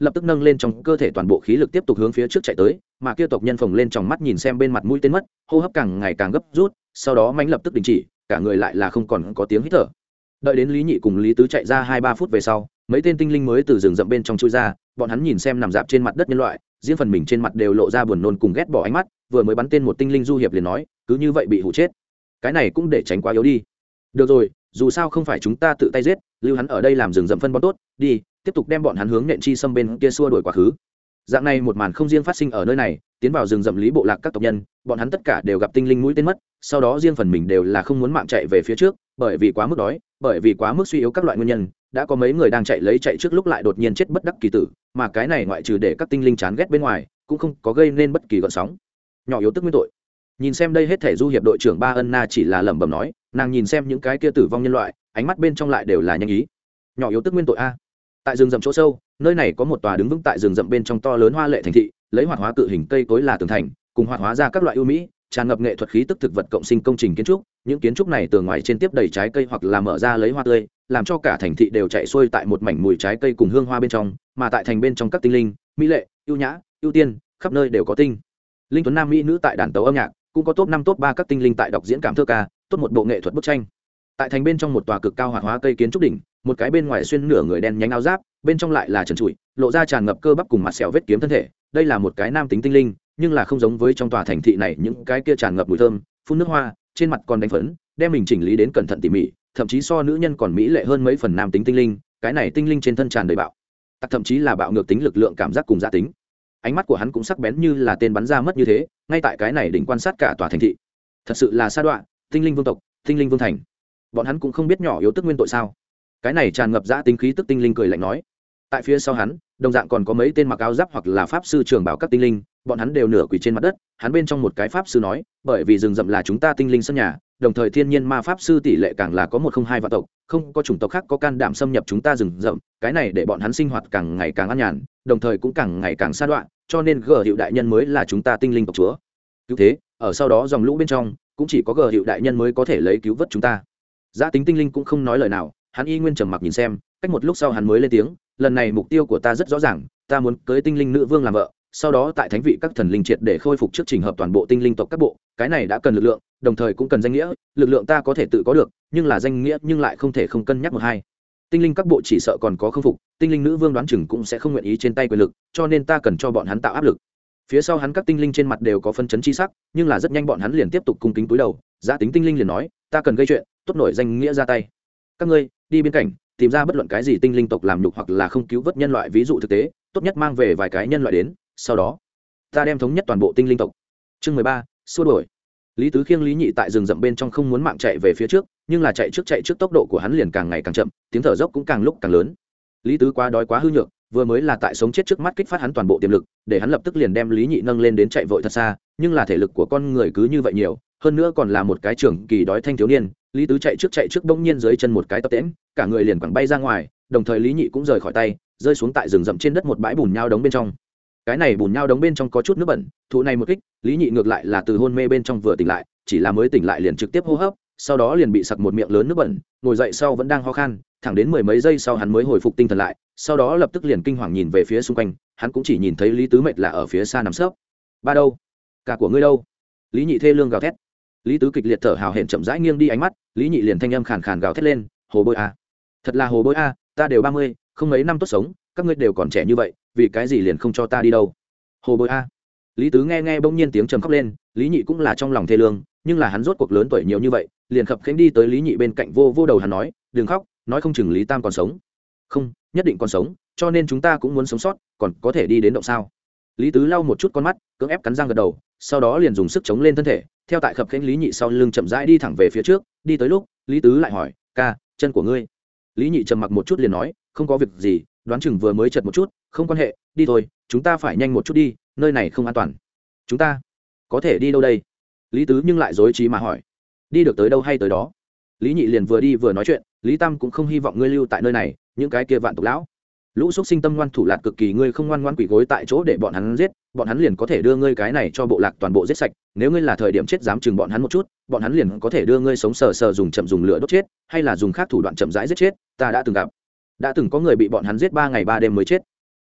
lập tức nâng lên trong cơ thể toàn bộ khí lực tiếp tục hướng phía trước chạy tới, mà kia tộc nhân phồng lên trong mắt nhìn xem bên mặt mũi tên mất, hô hấp càng ngày càng gấp rút, sau đó mãnh lập tức đình chỉ, cả người lại là không còn có tiếng hít thở. Đợi đến Lý Nhị cùng Lý Tứ chạy ra 2-3 phút về sau, mấy tên tinh linh mới từ rừng rậm bên trong chui ra, bọn hắn nhìn xem nằm dạp trên mặt đất nhân loại, riêng phần mình trên mặt đều lộ ra buồn nôn cùng ghét bỏ ánh mắt, vừa mới bắn tên một tinh linh du hiệp liền nói, cứ như vậy bị hụ chết. Cái này cũng để tránh quá yếu đi. Được rồi, dù sao không phải chúng ta tự tay giết, lưu hắn ở đây làm rừng rậm phân bón tốt, đi, tiếp tục đem bọn hắn hướng nện chi xâm bên kia xua đuổi quá khứ. Dạng này một màn không riêng phát sinh ở nơi này, tiến vào rừng rậm Lý bộ lạc các tộc nhân, bọn hắn tất cả đều gặp tinh linh mũi tên mất, sau đó riêng phần mình đều là không muốn mạng chạy về phía trước, bởi vì quá mức đói, bởi vì quá mức suy yếu các loại nguyên nhân, đã có mấy người đang chạy trước lúc lại đột nhiên chết bất đắc kỳ tử, mà cái này ngoại trừ để các tinh linh chán ghét bên ngoài, cũng không có gây nên bất kỳ gợn sóng. Nhỏ yếu tức nguyên tội. Nhìn xem đây hết thể du hiệp đội trưởng Ba Ân Na chỉ là lẩm bẩm nói, nàng nhìn xem những cái kia tử vong nhân loại, ánh mắt bên trong lại đều là nhanh ý. Nhỏ yếu tức nguyên tội a. Tại rừng rậm chỗ sâu, nơi này có một tòa đứng vững tại rừng rậm bên trong to lớn hoa lệ thành thị, lấy hoạt hóa cự hình cây cối là tường thành, cùng hoạt hóa ra các loại ưu mỹ, tràn ngập nghệ thuật khí tức thực vật cộng sinh công trình kiến trúc. Những kiến trúc này tường ngoài trên tiếp đầy trái cây hoặc là mở ra lấy hoa tươi, làm cho cả thành thị đều chạy xuôi tại một mảnh mùi trái cây cùng hương hoa bên trong, mà tại thành bên trong các tinh linh, mỹ lệ, ưu nhã, ưu tiên, khắp nơi đều có tinh linh tuấn nam mỹ nữ tại đàn tấu âm nhạc, cũng có top 5 top 3 các tinh linh tại đọc diễn cảm thơ ca, tốt một bộ nghệ thuật bức tranh. Tại thành bên trong một tòa cực cao hoạt hóa cây kiến trúc đỉnh, một cái bên ngoài xuyên nửa người đen nhánh áo giáp, bên trong lại là trần trụi, lộ ra tràn ngập cơ bắp cùng mặt sẹo vết kiếm thân thể. Đây là một cái nam tính tinh linh, nhưng là không giống với trong tòa thành thị này những cái kia tràn ngập mùi thơm, phun nước hoa, trên mặt còn đánh phấn, đem mình chỉnh lý đến cẩn thận tỉ mỉ, thậm chí so nữ nhân còn mỹ lệ hơn mấy phần nam tính tinh linh. Cái này tinh linh trên thân tràn đầy bạo tặc, thậm chí là bạo ngược tính lực lượng cảm giác cùng gia tính. Ánh mắt của hắn cũng sắc bén như là tên bắn ra mất như thế, ngay tại cái này đỉnh quan sát cả tòa thành thị. Thật sự là sa đọa, tinh linh vương tộc, tinh linh vương thành. Bọn hắn cũng không biết nhỏ yếu tức nguyên tội sao? Cái này tràn ngập dã tính khí tức tinh linh cười lạnh nói. Tại phía sau hắn, đồng dạng còn có mấy tên mặc áo giáp hoặc là pháp sư trường bảo các tinh linh, bọn hắn đều nửa quỳ trên mặt đất. Hắn bên trong một cái pháp sư nói, bởi vì rừng rậm là chúng ta tinh linh sân nhà, đồng thời thiên nhiên ma pháp sư tỷ lệ càng là có 102 vạn tộc, không có chủng tộc khác có can đảm xâm nhập chúng ta rừng rậm, cái này để bọn hắn sinh hoạt càng ngày càng an nhàn, đồng thời cũng càng ngày càng xa đoạn, cho nên Gở Hiệu đại nhân mới là chúng ta tinh linh tộc chúa. Cứ thế, ở sau đó dòng lũ bên trong, cũng chỉ có Gở Hiệu đại nhân mới có thể lấy cứu vớt chúng ta. Giá tính tinh linh cũng không nói lời nào, hắn y nguyên trầm mặc nhìn xem, cách một lúc sau hắn mới lên tiếng, lần này mục tiêu của ta rất rõ ràng, ta muốn cưới tinh linh nữ vương làm vợ, sau đó tại thánh vị các thần linh triệt để khôi phục trước trình hợp toàn bộ tinh linh tộc các bộ, cái này đã cần lực lượng, đồng thời cũng cần danh nghĩa, lực lượng ta có thể tự có được, nhưng là danh nghĩa nhưng lại không thể không cân nhắc một hai. Tinh linh các bộ chỉ sợ còn có không phục, tinh linh nữ vương đoán chừng cũng sẽ không nguyện ý trên tay quyền lực, cho nên ta cần cho bọn hắn tạo áp lực. Phía sau hắn các tinh linh trên mặt đều có phân chấn chi sắc, nhưng là rất nhanh bọn hắn liền tiếp tục cung kính túi đầu. Giá tính tinh linh liền nói, ta cần gây chuyện, tốt nổi danh nghĩa ra tay. Các ngươi đi bên cạnh, tìm ra bất luận cái gì tinh linh tộc làm nhục hoặc là không cứu vớt nhân loại ví dụ thực tế, tốt nhất mang về vài cái nhân loại đến, sau đó ta đem thống nhất toàn bộ tinh linh tộc. Chương 13, xua đổi. Lý Tứ khiêng Lý Nhị tại rừng rậm bên trong không muốn mạng chạy về phía trước, nhưng là chạy trước tốc độ của hắn liền càng ngày càng chậm, tiếng thở dốc cũng càng lúc càng lớn. Lý Tứ quá đói quá hư nhược, vừa mới là tại sống chết trước mắt kích phát hắn toàn bộ tiềm lực, để hắn lập tức liền đem Lý Nhị nâng lên đến chạy vội thật xa, nhưng là thể lực của con người cứ như vậy nhiều, hơn nữa còn là một cái trưởng kỳ đói thanh thiếu niên. Lý Tứ chạy trước bỗng nhiên dưới chân một cái tập tễnh, cả người liền quẳng bay ra ngoài, đồng thời Lý Nhị cũng rời khỏi tay, rơi xuống tại rừng rậm trên đất một bãi bùn nhão đống bên trong. Cái này bùn nhão đống bên trong có chút nước bẩn, thụ này một kích, Lý Nhị ngược lại là từ hôn mê bên trong vừa tỉnh lại, chỉ là mới tỉnh lại liền trực tiếp hô hấp, sau đó liền bị sặc một miệng lớn nước bẩn, ngồi dậy sau vẫn đang ho khan, thẳng đến mười mấy giây sau hắn mới hồi phục tinh thần lại, sau đó lập tức liền kinh hoàng nhìn về phía xung quanh, hắn cũng chỉ nhìn thấy Lý Tứ mệt là ở phía xa nằm sấp. Ba đâu? Cả của ngươi đâu? Lý Nhị thê lương gào thét. Lý Tứ kịch liệt thở hào hển chậm rãi nghiêng đi ánh mắt, Lý Nhị liền thanh âm khàn khàn gào thét lên, hồ bôi a, thật là hồ bôi a, ta đều 30, không mấy năm tốt sống, các ngươi đều còn trẻ như vậy, vì cái gì liền không cho ta đi đâu? Hồ bôi a. Lý Tứ nghe bỗng nhiên tiếng trầm khóc lên, Lý Nhị cũng là trong lòng thê lương, nhưng là hắn rốt cuộc lớn tuổi nhiều như vậy, liền khập khiễng đi tới Lý Nhị bên cạnh vô đầu hắn nói, đừng khóc, nói không chừng Lý Tam còn sống. Không, nhất định còn sống, cho nên chúng ta cũng muốn sống sót, còn có thể đi đến động sao? Lý Tứ lau một chút con mắt, cưỡng ép cắn răng gật đầu, sau đó liền dùng sức chống lên thân thể, theo tại khập khiễng Lý Nhị sau lưng chậm rãi đi thẳng về phía trước, đi tới lúc, Lý Tứ lại hỏi, ca, chân của ngươi? Lý Nhị trầm mặc một chút liền nói, không có việc gì, đoán chừng vừa mới chật một chút, không quan hệ, đi thôi, chúng ta phải nhanh một chút đi, nơi này không an toàn. Chúng ta có thể đi đâu đây? Lý Tứ nhưng lại rối trí mà hỏi, đi được tới đâu hay tới đó. Lý Nhị liền vừa đi vừa nói chuyện, Lý Tam cũng không hy vọng ngươi lưu tại nơi này, những cái kia vạn tộc lão lũ xúc sinh tâm ngoan thủ lạt cực kỳ, ngươi không ngoan ngoan quỷ gối tại chỗ để bọn hắn giết, bọn hắn liền có thể đưa ngươi cái này cho bộ lạc toàn bộ giết sạch. Nếu ngươi là thời điểm chết dám chừng bọn hắn một chút, bọn hắn liền có thể đưa ngươi sống sờ sờ dùng chậm dùng lửa đốt chết, hay là dùng khác thủ đoạn chậm rãi giết chết. Ta đã từng gặp, đã từng có người bị bọn hắn giết 3 ngày 3 đêm mới chết.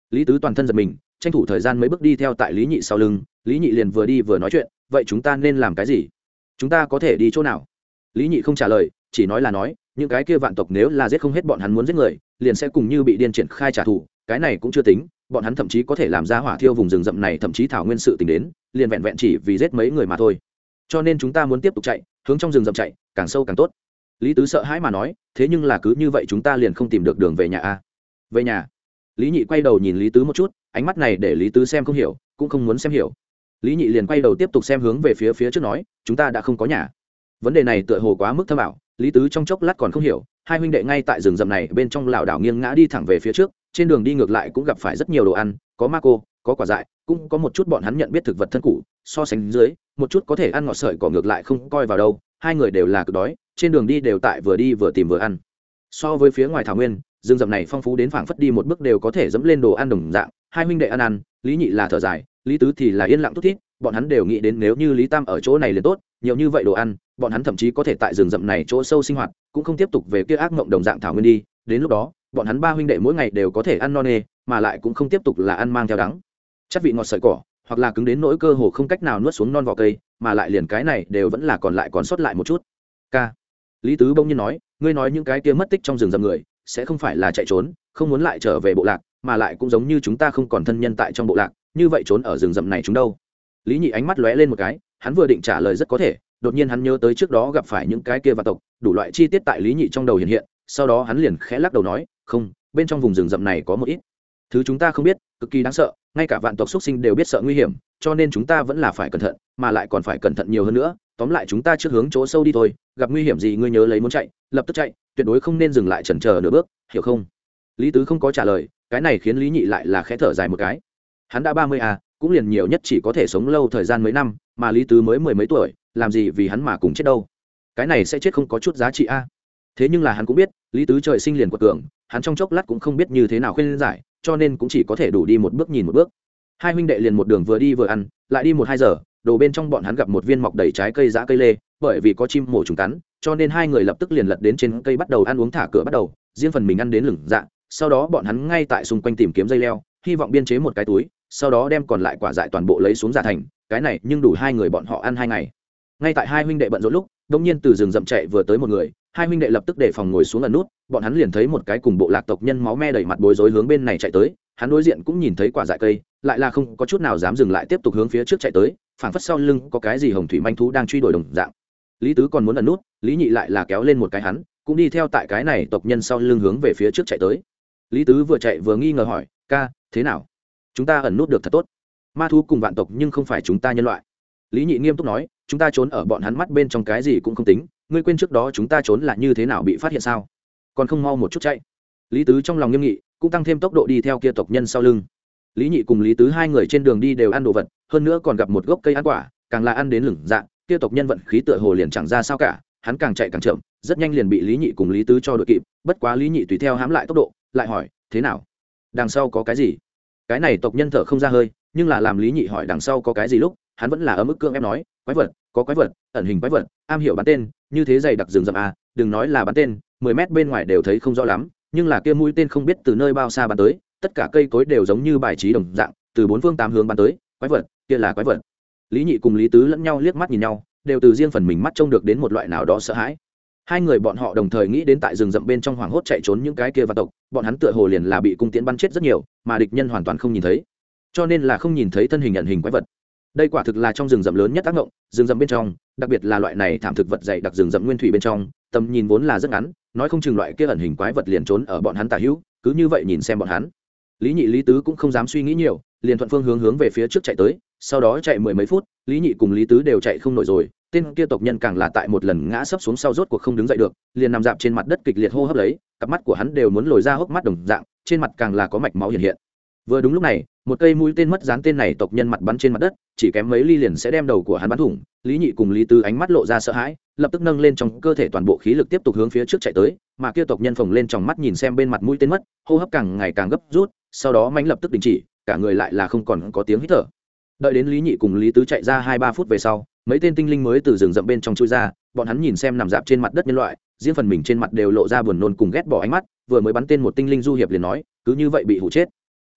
Lý Tứ toàn thân giật mình, tranh thủ thời gian mấy bước đi theo tại Lý Nhị sau lưng. Lý Nhị liền vừa đi vừa nói chuyện, vậy chúng ta nên làm cái gì? Chúng ta có thể đi chỗ nào? Lý Nhị không trả lời, chỉ nói là nói những cái kia vạn tộc nếu là giết không hết bọn hắn muốn giết người, liền sẽ cùng như bị điên triển khai trả thù. Cái này cũng chưa tính, bọn hắn thậm chí có thể làm ra hỏa thiêu vùng rừng rậm này, thậm chí thảo nguyên sự tình đến, liền vẹn vẹn chỉ vì giết mấy người mà thôi. Cho nên chúng ta muốn tiếp tục chạy, hướng trong rừng rậm chạy, càng sâu càng tốt. Lý Tứ sợ hãi mà nói, thế nhưng là cứ như vậy chúng ta liền không tìm được đường về nhà a. Về nhà? Lý Nhị quay đầu nhìn Lý Tứ một chút, ánh mắt này để Lý Tứ xem không hiểu, cũng không muốn xem hiểu. Lý Nhị liền quay đầu tiếp tục xem hướng về phía trước nói, chúng ta đã không có nhà. Vấn đề này tựa hồ quá mức thâm ảo, Lý Tứ trong chốc lát còn không hiểu. Hai huynh đệ ngay tại rừng rậm này bên trong lảo đảo nghiêng ngã đi thẳng về phía trước, trên đường đi ngược lại cũng gặp phải rất nhiều đồ ăn, có ma cô, có quả dại, cũng có một chút bọn hắn nhận biết thực vật thân cũ, so sánh dưới một chút có thể ăn ngọt sợi cỏ ngược lại không coi vào đâu. Hai người đều là cực đói, trên đường đi đều tại vừa đi vừa tìm vừa ăn. So với phía ngoài thảo nguyên, rừng rậm này phong phú đến phảng phất đi một bước đều có thể dẫm lên đồ ăn đồng dạng. Hai huynh đệ ăn, Lý Nhị là thở dài, Lý Tứ thì là yên lặng thút thít. Bọn hắn đều nghĩ đến nếu như Lý Tam ở chỗ này liền tốt, nhiều như vậy đồ ăn, bọn hắn thậm chí có thể tại rừng rậm này chỗ sâu sinh hoạt, cũng không tiếp tục về kia ác mộng đồng dạng thảo nguyên đi. Đến lúc đó, bọn hắn ba huynh đệ mỗi ngày đều có thể ăn no nê, mà lại cũng không tiếp tục là ăn mang theo đắng chắc vị ngọt sợi cỏ, hoặc là cứng đến nỗi cơ hồ không cách nào nuốt xuống non vỏ cây, mà lại liền cái này đều vẫn là còn sót lại một chút. K. Lý Tứ bỗng nhiên nói, ngươi nói những cái kia mất tích trong rừng rậm người sẽ không phải là chạy trốn, không muốn lại trở về bộ lạc, mà lại cũng giống như chúng ta không còn thân nhân tại trong bộ lạc, như vậy trốn ở rừng rậm này chúng đâu? Lý Nhị ánh mắt lóe lên một cái, hắn vừa định trả lời rất có thể, đột nhiên hắn nhớ tới trước đó gặp phải những cái kia vạn tộc, đủ loại chi tiết tại Lý Nhị trong đầu hiện hiện, sau đó hắn liền khẽ lắc đầu nói, không, bên trong vùng rừng rậm này có một ít thứ chúng ta không biết, cực kỳ đáng sợ, ngay cả vạn tộc xuất sinh đều biết sợ nguy hiểm, cho nên chúng ta vẫn là phải cẩn thận, mà lại còn phải cẩn thận nhiều hơn nữa. Tóm lại chúng ta trước hướng chỗ sâu đi thôi, gặp nguy hiểm gì ngươi nhớ lấy muốn chạy, lập tức chạy, tuyệt đối không nên dừng lại chần chờ nửa bước, hiểu không? Lý Tứ không có trả lời, cái này khiến Lý Nhị lại là khẽ thở dài một cái. Hắn đã 30 cũng liền nhiều nhất chỉ có thể sống lâu thời gian mấy năm, mà Lý Tứ mới mười mấy tuổi, làm gì vì hắn mà cùng chết đâu? Cái này sẽ chết không có chút giá trị Thế nhưng là hắn cũng biết, Lý Tứ trời sinh liền quật cường, hắn trong chốc lát cũng không biết như thế nào khuyên giải, cho nên cũng chỉ có thể đủ đi một bước nhìn một bước. Hai huynh đệ liền một đường vừa đi vừa ăn, lại đi 1-2 giờ, đồ bên trong bọn hắn gặp một viên mọc đầy trái cây dã cây lê, bởi vì có chim mổ trùng cắn, cho nên hai người lập tức liền lật đến trên cây bắt đầu ăn uống thả cửa bắt đầu, riêng phần mình ăn đến lửng dạ. Sau đó bọn hắn ngay tại xung quanh tìm kiếm dây leo, hy vọng biên chế một cái túi, sau đó đem còn lại quả dại toàn bộ lấy xuống giả thành, cái này nhưng đủ hai người bọn họ ăn 2 ngày. Ngay tại hai huynh đệ bận rộn lúc, đột nhiên từ rừng rậm chạy vừa tới một người, hai huynh đệ lập tức để phòng ngồi xuống ẩn nút, bọn hắn liền thấy một cái cùng bộ lạc tộc nhân máu me đầy mặt bối rối hướng bên này chạy tới, hắn đối diện cũng nhìn thấy quả dại cây, lại là không có chút nào dám dừng lại tiếp tục hướng phía trước chạy tới, phảng phất sau lưng có cái gì hồng thủy manh thú đang truy đuổi đồng dạng. Lý Tứ còn muốn ẩn nút, Lý Nhị lại là kéo lên một cái hắn, cũng đi theo tại cái này tộc nhân sau lưng hướng về phía trước chạy tới. Lý Tứ vừa chạy vừa nghi ngờ hỏi, ca, thế nào? Chúng ta ẩn nút được thật tốt. Ma thú cùng vạn tộc nhưng không phải chúng ta nhân loại. Lý Nhị nghiêm túc nói, chúng ta trốn ở bọn hắn mắt bên trong cái gì cũng không tính, ngươi quên trước đó chúng ta trốn là như thế nào bị phát hiện sao? Còn không mau một chút chạy. Lý Tứ trong lòng nghiêm nghị, cũng tăng thêm tốc độ đi theo kia tộc nhân sau lưng. Lý Nhị cùng Lý Tứ hai người trên đường đi đều ăn đồ vật, hơn nữa còn gặp một gốc cây ăn quả, càng là ăn đến lửng dạ, kia tộc nhân vận khí tựa hồ liền chẳng ra sao cả, hắn càng chạy càng chậm, rất nhanh liền bị Lý Nhị cùng Lý Tứ cho đội kịp, bất quá Lý Nhị tùy theo hãm lại tốc độ, lại hỏi, thế nào? Đằng sau có cái gì? Cái này tộc nhân thở không ra hơi, nhưng là làm Lý Nhị hỏi đằng sau có cái gì lúc, hắn vẫn là ở mức cương ép nói, quái vật, có quái vật, ẩn hình quái vật, am hiểu bắn tên, như thế dày đặc rừng rậm đừng nói là bắn tên, 10 mét bên ngoài đều thấy không rõ lắm, nhưng là kia mũi tên không biết từ nơi bao xa bắn tới, tất cả cây cối đều giống như bài trí đồng dạng, từ 4 phương 8 hướng bắn tới, quái vật, kia là quái vật. Lý Nhị cùng Lý Tứ lẫn nhau liếc mắt nhìn nhau, đều từ riêng phần mình mắt trông được đến một loại nào đó sợ hãi. Hai người bọn họ đồng thời nghĩ đến tại rừng rậm bên trong hoảng hốt chạy trốn những cái kia vạn tộc, bọn hắn tựa hồ liền là bị cung tiễn bắn chết rất nhiều, mà địch nhân hoàn toàn không nhìn thấy, cho nên là không nhìn thấy thân hình ẩn hình quái vật. Đây quả thực là trong rừng rậm lớn nhất ác ngộng, rừng rậm bên trong, đặc biệt là loại này thảm thực vật dày đặc rừng rậm nguyên thủy bên trong, tầm nhìn vốn là rất ngắn, nói không chừng loại kia ẩn hình quái vật liền trốn ở bọn hắn tả hữu, cứ như vậy nhìn xem bọn hắn. Lý Nhị Lý Tứ cũng không dám suy nghĩ nhiều, liền thuận phương hướng về phía trước chạy tới, sau đó chạy 10 mấy phút, Lý Nhị cùng Lý Tứ đều chạy không nổi rồi, tên kia tộc nhân càng là tại một lần ngã sấp xuống sau rốt cuộc không đứng dậy được, liền nằm dạp trên mặt đất kịch liệt hô hấp lấy, cặp mắt của hắn đều muốn lồi ra hốc mắt đồng dạng, trên mặt càng là có mạch máu hiện hiện. Vừa đúng lúc này, một cây mũi tên mất dán tên này tộc nhân mặt bắn trên mặt đất, chỉ kém mấy ly liền sẽ đem đầu của hắn bắn thủng. Lý Nhị cùng Lý Tứ ánh mắt lộ ra sợ hãi, lập tức nâng lên trong cơ thể toàn bộ khí lực tiếp tục hướng phía trước chạy tới, mà kia tộc nhân phồng lên trong mắt nhìn xem bên mặt mũi tên mất, hô hấp càng ngày càng gấp rút, sau đó mãnh lập tức đình chỉ, cả người lại là không còn có tiếng hít thở. Đợi đến Lý Nhị cùng Lý Tứ chạy ra 2-3 phút về sau, mấy tên tinh linh mới từ rừng rậm bên trong chui ra, bọn hắn nhìn xem nằm dạp trên mặt đất nhân loại, riêng phần mình trên mặt đều lộ ra buồn nôn cùng ghét bỏ ánh mắt, vừa mới bắn tên một tinh linh du hiệp liền nói, cứ như vậy bị hụ chết.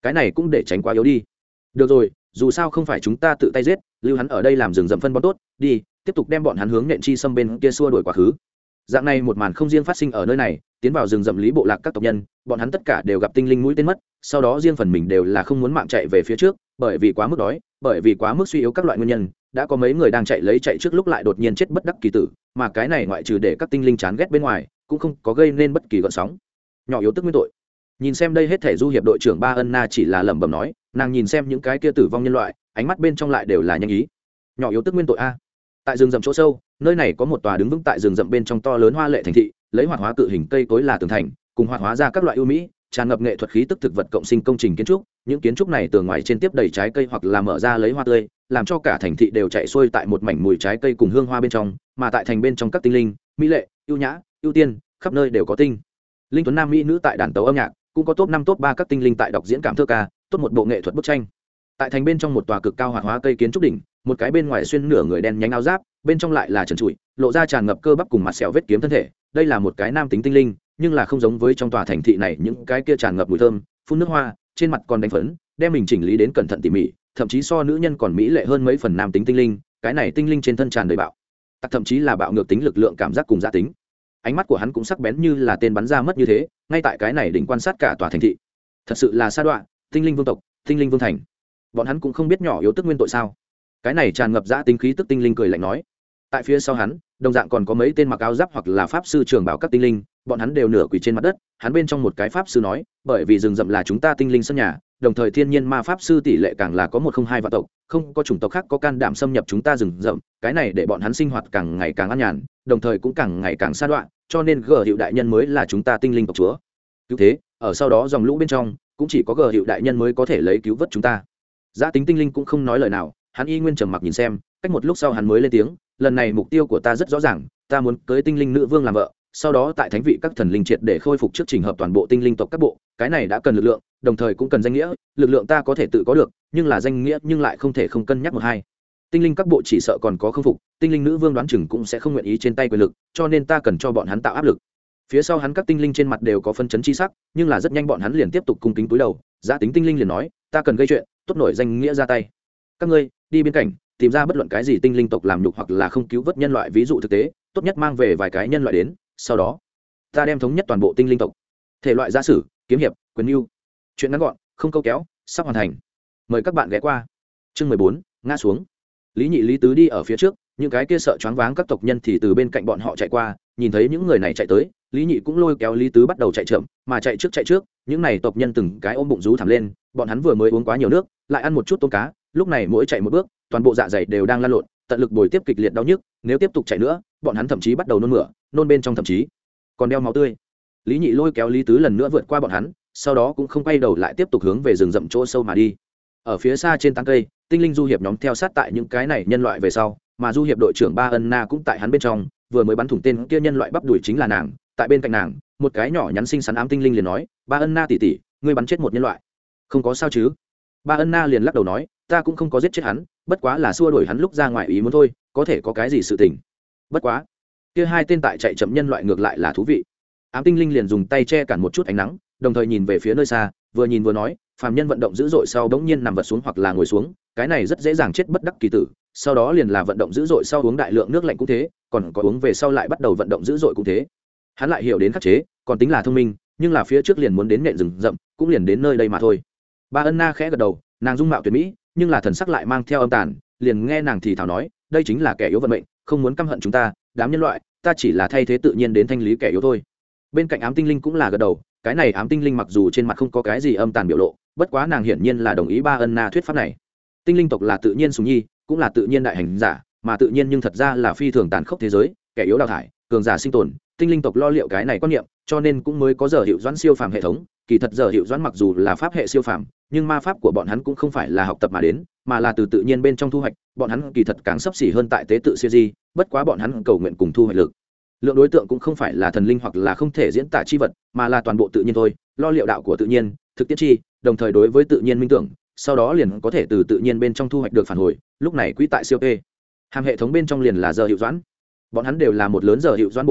cái này cũng để tránh quá yếu đi. Được rồi, dù sao không phải chúng ta tự tay giết, lưu hắn ở đây làm rừng rậm phân bón tốt, đi tiếp tục đem bọn hắn hướng nện chi xâm bên kia xua đuổi quá khứ. Dạng này một màn không riêng phát sinh ở nơi này, tiến vào rừng rậm lý bộ lạc các tộc nhân, bọn hắn tất cả đều gặp tinh linh mũi tên mất, sau đó riêng phần mình đều là không muốn mạng chạy về phía trước, bởi vì quá mức đói, bởi vì quá mức suy yếu các loại nguyên nhân, đã có mấy người đang chạy trước lúc lại đột nhiên chết bất đắc kỳ tử, mà cái này ngoại trừ để các tinh linh chán ghét bên ngoài, cũng không có gây nên bất kỳ gợn sóng. Nhỏ yếu tức nguyên tội. Nhìn xem đây hết thể du hiệp đội trưởng Ba Ân Na chỉ là lẩm bẩm nói, nàng nhìn xem những cái kia tử vong nhân loại, ánh mắt bên trong lại đều là nhanh ý. Nhỏ yếu tức nguyên tội a. Tại rừng rậm chỗ sâu, nơi này có một tòa đứng vững tại rừng rậm bên trong to lớn hoa lệ thành thị, lấy hoạt hóa cự hình cây cối là tường thành, cùng hoạt hóa ra các loại ưu mỹ, tràn ngập nghệ thuật khí tức thực vật cộng sinh công trình kiến trúc. Những kiến trúc này tường ngoài trên tiếp đầy trái cây hoặc là mở ra lấy hoa tươi, làm cho cả thành thị đều chạy xuôi tại một mảnh mùi trái cây cùng hương hoa bên trong, mà tại thành bên trong các tinh linh, mỹ lệ, ưu nhã, ưu tiên, khắp nơi đều có tinh linh tuấn nam mỹ nữ tại đàn tấu âm nhạc, cũng có top 5 top 3 các tinh linh tại đọc diễn cảm thơ ca, tốt một bộ nghệ thuật bức tranh. Tại thành bên trong một tòa cực cao hoạt hóa cây kiến trúc đỉnh, một cái bên ngoài xuyên nửa người đen nhánh áo giáp, bên trong lại là trần trụi, lộ ra tràn ngập cơ bắp cùng mặt sẹo vết kiếm thân thể. Đây là một cái nam tính tinh linh, nhưng là không giống với trong tòa thành thị này những cái kia tràn ngập mùi thơm, phun nước hoa, trên mặt còn đánh phấn, đem mình chỉnh lý đến cẩn thận tỉ mỉ, thậm chí so nữ nhân còn mỹ lệ hơn mấy phần nam tính tinh linh. Cái này tinh linh trên thân tràn đầy bạo tặc, thậm chí là bạo ngược tính lực lượng cảm giác cùng gia tính. Ánh mắt của hắn cũng sắc bén như là tên bắn ra mất như thế, ngay tại cái này đỉnh quan sát cả tòa thành thị. Thật sự là sa đọa, tinh linh vương tộc, tinh linh vương thành. Bọn hắn cũng không biết nhỏ yếu tức nguyên tội sao? Cái này tràn ngập dã tính khí tức tinh linh cười lạnh nói. Tại phía sau hắn, đồng dạng còn có mấy tên mặc áo giáp hoặc là pháp sư trường bảo các tinh linh, bọn hắn đều nửa quỳ trên mặt đất. Hắn bên trong một cái pháp sư nói, bởi vì rừng rậm là chúng ta tinh linh sân nhà, đồng thời thiên nhiên ma pháp sư tỷ lệ càng là có 102 vạn tộc, không có chủng tộc khác có can đảm xâm nhập chúng ta rừng rậm, cái này để bọn hắn sinh hoạt càng ngày càng an nhàn, đồng thời cũng càng ngày càng sa đoạn, cho nên gờ hiệu đại nhân mới là chúng ta tinh linh tộc chúa. Cứ thế, ở sau đó dòng lũ bên trong, cũng chỉ có gờ hiệu đại nhân mới có thể lấy cứu vớt chúng ta. Giá tính tinh linh cũng không nói lời nào, hắn y nguyên trầm mặc nhìn xem, cách một lúc sau hắn mới lên tiếng, lần này mục tiêu của ta rất rõ ràng, ta muốn cưới tinh linh nữ vương làm vợ, sau đó tại thánh vị các thần linh triệt để khôi phục trước trình hợp toàn bộ tinh linh tộc các bộ, cái này đã cần lực lượng, đồng thời cũng cần danh nghĩa, lực lượng ta có thể tự có được, nhưng là danh nghĩa nhưng lại không thể không cân nhắc một hai. Tinh linh các bộ chỉ sợ còn có không phục, tinh linh nữ vương đoán chừng cũng sẽ không nguyện ý trên tay quyền lực, cho nên ta cần cho bọn hắn tạo áp lực. Phía sau hắn các tinh linh trên mặt đều có phân chấn chi sắc, nhưng là rất nhanh bọn hắn liền tiếp tục cung kính cúi đầu. Giá tính tinh linh liền nói, ta cần gây chuyện, tốt nổi danh nghĩa ra tay. Các ngươi đi bên cạnh, tìm ra bất luận cái gì tinh linh tộc làm nhục hoặc là không cứu vớt nhân loại ví dụ thực tế, tốt nhất mang về vài cái nhân loại đến, sau đó ta đem thống nhất toàn bộ tinh linh tộc. Thể loại giả sử, kiếm hiệp, quyền mưu. Chuyện ngắn gọn, không câu kéo, sắp hoàn thành. Mời các bạn ghé qua. Chương 14, ngã xuống. Lý Nhị Lý Tứ đi ở phía trước, những cái kia sợ choáng váng các tộc nhân thì từ bên cạnh bọn họ chạy qua, nhìn thấy những người này chạy tới, Lý Nhị cũng lôi kéo Lý Tứ bắt đầu chạy chậm, mà chạy trước, những này tộc nhân từng cái ôm bụng rú thảm lên, bọn hắn vừa mới uống quá nhiều nước, lại ăn một chút tôm cá, lúc này mỗi chạy một bước, toàn bộ dạ dày đều đang lan lộn, tận lực bồi tiếp kịch liệt đau nhức, nếu tiếp tục chạy nữa, bọn hắn thậm chí bắt đầu nôn mửa, nôn bên trong thậm chí còn đeo máu tươi. Lý Nhị lôi kéo Lý Tứ lần nữa vượt qua bọn hắn, sau đó cũng không quay đầu lại tiếp tục hướng về rừng rậm chỗ sâu mà đi. Ở phía xa trên tán cây, tinh linh du hiệp nhóm theo sát tại những cái này nhân loại về sau, mà du hiệp đội trưởng Ba Ân Na cũng tại hắn bên trong, vừa mới bắn thủng tên kia nhân loại bắp đuổi chính là nàng. Tại bên cạnh nàng, một cái nhỏ nhắn xinh xắn ám tinh linh liền nói, Ba Ân Na tỷ tỷ, ngươi bắn chết một nhân loại, không có sao chứ? Ba Ân Na liền lắc đầu nói, ta cũng không có giết chết hắn, bất quá là xua đuổi hắn lúc ra ngoài ý muốn thôi, có thể có cái gì sự tình. Bất quá, kia hai tên tại chạy chậm nhân loại ngược lại là thú vị. Ám tinh linh liền dùng tay che cản một chút ánh nắng, đồng thời nhìn về phía nơi xa, vừa nhìn vừa nói, phàm nhân vận động dữ dội sau đống nhiên nằm vật xuống hoặc là ngồi xuống, cái này rất dễ dàng chết bất đắc kỳ tử, sau đó liền là vận động dữ dội sau uống đại lượng nước lạnh cũng thế, còn có uống về sau lại bắt đầu vận động dữ dội cũng thế. Hắn lại hiểu đến khắc chế, còn tính là thông minh, nhưng là phía trước liền muốn đến nện rừng rậm, cũng liền đến nơi đây mà thôi. Ba Ân Na khẽ gật đầu, nàng dung mạo tuyệt mỹ, nhưng là thần sắc lại mang theo âm tàn, liền nghe nàng thì thào nói, đây chính là kẻ yếu vận mệnh, không muốn căm hận chúng ta, đám nhân loại, ta chỉ là thay thế tự nhiên đến thanh lý kẻ yếu thôi. Bên cạnh ám tinh linh cũng là gật đầu, cái này ám tinh linh mặc dù trên mặt không có cái gì âm tàn biểu lộ, bất quá nàng hiển nhiên là đồng ý Ba Ân Na thuyết pháp này. Tinh linh tộc là tự nhiên sùng nhi, cũng là tự nhiên đại hành giả, mà tự nhiên nhưng thật ra là phi thường tàn khốc thế giới, kẻ yếu đào thải, cường giả sinh tồn, tinh linh tộc lo liệu cái này quan niệm, cho nên cũng mới có giờ hiệu doãn siêu phàm hệ thống. Kỳ thật giờ hiệu doãn mặc dù là pháp hệ siêu phàm, nhưng ma pháp của bọn hắn cũng không phải là học tập mà đến, mà là từ tự nhiên bên trong thu hoạch, bọn hắn kỳ thật càng sấp xỉ hơn tại tế tự siêu di, bất quá bọn hắn cầu nguyện cùng thu hoạch lực lượng đối tượng cũng không phải là thần linh hoặc là không thể diễn tả chi vật, mà là toàn bộ tự nhiên thôi, lo liệu đạo của tự nhiên, thực tiễn chi, đồng thời đối với tự nhiên minh tưởng, sau đó liền có thể từ tự nhiên bên trong thu hoạch được phản hồi. Lúc này quỹ tại siêu p hàm hệ thống bên trong liền là giờ hiệu doãn, bọn hắn đều là một lớn giờ hiệu doãn bộ hạ,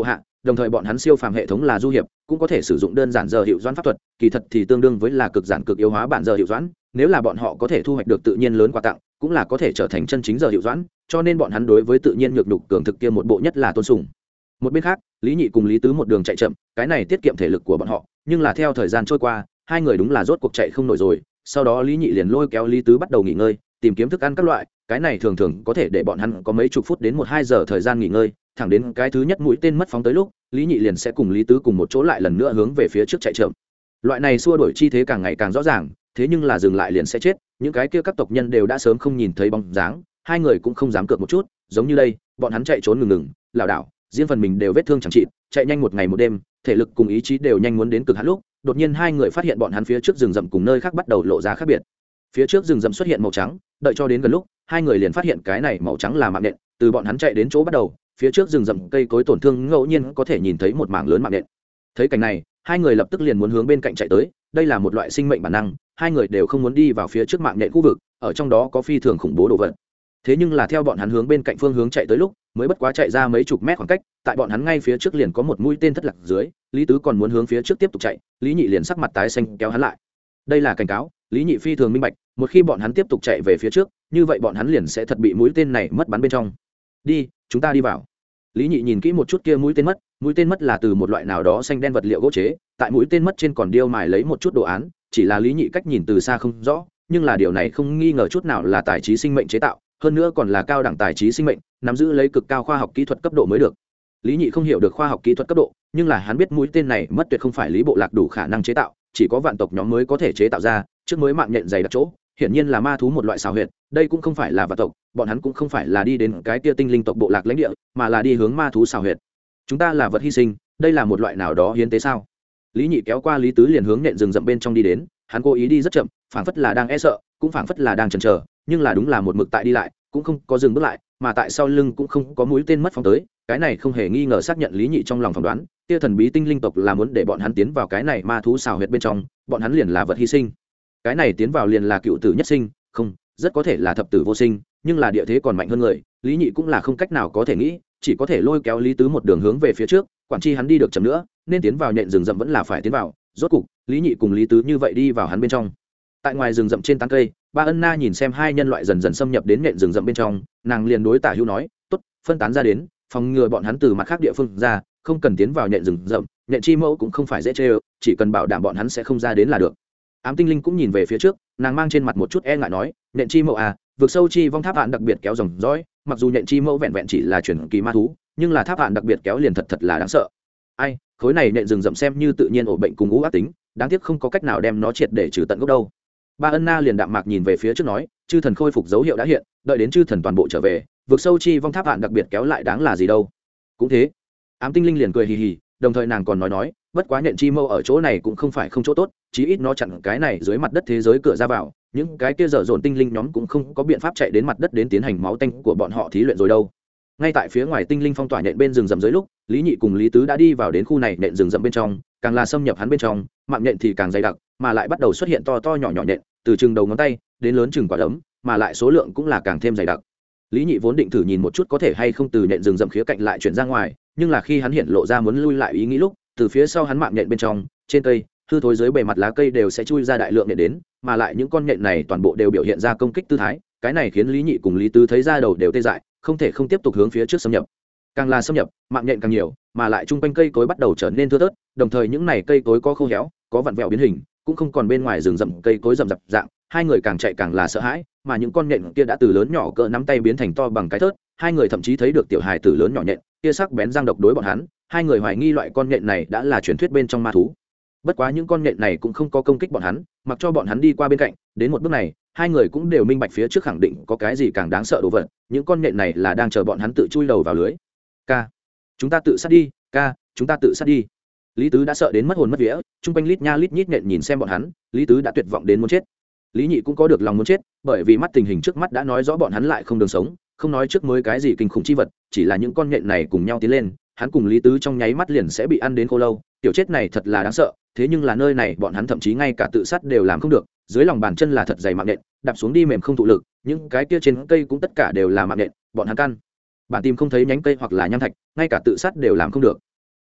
đồng thời bọn hắn siêu phàm hệ thống là du hiệp cũng có thể sử dụng đơn giản giờ hiệu doãn pháp thuật, kỳ thật thì tương đương với là cực giản cực yếu hóa bản giờ hiệu doãn. Nếu là bọn họ có thể thu hoạch được tự nhiên lớn quà tặng cũng là có thể trở thành chân chính giờ hiệu doãn, cho nên bọn hắn đối với tự nhiên nhược nhục cường thực kia một bộ nhất là tôn sùng. Một bên khác, Lý Nhị cùng Lý Tứ một đường chạy chậm, cái này tiết kiệm thể lực của bọn họ, nhưng là theo thời gian trôi qua, hai người đúng là rốt cuộc chạy không nổi rồi. Sau đó Lý Nhị liền lôi kéo Lý Tứ bắt đầu nghỉ ngơi, tìm kiếm thức ăn các loại, cái này thường thường có thể để bọn hắn có mấy chục phút đến 1-2 giờ thời gian nghỉ ngơi, thẳng đến cái thứ nhất mũi tên mất phóng tới lúc, Lý Nhị liền sẽ cùng Lý Tứ cùng một chỗ lại lần nữa hướng về phía trước chạy chậm. Loại này xua đuổi chi thế càng ngày càng rõ ràng, thế nhưng là dừng lại liền sẽ chết, những cái kia các tộc nhân đều đã sớm không nhìn thấy bóng dáng, hai người cũng không dám cược một chút, giống như đây, bọn hắn chạy trốn ngừng ngừng, lảo đảo, riêng phần mình đều vết thương chẳng trị, chạy nhanh một ngày một đêm, thể lực cùng ý chí đều nhanh muốn đến cực hạn lúc, đột nhiên hai người phát hiện bọn hắn phía trước rừng rậm cùng nơi khác bắt đầu lộ ra khác biệt. Phía trước rừng rậm xuất hiện màu trắng, đợi cho đến gần lúc, hai người liền phát hiện cái này màu trắng là mạng nện, từ bọn hắn chạy đến chỗ bắt đầu, phía trước rừng rậm cây cối tổn thương ngẫu nhiên có thể nhìn thấy một mảng lớn mạng nện. Thấy cảnh này, hai người lập tức liền muốn hướng bên cạnh chạy tới, đây là một loại sinh mệnh bản năng, hai người đều không muốn đi vào phía trước mạng nện khu vực, ở trong đó có phi thường khủng bố đồ vật. Thế nhưng là theo bọn hắn hướng bên cạnh phương hướng chạy tới lúc, mới bất quá chạy ra mấy chục mét khoảng cách, tại bọn hắn ngay phía trước liền có một mũi tên thất lạc dưới, Lý Tứ còn muốn hướng phía trước tiếp tục chạy, Lý Nhị liền sắc mặt tái xanh kéo hắn lại. Đây là cảnh cáo, Lý Nhị phi thường minh bạch, một khi bọn hắn tiếp tục chạy về phía trước, như vậy bọn hắn liền sẽ thật bị mũi tên này mất bắn bên trong. Đi, chúng ta đi vào. Lý Nhị nhìn kỹ một chút kia mũi tên mất là từ một loại nào đó xanh đen vật liệu gỗ chế, tại mũi tên mất trên còn điêu mài lấy một chút đồ án, chỉ là Lý Nhị cách nhìn từ xa không rõ, nhưng là điều này không nghi ngờ chút nào là tài trí sinh mệnh chế tạo, hơn nữa còn là cao đẳng tài trí sinh mệnh, nắm giữ lấy cực cao khoa học kỹ thuật cấp độ mới được. Lý Nhị không hiểu được khoa học kỹ thuật cấp độ, nhưng là hắn biết mũi tên này mất tuyệt không phải Lý Bộ Lạc đủ khả năng chế tạo, chỉ có vạn tộc nhóm mới có thể chế tạo ra, trước mới mạng nhện dày đặc chỗ, hiển nhiên là ma thú một loại xào huyệt, đây cũng không phải là vạn tộc, bọn hắn cũng không phải là đi đến cái kia tinh linh tộc bộ lạc lãnh địa, mà là đi hướng ma thú xào huyệt. Chúng ta là vật hy sinh, đây là một loại nào đó hiến tế sao? Lý Nhị kéo qua Lý Tứ liền hướng nện rừng rậm bên trong đi đến, hắn cố ý đi rất chậm, phảng phất là đang e sợ, cũng phảng phất là đang chần chờ, nhưng là đúng là một mực tại đi lại, cũng không có dừng bước lại, mà tại sau lưng cũng không có mũi tên mất phóng tới, cái này không hề nghi ngờ xác nhận Lý Nhị trong lòng phỏng đoán, kia thần bí tinh linh tộc là muốn để bọn hắn tiến vào cái này ma thú xào huyệt bên trong, bọn hắn liền là vật hy sinh. Cái này tiến vào liền là cựu tử nhất sinh, không, rất có thể là thập tử vô sinh, nhưng là địa thế còn mạnh hơn người, Lý Nhị cũng là không cách nào có thể nghĩ, chỉ có thể lôi kéo Lý Tứ một đường hướng về phía trước, quản chi hắn đi được chậm nữa, nên tiến vào nện rừng rậm vẫn là phải tiến vào, rốt cục, Lý Nhị cùng Lý Tứ như vậy đi vào hắn bên trong. Tại ngoài rừng rậm trên tán cây, Ba Ân Na nhìn xem hai nhân loại dần dần xâm nhập đến nện rừng rậm bên trong, nàng liền đối Tả Hữu nói, "Tốt, phân tán ra đến, phòng ngừa bọn hắn từ mặt khác địa phương ra, không cần tiến vào nện rừng rậm, nện chi mẫu cũng không phải dễ chơi, chỉ cần bảo đảm bọn hắn sẽ không ra đến là được." Ám Tinh Linh cũng nhìn về phía trước, nàng mang trên mặt một chút e ngại nói, "Nện chi mẫu à, vực sâu chi vong tháp hạn đặc biệt kéo dòng dõi, mặc dù nện chi mẫu vẹn vẹn chỉ là truyền kỳ ma thú, nhưng là tháp hạn đặc biệt kéo liền thật thật là đáng sợ. Ai, khối này nện rừng rậm xem như tự nhiên ổ bệnh cùng ngũ ác tính, đáng tiếc không có cách nào đem nó triệt để trừ tận gốc đâu." Ba Ân Na liền đạm mạc nhìn về phía trước nói, chư thần khôi phục dấu hiệu đã hiện, đợi đến chư thần toàn bộ trở về, vực sâu chi vong tháp hạn đặc biệt kéo lại đáng là gì đâu. Cũng thế. Ám Tinh Linh liền cười hì hì, đồng thời nàng còn nói, bất quá nện chi mâu ở chỗ này cũng không phải không chỗ tốt, chí ít nó chặn cái này dưới mặt đất thế giới cửa ra vào, những cái kia dở dồn tinh linh nhóm cũng không có biện pháp chạy đến mặt đất đến tiến hành máu tanh của bọn họ thí luyện rồi đâu. Ngay tại phía ngoài tinh linh phong tỏa nện bên rừng rậm dưới lúc, Lý Nhị cùng Lý Tứ đã đi vào đến khu này nện rừng rậm bên trong, càng là xâm nhập hắn bên trong, mạng nện thì càng dày đặc, mà lại bắt đầu xuất hiện to to nhỏ nhỏ nện, từ chừng đầu ngón tay đến lớn chừng quả đấm, mà lại số lượng cũng là càng thêm dày đặc. Lý Nhị vốn định thử nhìn một chút có thể hay không từ nện rừng rậm khía cạnh lại chuyển ra ngoài, nhưng là khi hắn hiện lộ ra muốn lui lại ý nghĩ lúc, từ phía sau hắn mạng nện bên trong, trên cây, hư thối dưới bề mặt lá cây đều sẽ chui ra đại lượng nện đến, mà lại những con nện này toàn bộ đều biểu hiện ra công kích tư thái, cái này khiến Lý Nhị cùng Lý Tứ thấy ra đầu đều tê dại, không thể không tiếp tục hướng phía trước xâm nhập. Càng là xâm nhập, mạng nện càng nhiều, mà lại chung quanh cây cối bắt đầu trở nên thưa thớt, đồng thời những này cây cối có khô héo, có vặn vẹo biến hình, cũng không còn bên ngoài rừng rậm cây cối rậm rạp dạng, hai người càng chạy càng là sợ hãi, mà những con nhện kia đã từ lớn nhỏ cỡ nắm tay biến thành to bằng cái thớt, hai người thậm chí thấy được tiểu hài tử lớn nhỏ nhện kia sắc bén răng độc đối bọn hắn, hai người hoài nghi loại con nhện này đã là truyền thuyết bên trong ma thú. Bất quá những con nhện này cũng không có công kích bọn hắn, mặc cho bọn hắn đi qua bên cạnh, đến một bước này, hai người cũng đều minh bạch phía trước khẳng định có cái gì càng đáng sợ đồ vật, những con nhện này là đang chờ bọn hắn tự chui đầu vào lưới. Ca, chúng ta tự sát đi, ca, chúng ta tự sát đi. Lý Tứ đã sợ đến mất hồn mất vía, chung quanh lít nha lít nhít nhện nhìn xem bọn hắn, Lý Tứ đã tuyệt vọng đến muốn chết. Lý Nhị cũng có được lòng muốn chết, bởi vì mắt tình hình trước mắt đã nói rõ bọn hắn lại không đường sống, không nói trước mới cái gì kinh khủng chi vật, chỉ là những con nhện này cùng nhau tiến lên, hắn cùng Lý Tứ trong nháy mắt liền sẽ bị ăn đến khô lâu, tiểu chết này thật là đáng sợ, thế nhưng là nơi này bọn hắn thậm chí ngay cả tự sát đều làm không được, dưới lòng bàn chân là thật dày mạng nhện, đạp xuống đi mềm không thụ lực, những cái kia trên cây cũng tất cả đều là mạng nhện, bọn hắn căn bản tìm không thấy nhánh cây hoặc là nham thạch, ngay cả tự sát đều làm không được.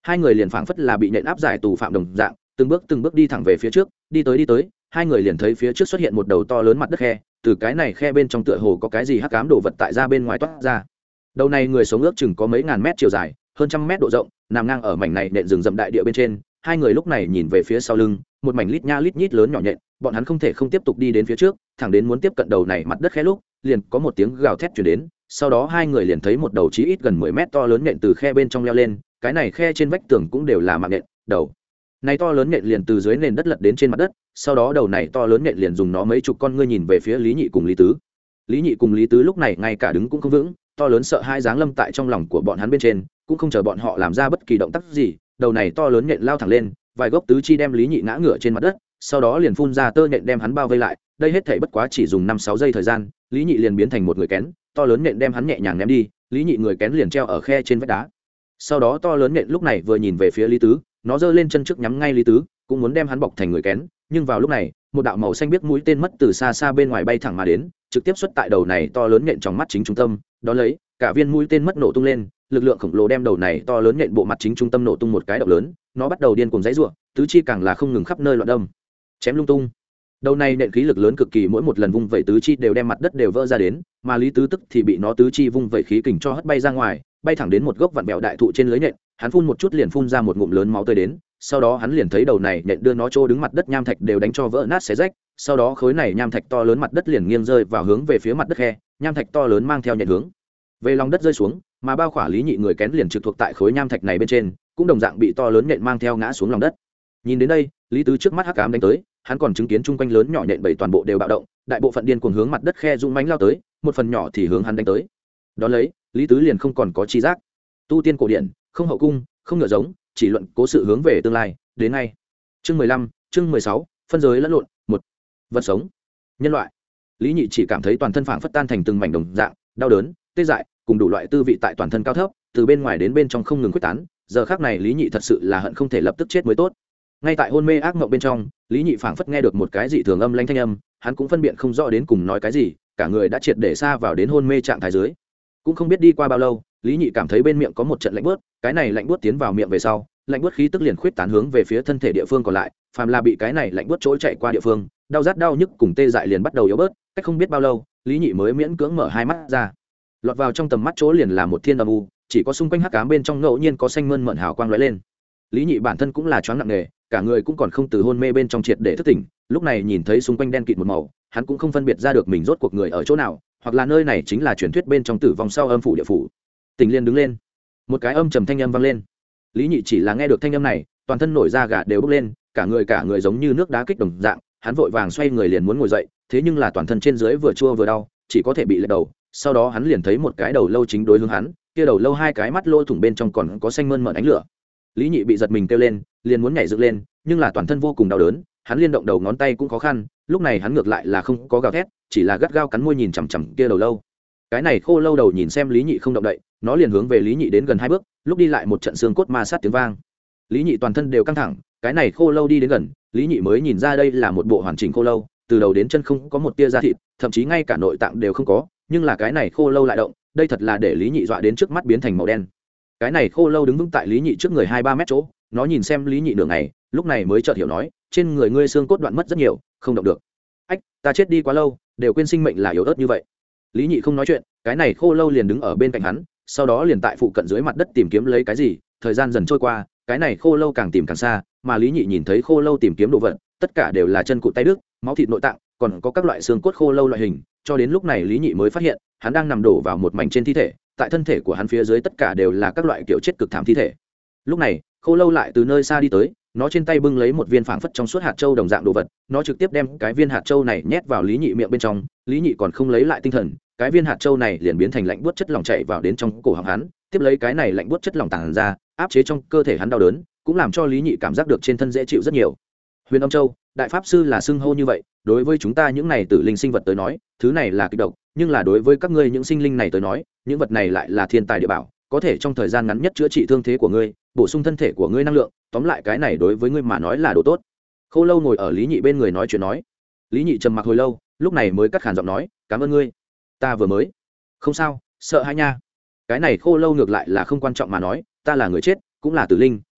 hai người liền phảng phất là bị nện áp giải tù phạm đồng dạng, từng bước đi thẳng về phía trước. Đi tới hai người liền thấy phía trước xuất hiện một đầu to lớn mặt đất khe, từ cái này khe bên trong tựa hồ có cái gì hắc ám đồ vật tại ra bên ngoài toát ra. Đầu này người sống ước chừng có mấy ngàn mét chiều dài, hơn trăm mét độ rộng, nằm ngang ở mảnh này nện rừng rậm đại địa bên trên. Hai người lúc này nhìn về phía sau lưng, một mảnh lít nha lít nhít lớn nhỏ nhện, bọn hắn không thể không tiếp tục đi đến phía trước, thẳng đến muốn tiếp cận đầu này mặt đất khe lúc, liền có một tiếng gào thét truyền đến. Sau đó hai người liền thấy một đầu chí ít gần 10 mét to lớn nhện từ khe bên trong leo lên, cái này khe trên vách tường cũng đều là mạng nhện, đầu này to lớn nhện liền từ dưới nền đất lật đến trên mặt đất. Sau đó đầu này to lớn nhện liền dùng nó mấy chục con ngươi nhìn về phía Lý Nhị cùng Lý Tứ. Lý Nhị cùng Lý Tứ lúc này ngay cả đứng cũng không vững, to lớn sợ hai dáng lâm tại trong lòng của bọn hắn bên trên, cũng không chờ bọn họ làm ra bất kỳ động tác gì, đầu này to lớn nhện lao thẳng lên, vài gốc tứ chi đem Lý Nhị ngã ngửa trên mặt đất, sau đó liền phun ra tơ nhện đem hắn bao vây lại. Đây hết thảy bất quá chỉ dùng 5-6 giây thời gian, Lý Nhị liền biến thành một người kén, to lớn nhện đem hắn nhẹ nhàng ném đi, Lý Nhị người kén liền treo ở khe trên vách đá. Sau đó to lớn nhện lúc này vừa nhìn về phía Lý Tứ, nó giơ lên chân trước nhắm ngay Lý Tứ, cũng muốn đem hắn bọc thành người kén. Nhưng vào lúc này, một đạo màu xanh biếc mũi tên mất từ xa xa bên ngoài bay thẳng mà đến, trực tiếp xuất tại đầu này to lớn nhện trong mắt chính trung tâm. Đó lấy, cả viên mũi tên mất nổ tung lên, lực lượng khổng lồ đem đầu này to lớn nhện bộ mặt chính trung tâm nổ tung một cái động lớn, nó bắt đầu điên cuồng giãy giụa, tứ chi càng là không ngừng khắp nơi loạn đâm, chém lung tung. Đầu này nện khí lực lớn cực kỳ, mỗi một lần vung vẩy tứ chi đều đem mặt đất đều vỡ ra đến, mà Lý Tứ tức thì bị nó tứ chi vung vẩy khí kình cho hất bay ra ngoài, bay thẳng đến một gốc vặn vẹo đại thụ trên lưới nện, hắn phun một chút liền phun ra một ngụm lớn máu tươi đến. Sau đó hắn liền thấy đầu này nện đưa nó trô đứng mặt đất nham thạch đều đánh cho vỡ nát xé rách, sau đó khối này nham thạch to lớn mặt đất liền nghiêng rơi vào hướng về phía mặt đất khe, nham thạch to lớn mang theo nhện hướng về lòng đất rơi xuống, mà bao khỏa Lý Nhị người kén liền trực thuộc tại khối nham thạch này bên trên, cũng đồng dạng bị to lớn nện mang theo ngã xuống lòng đất. Nhìn đến đây, Lý Tứ trước mắt hắc ám đánh tới, hắn còn chứng kiến chung quanh lớn nhỏ nện bảy toàn bộ đều bạo động, đại bộ phận điên cuồng hướng mặt đất khe rung mãnh lao tới, một phần nhỏ thì hướng hắn đánh tới. Đó lấy, Lý Tứ liền không còn có chi giác. Tu tiên cổ điển, không hậu cung, không ngựa giống, chỉ luận cố sự hướng về tương lai, đến ngay. Chương 15, chương 16, phân giới lẫn lộn, 1. Vật sống. Nhân loại. Lý Nhị chỉ cảm thấy toàn thân phảng phất tan thành từng mảnh đồng dạng, đau đớn, tê dại, cùng đủ loại tư vị tại toàn thân cao thấp, từ bên ngoài đến bên trong không ngừng khuếch tán. Giờ khắc này Lý Nhị thật sự là hận không thể lập tức chết mới tốt. Ngay tại hôn mê ác mộng bên trong, Lý Nhị phảng phất nghe được một cái dị thường âm lãnh thanh âm, hắn cũng phân biệt không rõ đến cùng nói cái gì, cả người đã triệt để xa vào đến hôn mê trạng thái dưới. Cũng không biết đi qua bao lâu, Lý Nhị cảm thấy bên miệng có một trận lạnh buốt, cái này lạnh buốt tiến vào miệng về sau, lạnh buốt khí tức liền khuyết tán hướng về phía thân thể địa phương còn lại, phàm là bị cái này lạnh buốt trỗi chạy qua địa phương, đau rát đau nhức cùng tê dại liền bắt đầu yếu bớt. Cách không biết bao lâu, Lý Nhị mới miễn cưỡng mở hai mắt ra. Lọt vào trong tầm mắt chỗ liền là một thiên âm u, chỉ có xung quanh hắc ám bên trong ngẫu nhiên có xanh mơn mởn hào quang lóe lên. Lý Nhị bản thân cũng là choáng nặng nề, cả người cũng còn không từ hôn mê bên trong triệt để thức tỉnh, lúc này nhìn thấy xung quanh đen kịt một màu, hắn cũng không phân biệt ra được mình rốt cuộc người ở chỗ nào, hoặc là nơi này chính là truyền thuyết bên trong tử vong sau âm phủ địa phủ. Tỉnh liền đứng lên, một cái âm trầm thanh âm vang lên. Lý Nhị chỉ là nghe được thanh âm này, toàn thân nổi da gà đều bốc lên, cả người giống như nước đá kích đồng dạng, hắn vội vàng xoay người liền muốn ngồi dậy, thế nhưng là toàn thân trên dưới vừa chua vừa đau, chỉ có thể bị lệch đầu. Sau đó hắn liền thấy một cái đầu lâu chính đối hướng hắn, kia đầu lâu hai cái mắt lỗ thủng bên trong còn có xanh mơn mởn ánh lửa. Lý Nhị bị giật mình kêu lên, liền muốn nhảy dựng lên, nhưng là toàn thân vô cùng đau đớn, hắn liên động đầu ngón tay cũng khó khăn, lúc này hắn ngược lại là không có gào thét, chỉ là gắt gao cắn môi nhìn chằm chằm kia đầu lâu. Cái này khô lâu đầu nhìn xem Lý Nhị không động đậy, nó liền hướng về Lý Nhị đến gần 2 bước, lúc đi lại một trận xương cốt ma sát tiếng vang. Lý Nhị toàn thân đều căng thẳng, cái này khô lâu đi đến gần, Lý Nhị mới nhìn ra đây là một bộ hoàn chỉnh khô lâu, từ đầu đến chân không có một tia da thịt, thậm chí ngay cả nội tạng đều không có, nhưng là cái này khô lâu lại động, đây thật là để Lý Nhị dọa đến trước mắt biến thành màu đen. Cái này khô lâu đứng vững tại Lý Nhị trước người 2-3 mét chỗ, nó nhìn xem Lý Nhị nửa ngày, lúc này mới chợt hiểu nói, trên người ngươi xương cốt đoạn mất rất nhiều, không động được. Ách, ta chết đi quá lâu, đều quên sinh mệnh là yếu ớt như vậy. Lý Nhị không nói chuyện, cái này khô lâu liền đứng ở bên cạnh hắn, sau đó liền tại phụ cận dưới mặt đất tìm kiếm lấy cái gì. Thời gian dần trôi qua, cái này khô lâu càng tìm càng xa, mà Lý Nhị nhìn thấy khô lâu tìm kiếm đồ vật, tất cả đều là chân cụt tay đứt, máu thịt nội tạng, còn có các loại xương cốt khô lâu loại hình. Cho đến lúc này Lý Nhị mới phát hiện, hắn đang nằm đổ vào một mảnh trên thi thể, tại thân thể của hắn phía dưới tất cả đều là các loại kiểu chết cực thảm thi thể. Lúc này, khô lâu lại từ nơi xa đi tới, nó trên tay bưng lấy một viên phảng phất trong suốt hạt châu đồng dạng đồ vật, nó trực tiếp đem cái viên hạt châu này nhét vào Lý Nhị miệng bên trong. Lý Nhị còn không lấy lại tinh thần, cái viên hạt châu này liền biến thành lạnh buốt chất lỏng chảy vào đến trong cổ họng hắn, tiếp lấy cái này lạnh buốt chất lỏng tàng ra, áp chế trong cơ thể hắn đau đớn, cũng làm cho Lý Nhị cảm giác được trên thân dễ chịu rất nhiều. Huyền Âm Châu, đại pháp sư là xưng hô như vậy, đối với chúng ta những này tử linh sinh vật tới nói, thứ này là kịch độc, nhưng là đối với các ngươi những sinh linh này tới nói, những vật này lại là thiên tài địa bảo, có thể trong thời gian ngắn nhất chữa trị thương thế của ngươi, bổ sung thân thể của ngươi năng lượng, tóm lại cái này đối với ngươi mà nói là đồ tốt. Khô lâu ngồi ở Lý Nhị bên người nói chuyện nói. Lý Nhị trầm mặc hồi lâu, lúc này mới cắt khàn giọng nói, cảm ơn ngươi, ta vừa mới không sao, sợ hãi nha. Cái này khô lâu ngược lại là không quan trọng mà nói, ta là người chết, cũng là tử linh,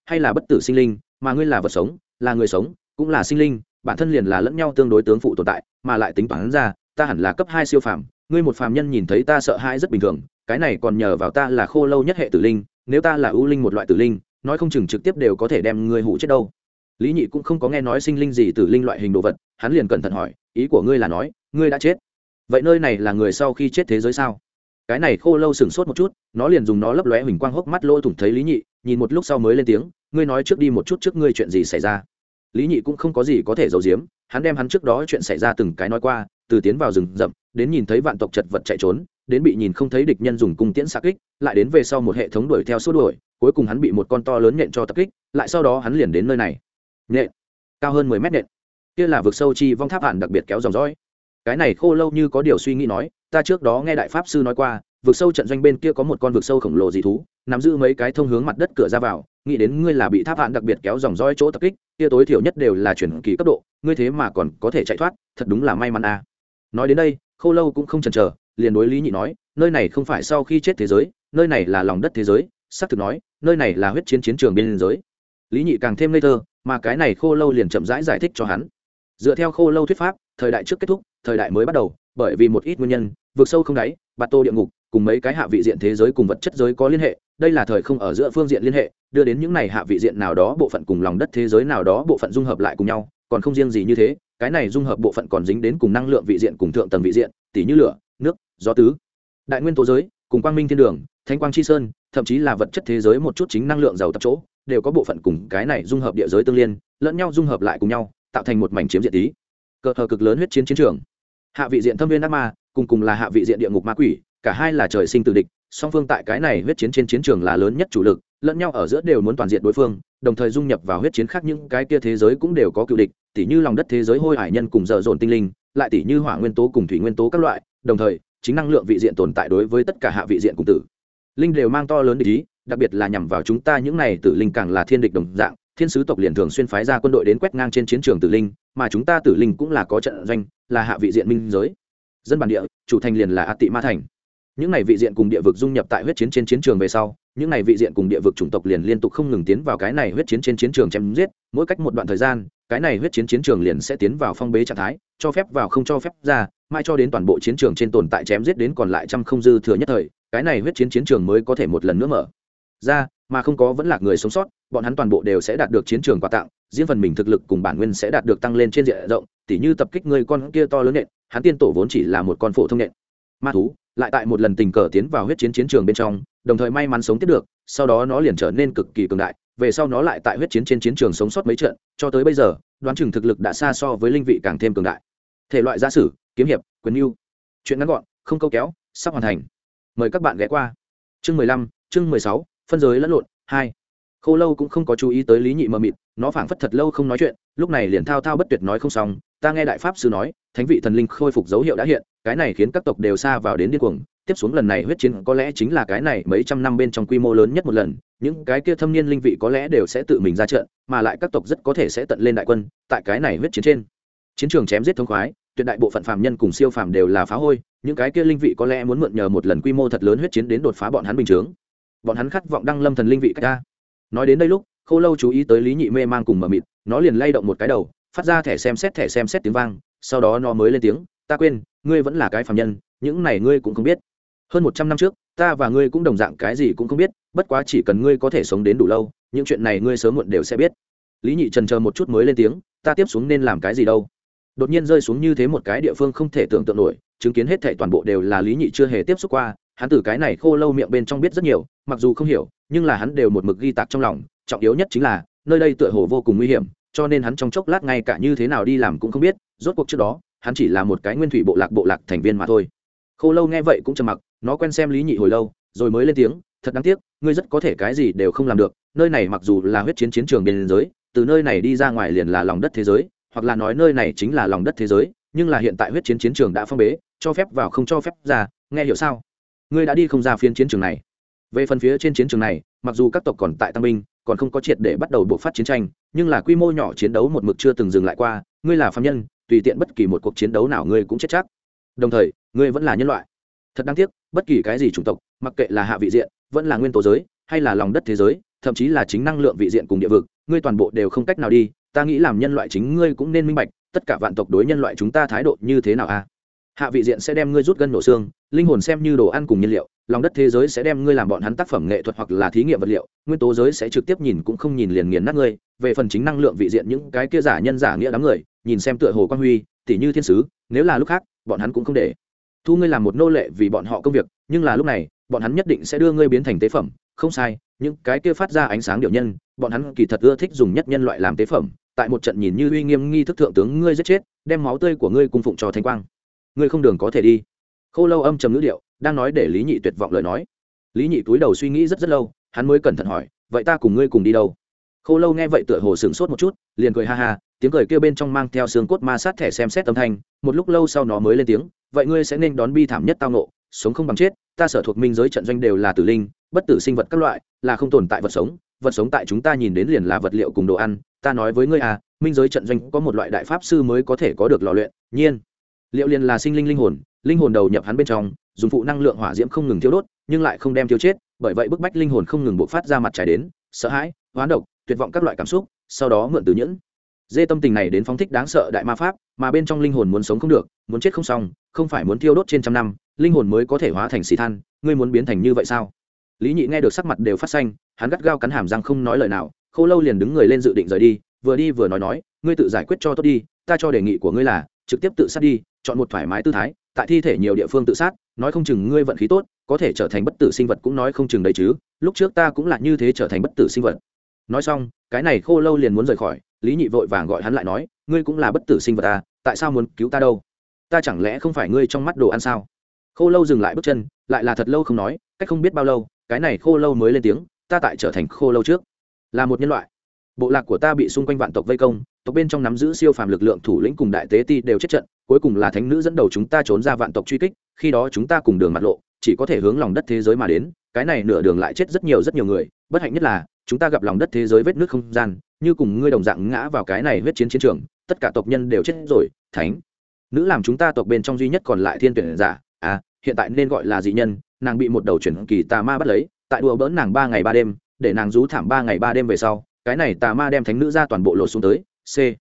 hay là bất tử sinh linh, mà ngươi là vật sống, là người sống, cũng là sinh linh, bản thân liền là lẫn nhau tương đối tướng phụ tồn tại, mà lại tính toán ra ta hẳn là cấp 2 siêu phàm, ngươi một phàm nhân nhìn thấy ta sợ hãi rất bình thường, cái này còn nhờ vào ta là khô lâu nhất hệ tử linh, nếu ta là ưu linh một loại tử linh, nói không chừng trực tiếp đều có thể đem ngươi hủ chết đâu. Lý Nhị cũng không có nghe nói sinh linh gì tử linh loại hình đồ vật, hắn liền cẩn thận hỏi, ý của ngươi là nói ngươi đã chết? Vậy nơi này là người sau khi chết thế giới sao? Cái này khô lâu sửng sốt một chút, nó liền dùng nó lấp lóe huỳnh quang hốc mắt lỗ thủng thấy Lý Nhị, nhìn một lúc sau mới lên tiếng, ngươi nói trước đi một chút trước ngươi chuyện gì xảy ra. Lý Nhị cũng không có gì có thể giấu giếm, hắn đem hắn trước đó chuyện xảy ra từng cái nói qua, từ tiến vào rừng rậm đến nhìn thấy vạn tộc chật vật chạy trốn, đến bị nhìn không thấy địch nhân dùng cung tiễn xạ kích, lại đến về sau một hệ thống đuổi theo xua đuổi, cuối cùng hắn bị một con to lớn nhện cho tập kích, lại sau đó hắn liền đến nơi này. Nhện cao hơn 10 mét nhện, kia là vực sâu chi vong tháp hạn đặc biệt kéo dòng dõi. Cái này khô lâu như có điều suy nghĩ nói, ta trước đó nghe đại pháp sư nói qua, vực sâu trận doanh bên kia có một con vực sâu khổng lồ dị thú, nắm giữ mấy cái thông hướng mặt đất cửa ra vào, nghĩ đến ngươi là bị tháp hạn đặc biệt kéo dòng dõi chỗ tập kích, kia tối thiểu nhất đều là chuyển kỳ cấp độ, ngươi thế mà còn có thể chạy thoát, thật đúng là may mắn a. Nói đến đây, khô lâu cũng không chần chờ, liền đối Lý Nhị nói, nơi này không phải sau khi chết thế giới, nơi này là lòng đất thế giới, xác thực nói, nơi này là huyết chiến chiến trường biên giới. Lý Nhị càng thêm ngây thơ, mà cái này khô lâu liền chậm rãi giải thích cho hắn. Dựa theo khô lâu thuyết pháp, thời đại trước kết thúc, thời đại mới bắt đầu, bởi vì một ít nguyên nhân, vượt sâu không đáy, bạt tô địa ngục cùng mấy cái hạ vị diện thế giới cùng vật chất giới có liên hệ, đây là thời không ở giữa phương diện liên hệ, đưa đến những này hạ vị diện nào đó bộ phận cùng lòng đất thế giới nào đó bộ phận dung hợp lại cùng nhau, còn không riêng gì như thế, cái này dung hợp bộ phận còn dính đến cùng năng lượng vị diện cùng thượng tầng vị diện, tỉ như lửa, nước, gió tứ, đại nguyên tố giới, cùng quang minh thiên đường, thánh quang chi sơn, thậm chí là vật chất thế giới một chút chính năng lượng giàu tập chỗ, đều có bộ phận cùng cái này dung hợp địa giới tương liên, lẫn nhau dung hợp lại cùng nhau, tạo thành một mảnh chiếm diện tí. Cờ hờ cực lớn huyết chiến chiến trường. Hạ vị diện thâm viên ác ma, cùng là hạ vị diện địa ngục ma quỷ, cả hai là trời sinh tử địch, song phương tại cái này huyết chiến trên chiến trường là lớn nhất chủ lực, lẫn nhau ở giữa đều muốn toàn diện đối phương, đồng thời dung nhập vào huyết chiến khác những cái kia thế giới cũng đều có cựu địch, tỉ như lòng đất thế giới hôi hải nhân cùng dở dồn tinh linh, lại tỉ như hỏa nguyên tố cùng thủy nguyên tố các loại, đồng thời chính năng lượng vị diện tồn tại đối với tất cả hạ vị diện cùng tử linh đều mang to lớn địch ý, đặc biệt là nhằm vào chúng ta những này tử linh càng là thiên địch đồng dạng, thiên sứ tộc liền thường xuyên phái ra quân đội đến quét ngang trên chiến trường tử linh, mà chúng ta tử linh cũng là có trận doanh, là hạ vị diện minh giới. Dân bản địa, chủ thành liền là A Tị Ma thành. Những này vị diện cùng địa vực dung nhập tại huyết chiến trên chiến trường về sau, những này vị diện cùng địa vực chủng tộc liền liên tục không ngừng tiến vào cái này huyết chiến trên chiến trường chém giết, mỗi cách một đoạn thời gian, cái này huyết chiến chiến trường liền sẽ tiến vào phong bế trạng thái, cho phép vào không cho phép ra, mãi cho đến toàn bộ chiến trường trên tồn tại chém giết đến còn lại trăm không dư thừa nhất thời, cái này huyết chiến chiến trường mới có thể một lần nữa mở ra, mà không có vẫn là người sống sót, bọn hắn toàn bộ đều sẽ đạt được chiến trường quà tặng, riêng phần mình thực lực cùng bản nguyên sẽ đạt được tăng lên trên diện rộng, tỉ như tập kích người con kia to lớn nện, hắn tiên tổ vốn chỉ là một con phổ thông nện ma thú, lại tại một lần tình cờ tiến vào huyết chiến chiến trường bên trong, đồng thời may mắn sống tiếp được, sau đó nó liền trở nên cực kỳ cường đại, về sau nó lại tại huyết chiến trên chiến trường sống sót mấy trận, cho tới bây giờ, đoán chừng thực lực đã xa so với linh vị càng thêm cường đại. Thể loại giả sử, kiếm hiệp, quyền lưu. Chuyện ngắn gọn, không câu kéo, sắp hoàn thành. Mời các bạn ghé qua. Chương 15, chương 16, phân giới lẫn lộn 2. Khô lâu cũng không có chú ý tới Lý Nhị mờ mịt, nó phảng phất thật lâu không nói chuyện, lúc này liền thao thao bất tuyệt nói không xong, ta nghe đại pháp sư nói, thánh vị thần linh khôi phục dấu hiệu đã hiện, cái này khiến các tộc đều xa vào đến điên cuồng, tiếp xuống lần này huyết chiến có lẽ chính là cái này mấy trăm năm bên trong quy mô lớn nhất một lần, những cái kia thâm niên linh vị có lẽ đều sẽ tự mình ra trận, mà lại các tộc rất có thể sẽ tận lên đại quân, tại cái này huyết chiến trên chiến trường chém giết thống khoái, tuyệt đại bộ phận phàm nhân cùng siêu phàm đều là phá hôi, những cái kia linh vị có lẽ muốn mượn nhờ một lần quy mô thật lớn huyết chiến đến đột phá bọn hắn bình thường. Bọn hắn khát vọng đăng lâm thần linh vị cách ra. Nói đến đây lúc, Khô Lâu chú ý tới Lý Nhị mê mang cùng mờ mịt, nó liền lay động một cái đầu, phát ra thẻ xem xét tiếng vang, sau đó nó mới lên tiếng, ta quên, ngươi vẫn là cái phàm nhân, những này ngươi cũng không biết. Hơn 100 năm trước, ta và ngươi cũng đồng dạng cái gì cũng không biết, bất quá chỉ cần ngươi có thể sống đến đủ lâu, những chuyện này ngươi sớm muộn đều sẽ biết. Lý Nhị chần chờ một chút mới lên tiếng, ta tiếp xuống nên làm cái gì đâu? Đột nhiên rơi xuống như thế một cái địa phương không thể tưởng tượng nổi, chứng kiến hết thảy toàn bộ đều là Lý Nhị chưa hề tiếp xúc qua, hắn từ cái này Khô Lâu miệng bên trong biết rất nhiều, mặc dù không hiểu, nhưng là hắn đều một mực ghi tạc trong lòng, trọng yếu nhất chính là nơi đây tựa hồ vô cùng nguy hiểm, cho nên hắn trong chốc lát ngay cả như thế nào đi làm cũng không biết, rốt cuộc trước đó, hắn chỉ là một cái nguyên thủy bộ lạc thành viên mà thôi. Khô Lâu nghe vậy cũng trầm mặc, nó quen xem Lý Nhị hồi lâu, rồi mới lên tiếng, thật đáng tiếc, ngươi rất có thể cái gì đều không làm được, nơi này mặc dù là huyết chiến chiến trường biên giới, từ nơi này đi ra ngoài liền là lòng đất thế giới, hoặc là nói nơi này chính là lòng đất thế giới, nhưng là hiện tại huyết chiến chiến trường đã phong bế, cho phép vào không cho phép ra, nghe hiểu sao? Ngươi đã đi không ra phiên chiến trường này. Về phần phía trên chiến trường này, mặc dù các tộc còn tại tăng binh, còn không có triệt để bắt đầu buộc phát chiến tranh, nhưng là quy mô nhỏ chiến đấu một mực chưa từng dừng lại qua, ngươi là phàm nhân, tùy tiện bất kỳ một cuộc chiến đấu nào ngươi cũng chết chắc. Đồng thời, ngươi vẫn là nhân loại. Thật đáng tiếc, bất kỳ cái gì chủng tộc, mặc kệ là hạ vị diện, vẫn là nguyên tố giới, hay là lòng đất thế giới, thậm chí là chính năng lượng vị diện cùng địa vực ngươi toàn bộ đều không cách nào đi. Ta nghĩ làm nhân loại chính ngươi cũng nên minh bạch tất cả vạn tộc đối nhân loại chúng ta thái độ như thế nào a. Hạ vị diện sẽ đem ngươi rút gân nổ xương, linh hồn xem như đồ ăn cùng nhiên liệu, lòng đất thế giới sẽ đem ngươi làm bọn hắn tác phẩm nghệ thuật hoặc là thí nghiệm vật liệu, nguyên tố giới sẽ trực tiếp nhìn cũng không nhìn liền nghiền nát ngươi. Về phần chính năng lượng vị diện những cái kia giả nhân giả nghĩa đám người nhìn xem tựa hồ quan huy tỷ như thiên sứ, nếu là lúc khác bọn hắn cũng không để thu ngươi làm một nô lệ vì bọn họ công việc, nhưng là lúc này bọn hắn nhất định sẽ đưa ngươi biến thành tế phẩm. Không sai, những cái kia phát ra ánh sáng điệu nhân bọn hắn kỳ thật ưa thích dùng nhất nhân loại làm tế phẩm, tại một trận nhìn như uy nghiêm nghi thức thượng tướng ngươi giết chết, đem máu tươi của ngươi cung phụng cho thánh quang. Ngươi không đường có thể đi. Khô Lâu âm trầm ngữ điệu đang nói để Lý Nhị tuyệt vọng lời nói. Lý Nhị túi đầu suy nghĩ rất lâu, hắn mới cẩn thận hỏi, vậy ta cùng ngươi cùng đi đâu? Khô Lâu nghe vậy tựa hồ sửng sốt một chút, liền cười ha ha, tiếng cười kia bên trong mang theo xương cốt ma sát thẻ xem xét âm thanh, một lúc lâu sau nó mới lên tiếng, vậy ngươi sẽ nên đón bi thảm nhất tao nộ, sống không bằng chết. Ta sở thuộc minh giới trận doanh đều là tử linh, bất tử sinh vật các loại, là không tồn tại vật sống tại chúng ta nhìn đến liền là vật liệu cùng đồ ăn. Ta nói với ngươi à, minh giới trận doanh có một loại đại pháp sư mới có thể có được lò luyện nhiên liệu, liền là sinh linh hồn đầu nhập hắn bên trong, dùng phụ năng lượng hỏa diễm không ngừng thiêu đốt nhưng lại không đem thiêu chết, bởi vậy bức bách linh hồn không ngừng bộc phát ra mặt trái đến sợ hãi, hoán độc, tuyệt vọng các loại cảm xúc, sau đó mượn từ nhẫn dê tâm tình này đến phóng thích đáng sợ đại ma pháp, mà bên trong linh hồn muốn sống không được, muốn chết không xong, không phải muốn thiêu đốt trên trăm năm linh hồn mới có thể hóa thành xì than. Ngươi muốn biến thành như vậy sao? Lý Nhị nghe được sắc mặt đều phát xanh, hắn gắt gao cắn hàm răng không nói lời nào. Khô Lâu liền đứng người lên dự định rời đi, vừa đi vừa nói, ngươi tự giải quyết cho tốt đi, ta cho đề nghị của ngươi là trực tiếp tự sát đi, chọn một thoải mái tư thái, tại thi thể nhiều địa phương tự sát, nói không chừng ngươi vận khí tốt có thể trở thành bất tử sinh vật cũng nói không chừng đấy chứ, lúc trước ta cũng là như thế trở thành bất tử sinh vật. Nói xong cái này Khô Lâu liền muốn rời khỏi, Lý Nhị vội vàng gọi hắn lại nói, ngươi cũng là bất tử sinh vật à, tại sao muốn cứu ta đâu? Ta chẳng lẽ không phải ngươi trong mắt đồ ăn sao? Khô Lâu dừng lại bước chân, lại là thật lâu không nói, cách không biết bao lâu cái này Khô Lâu mới lên tiếng, ta tại trở thành Khô Lâu trước là một nhân loại, bộ lạc của ta bị xung quanh vạn tộc vây công, tộc bên trong nắm giữ siêu phàm lực lượng thủ lĩnh cùng đại tế ti đều chết trận, cuối cùng là thánh nữ dẫn đầu chúng ta trốn ra vạn tộc truy kích, khi đó chúng ta cùng đường mặt lộ, chỉ có thể hướng lòng đất thế giới mà đến, cái này nửa đường lại chết rất nhiều người, bất hạnh nhất là chúng ta gặp lòng đất thế giới vết nước không gian, như cùng ngươi đồng dạng ngã vào cái này huyết chiến chiến trường, tất cả tộc nhân đều chết rồi, thánh nữ làm chúng ta tộc bên trong duy nhất còn lại thiên tuyển giả, hiện tại nên gọi là dị nhân, nàng bị một đầu chuyển kỳ tà ma bắt lấy, tại đùa bỡn nàng 3 ngày 3 đêm, để nàng rú thảm 3 ngày 3 đêm về sau, cái này tà ma đem thánh nữ ra toàn bộ lột xuống tới,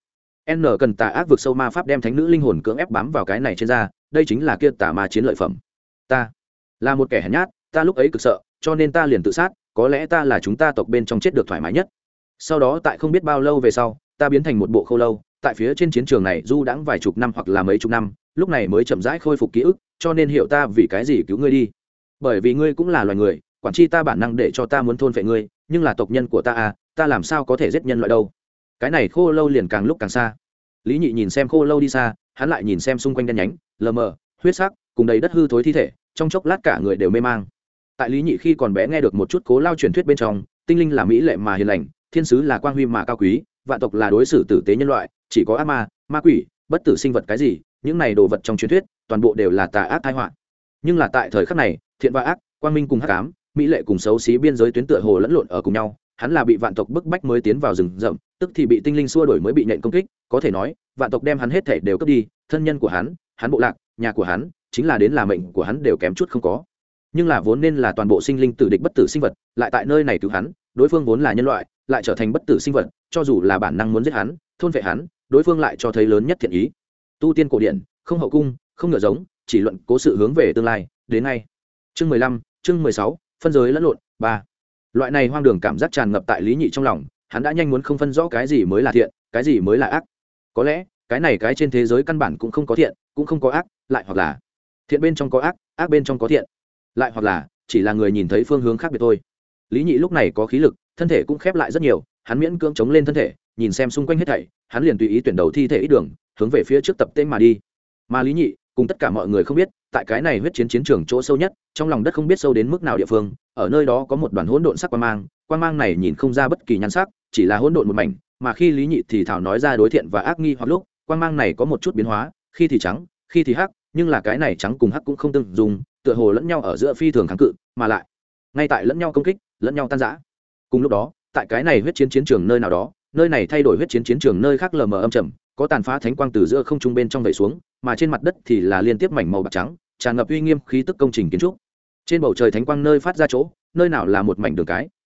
n cần tà ác vực sâu ma pháp đem thánh nữ linh hồn cưỡng ép bám vào cái này trên da, đây chính là kia tà ma chiến lợi phẩm. Ta là một kẻ hèn nhát, ta lúc ấy cực sợ, cho nên ta liền tự sát, có lẽ ta là chúng ta tộc bên trong chết được thoải mái nhất. Sau đó tại không biết bao lâu về sau, ta biến thành một bộ Khô Lâu, tại phía trên chiến trường này du đãng vài chục năm hoặc là mấy chục năm, lúc này mới chậm rãi khôi phục ký ức, cho nên hiểu ta vì cái gì cứu ngươi đi, bởi vì ngươi cũng là loài người, quản chi ta bản năng để cho ta muốn thôn phệ ngươi, nhưng là tộc nhân của ta ta làm sao có thể giết nhân loại đâu. Cái này Khô Lâu liền càng lúc càng xa. Lý Nhị nhìn xem Khô Lâu đi xa, hắn lại nhìn xem xung quanh đen nhánh lờ mờ huyết sắc cùng đầy đất hư thối thi thể, trong chốc lát cả người đều mê mang. Tại Lý Nhị khi còn bé nghe được một chút Cố Lao truyền thuyết bên trong, tinh linh là mỹ lệ mà hiền lành, thiên sứ là quang huy mà cao quý, vạn tộc là đối xử tử tế nhân loại, chỉ có ác ma, ma quỷ, bất tử sinh vật cái gì, những này đồ vật trong truyền thuyết toàn bộ đều là tà ác tai họa. Nhưng là tại thời khắc này, thiện và ác, quang minh cùng hắc ám, mỹ lệ cùng xấu xí biên giới tuyến tựa hồ lẫn lộn ở cùng nhau. Hắn là bị vạn tộc bức bách mới tiến vào rừng rậm, tức thì bị tinh linh xua đuổi mới bị nện công kích, có thể nói vạn tộc đem hắn hết thể đều cướp đi, thân nhân của hắn bộ lạc, nhà của hắn, chính là đến là mệnh của hắn đều kém chút không có. Nhưng là vốn nên là toàn bộ sinh linh tử địch bất tử sinh vật, lại tại nơi này cứu hắn, đối phương vốn là nhân loại, lại trở thành bất tử sinh vật, cho dù là bản năng muốn giết hắn, thôn phệ hắn, đối phương lại cho thấy lớn nhất thiện ý. Tu tiên cổ điển, không hậu cung, không ngựa giống, chỉ luận cố sự hướng về tương lai, đến ngay. Chương 15, chương 16, phân giới lẫn lộn 3. Loại này hoang đường cảm giác tràn ngập tại Lý Nhị trong lòng, hắn đã nhanh muốn không phân rõ cái gì mới là thiện, cái gì mới là ác. Có lẽ cái này cái trên thế giới căn bản cũng không có thiện, cũng không có ác, lại hoặc là thiện bên trong có ác, ác bên trong có thiện, lại hoặc là chỉ là người nhìn thấy phương hướng khác biệt thôi. Lý Nhị lúc này có khí lực, thân thể cũng khép lại rất nhiều, hắn miễn cưỡng chống lên thân thể, nhìn xem xung quanh hết thảy, hắn liền tùy ý tuyển đầu thi thể ít đường, hướng về phía trước tập tên mà đi. Mà Lý Nhị cùng tất cả mọi người không biết, tại cái này huyết chiến chiến trường chỗ sâu nhất, trong lòng đất không biết sâu đến mức nào địa phương, ở nơi đó có một đoàn hỗn độn sắc quang mang này nhìn không ra bất kỳ nhan sắc, chỉ là hỗn độn một mảnh, mà khi Lý Nhị thì thảo nói ra đối thiện và ác nghi hoặc lúc, quang mang này có một chút biến hóa, khi thì trắng, khi thì hắc, nhưng là cái này trắng cùng hắc cũng không tương dùng, tựa hồ lẫn nhau ở giữa phi thường kháng cự, mà lại ngay tại lẫn nhau công kích, lẫn nhau tan rã. Cùng lúc đó, tại cái này huyết chiến chiến trường nơi nào đó, nơi này thay đổi huyết chiến chiến trường nơi khác lờ mờ âm trầm, có tàn phá thánh quang từ giữa không trung bên trong vẩy xuống, mà trên mặt đất thì là liên tiếp mảnh màu bạc trắng, tràn ngập uy nghiêm khí tức công trình kiến trúc. Trên bầu trời thánh quang nơi phát ra chỗ, nơi nào là một mảnh đường cái,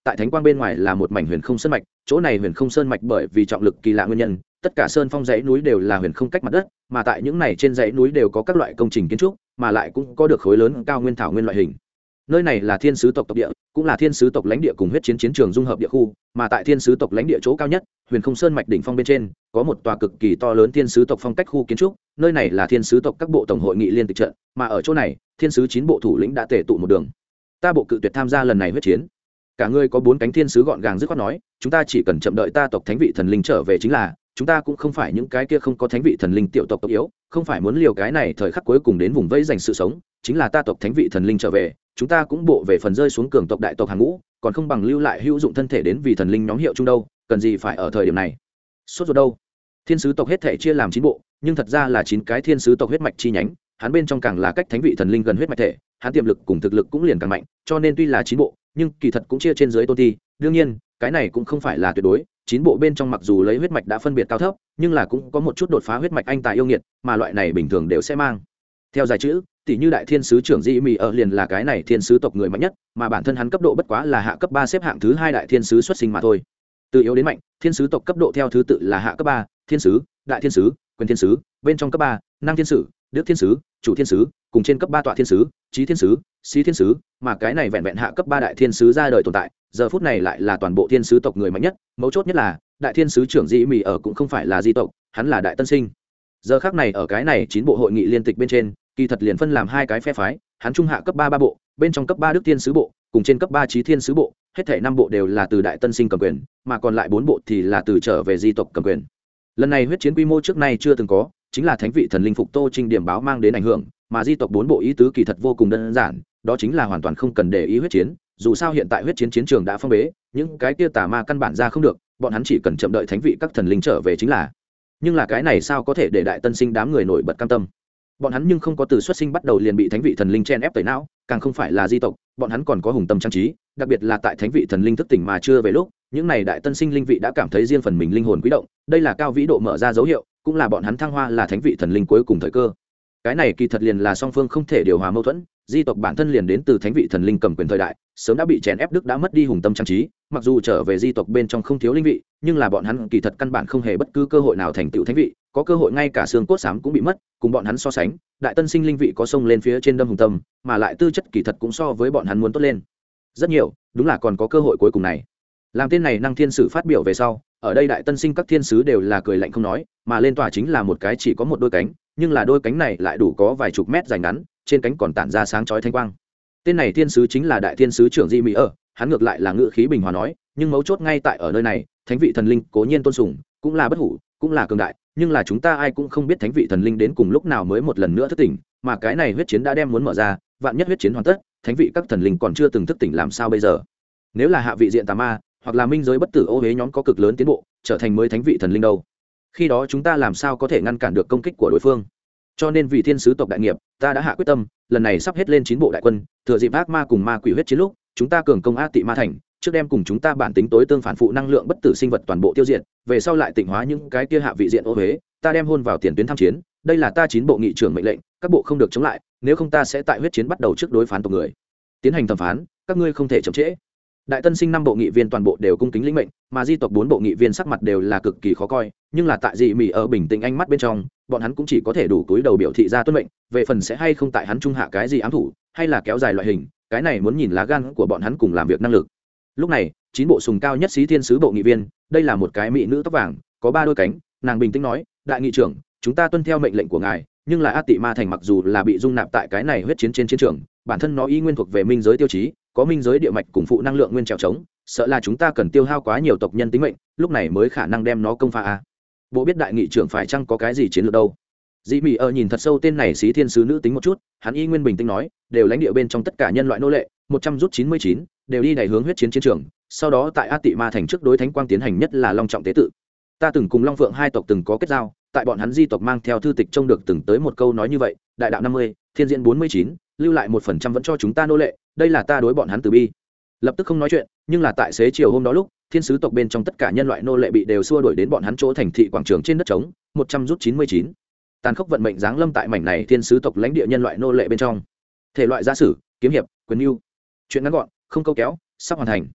tại thánh quang bên ngoài là một mảnh huyền không sơn mạch, chỗ này huyền không sơn mạch bởi vì trọng lực kỳ lạ nguyên nhân, tất cả sơn phong dãy núi đều là huyền không cách mặt đất, mà tại những này trên dãy núi đều có các loại công trình kiến trúc, mà lại cũng có được khối lớn cao nguyên thảo nguyên loại hình. Nơi này là thiên sứ tộc tộc địa, cũng là thiên sứ tộc lãnh địa cùng huyết chiến chiến trường dung hợp địa khu, mà tại thiên sứ tộc lãnh địa chỗ cao nhất, huyền không sơn mạch đỉnh phong bên trên, có một tòa cực kỳ to lớn thiên sứ tộc phong cách khu kiến trúc, nơi này là thiên sứ tộc các bộ tổng hội nghị liên tịch trận, mà ở chỗ này, thiên sứ 9 bộ thủ lĩnh đã tề tụ một đường. Ta bộ cự tuyệt tham gia lần này huyết chiến. Cả ngươi có 4 cánh thiên sứ gọn gàng dứt khoát nói, chúng ta chỉ cần chậm đợi ta tộc thánh vị thần linh trở về chính là, chúng ta cũng không phải những cái kia không có thánh vị thần linh tiểu tộc tộc yếu, không phải muốn liều cái này thời khắc cuối cùng đến vùng vẫy giành sự sống, chính là ta tộc thánh vị thần linh trở về, chúng ta cũng bộ về phần rơi xuống cường tộc đại tộc hàng ngũ, còn không bằng lưu lại hữu dụng thân thể đến vì thần linh nhóm hiệu chung đâu, cần gì phải ở thời điểm này sốt ruột đâu. Thiên sứ tộc hết thể chia làm 9 bộ, nhưng thật ra là 9 cái thiên sứ tộc huyết mạch chi nhánh, hắn bên trong càng là cách thánh vị thần linh gần huyết mạch thể, hắn tiềm lực cùng thực lực cũng liền càng mạnh, cho nên tuy là 9 bộ, nhưng kỳ thật cũng chia trên dưới tôn ti, đương nhiên, cái này cũng không phải là tuyệt đối, 9 bộ bên trong mặc dù lấy huyết mạch đã phân biệt cao thấp, nhưng là cũng có một chút đột phá huyết mạch anh tài yêu nghiệt, mà loại này bình thường đều sẽ mang theo dài chữ, tỷ như đại thiên sứ trưởng Dị Mị ở liền là cái này thiên sứ tộc người mạnh nhất, mà bản thân hắn cấp độ bất quá là hạ cấp 3 xếp hạng thứ 2 đại thiên sứ xuất sinh mà thôi. Từ yếu đến mạnh, thiên sứ tộc cấp độ theo thứ tự là hạ cấp 3, thiên sứ, đại thiên sứ, quyền thiên sứ, bên trong cấp 3, năng thiên sứ, đức thiên sứ, chủ thiên sứ, cùng trên cấp 3 tọa thiên sứ, chí thiên sứ, sĩ thiên sứ, mà cái này vẹn vẹn hạ cấp 3 đại thiên sứ ra đời tồn tại, giờ phút này lại là toàn bộ thiên sứ tộc người mạnh nhất, mấu chốt nhất là, đại thiên sứ trưởng Dị Mị ở cũng không phải là di tộc, hắn là đại tân sinh. Giờ khắc này ở cái này 9 bộ hội nghị liên tịch bên trên, kỳ thật liền phân làm 2 cái phe phái, hắn trung hạ cấp 3 bộ, bên trong cấp 3 đức thiên sứ bộ, cùng trên cấp 3 chí thiên sứ bộ, hết thảy 5 bộ đều là từ đại tân sinh cầm quyền, mà còn lại 4 bộ thì là từ trở về di tộc cầm quyền. Lần này huyết chiến quy mô trước nay chưa từng có, chính là thánh vị thần linh phục Tô Trinh điểm báo mang đến ảnh hưởng, mà di tộc 4 bộ ý tứ kỳ thật vô cùng đơn giản, đó chính là hoàn toàn không cần để ý huyết chiến, dù sao hiện tại huyết chiến chiến trường đã phong bế, những cái kia tà ma căn bản ra không được, bọn hắn chỉ cần chậm đợi thánh vị các thần linh trở về chính là. Nhưng là cái này sao có thể để đại tân sinh đám người nổi bật cam tâm. Bọn hắn nhưng không có từ xuất sinh bắt đầu liền bị thánh vị thần linh chen ép tẩy não, càng không phải là di tộc, bọn hắn còn có hùng tâm trang trí, đặc biệt là tại thánh vị thần linh thức tỉnh mà chưa về lúc, những này đại tân sinh linh vị đã cảm thấy riêng phần mình linh hồn quý động, đây là cao vĩ độ mở ra dấu hiệu, cũng là bọn hắn thăng hoa là thánh vị thần linh cuối cùng thời cơ. Cái này kỳ thật liền là song phương không thể điều hòa mâu thuẫn, di tộc bản thân liền đến từ thánh vị thần linh cầm quyền thời đại, sớm đã bị chèn ép đức đã mất đi hùng tâm trang trí, mặc dù trở về di tộc bên trong không thiếu linh vị, nhưng là bọn hắn kỳ thật căn bản không hề bất cứ cơ hội nào thành tựu thánh vị, có cơ hội ngay cả xương cốt xám cũng bị mất, cùng bọn hắn so sánh, đại tân sinh linh vị có sông lên phía trên đâm hùng tâm, mà lại tư chất kỳ thật cũng so với bọn hắn muốn tốt lên rất nhiều, đúng là còn có cơ hội cuối cùng này. Làm tên này năng thiên sử phát biểu về sau, ở đây đại tân sinh các thiên sứ đều là cười lạnh không nói, mà lên tòa chính là một cái chỉ có một đôi cánh, nhưng là đôi cánh này lại đủ có vài chục mét dài ngắn, trên cánh còn tản ra sáng chói thanh quang. Tên này thiên sứ chính là đại thiên sứ trưởng Dị Mị ở, hắn ngược lại là ngữ khí bình hòa nói, nhưng mấu chốt ngay tại ở nơi này, thánh vị thần linh cố nhiên tôn sùng, cũng là bất hủ, cũng là cường đại, nhưng là chúng ta ai cũng không biết thánh vị thần linh đến cùng lúc nào mới một lần nữa thức tỉnh, mà cái này huyết chiến đã đem muốn mở ra, vạn nhất huyết chiến hoàn tất, thánh vị các thần linh còn chưa từng thức tỉnh làm sao bây giờ? Nếu là hạ vị diện tà ma, hoặc là minh giới bất tử ô huế nhóm có cực lớn tiến bộ, trở thành mới thánh vị thần linh đâu? Khi đó chúng ta làm sao có thể ngăn cản được công kích của đối phương? Cho nên vì thiên sứ tộc đại nghiệp, ta đã hạ quyết tâm, lần này sắp hết lên 9 bộ đại quân, thừa dịp ác ma cùng ma quỷ huyết chiến lúc, chúng ta cường công ác tị ma thành, trước đem cùng chúng ta bản tính tối tương phản phụ năng lượng bất tử sinh vật toàn bộ tiêu diệt, về sau lại tịnh hóa những cái kia hạ vị diện ô huế, ta đem hôn vào tiền tuyến tham chiến, đây là ta 9 bộ nghị trưởng mệnh lệnh, các bộ không được chống lại, nếu không ta sẽ tại huyết chiến bắt đầu trước đối phán tộc người, tiến hành thẩm phán, các ngươi không thể chậm trễ. Đại tân sinh 5 bộ nghị viên toàn bộ đều cung kính lĩnh mệnh, mà di tộc 4 bộ nghị viên sắc mặt đều là cực kỳ khó coi, nhưng là tại Dị Mị ở bình tĩnh ánh mắt bên trong, bọn hắn cũng chỉ có thể đủ túi đầu biểu thị ra tuân mệnh, về phần sẽ hay không tại hắn trung hạ cái gì ám thủ, hay là kéo dài loại hình, cái này muốn nhìn lá gan của bọn hắn cùng làm việc năng lực. Lúc này, 9 bộ sùng cao nhất xí thiên sứ bộ nghị viên, đây là một cái mỹ nữ tóc vàng, có 3 đôi cánh, nàng bình tĩnh nói, đại nghị trưởng, chúng ta tuân theo mệnh lệnh của ngài, nhưng là ác tị ma thành mặc dù là bị dung nạp tại cái này huyết chiến trên chiến trường, bản thân nó y nguyên thuộc về minh giới tiêu chí, có minh giới địa mạch cùng phụ năng lượng nguyên trèo trống, sợ là chúng ta cần tiêu hao quá nhiều tộc nhân tính mệnh, lúc này mới khả năng đem nó công phá a. Bộ biết đại nghị trưởng phải chăng có cái gì chiến lược đâu? Dị Mị ở nhìn thật sâu tên này xí thiên sứ nữ tính một chút, hắn y nguyên bình tĩnh nói, đều lãnh địa bên trong tất cả nhân loại nô lệ, 100 rút 99, đều đi đẩy hướng huyết chiến chiến trường, sau đó tại ác tị ma thành trước đối thánh quang tiến hành nhất là long trọng tế tự. Ta từng cùng Long Phượng hai tộc từng có kết giao, tại bọn hắn di tộc mang theo thư tịch trông được từng tới một câu nói như vậy, đại đạo 50, thiên diễn 49, lưu lại 1% vẫn cho chúng ta nô lệ, đây là ta đối bọn hắn từ bi. Lập tức không nói chuyện, nhưng là tại xế chiều hôm đó lúc, thiên sứ tộc bên trong tất cả nhân loại nô lệ bị đều xua đuổi đến bọn hắn chỗ thành thị quảng trường trên đất trống, 100 rút 99. Tàn khốc vận mệnh giáng lâm tại mảnh này thiên sứ tộc lãnh địa nhân loại nô lệ bên trong. Thể loại giả sử, kiếm hiệp, quyền lưu. Chuyện ngắn gọn, không câu kéo, sắp hoàn thành.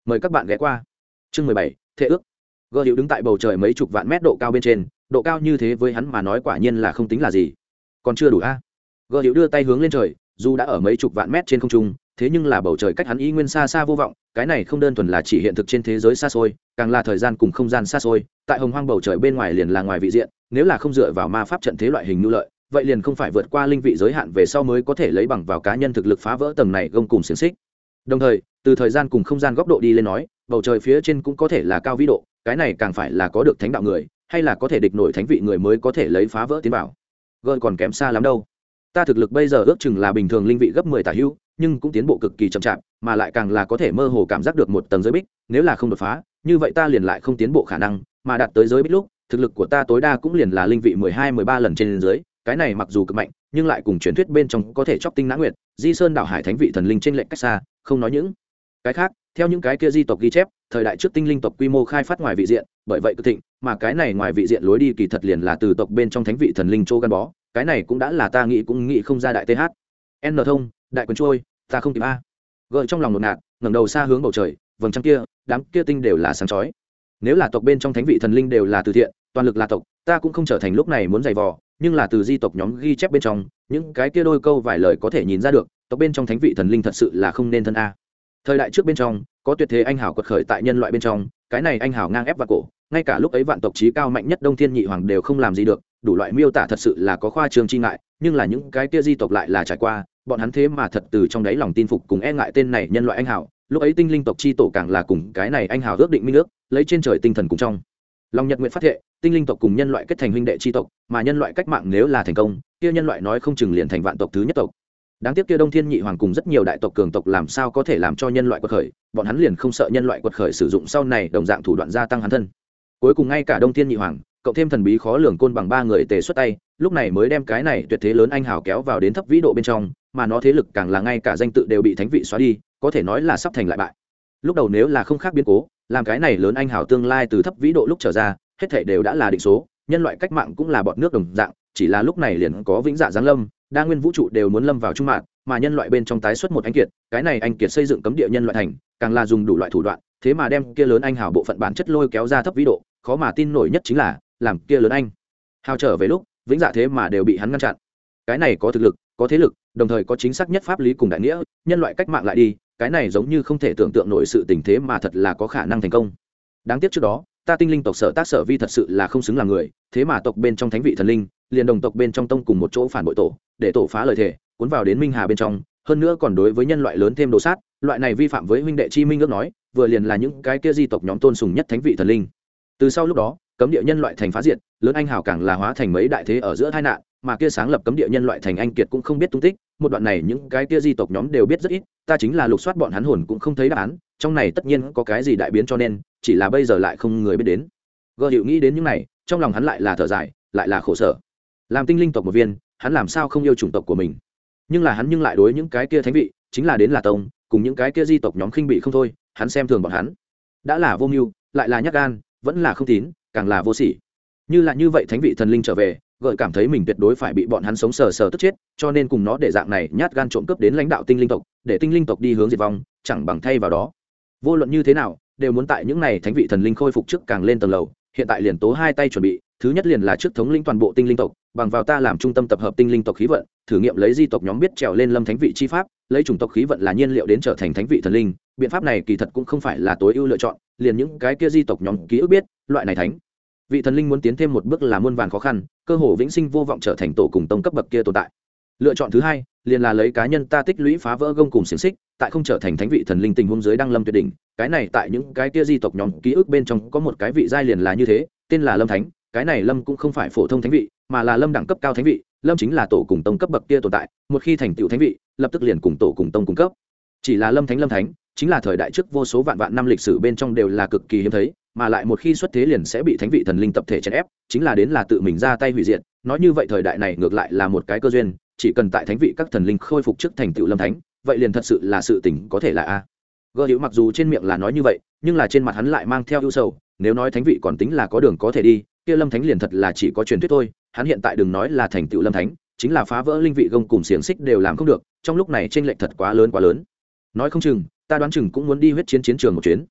mời các bạn ghé qua. Chương 17, thệ ước. Gơ Hữu đứng tại bầu trời mấy chục vạn mét độ cao bên trên, độ cao như thế với hắn mà nói quả nhiên là không tính là gì. Còn chưa đủ a? Gơ Hữu đưa tay hướng lên trời, dù đã ở mấy chục vạn mét trên không trung, thế nhưng là bầu trời cách hắn y nguyên xa xa vô vọng, cái này không đơn thuần là chỉ hiện thực trên thế giới xa xôi, càng là thời gian cùng không gian xa xôi, tại hồng hoang bầu trời bên ngoài liền là ngoài vị diện, nếu là không dựa vào ma pháp trận thế loại hình nhu lợi, vậy liền không phải vượt qua linh vị giới hạn về sau mới có thể lấy bằng vào cá nhân thực lực phá vỡ tầng này gông cùng xiềng xích. Đồng thời, từ thời gian cùng không gian góc độ đi lên nói, bầu trời phía trên cũng có thể là cao vĩ độ, cái này càng phải là có được thánh đạo người, hay là có thể địch nổi thánh vị người mới có thể lấy phá vỡ tiến bảo. Gơn còn kém xa lắm đâu. Ta thực lực bây giờ ước chừng là bình thường linh vị gấp 10 tả hữu, nhưng cũng tiến bộ cực kỳ chậm chạp, mà lại càng là có thể mơ hồ cảm giác được một tầng giới bích, nếu là không đột phá, như vậy ta liền lại không tiến bộ khả năng, mà đạt tới giới bích lúc, thực lực của ta tối đa cũng liền là linh vị 12-13 lần trên dưới, cái này mặc dù cực mạnh, nhưng lại cùng truyền thuyết bên trong có thể chọc tinh nã nguyệt, Di Sơn đảo hải thánh vị thần linh trên lệnh cách xa, không nói những cái khác, theo những cái kia di tộc ghi chép, thời đại trước tinh linh tộc quy mô khai phát ngoài vị diện, bởi vậy cực thịnh, mà cái này ngoài vị diện lối đi kỳ thật liền là từ tộc bên trong thánh vị thần linh Trô gắn bó, cái này cũng đã là ta nghĩ cũng nghĩ không ra đại th. N thông, đại quyền trôi, ta không kịp a. Gợi trong lòng ngột ngạt, ngẩng đầu xa hướng bầu trời, vầng trăng kia, đám kia tinh đều là sáng chói. Nếu là tộc bên trong thánh vị thần linh đều là từ thiện, toàn lực là tộc, ta cũng không trở thành lúc này muốn giày vò, nhưng là từ di tộc nhóm ghi chép bên trong, những cái kia đôi câu vài lời có thể nhìn ra được, tộc bên trong thánh vị thần linh thật sự là không nên thân a. Thời đại trước bên trong, có tuyệt thế anh hào quật khởi tại nhân loại bên trong, cái này anh hào ngang ép vạn cổ, ngay cả lúc ấy vạn tộc chí cao mạnh nhất Đông Thiên Nhị Hoàng đều không làm gì được, đủ loại miêu tả thật sự là có khoa trương chi ngại, nhưng là những cái kia di tộc lại là trải qua, bọn hắn thế mà thật từ trong đáy lòng tin phục cùng e ngại tên này nhân loại anh hào, lúc ấy tinh linh tộc chi tổ càng là cùng cái này anh hào ước định minh ước, lấy trên trời tinh thần cùng trong lòng nhật nguyện phát thệ, tinh linh tộc cùng nhân loại kết thành huynh đệ chi tộc, mà nhân loại cách mạng nếu là thành công, kia nhân loại nói không chừng liền thành vạn tộc thứ nhất tộc. Đáng tiếc kia Đông Thiên Nhị Hoàng cùng rất nhiều đại tộc cường tộc làm sao có thể làm cho nhân loại quật khởi, bọn hắn liền không sợ nhân loại quật khởi sử dụng sau này đồng dạng thủ đoạn gia tăng hắn thân. Cuối cùng ngay cả Đông Thiên Nhị Hoàng, cộng thêm thần bí khó lường côn bằng ba người tề xuất tay, lúc này mới đem cái này tuyệt thế lớn anh hào kéo vào đến thấp vĩ độ bên trong, mà nó thế lực càng là ngay cả danh tự đều bị thánh vị xóa đi, có thể nói là sắp thành lại bại. Lúc đầu nếu là không khác biến cố, làm cái này lớn anh hào tương lai từ thấp vĩ độ lúc trở ra, hết thảy đều đã là định số, nhân loại cách mạng cũng là bọn nước đồng dạng, chỉ là lúc này liền có vĩnh dạ giáng lâm, đa nguyên vũ trụ đều muốn lâm vào trung mạng, mà nhân loại bên trong tái xuất một anh kiệt, cái này anh kiệt xây dựng cấm địa nhân loại thành, càng là dùng đủ loại thủ đoạn, thế mà đem kia lớn anh hào bộ phận bản chất lôi kéo ra thấp vĩ độ, khó mà tin nổi nhất chính là, làm kia lớn anh hào trở về lúc, vĩnh dạ thế mà đều bị hắn ngăn chặn. Cái này có thực lực, có thế lực, đồng thời có chính xác nhất pháp lý cùng đại nghĩa, nhân loại cách mạng lại đi, cái này giống như không thể tưởng tượng nổi sự tình thế mà thật là có khả năng thành công. Đáng tiếc trước đó, ta tinh linh tộc sở tác sở vi thật sự là không xứng làm người, thế mà tộc bên trong thánh vị thần linh, liền đồng tộc bên trong tông cùng một chỗ phản bội tổ, để tổ phá lời thề, cuốn vào đến minh hà bên trong, hơn nữa còn đối với nhân loại lớn thêm đồ sát, loại này vi phạm với huynh đệ chi minh ước nói, vừa liền là những cái kia di tộc nhóm tôn sùng nhất thánh vị thần linh. Từ sau lúc đó, cấm địa nhân loại thành phá diệt, lớn anh hào càng là hóa thành mấy đại thế ở giữa tai nạn, mà kia sáng lập cấm địa nhân loại thành anh kiệt cũng không biết tung tích, một đoạn này những cái kia di tộc nhóm đều biết rất ít, ta chính là lục soát bọn hắn hồn cũng không thấy đáp án, trong này tất nhiên có cái gì đại biến cho nên, chỉ là bây giờ lại không người biết đến. Gơ Hiệu nghĩ đến những này, trong lòng hắn lại là thở dài, lại là khổ sở. Làm tinh linh tộc một viên, hắn làm sao không yêu chủng tộc của mình? Nhưng là hắn lại đối những cái kia thánh vị, chính là đến là tông, cùng những cái kia di tộc nhóm khinh bị không thôi, hắn xem thường bọn hắn. Đã là vô mưu, lại là nhát gan, vẫn là không tín, càng là vô sỉ. Như là như vậy thánh vị thần linh trở về, gợi cảm thấy mình tuyệt đối phải bị bọn hắn sống sờ sờ tức chết, cho nên cùng nó để dạng này nhát gan trộm cướp đến lãnh đạo tinh linh tộc, để tinh linh tộc đi hướng diệt vong, chẳng bằng thay vào đó. Vô luận như thế nào, đều muốn tại những này thánh vị thần linh khôi phục trước càng lên tầng lầu, hiện tại liền tố hai tay chuẩn bị, thứ nhất liền là trước thống lĩnh toàn bộ tinh linh tộc, bằng vào ta làm trung tâm tập hợp tinh linh tộc khí vận, thử nghiệm lấy di tộc nhóm biết trèo lên lâm thánh vị chi pháp, lấy chủng tộc khí vận là nhiên liệu đến trở thành thánh vị thần linh, biện pháp này kỳ thật cũng không phải là tối ưu lựa chọn, liền những cái kia di tộc nhóm ký ức biết, loại này thánh vị thần linh muốn tiến thêm một bước là muôn vàn khó khăn, cơ hồ vĩnh sinh vô vọng trở thành tổ cùng tông cấp bậc kia tồn tại. Lựa chọn thứ hai liền là lấy cá nhân ta tích lũy phá vỡ gông cùng xiềng xích, tại không trở thành thánh vị thần linh tình huống dưới đăng lâm tuyệt đỉnh, cái này tại những cái kia di tộc nhóm ký ức bên trong có một cái vị giai liền là như thế, tên là lâm thánh, cái này lâm cũng không phải phổ thông thánh vị, mà là lâm đẳng cấp cao thánh vị, lâm chính là tổ cùng tông cấp bậc kia tồn tại, một khi thành tựu thánh vị, lập tức liền cùng tổ cùng tông cung cấp. Chỉ là lâm thánh chính là thời đại trước vô số vạn vạn năm lịch sử bên trong đều là cực kỳ hiếm thấy, mà lại một khi xuất thế liền sẽ bị thánh vị thần linh tập thể chèn ép, chính là đến là tự mình ra tay hủy diệt. Nói như vậy thời đại này ngược lại là một cái cơ duyên, chỉ cần tại thánh vị các thần linh khôi phục trước thành tựu lâm thánh, vậy liền thật sự là sự tình có thể là a. Gơ Hữu mặc dù trên miệng là nói như vậy, nhưng là trên mặt hắn lại mang theo ưu sầu, nếu nói thánh vị còn tính là có đường có thể đi, kia lâm thánh liền thật là chỉ có truyền thuyết thôi, hắn hiện tại đừng nói là thành tựu lâm thánh, chính là phá vỡ linh vị gông cùng xiềng xích đều làm không được, trong lúc này chênh lệch thật quá lớn. Nói không chừng, ta đoán chừng cũng muốn đi huyết chiến chiến trường một chuyến,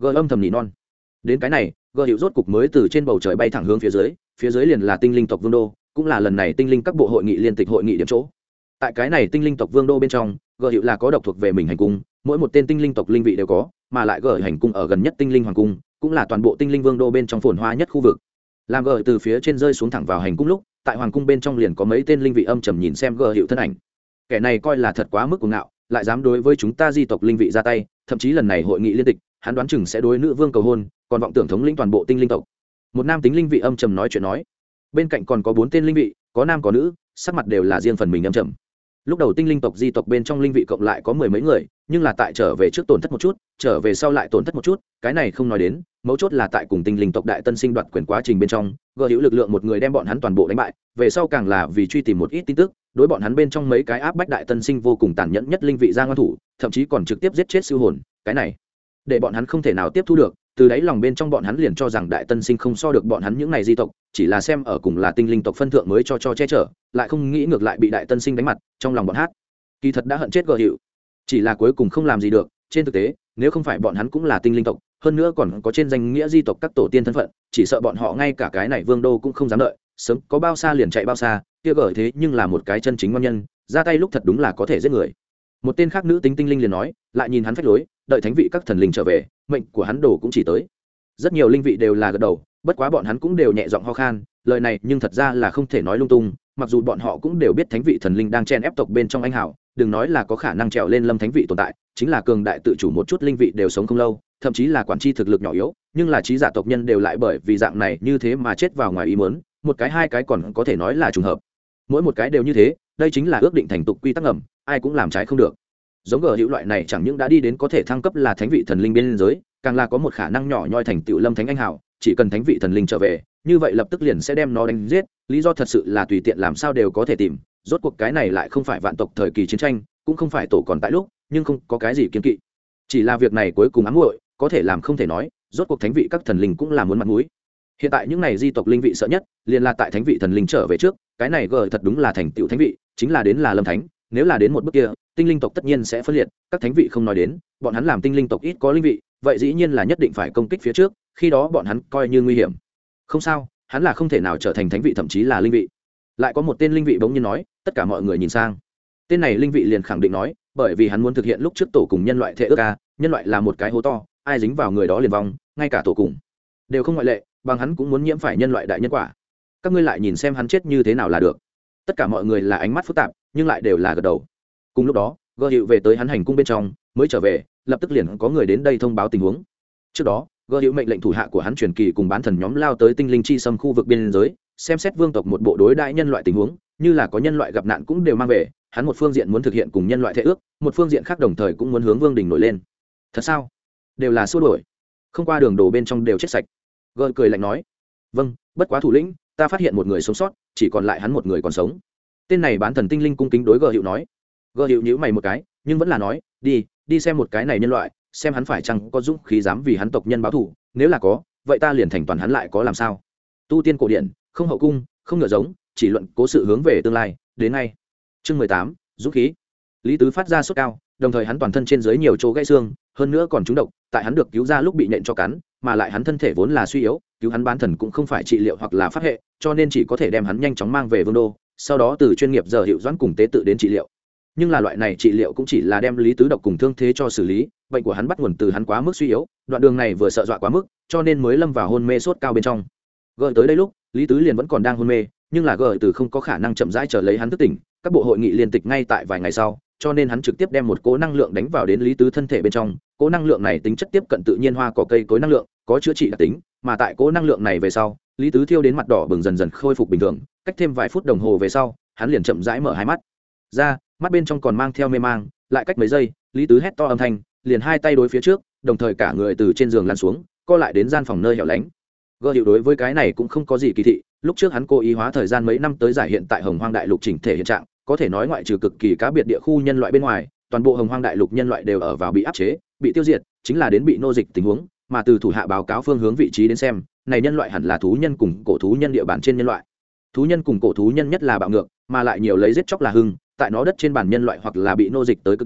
gờ âm thầm nỉ non. Đến cái này, gờ hiệu rốt cục mới từ trên bầu trời bay thẳng hướng phía dưới liền là tinh linh tộc vương đô, cũng là lần này tinh linh các bộ hội nghị liên tịch hội nghị điểm chỗ. Tại cái này tinh linh tộc vương đô bên trong, gờ hiệu là có độc thuộc về mình hành cung, mỗi một tên tinh linh tộc linh vị đều có, mà lại gờ hành cung ở gần nhất tinh linh hoàng cung, cũng là toàn bộ tinh linh vương đô bên trong phồn hoa nhất khu vực. Làm gờ từ phía trên rơi xuống thẳng vào hành cung lúc, tại hoàng cung bên trong liền có mấy tên linh vị âm trầm nhìn xem gờ hiệu thân ảnh. Kẻ này coi là thật quá mức cuồng ngạo, lại dám đối với chúng ta di tộc linh vị ra tay, thậm chí lần này hội nghị liên tịch, hắn đoán chừng sẽ đối nữ vương cầu hôn, còn vọng tưởng thống lĩnh toàn bộ tinh linh tộc. Một nam tính linh vị âm trầm nói chuyện nói. Bên cạnh còn có 4 tên linh vị, có nam có nữ, sắc mặt đều là riêng phần mình âm trầm. Lúc đầu tinh linh tộc di tộc bên trong linh vị cộng lại có 10 mấy người, nhưng là tại trở về trước tổn thất một chút, trở về sau lại tổn thất một chút, cái này không nói đến, mấu chốt là tại cùng tinh linh tộc đại tân sinh đoạt quyền quá trình bên trong, gờ hữu lực lượng một người đem bọn hắn toàn bộ đánh bại, về sau càng là vì truy tìm một ít tin tức, đối bọn hắn bên trong mấy cái áp bách đại tân sinh vô cùng tàn nhẫn nhất linh vị ra ngoan thủ, thậm chí còn trực tiếp giết chết siêu hồn, cái này để bọn hắn không thể nào tiếp thu được, từ đáy lòng bên trong bọn hắn liền cho rằng đại tân sinh không so được bọn hắn những này di tộc, chỉ là xem ở cùng là tinh linh tộc phân thượng mới cho che chở, lại không nghĩ ngược lại bị đại tân sinh đánh mặt, trong lòng bọn hát kỳ thật đã hận chết gờ hiệu, chỉ là cuối cùng không làm gì được. Trên thực tế nếu không phải bọn hắn cũng là tinh linh tộc, hơn nữa còn có trên danh nghĩa di tộc các tổ tiên thân phận, chỉ sợ bọn họ ngay cả cái này vương đô cũng không dám đợi, sớm có bao xa liền chạy bao xa. Kia gờ thế nhưng là một cái chân chính ngon nhân, ra tay lúc thật đúng là có thể giết người. Một tên khác nữ tính tinh linh liền nói, lại nhìn hắn phách lối, đợi thánh vị các thần linh trở về, mệnh của hắn đổ cũng chỉ tới. Rất nhiều linh vị đều là gật đầu, bất quá bọn hắn cũng đều nhẹ giọng ho khan, lời này nhưng thật ra là không thể nói lung tung, mặc dù bọn họ cũng đều biết thánh vị thần linh đang chen ép tộc bên trong anh hảo, đừng nói là có khả năng trèo lên lâm thánh vị tồn tại, chính là cường đại tự chủ một chút linh vị đều sống không lâu, thậm chí là quản tri thực lực nhỏ yếu, nhưng là trí giả tộc nhân đều lại bởi vì dạng này như thế mà chết vào ngoài ý muốn, một cái hai cái còn có thể nói là trùng hợp, mỗi một cái đều như thế, đây chính là ước định thành tục quy tắc ngầm, ai cũng làm trái không được. Giống gờ hữu loại này chẳng những đã đi đến có thể thăng cấp là thánh vị thần linh bên giới, càng là có một khả năng nhỏ nhoi thành tựu lâm thánh anh hảo, chỉ cần thánh vị thần linh trở về, như vậy lập tức liền sẽ đem nó đánh giết, lý do thật sự là tùy tiện làm sao đều có thể tìm. Rốt cuộc cái này lại không phải vạn tộc thời kỳ chiến tranh, cũng không phải tổ còn tại lúc, nhưng không có cái gì kiên kỵ, chỉ là việc này cuối cùng ám muội, có thể làm không thể nói, rốt cuộc thánh vị các thần linh cũng là muốn mặt mũi. Hiện tại những này di tộc linh vị sợ nhất liền là tại thánh vị thần linh trở về trước, cái này gờ thật đúng là thành tựu thánh vị, chính là đến là lâm thánh, nếu là đến một bước kia, tinh linh tộc tất nhiên sẽ phân liệt, các thánh vị không nói đến, bọn hắn làm tinh linh tộc ít có linh vị, vậy dĩ nhiên là nhất định phải công kích phía trước, khi đó bọn hắn coi như nguy hiểm. Không sao, hắn là không thể nào trở thành thánh vị thậm chí là linh vị. Lại có một tên linh vị bỗng nhiên nói, tất cả mọi người nhìn sang. Tên này linh vị liền khẳng định nói, bởi vì hắn muốn thực hiện lúc trước tổ cùng nhân loại thệ ước a, nhân loại là một cái hố to, ai dính vào người đó liền vong, ngay cả tổ cùng đều không ngoại lệ, bằng hắn cũng muốn nhiễm phải nhân loại đại nhân quả. Các ngươi lại nhìn xem hắn chết như thế nào là được. Tất cả mọi người là ánh mắt phức tạp, nhưng lại đều là gật đầu. Cùng lúc đó, gờ hiệu về tới hắn hành cung bên trong, mới trở về, lập tức liền có người đến đây thông báo tình huống. Trước đó, gờ hiệu mệnh lệnh thủ hạ của hắn truyền kỳ cùng bán thần nhóm lao tới tinh linh chi xâm khu vực biên giới, xem xét vương tộc một bộ đối đãi nhân loại tình huống, như là có nhân loại gặp nạn cũng đều mang về. Hắn một phương diện muốn thực hiện cùng nhân loại thệ ước, một phương diện khác đồng thời cũng muốn hướng vương đình nổi lên. Thật sao? Đều là xua đuổi, không qua đường đồ bên trong đều chết sạch. Gờ cười lạnh nói, vâng, bất quá thủ lĩnh, ta phát hiện một người sống sót, chỉ còn lại hắn một người còn sống. Tên này bán thần tinh linh cung kính đối gờ hiệu nói. Gờ hiệu nhíu mày một cái, nhưng vẫn là nói, đi xem một cái này nhân loại, xem hắn phải chăng có dũng khí dám vì hắn tộc nhân báo thù, nếu là có, vậy ta liền thành toàn hắn lại có làm sao. Tu tiên cổ điển, không hậu cung, không ngựa giống, chỉ luận cố sự hướng về tương lai, đến ngay. Chương 18, dũng khí. Lý Tứ phát ra sốt cao, đồng thời hắn toàn thân trên dưới nhiều chỗ gãy xương, hơn nữa còn trúng độc, tại hắn được cứu ra lúc bị nện cho cắn, mà lại hắn thân thể vốn là suy yếu, cứu hắn bán thần cũng không phải trị liệu hoặc là pháp hệ, cho nên chỉ có thể đem hắn nhanh chóng mang về vương đô, sau đó từ chuyên nghiệp giờ hiệu doãn cùng tế tự đến trị liệu. Nhưng là loại này trị liệu cũng chỉ là đem Lý Tứ độc cùng thương thế cho xử lý, bệnh của hắn bắt nguồn từ hắn quá mức suy yếu, đoạn đường này vừa sợ dọa quá mức, cho nên mới lâm vào hôn mê sốt cao bên trong. Gợi tới đây lúc, Lý Tứ liền vẫn còn đang hôn mê, nhưng là gợi từ không có khả năng chậm rãi chờ lấy hắn thức tỉnh, các bộ hội nghị liên tịch ngay tại vài ngày sau, cho nên hắn trực tiếp đem một cỗ năng lượng đánh vào đến Lý Tứ thân thể bên trong. Cỗ năng lượng này tính chất tiếp cận tự nhiên hoa cỏ cây cối năng lượng, có chữa trị đặc tính, mà tại cỗ năng lượng này về sau, Lý Tứ thiêu đến mặt đỏ bừng dần dần khôi phục bình thường, cách thêm vài phút đồng hồ về sau, hắn liền chậm rãi mở hai mắt ra, mắt bên trong còn mang theo mê mang, lại cách mấy giây, Lý Tứ hét to âm thanh, liền hai tay đối phía trước, đồng thời cả người từ trên giường lăn xuống, co lại đến gian phòng nơi hẻo lánh. Gơ hiệu đối với cái này cũng không có gì kỳ thị, lúc trước hắn cố ý hóa thời gian mấy năm tới giải hiện tại Hồng Hoang Đại Lục chỉnh thể hiện trạng, có thể nói ngoại trừ cực kỳ cá biệt địa khu nhân loại bên ngoài, toàn bộ Hồng Hoang Đại Lục nhân loại đều ở vào bị áp chế, bị tiêu diệt, chính là đến bị nô dịch tình huống, mà từ thủ hạ báo cáo phương hướng vị trí đến xem, này nhân loại hẳn là thú nhân cùng cổ thú nhân địa bàn trên nhân loại. Thú nhân cùng cổ thú nhân nhất là bạo ngược, mà lại nhiều lấy giết chóc là hưng, tại nó đất trên bản nhân loại hoặc là bị nô dịch tới cực điểm,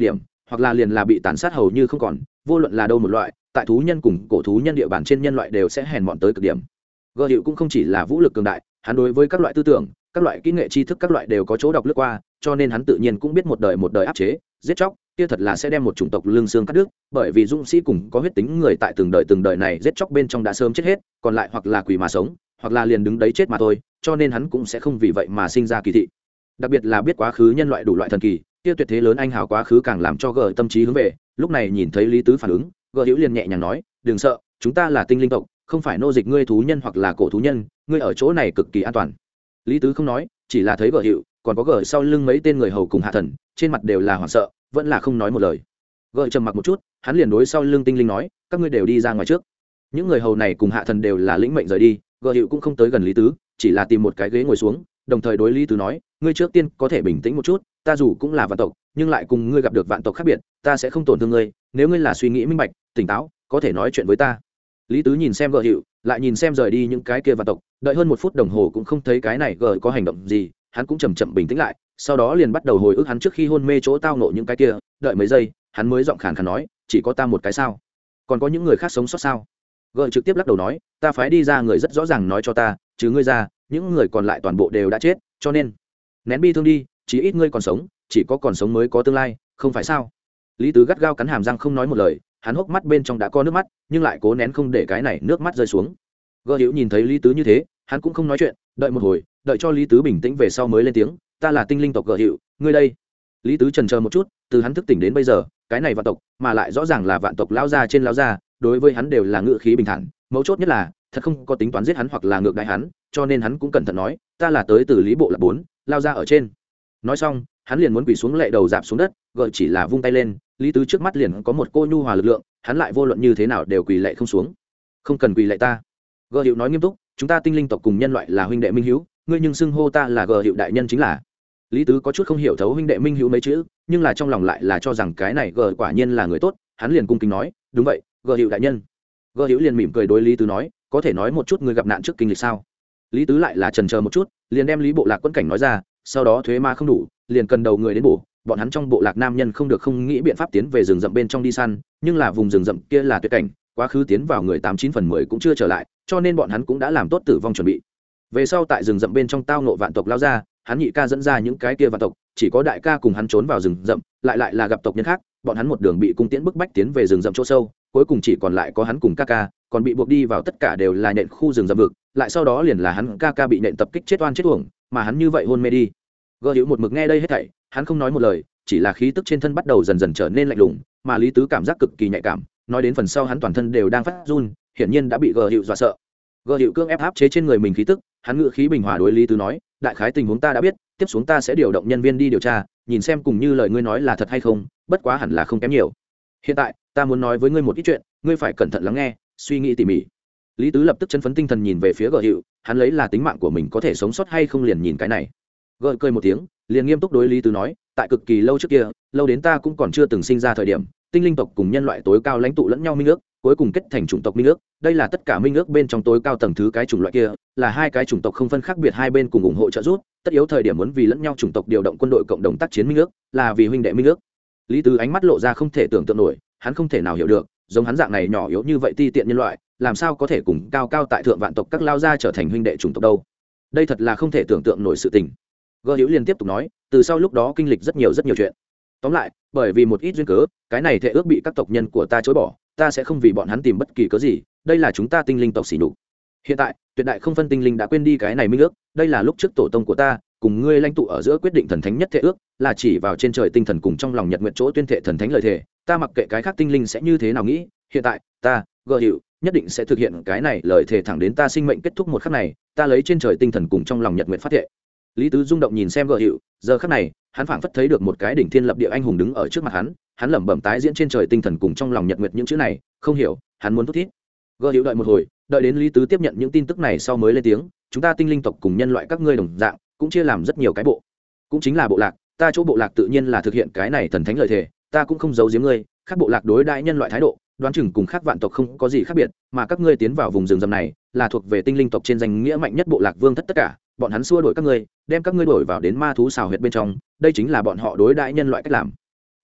hoặc là liền là bị tàn sát hầu như không còn, vô luận là đâu một loại, tại thú nhân cùng cổ thú nhân địa bàn trên nhân loại đều sẽ hèn mọn tới cực điểm. Gờ hiệu cũng không chỉ là vũ lực cường đại, hắn đối với các loại tư tưởng, các loại kỹ nghệ tri thức các loại đều có chỗ đọc lướt qua, cho nên hắn tự nhiên cũng biết một đời áp chế giết chóc kia thật là sẽ đem một chủng tộc lương xương cắt đứt, bởi vì dũng sĩ cùng có huyết tính người tại từng đời này giết chóc bên trong đã sớm chết hết, còn lại hoặc là quỳ mà sống, hoặc là liền đứng đấy chết mà thôi, cho nên hắn cũng sẽ không vì vậy mà sinh ra kỳ thị. Đặc biệt là biết quá khứ nhân loại đủ loại thần kỳ, kia tuyệt thế lớn anh hào quá khứ càng làm cho gờ tâm trí hướng về. Lúc này nhìn thấy Lý Tứ phản ứng, gờ hữu liền nhẹ nhàng nói, đừng sợ, chúng ta là tinh linh tộc, không phải nô dịch ngươi thú nhân hoặc là cổ thú nhân, ngươi ở chỗ này cực kỳ an toàn. Lý Tứ không nói, chỉ là thấy gờ hữu còn có gờ sau lưng mấy tên người hầu cùng hạ thần, trên mặt đều là hoảng sợ, vẫn là không nói một lời. Gờ trầm mặc một chút, hắn liền đối sau lưng tinh linh nói, các ngươi đều đi ra ngoài trước. Những người hầu này cùng hạ thần đều là lĩnh mệnh rời đi, gờ hữu cũng không tới gần Lý Tứ, chỉ là tìm một cái ghế ngồi xuống, đồng thời đối Lý Tứ nói, ngươi trước tiên có thể bình tĩnh một chút, ta dù cũng là vạn tộc, nhưng lại cùng ngươi gặp được vạn tộc khác biệt, ta sẽ không tổn thương ngươi, nếu ngươi là suy nghĩ minh bạch, tỉnh táo, có thể nói chuyện với ta. Lý Tứ nhìn xem gờ hiệu, lại nhìn xem rời đi những cái kia vạn tộc, đợi hơn 1 phút đồng hồ cũng không thấy cái này gờ có hành động gì, hắn cũng chậm chậm bình tĩnh lại, sau đó liền bắt đầu hồi ức hắn trước khi hôn mê chỗ tao nộ những cái kia, đợi mấy giây, hắn mới giọng khàn khàn nói, chỉ có ta một cái sao? Còn có những người khác sống sót sao? Gờ trực tiếp lắc đầu nói, ta phái đi ra người rất rõ ràng nói cho ta, chứ ngươi ra, những người còn lại toàn bộ đều đã chết, cho nên nén bi thương đi, chỉ ít ngươi còn sống, chỉ có còn sống mới có tương lai, không phải sao? Lý Tứ gắt gao cắn hàm răng không nói một lời, hắn hốc mắt bên trong đã có nước mắt, nhưng lại cố nén không để cái này nước mắt rơi xuống. Gơ Hữu nhìn thấy Lý Tứ như thế, hắn cũng không nói chuyện, đợi một hồi, đợi cho Lý Tứ bình tĩnh về sau mới lên tiếng, ta là tinh linh tộc Gơ Hữu, ngươi đây. Lý Tứ chần chờ một chút, từ hắn thức tỉnh đến bây giờ, cái này vạn tộc, mà lại rõ ràng là vạn tộc lão gia trên lão gia, đối với hắn đều là ngự khí bình thản, mấu chốt nhất là, thật không có tính toán giết hắn hoặc là ngược đãi hắn, cho nên hắn cũng cẩn thận nói, ta là tới từ Lý bộ là 4, lao ra ở trên. Nói xong, hắn liền muốn quỳ xuống lệ đầu dạp xuống đất, gợi chỉ là vung tay lên, Lý Tứ trước mắt liền có một cô nhu hòa lực lượng, hắn lại vô luận như thế nào đều quỳ lệ không xuống. Không cần quỳ lệ ta. Gờ Hiệu nói nghiêm túc, chúng ta tinh linh tộc cùng nhân loại là huynh đệ minh hữu, ngươi nhưng xưng hô ta là Gờ Hiệu đại nhân chính là. Lý Tứ có chút không hiểu thấu huynh đệ minh hữu mấy chữ, nhưng là trong lòng lại là cho rằng cái này Gờ quả nhiên là người tốt, hắn liền cung kính nói, đúng vậy, Gờ Hiệu đại nhân. Gờ Hiệu liền mỉm cười đối Lý Tứ nói, có thể nói một chút ngươi gặp nạn trước kinh lịch sao? Lý Tứ lại là chần chờ một chút, liền đem Lý bộ lạc quân cảnh nói ra, sau đó thuế ma không đủ, liền cần đầu người đến bổ, bọn hắn trong bộ lạc nam nhân không được không nghĩ biện pháp tiến về rừng rậm bên trong đi săn, nhưng là vùng rừng rậm kia là tuyệt cảnh, quá khứ tiến vào người 89/10 cũng chưa trở lại, cho nên bọn hắn cũng đã làm tốt tử vong chuẩn bị. Về sau tại rừng rậm bên trong tao ngộ vạn tộc lao ra, hắn nhị ca dẫn ra những cái kia vạn tộc, chỉ có đại ca cùng hắn trốn vào rừng rậm, lại là gặp tộc nhân khác, bọn hắn một đường bị cung tiễn bức bách tiến về rừng rậm chỗ sâu, cuối cùng chỉ còn lại có hắn cùng ca ca, còn bị buộc đi vào tất cả đều là nện khu rừng rậm vực, lại sau đó liền là hắn ca ca bị nện tập kích chết oan chết uổng, mà hắn như vậy hôn mê đi. Gơ Hữu một mực nghe đây hết thảy, hắn không nói một lời, chỉ là khí tức trên thân bắt đầu dần dần trở nên lạnh lùng, mà Lý Tứ cảm giác cực kỳ nhạy cảm, nói đến phần sau hắn toàn thân đều đang phát run, hiển nhiên đã bị Gơ Hữu dọa sợ. Gơ Hữu cương ép áp chế trên người mình khí tức, hắn ngự khí bình hòa đối Lý Tứ nói, đại khái tình huống ta đã biết, tiếp xuống ta sẽ điều động nhân viên đi điều tra, nhìn xem cùng như lời ngươi nói là thật hay không, bất quá hẳn là không kém nhiều. Hiện tại, ta muốn nói với ngươi một ít chuyện, ngươi phải cẩn thận lắng nghe, suy nghĩ tỉ mỉ. Lý Tứ lập tức chấn phấn tinh thần nhìn về phía Gơ Hữu, hắn lấy là tính mạng của mình có thể sống sót hay không liền nhìn cái này. Gơ cười một tiếng, liền nghiêm túc đối Lý Tứ nói, tại cực kỳ lâu trước kia, lâu đến ta cũng còn chưa từng sinh ra thời điểm, tinh linh tộc cùng nhân loại tối cao lãnh tụ lẫn nhau minh ước, cuối cùng kết thành chủng tộc minh ước, đây là tất cả minh ước bên trong tối cao tầng thứ cái chủng loại kia, là hai cái chủng tộc không phân khác biệt hai bên cùng ủng hộ trợ giúp, tất yếu thời điểm muốn vì lẫn nhau chủng tộc điều động quân đội cộng đồng tác chiến minh ước, là vì huynh đệ minh ước. Lý Tứ ánh mắt lộ ra không thể tưởng tượng nổi, hắn không thể nào hiểu được, giống hắn dạng này nhỏ yếu như vậy ti tiện nhân loại, làm sao có thể cùng cao cao tại thượng vạn tộc các lao ra trở thành huynh đệ chủng tộc đâu? Đây thật là không thể tưởng tượng nổi sự tình. Gơ Hữu liền tiếp tục nói, từ sau lúc đó kinh lịch rất nhiều chuyện. Tóm lại, bởi vì một ít duyên cớ, cái này thệ ước bị các tộc nhân của ta chối bỏ, ta sẽ không vì bọn hắn tìm bất kỳ cớ gì, đây là chúng ta tinh linh tộc sỉ nhục. Hiện tại, tuyệt đại không phân tinh linh đã quên đi cái này minh ước, đây là lúc trước tổ tông của ta cùng ngươi lãnh tụ ở giữa quyết định thần thánh nhất thệ ước, là chỉ vào trên trời tinh thần cùng trong lòng nhật nguyện chỗ tuyên thệ thần thánh lời thề, ta mặc kệ cái khác tinh linh sẽ như thế nào nghĩ, hiện tại, ta, Gơ Hữu, nhất định sẽ thực hiện cái này lời thề thẳng đến ta sinh mệnh kết thúc một khắc này, ta lấy trên trời tinh thần cùng trong lòng nhật nguyện phát thệ. Lý Tứ rung động nhìn xem Gơ Hữu, giờ khắc này, hắn phảng phất thấy được một cái đỉnh thiên lập địa anh hùng đứng ở trước mặt hắn lẩm bẩm tái diễn trên trời tinh thần cùng trong lòng nhật nguyệt những chữ này, không hiểu, hắn muốn thút thít. Gơ Hữu đợi một hồi, đợi đến Lý Tứ tiếp nhận những tin tức này sau mới lên tiếng, chúng ta tinh linh tộc cùng nhân loại các ngươi đồng dạng, cũng chia làm rất nhiều cái bộ, cũng chính là bộ lạc, ta chỗ bộ lạc tự nhiên là thực hiện cái này thần thánh lời thề, ta cũng không giấu giếm ngươi, các bộ lạc đối đãi nhân loại thái độ, đoán chừng cùng khác vạn tộc không có gì khác biệt, mà các ngươi tiến vào vùng rừng rậm này, là thuộc về tinh linh tộc trên danh nghĩa mạnh nhất bộ lạc vương thất tất cả, bọn hắn xua đuổi các ngươi, đem các ngươi đuổi vào đến ma thú xào huyệt bên trong, đây chính là bọn họ đối đãi nhân loại cách làm.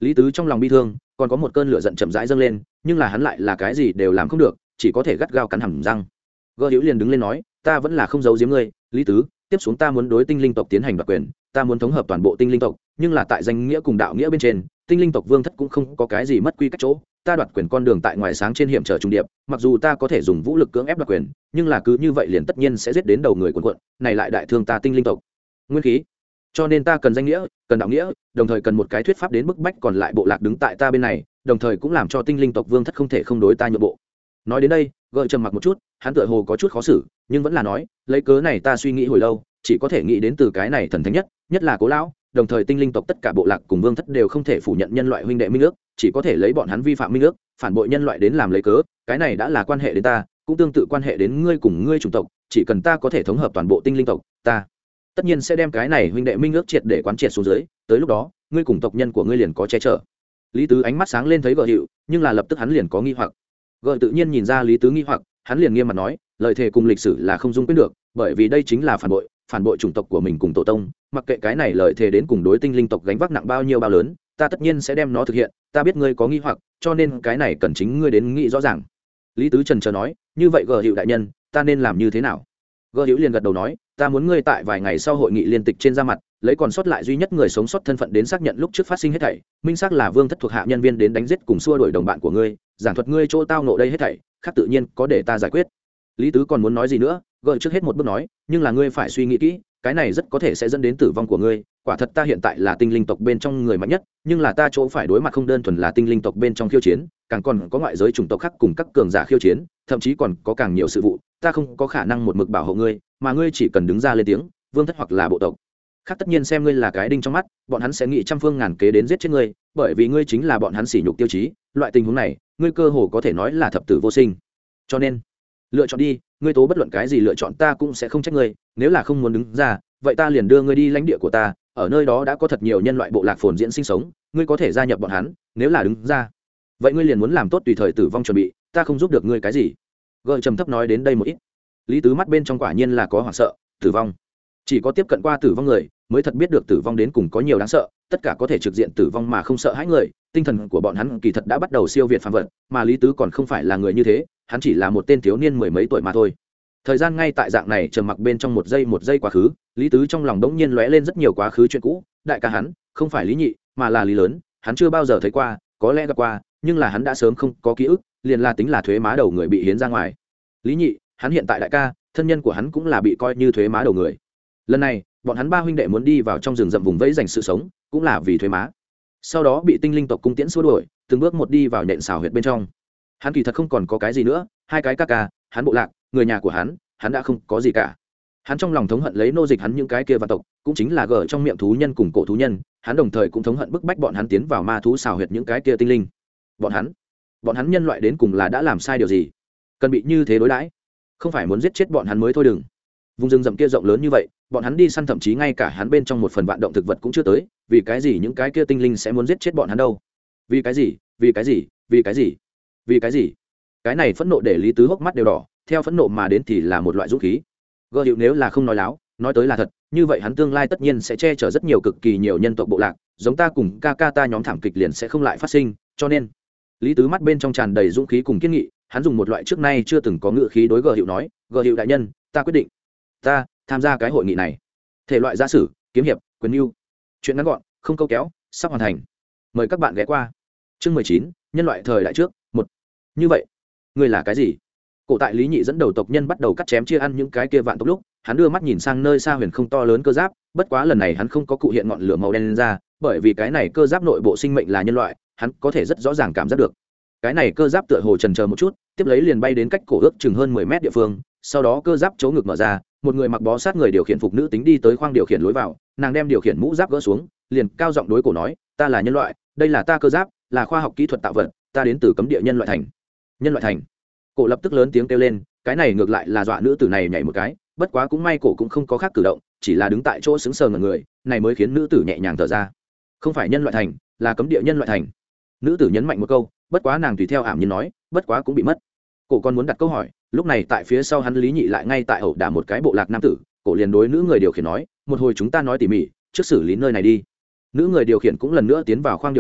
Lý Tứ trong lòng bi thương, còn có một cơn lửa giận chậm rãi dâng lên, nhưng là hắn lại là cái gì đều làm không được, chỉ có thể gắt gao cắn hàm răng. Gơ Hữu liền đứng lên nói, ta vẫn là không giấu giếm ngươi, Lý Tứ, tiếp xuống ta muốn đối tinh linh tộc tiến hành đoạt quyền, ta muốn thống hợp toàn bộ tinh linh tộc, nhưng là tại danh nghĩa cùng đạo nghĩa bên trên, tinh linh tộc vương thất cũng không có cái gì mất quy cách chỗ, ta đoạt quyền con đường tại ngoài sáng trên hiểm trở trung điệp, mặc dù ta có thể dùng vũ lực cưỡng ép đoạt quyền, nhưng là cứ như vậy liền tất nhiên sẽ giết đến đầu người quần quận, này lại đại thương ta tinh linh tộc nguyên khí. Cho nên ta cần danh nghĩa, cần đạo nghĩa, đồng thời cần một cái thuyết pháp đến bức bách còn lại bộ lạc đứng tại ta bên này, đồng thời cũng làm cho tinh linh tộc vương thất không thể không đối ta nhượng bộ. Nói đến đây, gợi trầm mặc một chút, hắn tựa hồ có chút khó xử, nhưng vẫn là nói, lấy cớ này ta suy nghĩ hồi lâu, chỉ có thể nghĩ đến từ cái này thần thánh nhất, nhất là Cố lão, đồng thời tinh linh tộc tất cả bộ lạc cùng vương thất đều không thể phủ nhận nhân loại huynh đệ minh ước, chỉ có thể lấy bọn hắn vi phạm minh ước, phản bội nhân loại đến làm lấy cớ, cái này đã là quan hệ đến ta, cũng tương tự quan hệ đến ngươi cùng ngươi chủng tộc, chỉ cần ta có thể thống hợp toàn bộ tinh linh tộc, ta tất nhiên sẽ đem cái này huynh đệ minh ước triệt để quán triệt xuống dưới, tới lúc đó, ngươi cùng tộc nhân của ngươi liền có che chở. Lý Tứ ánh mắt sáng lên thấy Gợ Hiệu, nhưng là lập tức hắn liền có nghi hoặc. Gợ tự nhiên nhìn ra Lý Tứ nghi hoặc, hắn liền nghiêm mặt nói, lời thề cùng lịch sử là không dung quên được, bởi vì đây chính là phản bội chủng tộc của mình cùng tổ tông, mặc kệ cái này lời thề đến cùng đối tinh linh tộc gánh vác nặng bao nhiêu bao lớn, ta tất nhiên sẽ đem nó thực hiện, ta biết ngươi có nghi hoặc, cho nên cái này cần chính ngươi đến nghĩ rõ ràng. Lý Tứ trần chờ nói, như vậy Gợ Hiệu đại nhân, ta nên làm như thế nào? Gợ Hiệu liền gật đầu nói, ta muốn ngươi tại vài ngày sau hội nghị liên tịch trên ra mặt, lấy còn sót lại duy nhất người sống sót thân phận đến xác nhận lúc trước phát sinh hết thảy, minh xác là vương thất thuộc hạ nhân viên đến đánh giết cùng xua đuổi đồng bạn của ngươi, giảng thuật ngươi chỗ tao nộ đây hết thảy, khác tự nhiên có để ta giải quyết. Lý Tứ còn muốn nói gì nữa, gợi trước hết một bước nói, nhưng là ngươi phải suy nghĩ kỹ, cái này rất có thể sẽ dẫn đến tử vong của ngươi, quả thật ta hiện tại là tinh linh tộc bên trong người mạnh nhất, nhưng là ta chỗ phải đối mặt không đơn thuần là tinh linh tộc bên trong khiêu chiến, càng còn có ngoại giới chủng tộc khác cùng các cường giả khiêu chiến, thậm chí còn có càng nhiều sự vụ, ta không có khả năng một mực bảo hộ ngươi, mà ngươi chỉ cần đứng ra lên tiếng, vương thất hoặc là bộ tộc khác tất nhiên xem ngươi là cái đinh trong mắt, bọn hắn sẽ nghĩ trăm phương ngàn kế đến giết chết ngươi, bởi vì ngươi chính là bọn hắn sỉ nhục tiêu chí, loại tình huống này, ngươi cơ hồ có thể nói là thập tử vô sinh. Cho nên, lựa chọn đi, ngươi tố bất luận cái gì lựa chọn ta cũng sẽ không trách ngươi, nếu là không muốn đứng ra, vậy ta liền đưa ngươi đi lãnh địa của ta, ở nơi đó đã có thật nhiều nhân loại bộ lạc phồn diễn sinh sống, ngươi có thể gia nhập bọn hắn, nếu là đứng ra, vậy ngươi liền muốn làm tốt tùy thời tử vong chuẩn bị, ta không giúp được ngươi cái gì. Gợi trầm thấp nói đến đây một ít. Lý Tứ mắt bên trong quả nhiên là có hoảng sợ, tử vong. Chỉ có tiếp cận qua tử vong người mới thật biết được tử vong đến cùng có nhiều đáng sợ, tất cả có thể trực diện tử vong mà không sợ hãi người, tinh thần của bọn hắn kỳ thật đã bắt đầu siêu việt phàm vật, mà Lý Tứ còn không phải là người như thế, hắn chỉ là một tên thiếu niên mười mấy tuổi mà thôi. Thời gian ngay tại dạng này trầm mặc bên trong một giây quá khứ, Lý Tứ trong lòng đống nhiên lóe lên rất nhiều quá khứ chuyện cũ, đại ca hắn không phải Lý Nhị mà là Lý Lớn, hắn chưa bao giờ thấy qua, có lẽ gặp qua, nhưng là hắn đã sớm không có ký ức, liền là tính là thuế má đầu người bị hiến ra ngoài. Lý Nhị, hắn hiện tại đại ca, thân nhân của hắn cũng là bị coi như thuế má đầu người. Lần này bọn hắn ba huynh đệ muốn đi vào trong rừng rậm vùng vẫy giành sự sống, cũng là vì thuế má, sau đó bị tinh linh tộc cung tiễn xua đuổi, từng bước một đi vào nện xào huyệt bên trong. Hắn kỳ thật không còn có cái gì nữa, hai cái ca ca, hắn bộ lạc, người nhà của hắn đã không có gì cả. Hắn trong lòng thống hận lấy nô dịch hắn những cái kia vạn tộc, cũng chính là gở trong miệng thú nhân cùng cổ thú nhân, hắn đồng thời cũng thống hận bức bách bọn hắn tiến vào ma thú xào huyệt những cái kia tinh linh. Bọn hắn nhân loại đến cùng là đã làm sai điều gì, cần bị như thế đối đãi? Không phải muốn giết chết bọn hắn mới thôi đừng. Vùng rừng rậm kia rộng lớn như vậy, bọn hắn đi săn thậm chí ngay cả hắn bên trong một phần vạn động thực vật cũng chưa tới, vì cái gì những cái kia tinh linh sẽ muốn giết chết bọn hắn đâu? Vì cái gì? Vì cái gì? Vì cái gì? Vì cái gì? Cái này phẫn nộ để Lý Tứ hốc mắt đều đỏ, theo phẫn nộ mà đến thì là một loại dũng khí. Gơ Hiệu nếu là không nói láo, nói tới là thật, như vậy hắn tương lai tất nhiên sẽ che chở rất nhiều cực kỳ nhiều nhân tộc bộ lạc, giống ta cùng ca ca ta nhóm thảm kịch liền sẽ không lại phát sinh, cho nên Lý Tứ mắt bên trong tràn đầy dũng khí cùng kiên nghị, hắn dùng một loại trước nay chưa từng có ngữ khí đối Gơ Hiệu nói, Gơ Hiệu đại nhân, ta quyết định, ta tham gia cái hội nghị này. Thể loại giả sử, kiếm hiệp, quyền mưu, chuyện ngắn gọn, không câu kéo, sắp hoàn thành. Mời các bạn ghé qua. Chương 19, nhân loại thời đại trước, 1. Như vậy, ngươi là cái gì? Cổ tại Lý Nhị dẫn đầu tộc nhân bắt đầu cắt chém chia ăn những cái kia vạn tộc lúc, hắn đưa mắt nhìn sang nơi xa huyền không to lớn cơ giáp, bất quá lần này hắn không có cụ hiện ngọn lửa màu đen lên ra, bởi vì cái này cơ giáp nội bộ sinh mệnh là nhân loại, hắn có thể rất rõ ràng cảm giác được. Cái này cơ giáp tựa hồ chần chờ một chút, tiếp lấy liền bay đến cách cổ ước chừng hơn 10 mét địa phương, sau đó cơ giáp chỗ ngực mở ra, một người mặc bó sát người điều khiển phục nữ tính đi tới khoang điều khiển lối vào, nàng đem điều khiển mũ giáp gỡ xuống, liền cao giọng đối cổ nói, ta là nhân loại, đây là ta cơ giáp, là khoa học kỹ thuật tạo vật, ta đến từ cấm địa nhân loại thành. Nhân loại thành. Cổ lập tức lớn tiếng kêu lên, cái này ngược lại là dọa nữ tử này nhảy một cái, bất quá cũng may cổ cũng không có khác cử động, chỉ là đứng tại chỗ sững sờ ngẩn người, này mới khiến nữ tử nhẹ nhàng thở ra. Không phải nhân loại thành, là cấm địa nhân loại thành. Nữ tử nhấn mạnh một câu, bất quá nàng tùy theo ảm nhiên nói, bất quá cũng bị mất. Cổ còn muốn đặt câu hỏi, lúc này tại phía sau hắn Lý Nhị lại ngay tại ẩu đả một cái bộ lạc nam tử, cổ liền đối nữ người điều khiển nói, một hồi chúng ta nói tỉ mỉ, trước xử lý nơi này đi. Nữ người điều khiển cũng lần nữa tiến vào khoang điều khiển,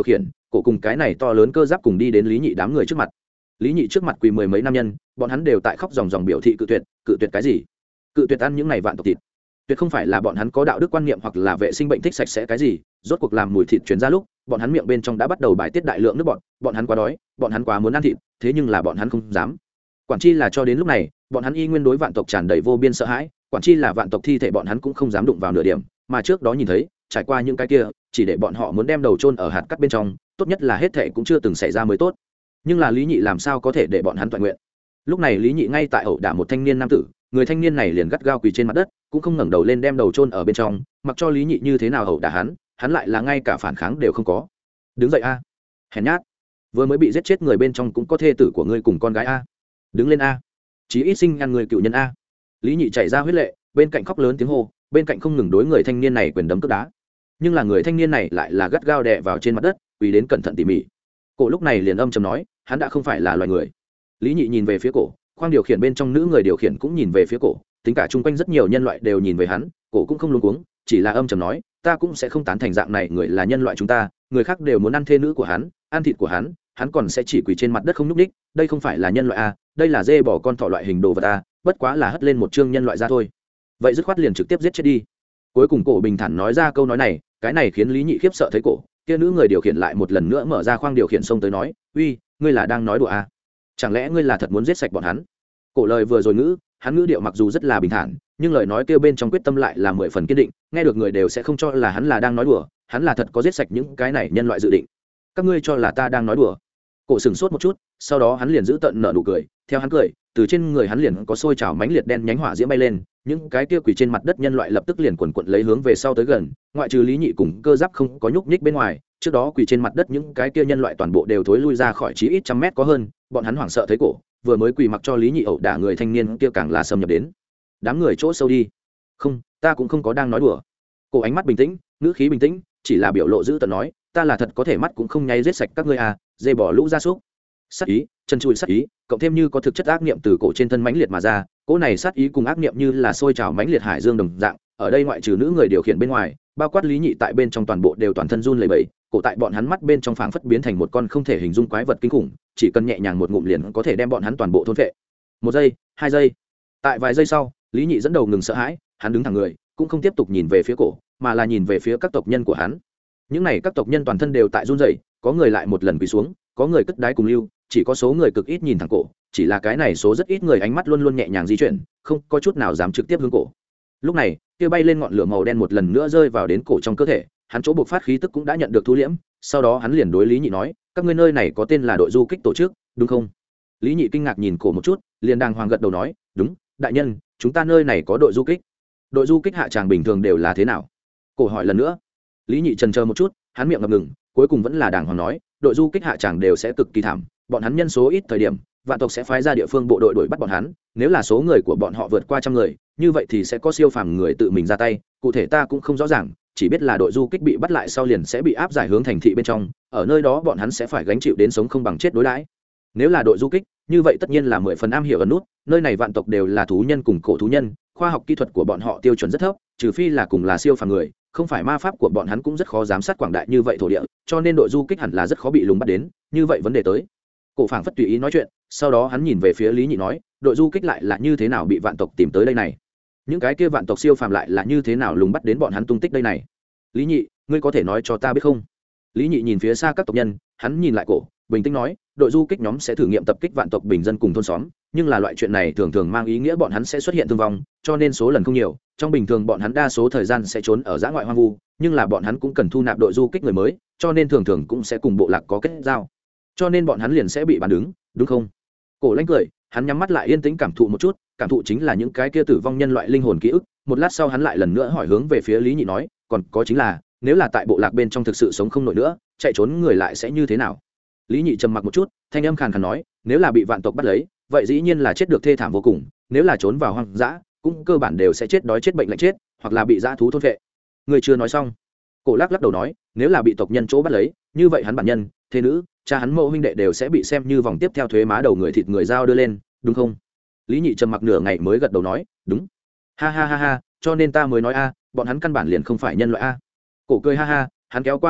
cổ cùng cái này to lớn cơ giáp cùng đi đến lý nhị đám người trước mặt. Lý nhị trước mặt quỳ mười mấy nam nhân, bọn hắn đều tại khóc ròng ròng biểu thị cự tuyệt cái gì? Cự tuyệt ăn những này vạn tộc thịt. Tuyệt không phải là bọn hắn có đạo đức quan niệm hoặc là vệ sinh bệnh thích sạch sẽ cái gì, rốt cuộc làm mùi thịt truyền ra lúc, bọn hắn miệng bên trong đã bắt đầu bài tiết đại lượng nước bọt, bọn hắn quá đói, bọn hắn quá muốn ăn thịt, thế nhưng là bọn hắn không dám. Quản chi là cho đến lúc này, bọn hắn y nguyên đối vạn tộc tràn đầy vô biên sợ hãi, quản chi là vạn tộc thi thể bọn hắn cũng không dám đụng vào nửa điểm, mà trước đó nhìn thấy, trải qua những cái kia, chỉ để bọn họ muốn đem đầu chôn ở hạt cát bên trong, tốt nhất là hết thệ cũng chưa từng xảy ra mới tốt. Nhưng là Lý Nhị làm sao có thể để bọn hắn toàn nguyện? Lúc này Lý Nhị ngay tại ẩu đả một thanh niên nam tử, người thanh niên này liền gắt gao quỳ trên mặt đất, cũng không ngẩng đầu lên đem đầu chôn ở bên trong, mặc cho Lý Nhị như thế nào ẩu đả hắn lại là ngay cả phản kháng đều không có. Đứng dậy a, hèn nhát, vừa mới bị giết chết người bên trong cũng có thê tử của ngươi cùng con gái a, đứng lên a, chí ít sinh ngăn người cựu nhân a. Lý Nhị chảy ra huyết lệ, bên cạnh khóc lớn tiếng hô, bên cạnh không ngừng đối người thanh niên này quyền đấm cước đá. Nhưng là người thanh niên này lại là gắt gao đè vào trên mặt đất, quỳ đến cẩn thận tỉ mỉ. Cổ lúc này liền âm trầm nói, hắn đã không phải là loài người. Lý Nhị nhìn về phía cổ, khoang điều khiển bên trong nữ người điều khiển cũng nhìn về phía cổ, tính cả chung quanh rất nhiều nhân loại đều nhìn về hắn, cổ cũng không luống cuống, chỉ là âm trầm nói, ta cũng sẽ không tán thành dạng này người là nhân loại chúng ta, người khác đều muốn ăn thê nữ của hắn, ăn thịt của hắn còn sẽ chỉ quỳ trên mặt đất không nhúc nhích, đây không phải là nhân loại a, đây là dê bò con thỏ loại hình đồ vật a, bất quá là hất lên một chương nhân loại ra thôi. Vậy dứt khoát liền trực tiếp giết chết đi. Cuối cùng cổ bình thản nói ra câu nói này, cái này khiến Lý Nhị khiếp sợ thấy cổ, kia nữ người điều khiển lại một lần nữa mở ra khoang điều khiển xông tới nói, uy, ngươi là đang nói đùa à? Chẳng lẽ ngươi là thật muốn giết sạch bọn hắn? Cổ lời vừa rồi hắn ngữ điệu mặc dù rất là bình thản, nhưng lời nói kêu bên trong quyết tâm lại là 10 phần kiên định, nghe được người đều sẽ không cho là hắn là đang nói đùa, hắn là thật có giết sạch những cái này nhân loại dự định. Các ngươi cho là ta đang nói đùa? Cổ sững sốt một chút, sau đó hắn liền giữ tận nở nụ cười, theo hắn cười, từ trên người hắn liền có sôi trào mãnh liệt đen nhánh hỏa diễm bay lên, những cái kia quỳ trên mặt đất nhân loại lập tức liền quần quật lấy hướng về sau tới gần, ngoại trừ Lý Nhị cùng cơ giáp không có nhúc nhích bên ngoài, trước đó quỳ trên mặt đất những cái kia nhân loại toàn bộ đều thối lui ra khỏi chí ít trăm mét có hơn, bọn hắn hoảng sợ thấy cổ, vừa mới quỳ mặc cho Lý Nhị ẩu đả người thanh niên kia càng là xâm nhập đến. Đám người chỗ sâu đi. Không, ta cũng không có đang nói đùa. Cổ ánh mắt bình tĩnh, ngữ khí bình tĩnh, chỉ là biểu lộ giữ tợn nói, ta là thật có thể mắt cũng không nháy giết sạch các ngươi à, dê bỏ lũ gia súc. Sát ý, chân chui sát ý, cộng thêm như có thực chất ác niệm từ cổ trên thân mãnh liệt mà ra, cỗ này sát ý cùng ác niệm như là sôi trào mãnh liệt hải dương đồng dạng, ở đây ngoại trừ nữ người điều khiển bên ngoài, bao quát Lý Nhị tại bên trong toàn bộ đều toàn thân run lẩy bẩy, cổ tại bọn hắn mắt bên trong phảng phất biến thành một con không thể hình dung quái vật kinh khủng, chỉ cần nhẹ nhàng một ngụm liền có thể đem bọn hắn toàn bộ thôn phệ. 1 giây, 2 giây. Tại vài giây sau, Lý Nhị dẫn đầu ngừng sợ hãi, hắn đứng thẳng người, cũng không tiếp tục nhìn về phía cổ, mà là nhìn về phía các tộc nhân của hắn. Những này các tộc nhân toàn thân đều tại run rẩy, có người lại một lần quỳ xuống, có người cất đái cùng lưu, chỉ có số người cực ít nhìn thẳng cổ, chỉ là cái này số rất ít người ánh mắt luôn luôn nhẹ nhàng di chuyển, không có chút nào dám trực tiếp hướng cổ. Lúc này, kia bay lên ngọn lửa màu đen một lần nữa rơi vào đến cổ trong cơ thể, hắn chỗ buộc phát khí tức cũng đã nhận được thu liễm, sau đó hắn liền đối Lý Nhị nói, các ngươi nơi này có tên là đội du kích tổ chức, đúng không? Lý Nhị kinh ngạc nhìn cổ một chút, liền đàng hoàng gật đầu nói, đúng, đại nhân, chúng ta nơi này có đội du kích. Đội du kích hạ tràng bình thường đều là thế nào? Cổ hỏi lần nữa. Lý Nhị chần chờ một chút, hắn miệng ngập ngừng, cuối cùng vẫn là đàng hoàng nói, đội du kích hạ tràng đều sẽ cực kỳ thảm, bọn hắn nhân số ít thời điểm, vạn tộc sẽ phái ra địa phương bộ đội đuổi bắt bọn hắn, nếu là số người của bọn họ vượt qua 100 người, như vậy thì sẽ có siêu phàm người tự mình ra tay, cụ thể ta cũng không rõ ràng, chỉ biết là đội du kích bị bắt lại sau liền sẽ bị áp giải hướng thành thị bên trong, ở nơi đó bọn hắn sẽ phải gánh chịu đến sống không bằng chết đối đãi. Nếu là đội du kích, như vậy tất nhiên là 10 phần am hiểu ẩn nút, nơi này vạn tộc đều là thú nhân cùng cổ thú nhân, khoa học kỹ thuật của bọn họ tiêu chuẩn rất thấp, trừ phi là cùng là siêu phàm người, không phải ma pháp của bọn hắn cũng rất khó giám sát quảng đại như vậy thổ địa, cho nên đội du kích hẳn là rất khó bị lùng bắt đến, như vậy vấn đề tới. Cổ phảng phất tùy ý nói chuyện, sau đó hắn nhìn về phía Lý Nhị nói, đội du kích lại là như thế nào bị vạn tộc tìm tới đây này? Những cái kia vạn tộc siêu phàm lại là như thế nào lùng bắt đến bọn hắn tung tích đây này? Lý Nhị, ngươi có thể nói cho ta biết không? Lý Nhị nhìn phía xa các tộc nhân, hắn nhìn lại cổ, bình tĩnh nói, đội du kích nhóm sẽ thử nghiệm tập kích vạn tộc bình dân cùng thôn xóm, nhưng là loại chuyện này thường thường mang ý nghĩa bọn hắn sẽ xuất hiện thương vong, cho nên số lần không nhiều, trong bình thường bọn hắn đa số thời gian sẽ trốn ở dã ngoại hoang vu, nhưng là bọn hắn cũng cần thu nạp đội du kích người mới, cho nên thường thường cũng sẽ cùng bộ lạc có kết giao, cho nên bọn hắn liền sẽ bị bán đứng, đúng không? Cổ Lãnh cười, hắn nhắm mắt lại yên tĩnh cảm thụ một chút, cảm thụ chính là những cái kia tử vong nhân loại linh hồn ký ức, một lát sau hắn lại lần nữa hỏi hướng về phía Lý Nhị nói, còn có chính là, nếu là tại bộ lạc bên trong thực sự sống không nổi nữa, chạy trốn người lại sẽ như thế nào? Lý Nhị trầm mặc một chút, thanh âm khàn khàn nói, nếu là bị vạn tộc bắt lấy, vậy dĩ nhiên là chết được thê thảm vô cùng, nếu là trốn vào hoang dã, cũng cơ bản đều sẽ chết đói chết bệnh lạnh chết, hoặc là bị dã thú thôn phệ. Người chưa nói xong. Cổ lắc đầu nói, nếu là bị tộc nhân chỗ bắt lấy, như vậy hắn bản nhân, thế nữ, cha hắn mẫu huynh đệ đều sẽ bị xem như vòng tiếp theo thuế má đầu người thịt người dao đưa lên, đúng không? Lý Nhị trầm mặc nửa ngày mới gật đầu nói, đúng. Ha ha ha ha, cho nên ta mới nói a, bọn hắn căn bản liền không phải nhân loại a. Cổ cười ha ha, hắn kéo qua Lý Nhị,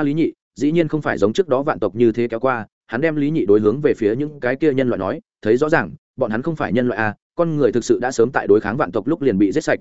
dĩ nhiên không phải giống trước đó vạn tộc như thế kéo qua. Hắn đem Lý Nhị đối hướng về phía những cái kia nhân loại nói, thấy rõ ràng bọn hắn không phải nhân loại à, con người thực sự đã sớm tại đối kháng vạn tộc lúc liền bị giết sạch.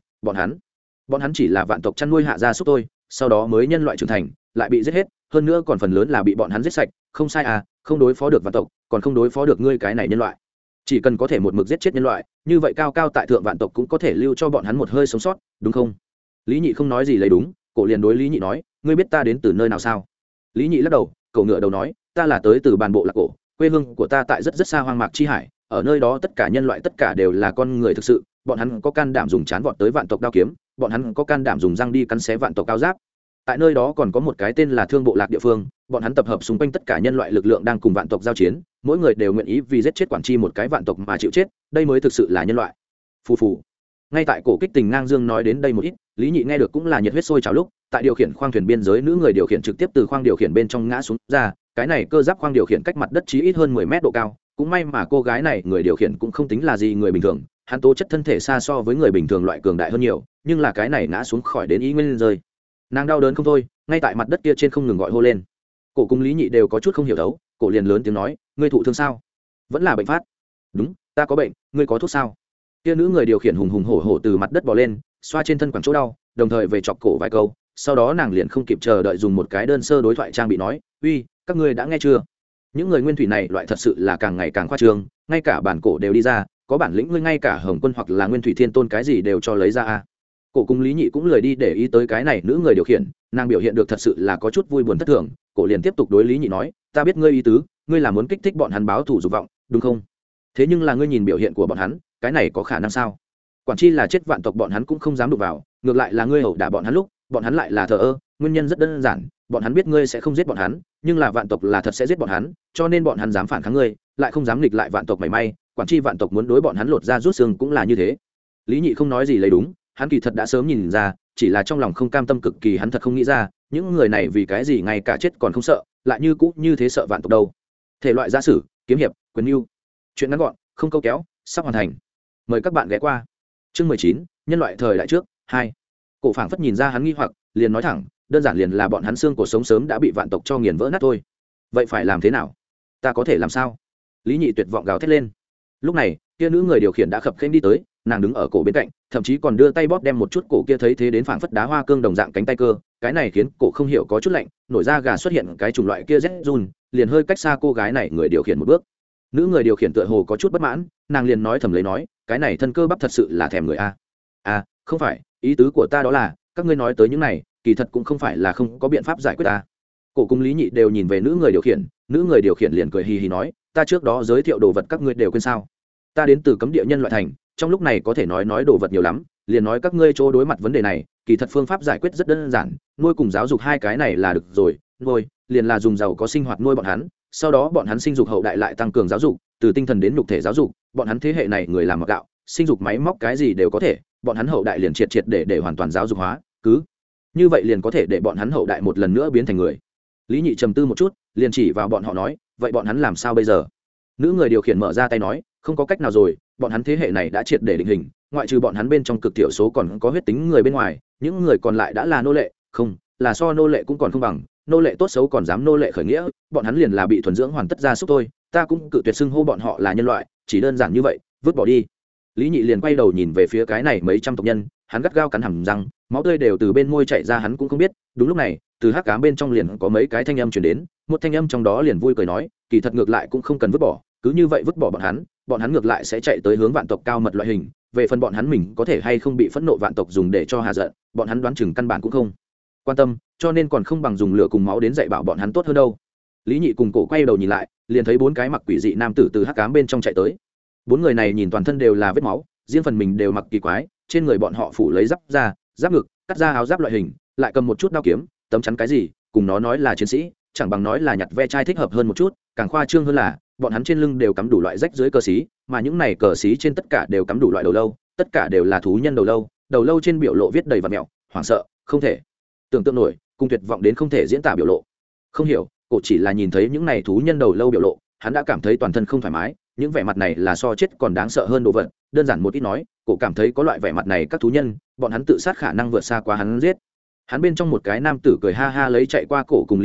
Bọn hắn chỉ là vạn tộc chăn nuôi hạ gia súc thôi, sau đó mới nhân loại trưởng thành lại bị giết hết, hơn nữa còn phần lớn là bị bọn hắn giết sạch. Không sai à, không đối phó được vạn tộc còn không đối phó được ngươi cái này nhân loại. Chỉ cần có thể một mực giết chết nhân loại, như vậy cao cao tại thượng vạn tộc cũng có thể lưu cho bọn hắn một hơi sống sót, đúng không? Lý Nhị không nói gì lấy đúng, cổ liền đối Lý Nhị nói, ngươi biết ta đến từ nơi nào sao? Lý Nhị lắc đầu, cổ ngựa đầu nói, ta là tới từ bàn bộ lạc cổ, quê hương của ta tại rất rất xa hoang mạc chi hải, ở nơi đó tất cả nhân loại tất cả đều là con người thực sự, bọn hắn có can đảm dùng chán vọt tới vạn tộc đao kiếm, bọn hắn có can đảm dùng răng đi cắn xé vạn tộc cao giáp. Tại nơi đó còn có một cái tên là Thương Bộ Lạc địa phương, bọn hắn tập hợp xung quanh tất cả nhân loại lực lượng đang cùng vạn tộc giao chiến, mỗi người đều nguyện ý vì giết chết quản tri một cái vạn tộc mà chịu chết, đây mới thực sự là nhân loại. Phù phù. Ngay tại cổ kích tình ngang dương nói đến đây một ít, Lý Nhị nghe được cũng là nhiệt huyết sôi trào lúc, tại điều khiển khoang thuyền biên giới nữ người điều khiển trực tiếp từ khoang điều khiển bên trong ngã xuống ra, cái này cơ giáp khoang điều khiển cách mặt đất chí ít hơn 10 mét độ cao, cũng may mà cô gái này người điều khiển cũng không tính là gì người bình thường, hắn tố chất thân thể xa so với người bình thường loại cường đại hơn nhiều, nhưng là cái này ngã xuống khỏi đến ý nguyên rơi. Nàng đau đớn không thôi, ngay tại mặt đất kia trên không ngừng gọi hô lên. Cổ cùng Lý Nhị đều có chút không hiểu đấu, cổ liền lớn tiếng nói, ngươi thụ thương sao? Vẫn là bệnh phát? Đúng, ta có bệnh, ngươi có thuốc sao? Kia nữ người điều khiển hùng hùng hổ hổ từ mặt đất bò lên, xoa trên thân quẳng chỗ đau, đồng thời về chọc cổ vài câu, sau đó nàng liền không kịp chờ đợi dùng một cái đơn sơ đối thoại trang bị nói, uy, các ngươi đã nghe chưa? Những người nguyên thủy này loại thật sự là càng ngày càng khoa trương, ngay cả bản cổ đều đi ra, có bản lĩnh ngươi ngay cả Hồng Quân hoặc là Nguyên Thủy Thiên Tôn cái gì đều cho lấy ra a. Cổ cùng Lý Nhị cũng lười đi để ý tới cái này nữ người điều khiển, nàng biểu hiện được thật sự là có chút vui buồn thất thường. Cổ liền tiếp tục đối Lý Nhị nói, ta biết ngươi ý tứ, ngươi là muốn kích thích bọn hắn báo thù dục vọng, đúng không? Thế nhưng là ngươi nhìn biểu hiện của bọn hắn, cái này có khả năng sao? Quản chi là chết vạn tộc bọn hắn cũng không dám đụng vào, ngược lại là ngươi ẩu đả bọn hắn lúc, bọn hắn lại là thờ ơ. Nguyên nhân rất đơn giản, bọn hắn biết ngươi sẽ không giết bọn hắn, nhưng là vạn tộc là thật sẽ giết bọn hắn, cho nên bọn hắn dám phản kháng ngươi, lại không dám nghịch lại vạn tộc mảy may. Quản chi vạn tộc muốn đối bọn hắn lột ra rút xương cũng là như thế. Lý Nhị không nói gì lấy đúng, hắn kỳ thật đã sớm nhìn ra, chỉ là trong lòng không cam tâm cực kỳ, hắn thật không nghĩ ra những người này vì cái gì ngay cả chết còn không sợ, lại như cũ như thế sợ vạn tộc đâu. Thể loại giả sử, kiếm hiệp, quyền lưu, chuyện ngắn gọn, không câu kéo, sắp hoàn thành. Mời các bạn ghé qua. Chương 19, nhân loại thời đại trước 2. Cổ phảng phất nhìn ra hắn nghi hoặc, liền nói thẳng, đơn giản liền là bọn hắn xương cổ sống sớm đã bị vạn tộc cho nghiền vỡ nát thôi. Vậy phải làm thế nào? Ta có thể làm sao? Lý Nhị tuyệt vọng gào thét lên. Lúc này, kia nữ người điều khiển đã khập khiễng đi tới, nàng đứng ở cổ bên cạnh, thậm chí còn đưa tay bóp đem một chút cổ kia thấy thế đến phảng phất đá hoa cương đồng dạng cánh tay cơ, cái này khiến cổ không hiểu có chút lạnh, nổi da gà xuất hiện cái chủng loại kia rét run, liền hơi cách xa cô gái này người điều khiển một bước. Nữ người điều khiển tựa hồ có chút bất mãn, nàng liền nói thầm lấy nói, cái này thân cơ bắp thật sự là thèm người a. À, không phải, ý tứ của ta đó là, các ngươi nói tới những này, kỳ thật cũng không phải là không có biện pháp giải quyết ta. Cổ cùng Lý Nhị đều nhìn về nữ người điều khiển liền cười hì hì nói, ta trước đó giới thiệu đồ vật các ngươi đều quên sao? Ta đến từ cấm địa nhân loại thành, trong lúc này có thể nói đồ vật nhiều lắm, liền nói các ngươi chỗ đối mặt vấn đề này, kỳ thật phương pháp giải quyết rất đơn giản, nuôi cùng giáo dục hai cái này là được rồi. Nuôi liền là dùng giàu có sinh hoạt nuôi bọn hắn, sau đó bọn hắn sinh dục hậu đại lại tăng cường giáo dục, từ tinh thần đến nhục thể giáo dục, bọn hắn thế hệ này người làm mặc gạo, sinh dục máy móc cái gì đều có thể, bọn hắn hậu đại liền triệt để hoàn toàn giáo dục hóa, cứ như vậy liền có thể để bọn hắn hậu đại một lần nữa biến thành người. Lý Nhị trầm tư một chút, liền chỉ vào bọn họ nói, vậy bọn hắn làm sao bây giờ? Nữ người điều khiển mở ra tay nói, không có cách nào rồi, bọn hắn thế hệ này đã triệt để định hình, ngoại trừ bọn hắn bên trong cực thiểu số còn có huyết tính người bên ngoài, những người còn lại đã là nô lệ, không, là so nô lệ cũng còn không bằng, nô lệ tốt xấu còn dám nô lệ khởi nghĩa, bọn hắn liền là bị thuần dưỡng hoàn tất ra súc thôi, ta cũng cự tuyệt xưng hô bọn họ là nhân loại, chỉ đơn giản như vậy, vứt bỏ đi. Lý Nhị liền quay đầu nhìn về phía cái này mấy trăm tộc nhân, hắn gắt gao cắn hàm răng, máu tươi đều từ bên môi chảy ra, hắn cũng không biết. Đúng lúc này, từ hắc ám bên trong liền có mấy cái thanh âm truyền đến, một thanh âm trong đó liền vui cười nói, kỳ thật ngược lại cũng không cần vứt bỏ, cứ như vậy vứt bỏ bọn hắn ngược lại sẽ chạy tới hướng vạn tộc cao mật loại hình, về phần bọn hắn mình có thể hay không bị phẫn nộ vạn tộc dùng để cho hà giận, bọn hắn đoán chừng căn bản cũng không quan tâm, cho nên còn không bằng dùng lửa cùng máu đến dạy bảo bọn hắn tốt hơn đâu. Lý Nhị cùng cổ quay đầu nhìn lại, liền thấy bốn cái mặc quỷ dị nam tử từ hắc ám bên trong chạy tới. Bốn người này nhìn toàn thân đều là vết máu, riêng phần mình đều mặc kỳ quái, trên người bọn họ phủ lấy giáp da, giáp ngực, cắt ra áo giáp loại hình, lại cầm một chút đao kiếm, tấm chắn cái gì, cùng nó nói là chiến sĩ, chẳng bằng nói là nhặt ve chai thích hợp hơn một chút, càng khoa trương hơn là bọn hắn trên lưng đều cắm đủ loại rách dưới cờ xí, mà những này cờ xí trên tất cả đều cắm đủ loại đầu lâu, tất cả đều là thú nhân đầu lâu trên biểu lộ viết đầy vặn mẹo, hoảng sợ, không thể tưởng tượng nổi, cùng tuyệt vọng đến không thể diễn tả biểu lộ. Không hiểu, cổ chỉ là nhìn thấy những này thú nhân đầu lâu biểu lộ, hắn đã cảm thấy toàn thân không thoải mái, những vẻ mặt này là so chết còn đáng sợ hơn đồ vật, đơn giản một ít nói, cổ cảm thấy có loại vẻ mặt này các thú nhân, bọn hắn tự sát khả năng vượt xa quá hắn giết. Hắn bên trong một cái nam tử cười ha ha lấy chạy qua cổ cùng Lý Nhị,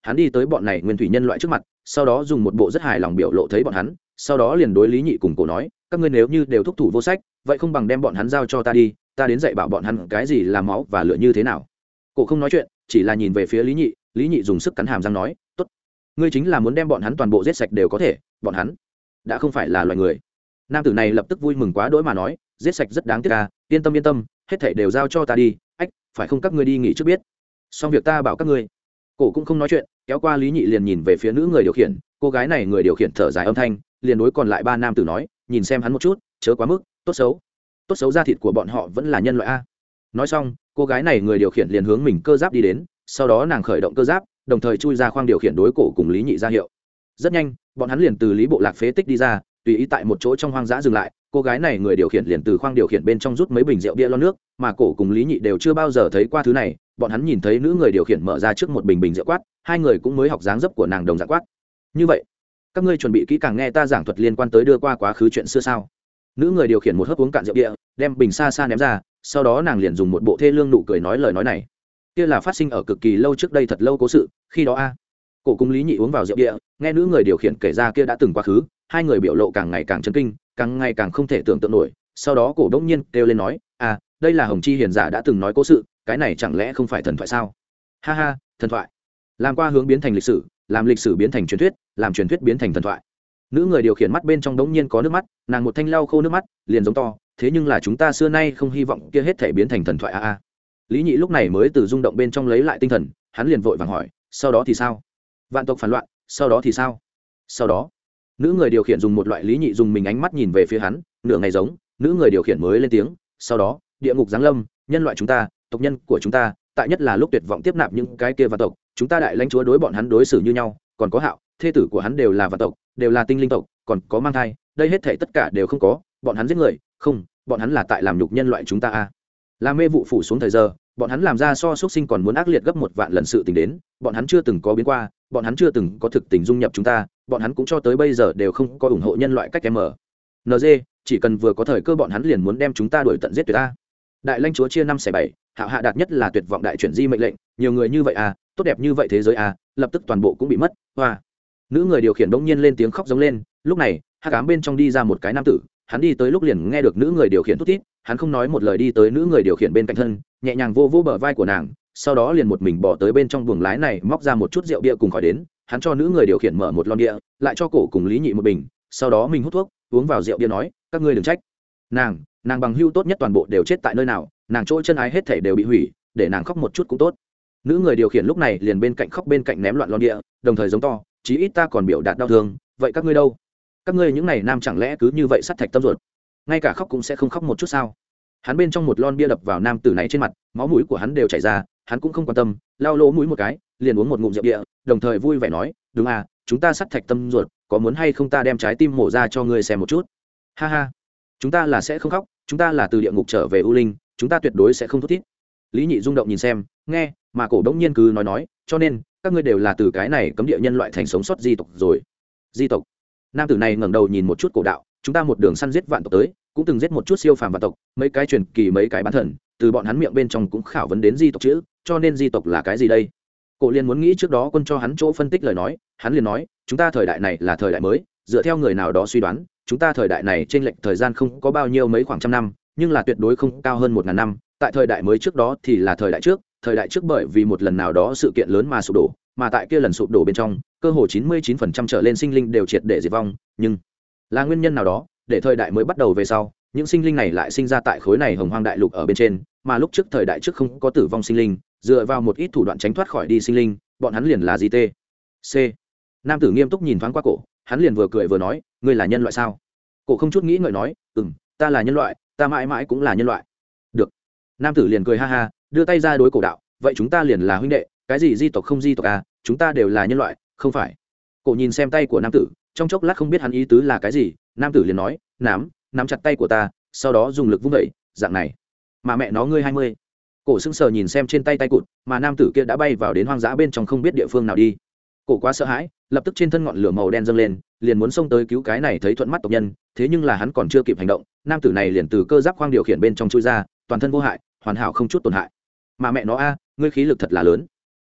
hắn đi tới bọn này nguyên thủy nhân loại trước mặt, sau đó dùng một bộ rất hài lòng biểu lộ thấy bọn hắn, sau đó liền đối Lý Nhị cùng Cổ nói, các ngươi nếu như đều thúc thủ vô sách, vậy không bằng đem bọn hắn giao cho ta đi, ta đến dạy bảo bọn hắn cái gì là máu và lửa như thế nào. Cổ không nói chuyện, chỉ là nhìn về phía Lý Nhị, Lý Nhị dùng sức cắn hàm răng nói, tốt, ngươi chính là muốn đem bọn hắn toàn bộ giết sạch đều có thể, bọn hắn đã không phải là loài người. Nam tử này lập tức vui mừng quá đỗi mà nói, giết sạch rất đáng tiếc à, yên tâm, hết thảy đều giao cho ta đi, ách, phải không các ngươi đi nghỉ trước biết, xong việc ta bảo các ngươi. Cổ cũng không nói chuyện, kéo qua Lý Nhị liền nhìn về phía nữ người điều khiển, cô gái này người điều khiển thở dài âm thanh, liền đối còn lại ba nam tử nói, nhìn xem hắn một chút, chớ quá mức, tốt xấu da thịt của bọn họ vẫn là nhân loại a. Nói xong, cô gái này người điều khiển liền hướng mình cơ giáp đi đến, sau đó nàng khởi động cơ giáp, đồng thời chui ra khoang điều khiển đối Cổ cùng Lý Nhị ra hiệu. Rất nhanh, bọn hắn liền từ Lý Bộ Lạc phế tích đi ra, tùy ý tại một chỗ trong hoang dã dừng lại. Cô gái này người điều khiển liền từ khoang điều khiển bên trong rút mấy bình rượu bia lon nước, mà Cổ cùng Lý Nhị đều chưa bao giờ thấy qua thứ này. Bọn hắn nhìn thấy nữ người điều khiển mở ra trước một bình rượu quát, hai người cũng mới học dáng dấp của nàng đồng dạng quát. Như vậy, các ngươi chuẩn bị kỹ càng nghe ta giảng thuật liên quan tới đưa qua quá khứ chuyện xưa sao? Nữ người điều khiển một hớp uống cạn rượu bia, đem bình xa xa ném ra, sau đó nàng liền dùng một bộ thê lương nụ cười nói lời nói này. Kia là phát sinh ở cực kỳ lâu trước đây, thật lâu cố sự, khi đó a. Cổ cùng Lý Nhị uống vào rượu bia, nghe nữ người điều khiển kể ra kia đã từng quá khứ, hai người biểu lộ càng ngày càng chấn kinh, càng ngày càng không thể tưởng tượng nổi. Sau đó Cổ đống nhiên kêu lên nói, à, đây là Hồng Chi hiền giả đã từng nói cố sự, cái này chẳng lẽ không phải thần thoại sao? Ha ha, thần thoại. Làm qua hướng biến thành lịch sử, làm lịch sử biến thành truyền thuyết, làm truyền thuyết biến thành thần thoại. Nữ người điều khiển mắt bên trong đống nhiên có nước mắt, nàng một thanh lau khô nước mắt, liền giống to, thế nhưng là chúng ta xưa nay không hy vọng kia hết thể biến thành thần thoại a a. Lý Nhị lúc này mới từ rung động bên trong lấy lại tinh thần, hắn liền vội vàng hỏi, sau đó thì sao? Vạn tộc phản loạn, sau đó thì sao? Sau đó, nữ người điều khiển dùng một loại Lý Nhị dùng mình ánh mắt nhìn về phía hắn, nửa ngày giống, nữ người điều khiển mới lên tiếng, sau đó, địa ngục giáng lâm, nhân loại chúng ta, tộc nhân của chúng ta, tại nhất là lúc tuyệt vọng tiếp nạp những cái kia vạn tộc, chúng ta đại lãnh chúa đối bọn hắn đối xử như nhau, còn có Hạo, thê tử của hắn đều là vạn tộc, đều là tinh linh tộc, còn có mang thai, đây hết thảy tất cả đều không có, bọn hắn giết người, không, bọn hắn là tại làm nhục nhân loại chúng ta a. Là mê vụ phủ xuống thời giờ, bọn hắn làm ra so xuất sinh còn muốn ác liệt gấp một vạn lần sự tình đến, bọn hắn chưa từng có biến qua, bọn hắn chưa từng có thực tình dung nhập chúng ta, bọn hắn cũng cho tới bây giờ đều không có ủng hộ nhân loại cách NG, chỉ cần vừa có thời cơ bọn hắn liền muốn đem chúng ta đuổi tận giết tuyệt ta. Đại lãnh chúa chia 5/7, Hạo hạ đạt nhất là tuyệt vọng đại chuyển di mệnh lệnh, nhiều người như vậy à, tốt đẹp như vậy thế giới à, lập tức toàn bộ cũng bị mất. Hoa. Nữ người điều khiển bỗng nhiên lên tiếng khóc giống lên, lúc này, hắc ám bên trong đi ra một cái nam tử, hắn đi tới lúc liền nghe được nữ người điều khiển thút thít, hắn không nói một lời đi tới nữ người điều khiển bên cạnh thân, nhẹ nhàng vô vô bờ vai của nàng, sau đó liền một mình bỏ tới bên trong buồng lái này móc ra một chút rượu bia cùng khỏi đến, hắn cho nữ người điều khiển mở một lon bia, lại cho Cổ cùng Lý Nhị một bình, sau đó mình hút thuốc, uống vào rượu bia nói, các ngươi đừng trách. Nàng bằng hưu tốt nhất toàn bộ đều chết tại nơi nào, nàng chỗ chân ái hết thảy đều bị hủy, để nàng khóc một chút cũng tốt. Nữ người điều khiển lúc này liền bên cạnh khóc bên cạnh ném loạn lon bia, đồng thời giống to, chí ít ta còn biểu đạt đau thương, vậy các ngươi đâu? Các ngươi những này nam chẳng lẽ cứ như vậy sắt thạch tâm ruột, ngay cả khóc cũng sẽ không khóc một chút sao? Hắn bên trong một lon bia đập vào nam tử này trên mặt, máu mũi của hắn đều chảy ra, hắn cũng không quan tâm, lau lỗ mũi một cái, liền uống một ngụm rượu bia, đồng thời vui vẻ nói, đúng à, chúng ta sắt thạch tâm ruột, có muốn hay không ta đem trái tim mổ ra cho ngươi xem một chút? Ha ha, chúng ta là sẽ không khóc, chúng ta là từ địa ngục trở về u linh, chúng ta tuyệt đối sẽ không thút thít. Lý Nhị rung động nhìn xem, nghe, mà Cổ đống nhiên cứ nói, cho nên các ngươi đều là từ cái này cấm địa nhân loại thành sống sót di tộc rồi. Di tộc? Nam tử này ngẩng đầu nhìn một chút Cổ đạo, chúng ta một đường săn giết vạn tộc tới, cũng từng giết một chút siêu phàm vạn tộc, mấy cái truyền kỳ mấy cái bán thần, từ bọn hắn miệng bên trong cũng khảo vấn đến di tộc chữ, cho nên di tộc là cái gì đây? Cổ liền muốn nghĩ trước đó quân cho hắn chỗ phân tích lời nói, hắn liền nói, chúng ta thời đại này là thời đại mới, dựa theo người nào đó suy đoán, chúng ta thời đại này trên lệch thời gian không có bao nhiêu mấy khoảng trăm năm, nhưng là tuyệt đối không cao hơn 1000 năm, tại thời đại mới trước đó thì là thời đại trước bởi vì một lần nào đó sự kiện lớn mà sụp đổ, mà tại kia lần sụp đổ bên trong, cơ hồ 99% trở lên sinh linh đều triệt để diệt vong, nhưng là nguyên nhân nào đó, để thời đại mới bắt đầu về sau, những sinh linh này lại sinh ra tại khối này hồng hoang đại lục ở bên trên, mà lúc trước thời đại trước không có tử vong sinh linh, dựa vào một ít thủ đoạn tránh thoát khỏi đi sinh linh, bọn hắn liền là gì tê c. Nam tử nghiêm túc nhìn thoáng qua Cổ, hắn liền vừa cười vừa nói, ngươi là nhân loại sao? Cổ không chút nghĩ ngợi nói, ta là nhân loại, ta mãi mãi cũng là nhân loại. Được. Nam tử liền cười ha ha, đưa tay ra đối Cổ đạo, vậy chúng ta liền là huynh đệ, cái gì di tộc không di tộc à, chúng ta đều là nhân loại, không phải? Cổ nhìn xem tay của nam tử, trong chốc lát không biết hắn ý tứ là cái gì, nam tử liền nói, nắm chặt tay của ta, sau đó dùng lực vung vẩy, dạng này. Mà mẹ nó ngươi 20. Cổ sững sờ nhìn xem trên tay cụt, mà nam tử kia đã bay vào đến hoang dã bên trong không biết địa phương nào đi. Cổ quá sợ hãi, lập tức trên thân ngọn lửa màu đen dâng lên, liền muốn xông tới cứu cái này thấy thuận mắt tộc nhân, thế nhưng là hắn còn chưa kịp hành động, nam tử này liền từ cơ giáp khoang điều khiển bên trong chui ra, toàn thân vô hại, hoàn hảo không chút tổn hại. Mà mẹ nó a, ngươi khí lực thật là lớn.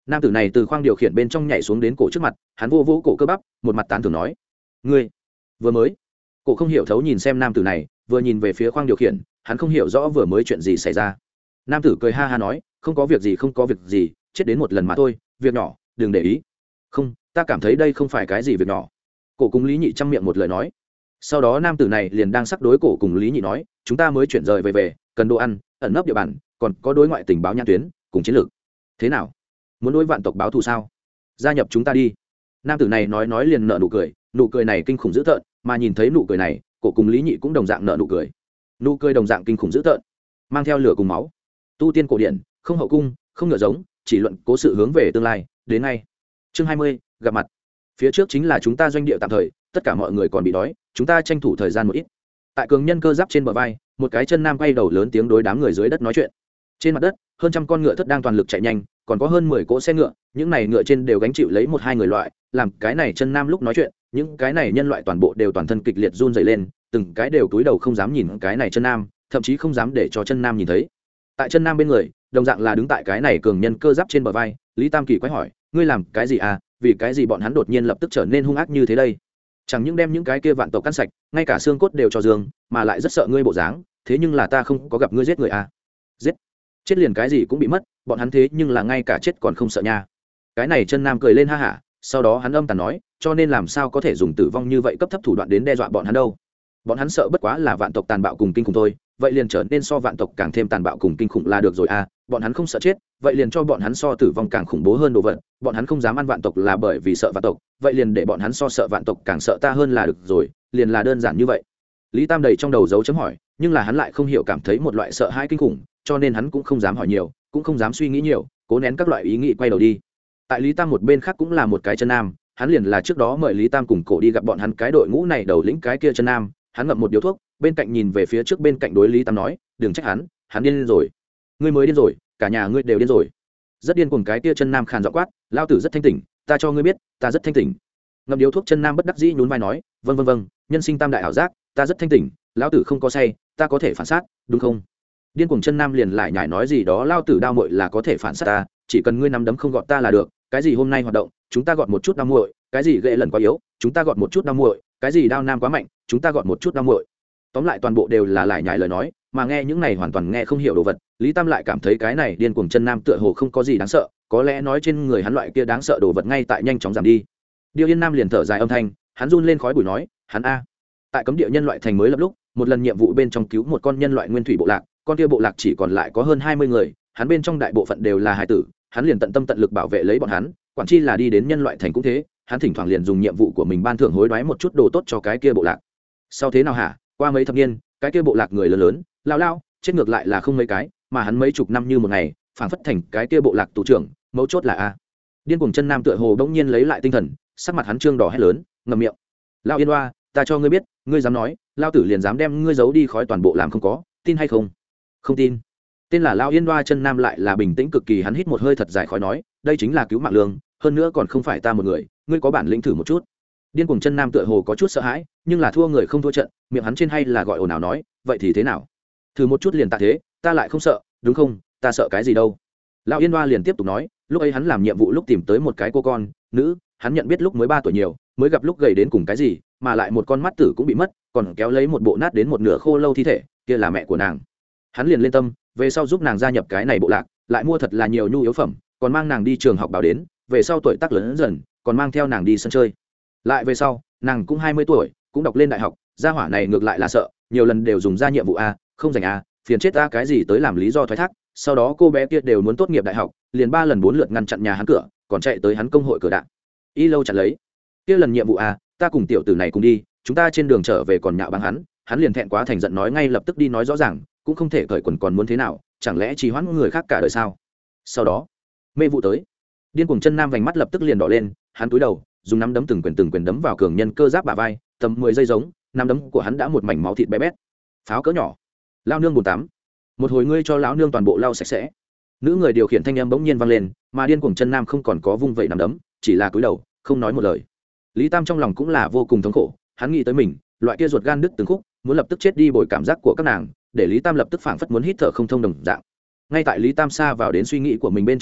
Nam tử này từ khoang điều khiển bên trong nhảy xuống đến cổ trước mặt, hắn vô vỗ cổ cơ bắp, một mặt tán thưởng nói: ngươi vừa mới. Cổ không hiểu thấu nhìn xem nam tử này, vừa nhìn về phía khoang điều khiển, hắn không hiểu rõ vừa mới chuyện gì xảy ra. Nam tử cười ha ha nói: không có việc gì, không có việc gì, chết đến một lần mà thôi, việc nhỏ, đừng để ý. Không, ta cảm thấy đây không phải cái gì việc nhỏ. Cổ cùng Lý Nhị chăm miệng một lời nói. Sau đó nam tử này liền đang sắc đối cổ cùng Lý Nhị nói: chúng ta mới chuyển rời về, cần đồ ăn, ẩn nấp địa bàn, còn có đối ngoại tình báo nhãn tuyến cùng chiến lược. Thế nào, muốn đối vạn tộc báo thù sao? Gia nhập chúng ta đi. Nam tử này nói liền nở nụ cười, nụ cười này kinh khủng dữ tợn, mà nhìn thấy nụ cười này, cổ cùng Lý Nhị cũng đồng dạng nở nụ cười. Nụ cười đồng dạng kinh khủng dữ tợn, mang theo lửa cùng máu. Tu tiên cổ điển, không hậu cung, không ngựa giống, chỉ luận cố sự hướng về tương lai, đến ngay. Chương 20, gặp mặt. Phía trước chính là chúng ta doanh địa tạm thời, tất cả mọi người còn bị đói, chúng ta tranh thủ thời gian một ít. Tại cường nhân cơ giáp trên bờ vai, một cái chân nam quay đầu lớn tiếng đối đám người dưới đất nói chuyện. Trên mặt đất, hơn trăm con ngựa thất đang toàn lực chạy nhanh, còn có hơn 10 cỗ xe ngựa, những này ngựa trên đều gánh chịu lấy một hai người loại, làm cái này chân nam lúc nói chuyện, những cái này nhân loại toàn bộ đều toàn thân kịch liệt run rẩy lên, từng cái đều cúi đầu không dám nhìn cái này chân nam, thậm chí không dám để cho chân nam nhìn thấy. Tại chân nam bên người, đồng dạng là đứng tại cái này cường nhân cơ giáp trên bờ vai, Lý Tam Kỳ quái hỏi: ngươi làm cái gì à, vì cái gì bọn hắn đột nhiên lập tức trở nên hung ác như thế đây? Chẳng những đem những cái kia vạn tộc cắn sạch, ngay cả xương cốt đều cho dương, mà lại rất sợ ngươi bộ dáng, thế nhưng là ta không có gặp ngươi giết người à? Giết? Chết liền cái gì cũng bị mất, bọn hắn thế nhưng là ngay cả chết còn không sợ nha. Cái này chân nam cười lên ha hả, sau đó hắn âm tàn nói: cho nên làm sao có thể dùng tử vong như vậy cấp thấp thủ đoạn đến đe dọa bọn hắn đâu? Bọn hắn sợ bất quá là vạn tộc tàn bạo cùng kinh khủng thôi, vậy liền trở nên so vạn tộc càng thêm tàn bạo cùng kinh khủng là được rồi à? Bọn hắn không sợ chết, vậy liền cho bọn hắn so tử vong càng khủng bố hơn đồ vật. Bọn hắn không dám ăn vạn tộc là bởi vì sợ vạn tộc, vậy liền để bọn hắn so sợ vạn tộc càng sợ ta hơn là được rồi, liền là đơn giản như vậy. Lý Tam đầy trong đầu dấu chấm hỏi, nhưng là hắn lại không hiểu cảm thấy một loại sợ hãi kinh khủng, cho nên hắn cũng không dám hỏi nhiều, cũng không dám suy nghĩ nhiều, cố nén các loại ý nghĩ quay đầu đi. Tại Lý Tam một bên khác cũng là một cái chân nam, hắn liền là trước đó mời Lý Tam cùng cổ đi gặp bọn hắn cái đội ngũ này đầu lĩnh cái kia chân nam, hắn ngậm một điếu thuốc, bên cạnh nhìn về phía trước bên cạnh đối Lý Tam nói: đừng trách hắn điên rồi. Ngươi mới điên rồi, cả nhà ngươi đều điên rồi. Rất điên cuồng cái kia chân nam khàn giọng quát: lao tử rất thanh tỉnh, ta cho ngươi biết, ta rất thanh tỉnh. Ngậm điếu thuốc chân nam bất đắc dĩ nhún vai nói: vâng, nhân sinh tam đại ảo giác, ta rất thanh tỉnh, lão tử không có say, ta có thể phản sát, đúng không? Điên cuồng chân nam liền lại nhải nói gì đó: lao tử đao muội là có thể phản sát ta, chỉ cần ngươi nắm đấm không gọt ta là được, cái gì hôm nay hoạt động, chúng ta gọt một chút đao muội, cái gì gậy lần quá yếu, chúng ta gọt một chút đao muội, cái gì đao nam quá mạnh, chúng ta gọt một chút đao muội. Tóm lại toàn bộ đều là lại nhải lời nói, mà nghe những này hoàn toàn nghe không hiểu đồ vật. Lý Tam lại cảm thấy cái này điên cuồng chân nam tựa hồ không có gì đáng sợ, có lẽ nói trên người hắn loại kia đáng sợ đồ vật ngay tại nhanh chóng giảm đi. Điêu Yên Nam liền thở dài âm thanh, hắn run lên khói bụi nói: hắn a, tại cấm địa nhân loại thành mới lập lúc, một lần nhiệm vụ bên trong cứu một con nhân loại nguyên thủy bộ lạc, con kia bộ lạc chỉ còn lại có hơn 20 người, hắn bên trong đại bộ phận đều là hải tử, hắn liền tận tâm tận lực bảo vệ lấy bọn hắn, quản chi là đi đến nhân loại thành cũng thế, hắn thỉnh thoảng liền dùng nhiệm vụ của mình ban thưởng hối đoái một chút đồ tốt cho cái kia bộ lạc. Sau thế nào hả? Qua mấy thập niên, cái kia bộ lạc người lớn lớn, lao chết ngược lại là không mấy cái, mà hắn mấy chục năm như một ngày, phảng phất thành cái kia bộ lạc tù trưởng, mấu chốt là a. Điên cuồng chân nam tựa hồ bỗng nhiên lấy lại tinh thần, sắc mặt hắn trương đỏ hét lớn, ngậm miệng. Lao Yên Oa, ta cho ngươi biết, ngươi dám nói, lao tử liền dám đem ngươi giấu đi khói toàn bộ làm không có, tin hay không? Không tin. Tên là Lao Yên Oa chân nam lại là bình tĩnh cực kỳ, hắn hít một hơi thật dài khói nói: đây chính là cứu mạng lương, hơn nữa còn không phải ta một người, ngươi có bản lĩnh thử một chút. Điên cuồng chân nam tựa hồ có chút sợ hãi, nhưng là thua người không thua trận, miệng hắn trên hay là gọi ồn ào nói: vậy thì thế nào? Thử một chút liền tạ thế, ta lại không sợ, đúng không? Ta sợ cái gì đâu? Lão Yên Hoa liền tiếp tục nói: lúc ấy hắn làm nhiệm vụ lúc tìm tới một cái cô con nữ, hắn nhận biết lúc mới 3 tuổi nhiều, mới gặp lúc gầy đến cùng cái gì, mà lại một con mắt tử cũng bị mất, còn kéo lấy một bộ nát đến một nửa khô lâu thi thể, kia là mẹ của nàng. Hắn liền lên tâm, về sau giúp nàng gia nhập cái này bộ lạc, lại mua thật là nhiều nhu yếu phẩm, còn mang nàng đi trường học bảo đến, về sau tuổi tác lớn dần, còn mang theo nàng đi sân chơi. Lại về sau, nàng cũng 20 tuổi, cũng đọc lên đại học, gia hỏa này ngược lại là sợ, nhiều lần đều dùng ra nhiệm vụ a, không dành a, phiền chết ta cái gì tới làm lý do thoái thác. Sau đó cô bé kia đều muốn tốt nghiệp đại học, liền 3 lần 4 lượt ngăn chặn nhà hắn cửa, còn chạy tới hắn công hội cửa đạn. Y lâu chặn lấy. Kia lần nhiệm vụ a, ta cùng tiểu tử này cùng đi, chúng ta trên đường trở về còn nhạo báng hắn, hắn liền thẹn quá thành giận nói ngay lập tức đi nói rõ ràng, cũng không thể cởi quần còn muốn thế nào, chẳng lẽ trì hoãn người khác cả đời sao? Sau đó, mê vụ tới. Điên cuồng chân nam vành mắt lập tức liền đỏ lên, hắn cúi đầu, dùng nắm đấm từng quyền đấm vào cường nhân cơ giáp bả vai, tầm 10 giây giống, nắm đấm của hắn đã một mảnh máu thịt bé bét. Pháo cỡ nhỏ. Lao nương bồn tắm. Một hồi ngươi cho lão nương toàn bộ lau sạch sẽ. Nữ người điều khiển thanh âm bỗng nhiên vang lên, mà điên cuồng chân nam không còn có vung vẩy nắm đấm, chỉ là cúi đầu, không nói một lời. Lý Tam trong lòng cũng là vô cùng thống khổ, hắn nghĩ tới mình, loại kia ruột gan đứt từng khúc, muốn lập tức chết đi bồi cảm giác của các nàng, để Lý Tam lập tức phảng phất muốn hít thở không thông đồng dạng. Ngay tại Lý Tam xa vào đến suy nghĩ của mình bên trong lúc,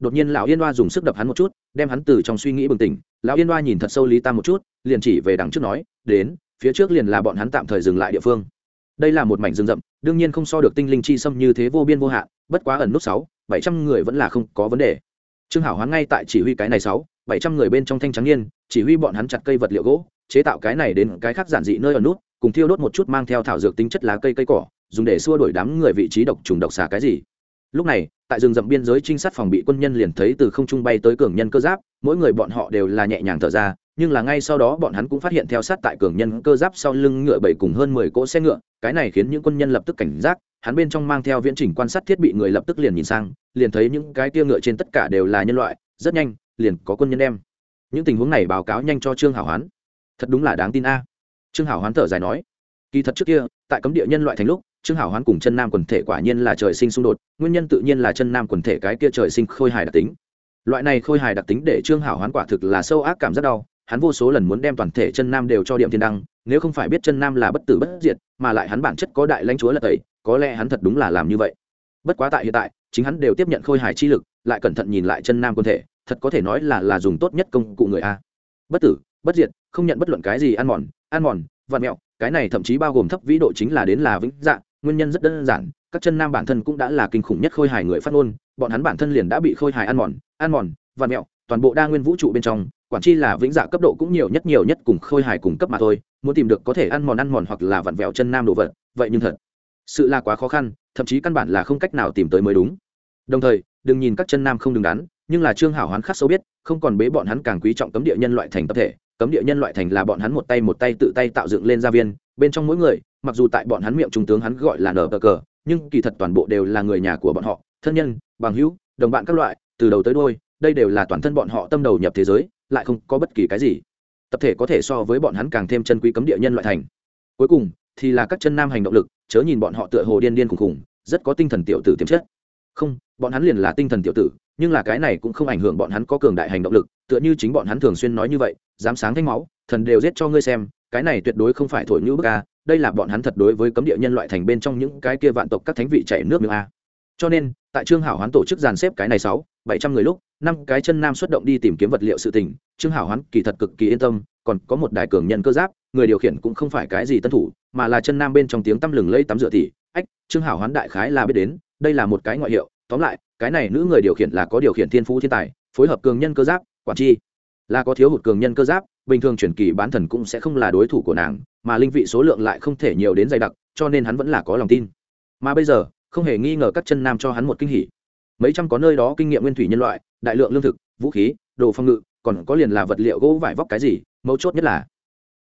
đột nhiên lão yên đoa dùng sức đập hắn một chút, đem hắn từ trong suy nghĩ bừng tỉnh. Lão yên đoa nhìn thật sâu Lý Tam một chút, liền chỉ về đằng trước nói, đến phía trước liền là bọn hắn tạm thời dừng lại địa phương. Đây là một mảnh rừng rậm, đương nhiên không so được tinh linh chi xâm như thế vô biên vô hạn, bất quá ẩn nút 600-700 người vẫn là không có vấn đề. Trương Hảo Hoán ngay tại chỉ huy cái này 600-700 người bên trong thanh trắng niên, chỉ huy bọn hắn chặt cây vật liệu gỗ, chế tạo cái này đến cái khác giản dị nơi ẩn nút, cùng thiêu đốt một chút mang theo thảo dược tính chất lá cây cỏ, dùng để xua đuổi đám người vị trí độc trùng độc xà cái gì. Lúc này, tại rừng rậm biên giới trinh sát phòng bị quân nhân liền thấy từ không trung bay tới cường nhân cơ giáp, mỗi người bọn họ đều là nhẹ nhàng thở ra, nhưng là ngay sau đó bọn hắn cũng phát hiện theo sát tại cường nhân cơ giáp sau lưng ngựa bảy cùng hơn 10 cỗ xe ngựa, cái này khiến những quân nhân lập tức cảnh giác, hắn bên trong mang theo viễn trình quan sát thiết bị người lập tức liền nhìn sang, liền thấy những cái kia ngựa trên tất cả đều là nhân loại, rất nhanh, liền có quân nhân đem những tình huống này báo cáo nhanh cho Trương Hảo Hoán. Thật đúng là đáng tin a. Trương Hảo Hoán thở dài nói, kỳ thật trước kia, tại cấm địa nhân loại thành lúc, Trương Hảo Hoán cùng chân nam quần thể quả nhiên là trời sinh xung đột, nguyên nhân tự nhiên là chân nam quần thể cái kia trời sinh khôi hài đặc tính. Loại này khôi hài đặc tính để Trương Hảo Hoán quả thực là sâu ác cảm rất đau, hắn vô số lần muốn đem toàn thể chân nam đều cho điểm thiên đăng, nếu không phải biết chân nam là bất tử bất diệt, mà lại hắn bản chất có đại lãnh chúa là tẩy, có lẽ hắn thật đúng là làm như vậy. Bất quá tại hiện tại, chính hắn đều tiếp nhận khôi hài chi lực, lại cẩn thận nhìn lại chân nam quần thể, thật có thể nói là dùng tốt nhất công cụ người a. Bất tử, bất diệt, không nhận bất luận cái gì ăn mòn, vặn mẹo, cái này thậm chí bao gồm thấp vĩ độ chính là đến là vĩnh dạng, nguyên nhân rất đơn giản, các chân nam bản thân cũng đã là kinh khủng nhất khôi hài người phát ngôn, bọn hắn bản thân liền đã bị khôi hài ăn mòn, vặn mẹo, toàn bộ đa nguyên vũ trụ bên trong, quản chi là vĩnh dạ cấp độ cũng nhiều nhất cùng khôi hài cùng cấp mà thôi, muốn tìm được có thể ăn mòn hoặc là vặn vẹo chân nam đồ vật, vậy nhưng thật sự là quá khó khăn, thậm chí căn bản là không cách nào tìm tới mới đúng. Đồng thời, đừng nhìn các chân nam không đứng đắn, nhưng là Trương Hảo Hoán khắc sâu biết, không còn bế bọn hắn càng quý trọng cấm địa nhân loại thành tập thể, cấm địa nhân loại thành là bọn hắn một tay tự tay tạo dựng lên gia viên, bên trong mỗi người, mặc dù tại bọn hắn miệng trung tướng hắn gọi là nở cờ, nhưng kỳ thật toàn bộ đều là người nhà của bọn họ, thân nhân, bằng hữu, đồng bạn các loại, từ đầu tới đuôi, đây đều là toàn thân bọn họ tâm đầu nhập thế giới, lại không có bất kỳ cái gì tập thể có thể so với bọn hắn càng thêm chân quý cấm địa nhân loại thành. Cuối cùng thì là các chân nam hành động lực, chớ nhìn bọn họ tựa hồ điên khùng, rất có tinh thần tiểu tử tiềm chất. Không, bọn hắn liền là tinh thần tiểu tử, nhưng là cái này cũng không ảnh hưởng bọn hắn có cường đại hành động lực, tựa như chính bọn hắn thường xuyên nói như vậy, dám sáng thanh máu, thần đều giết cho ngươi xem, cái này tuyệt đối không phải thổi nhũ bức a, đây là bọn hắn thật đối với cấm địa nhân loại thành bên trong những cái kia vạn tộc các thánh vị chảy nước miếng a. Cho nên, tại Trương Hảo Hoán tổ chức dàn xếp cái này 600-700 người lúc, 5 cái chân nam xuất động đi tìm kiếm vật liệu sự tình, Trương Hảo Hoán kỳ thật cực kỳ yên tâm, còn có một đại cường nhân cơ giáp, người điều khiển cũng không phải cái gì tân thủ, mà là chân nam bên trong tiếng tăm lừng lẫy tắm rửa tỷ, Trương Hảo Hoán đại khái là biết đến, đây là một cái ngoại hiệu, tóm lại, cái này nữ người điều khiển là có điều khiển thiên phú thiên tài, phối hợp cường nhân cơ giáp, quản chi là có thiếu hụt cường nhân cơ giáp, bình thường chuyển kỳ bán thần cũng sẽ không là đối thủ của nàng, mà linh vị số lượng lại không thể nhiều đến dày đặc, cho nên hắn vẫn là có lòng tin. Mà bây giờ, không hề nghi ngờ các chân nam cho hắn một kinh hỉ. Mấy trăm có nơi đó kinh nghiệm nguyên thủy nhân loại, đại lượng lương thực, vũ khí, đồ phòng ngự, còn có liền là vật liệu gỗ vải vóc cái gì, mấu chốt nhất là